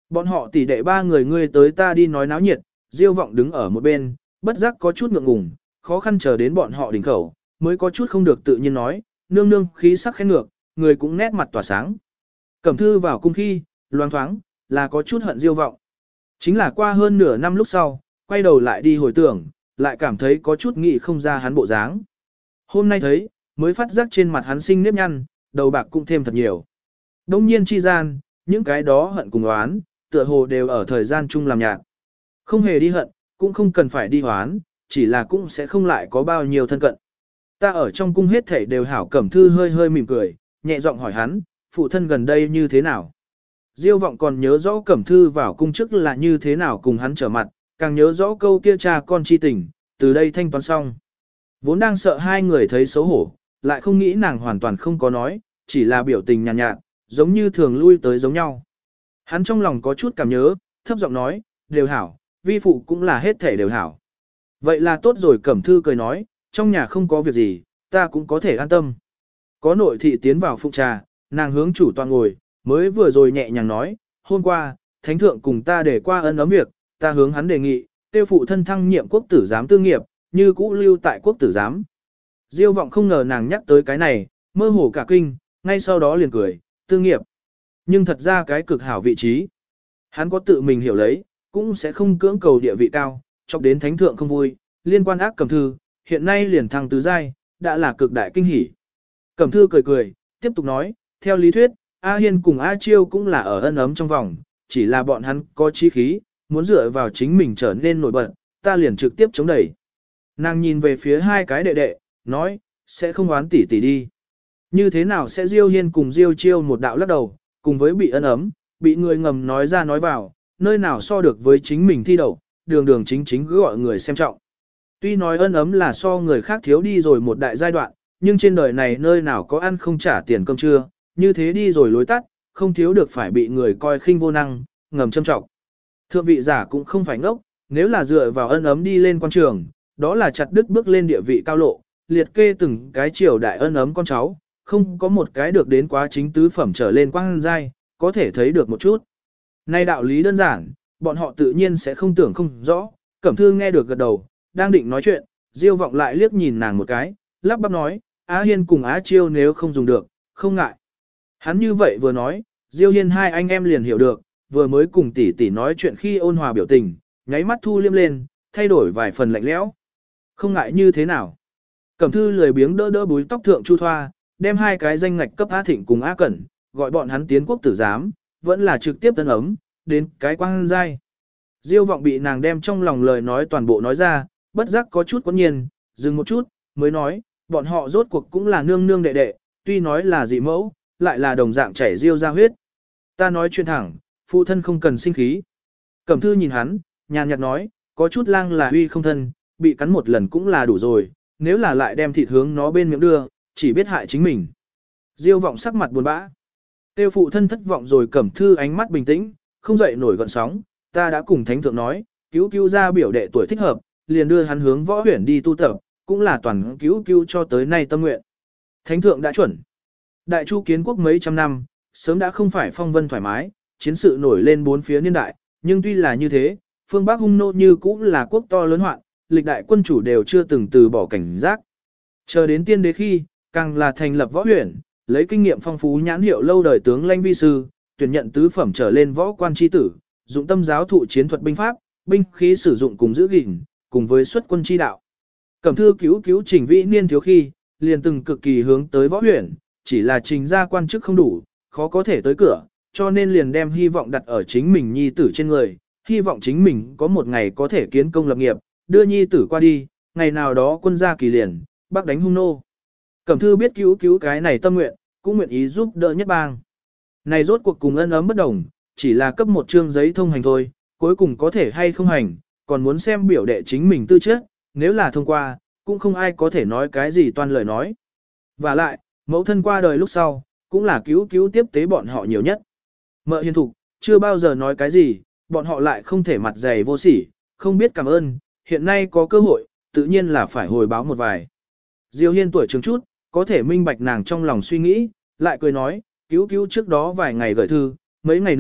Bọn họ tỷ đệ ba người ngươi tới ta đi nói náo nhiệt, Diêu Vọng đứng ở một bên, bất giác có chút ngượng ngùng, khó khăn chờ đến bọn họ đỉnh khẩu, mới có chút không được tự nhiên nói, nương nương khí sắc khen ngược, người cũng nét mặt tỏa sáng. Cẩm Thư vào cung khi, loáng thoáng, là có chút hận Diêu Vọng. Chính là qua hơn nửa năm lúc sau, quay đầu lại đi hồi tưởng, lại cảm thấy có chút nghĩ không ra hắn bộ dáng. Hôm nay thấy, mới phát giác trên mặt hắn sinh nếp nhăn, đầu bạc cũng thêm thật nhiều. Đông nhiên chi gian, những cái đó hận cùng oán, tựa hồ đều ở thời gian chung làm nhạt. Không hề đi hận, cũng không cần phải đi oán, chỉ là cũng sẽ không lại có bao nhiêu thân cận. Ta ở trong cung hết thảy đều hảo. Cẩm Thư hơi hơi mỉm cười, nhẹ giọng hỏi hắn, phụ thân gần đây như thế nào? Diêu Vọng còn nhớ rõ Cẩm Thư vào cung trước là như thế nào cùng hắn trở mặt, càng nhớ rõ câu kia cha con chi tình, từ đây thanh toán xong. Vốn đang sợ hai người thấy xấu hổ, lại không nghĩ nàng hoàn toàn không có nói, chỉ là biểu tình nhàn nhạt, nhạt, giống như thường lui tới giống nhau. Hắn trong lòng có chút cảm nhớ, thấp giọng nói, đều hảo, vi phụ cũng là hết thể đều hảo. Vậy là tốt rồi. Cẩm Thư cười nói, trong nhà không có việc gì, ta cũng có thể an tâm. Có nội thị tiến vào phụng trà, nàng hướng chủ tọa ngồi, mới vừa rồi nhẹ nhàng nói, hôm qua, thánh thượng cùng ta để qua ân ấm việc, ta hướng hắn đề nghị, tiêu phụ thân thăng nhiệm quốc tử giám tư nghiệp, như cũ lưu tại quốc tử giám. Diêu Vọng không ngờ nàng nhắc tới cái này, mơ hồ cả kinh, ngay sau đó liền cười, tư nghiệp. Nhưng thật ra cái cực hảo vị trí. Hắn có tự mình hiểu lấy, cũng sẽ không cưỡng cầu địa vị cao, chọc đến thánh thượng không vui, liên quan ác Cẩm Thư, hiện nay liền thăng tứ giai, đã là cực đại kinh hỉ. Cẩm Thư cười cười, tiếp tục nói, theo lý thuyết, A Hiên cùng A Chiêu cũng là ở ân ấm trong vòng, chỉ là bọn hắn có chí khí, muốn dựa vào chính mình trở nên nổi bật, ta liền trực tiếp chống đẩy. Nàng nhìn về phía hai cái đệ đệ, nói, sẽ không oán tỷ tỷ đi. Như thế nào sẽ Diêu Hiên cùng Diêu Chiêu một đạo lắc đầu, cùng với bị ân ấm, bị người ngầm nói ra nói vào, nơi nào so được với chính mình thi đậu, đường đường chính chính cứ gọi người xem trọng. Tuy nói ân ấm là so người khác thiếu đi rồi một đại giai đoạn, nhưng trên đời này nơi nào có ăn không trả tiền cơm trưa, như thế đi rồi lối tắt, không thiếu được phải bị người coi khinh vô năng, ngầm châm trọng. Thượng vị giả cũng không phải ngốc, nếu là dựa vào ân ấm đi lên quan trường, đó là chặt đứt bước lên địa vị cao lộ, liệt kê từng cái triều đại ân ấm con cháu, không có một cái được đến quá chính tứ phẩm trở lên quang giai, có thể thấy được một chút. Nay đạo lý đơn giản, bọn họ tự nhiên sẽ không tưởng không rõ. Cẩm Thư nghe được gật đầu, đang định nói chuyện, Diêu Vọng lại liếc nhìn nàng một cái, lắp bắp nói, Á Hiên cùng Á Chiêu nếu không dùng được, không ngại. Hắn như vậy vừa nói, Diêu Hiên hai anh em liền hiểu được, vừa mới cùng tỷ tỷ nói chuyện khi ôn hòa biểu tình, nháy mắt thu liêm lên, thay đổi vài phần lạnh lẽo. Không ngại như thế nào. Cẩm Thư lười biếng đỡ đỡ búi tóc thượng Chu Thoa, đem hai cái danh ngạch cấp Á Thịnh cùng Á Cẩn, gọi bọn hắn tiến quốc tử giám, vẫn là trực tiếp tân ấm, đến cái quang giai. Diêu Vọng bị nàng đem trong lòng lời nói toàn bộ nói ra, bất giác có chút quẫn nhiên, dừng một chút, mới nói, bọn họ rốt cuộc cũng là nương nương đệ đệ, tuy nói là dị mẫu, lại là đồng dạng chảy Diêu ra huyết. Ta nói chuyện thẳng, phụ thân không cần sinh khí. Cẩm Thư nhìn hắn, nhàn nhạt nói, có chút lang là huy không thân, bị cắn một lần cũng là đủ rồi, nếu là lại đem thịt hướng nó bên miệng đưa, chỉ biết hại chính mình. Diêu Vọng sắc mặt buồn bã. Tiêu phụ thân thất vọng rồi. Cẩm Thư ánh mắt bình tĩnh, không dậy nổi gợn sóng, ta đã cùng thánh thượng nói, cứu cứu ra biểu đệ tuổi thích hợp, liền đưa hắn hướng võ huyển đi tu tập, cũng là toàn cứu cứu cho tới nay tâm nguyện. Thánh thượng đã chuẩn. Đại Chu kiến quốc mấy trăm năm, sớm đã không phải phong vân thoải mái, chiến sự nổi lên bốn phía niên đại, nhưng tuy là như thế, phương Bắc hung nô như cũng là quốc to lớn hoạn, lịch đại quân chủ đều chưa từng từ bỏ cảnh giác. Chờ đến tiên đế khi, càng là thành lập võ huyển, lấy kinh nghiệm phong phú nhãn hiệu lâu đời tướng lãnh vi sư, tuyển nhận tứ phẩm trở lên võ quan chi tử, dụng tâm giáo thụ chiến thuật binh pháp, binh khí sử dụng cùng giữ gìn, cùng với xuất quân chi đạo. Cẩm Thư cứu cứu Trình Vĩ niên thiếu khi, liền từng cực kỳ hướng tới võ huyển, chỉ là trình ra quan chức không đủ, khó có thể tới cửa, cho nên liền đem hy vọng đặt ở chính mình nhi tử trên người, hy vọng chính mình có một ngày có thể kiến công lập nghiệp, đưa nhi tử qua đi, ngày nào đó quân gia kỳ liền, bắc đánh hung nô. Cẩm Thư biết cứu cứu cái này tâm nguyện, cũng nguyện ý giúp đỡ nhất bang. Này rốt cuộc cùng ân ấm bất đồng, chỉ là cấp một chương giấy thông hành thôi, cuối cùng có thể hay không hành, còn muốn xem biểu đệ chính mình tư chất, nếu là thông qua, cũng không ai có thể nói cái gì toan lời nói. Và lại, mẫu thân qua đời lúc sau, cũng là cứu cứu tiếp tế bọn họ nhiều nhất. Mợ hiền thục, chưa bao giờ nói cái gì, bọn họ lại không thể mặt dày vô sỉ, không biết cảm ơn, hiện nay có cơ hội, tự nhiên là phải hồi báo một vài. Diêu Hiên tuổi trường chút, có thể minh bạch nàng trong lòng suy nghĩ, lại cười nói, cứu cứu trước đó vài ngày gửi thư, mấy ngày nữa,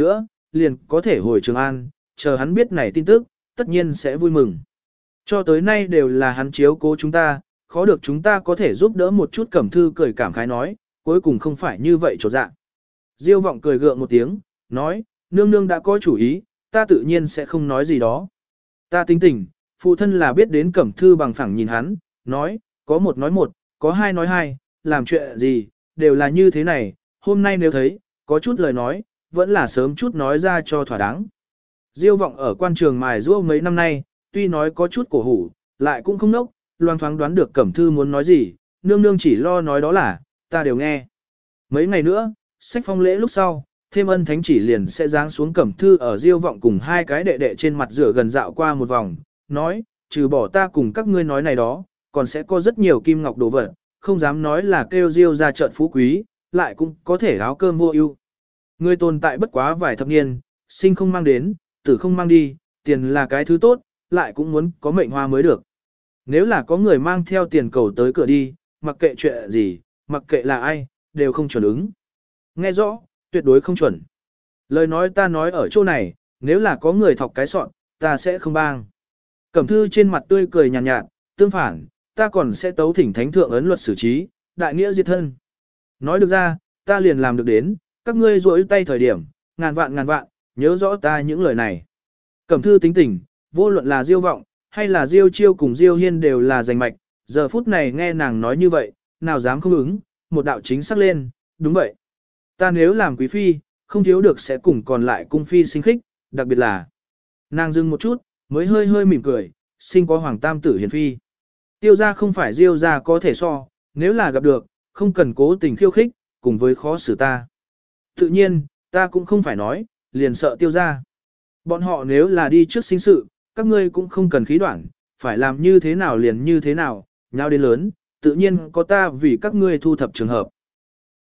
liền có thể hồi Trường An, chờ hắn biết này tin tức, tất nhiên sẽ vui mừng. Cho tới nay đều là hắn chiếu cố chúng ta, khó được chúng ta có thể giúp đỡ một chút Cẩm Thư cười cảm khái nói, cuối cùng không phải như vậy chỗ dạ. Diêu vọng cười gượng một tiếng, nói, nương nương đã có chủ ý, ta tự nhiên sẽ không nói gì đó. Ta tính tình, phụ thân là biết đến Cẩm Thư bằng phẳng nhìn hắn, nói, có một nói một, có hai nói hai, làm chuyện gì, đều là như thế này, hôm nay nếu thấy, có chút lời nói, vẫn là sớm chút nói ra cho thỏa đáng. Diêu vọng ở quan trường mài giũa mấy năm nay, tuy nói có chút cổ hủ, lại cũng không nốc, loang thoáng đoán được Cẩm Thư muốn nói gì, nương nương chỉ lo nói đó là, ta đều nghe. Mấy ngày nữa, sách phong lễ lúc sau, thêm ân thánh chỉ liền sẽ giáng xuống Cẩm Thư ở Diêu vọng cùng hai cái đệ đệ trên mặt rửa gần dạo qua một vòng, nói, trừ bỏ ta cùng các ngươi nói này đó, còn sẽ có rất nhiều kim ngọc đồ vật, không dám nói là kêu Diêu ra trận phú quý, lại cũng có thể áo cơm vô ưu. Người tồn tại bất quá vài thập niên, sinh không mang đến, tử không mang đi, tiền là cái thứ tốt, lại cũng muốn có mệnh hoa mới được. Nếu là có người mang theo tiền cầu tới cửa đi, mặc kệ chuyện gì, mặc kệ là ai, đều không chuẩn ứng. Nghe rõ, tuyệt đối không chuẩn. Lời nói ta nói ở chỗ này, nếu là có người thọc cái sọn, ta sẽ không bang. Cẩm Thư trên mặt tươi cười nhàn nhạt, nhạt, tương phản, ta còn sẽ tấu thỉnh thánh thượng ấn luật xử trí, đại nghĩa diệt thân. Nói được ra, ta liền làm được đến, các ngươi rỗi tay thời điểm, ngàn vạn ngàn vạn, nhớ rõ ta những lời này. Cẩm Thư tính tình, vô luận là Diêu vọng, hay là Diêu chiêu cùng Diêu hiên đều là giành mạch, giờ phút này nghe nàng nói như vậy, nào dám không ứng, một đạo chính xác lên, đúng vậy. Ta nếu làm quý phi, không thiếu được sẽ cùng còn lại cung phi sinh khích, đặc biệt là. Nàng dừng một chút, mới hơi hơi mỉm cười, sinh có hoàng tam tử hiền phi. Tiêu gia không phải Diêu gia có thể so, nếu là gặp được, không cần cố tình khiêu khích, cùng với khó xử ta. Tự nhiên, ta cũng không phải nói, liền sợ tiêu gia. Bọn họ nếu là đi trước sinh sự, các ngươi cũng không cần khí đoạn, phải làm như thế nào liền như thế nào, nhau đến lớn, tự nhiên có ta vì các ngươi thu thập trường hợp.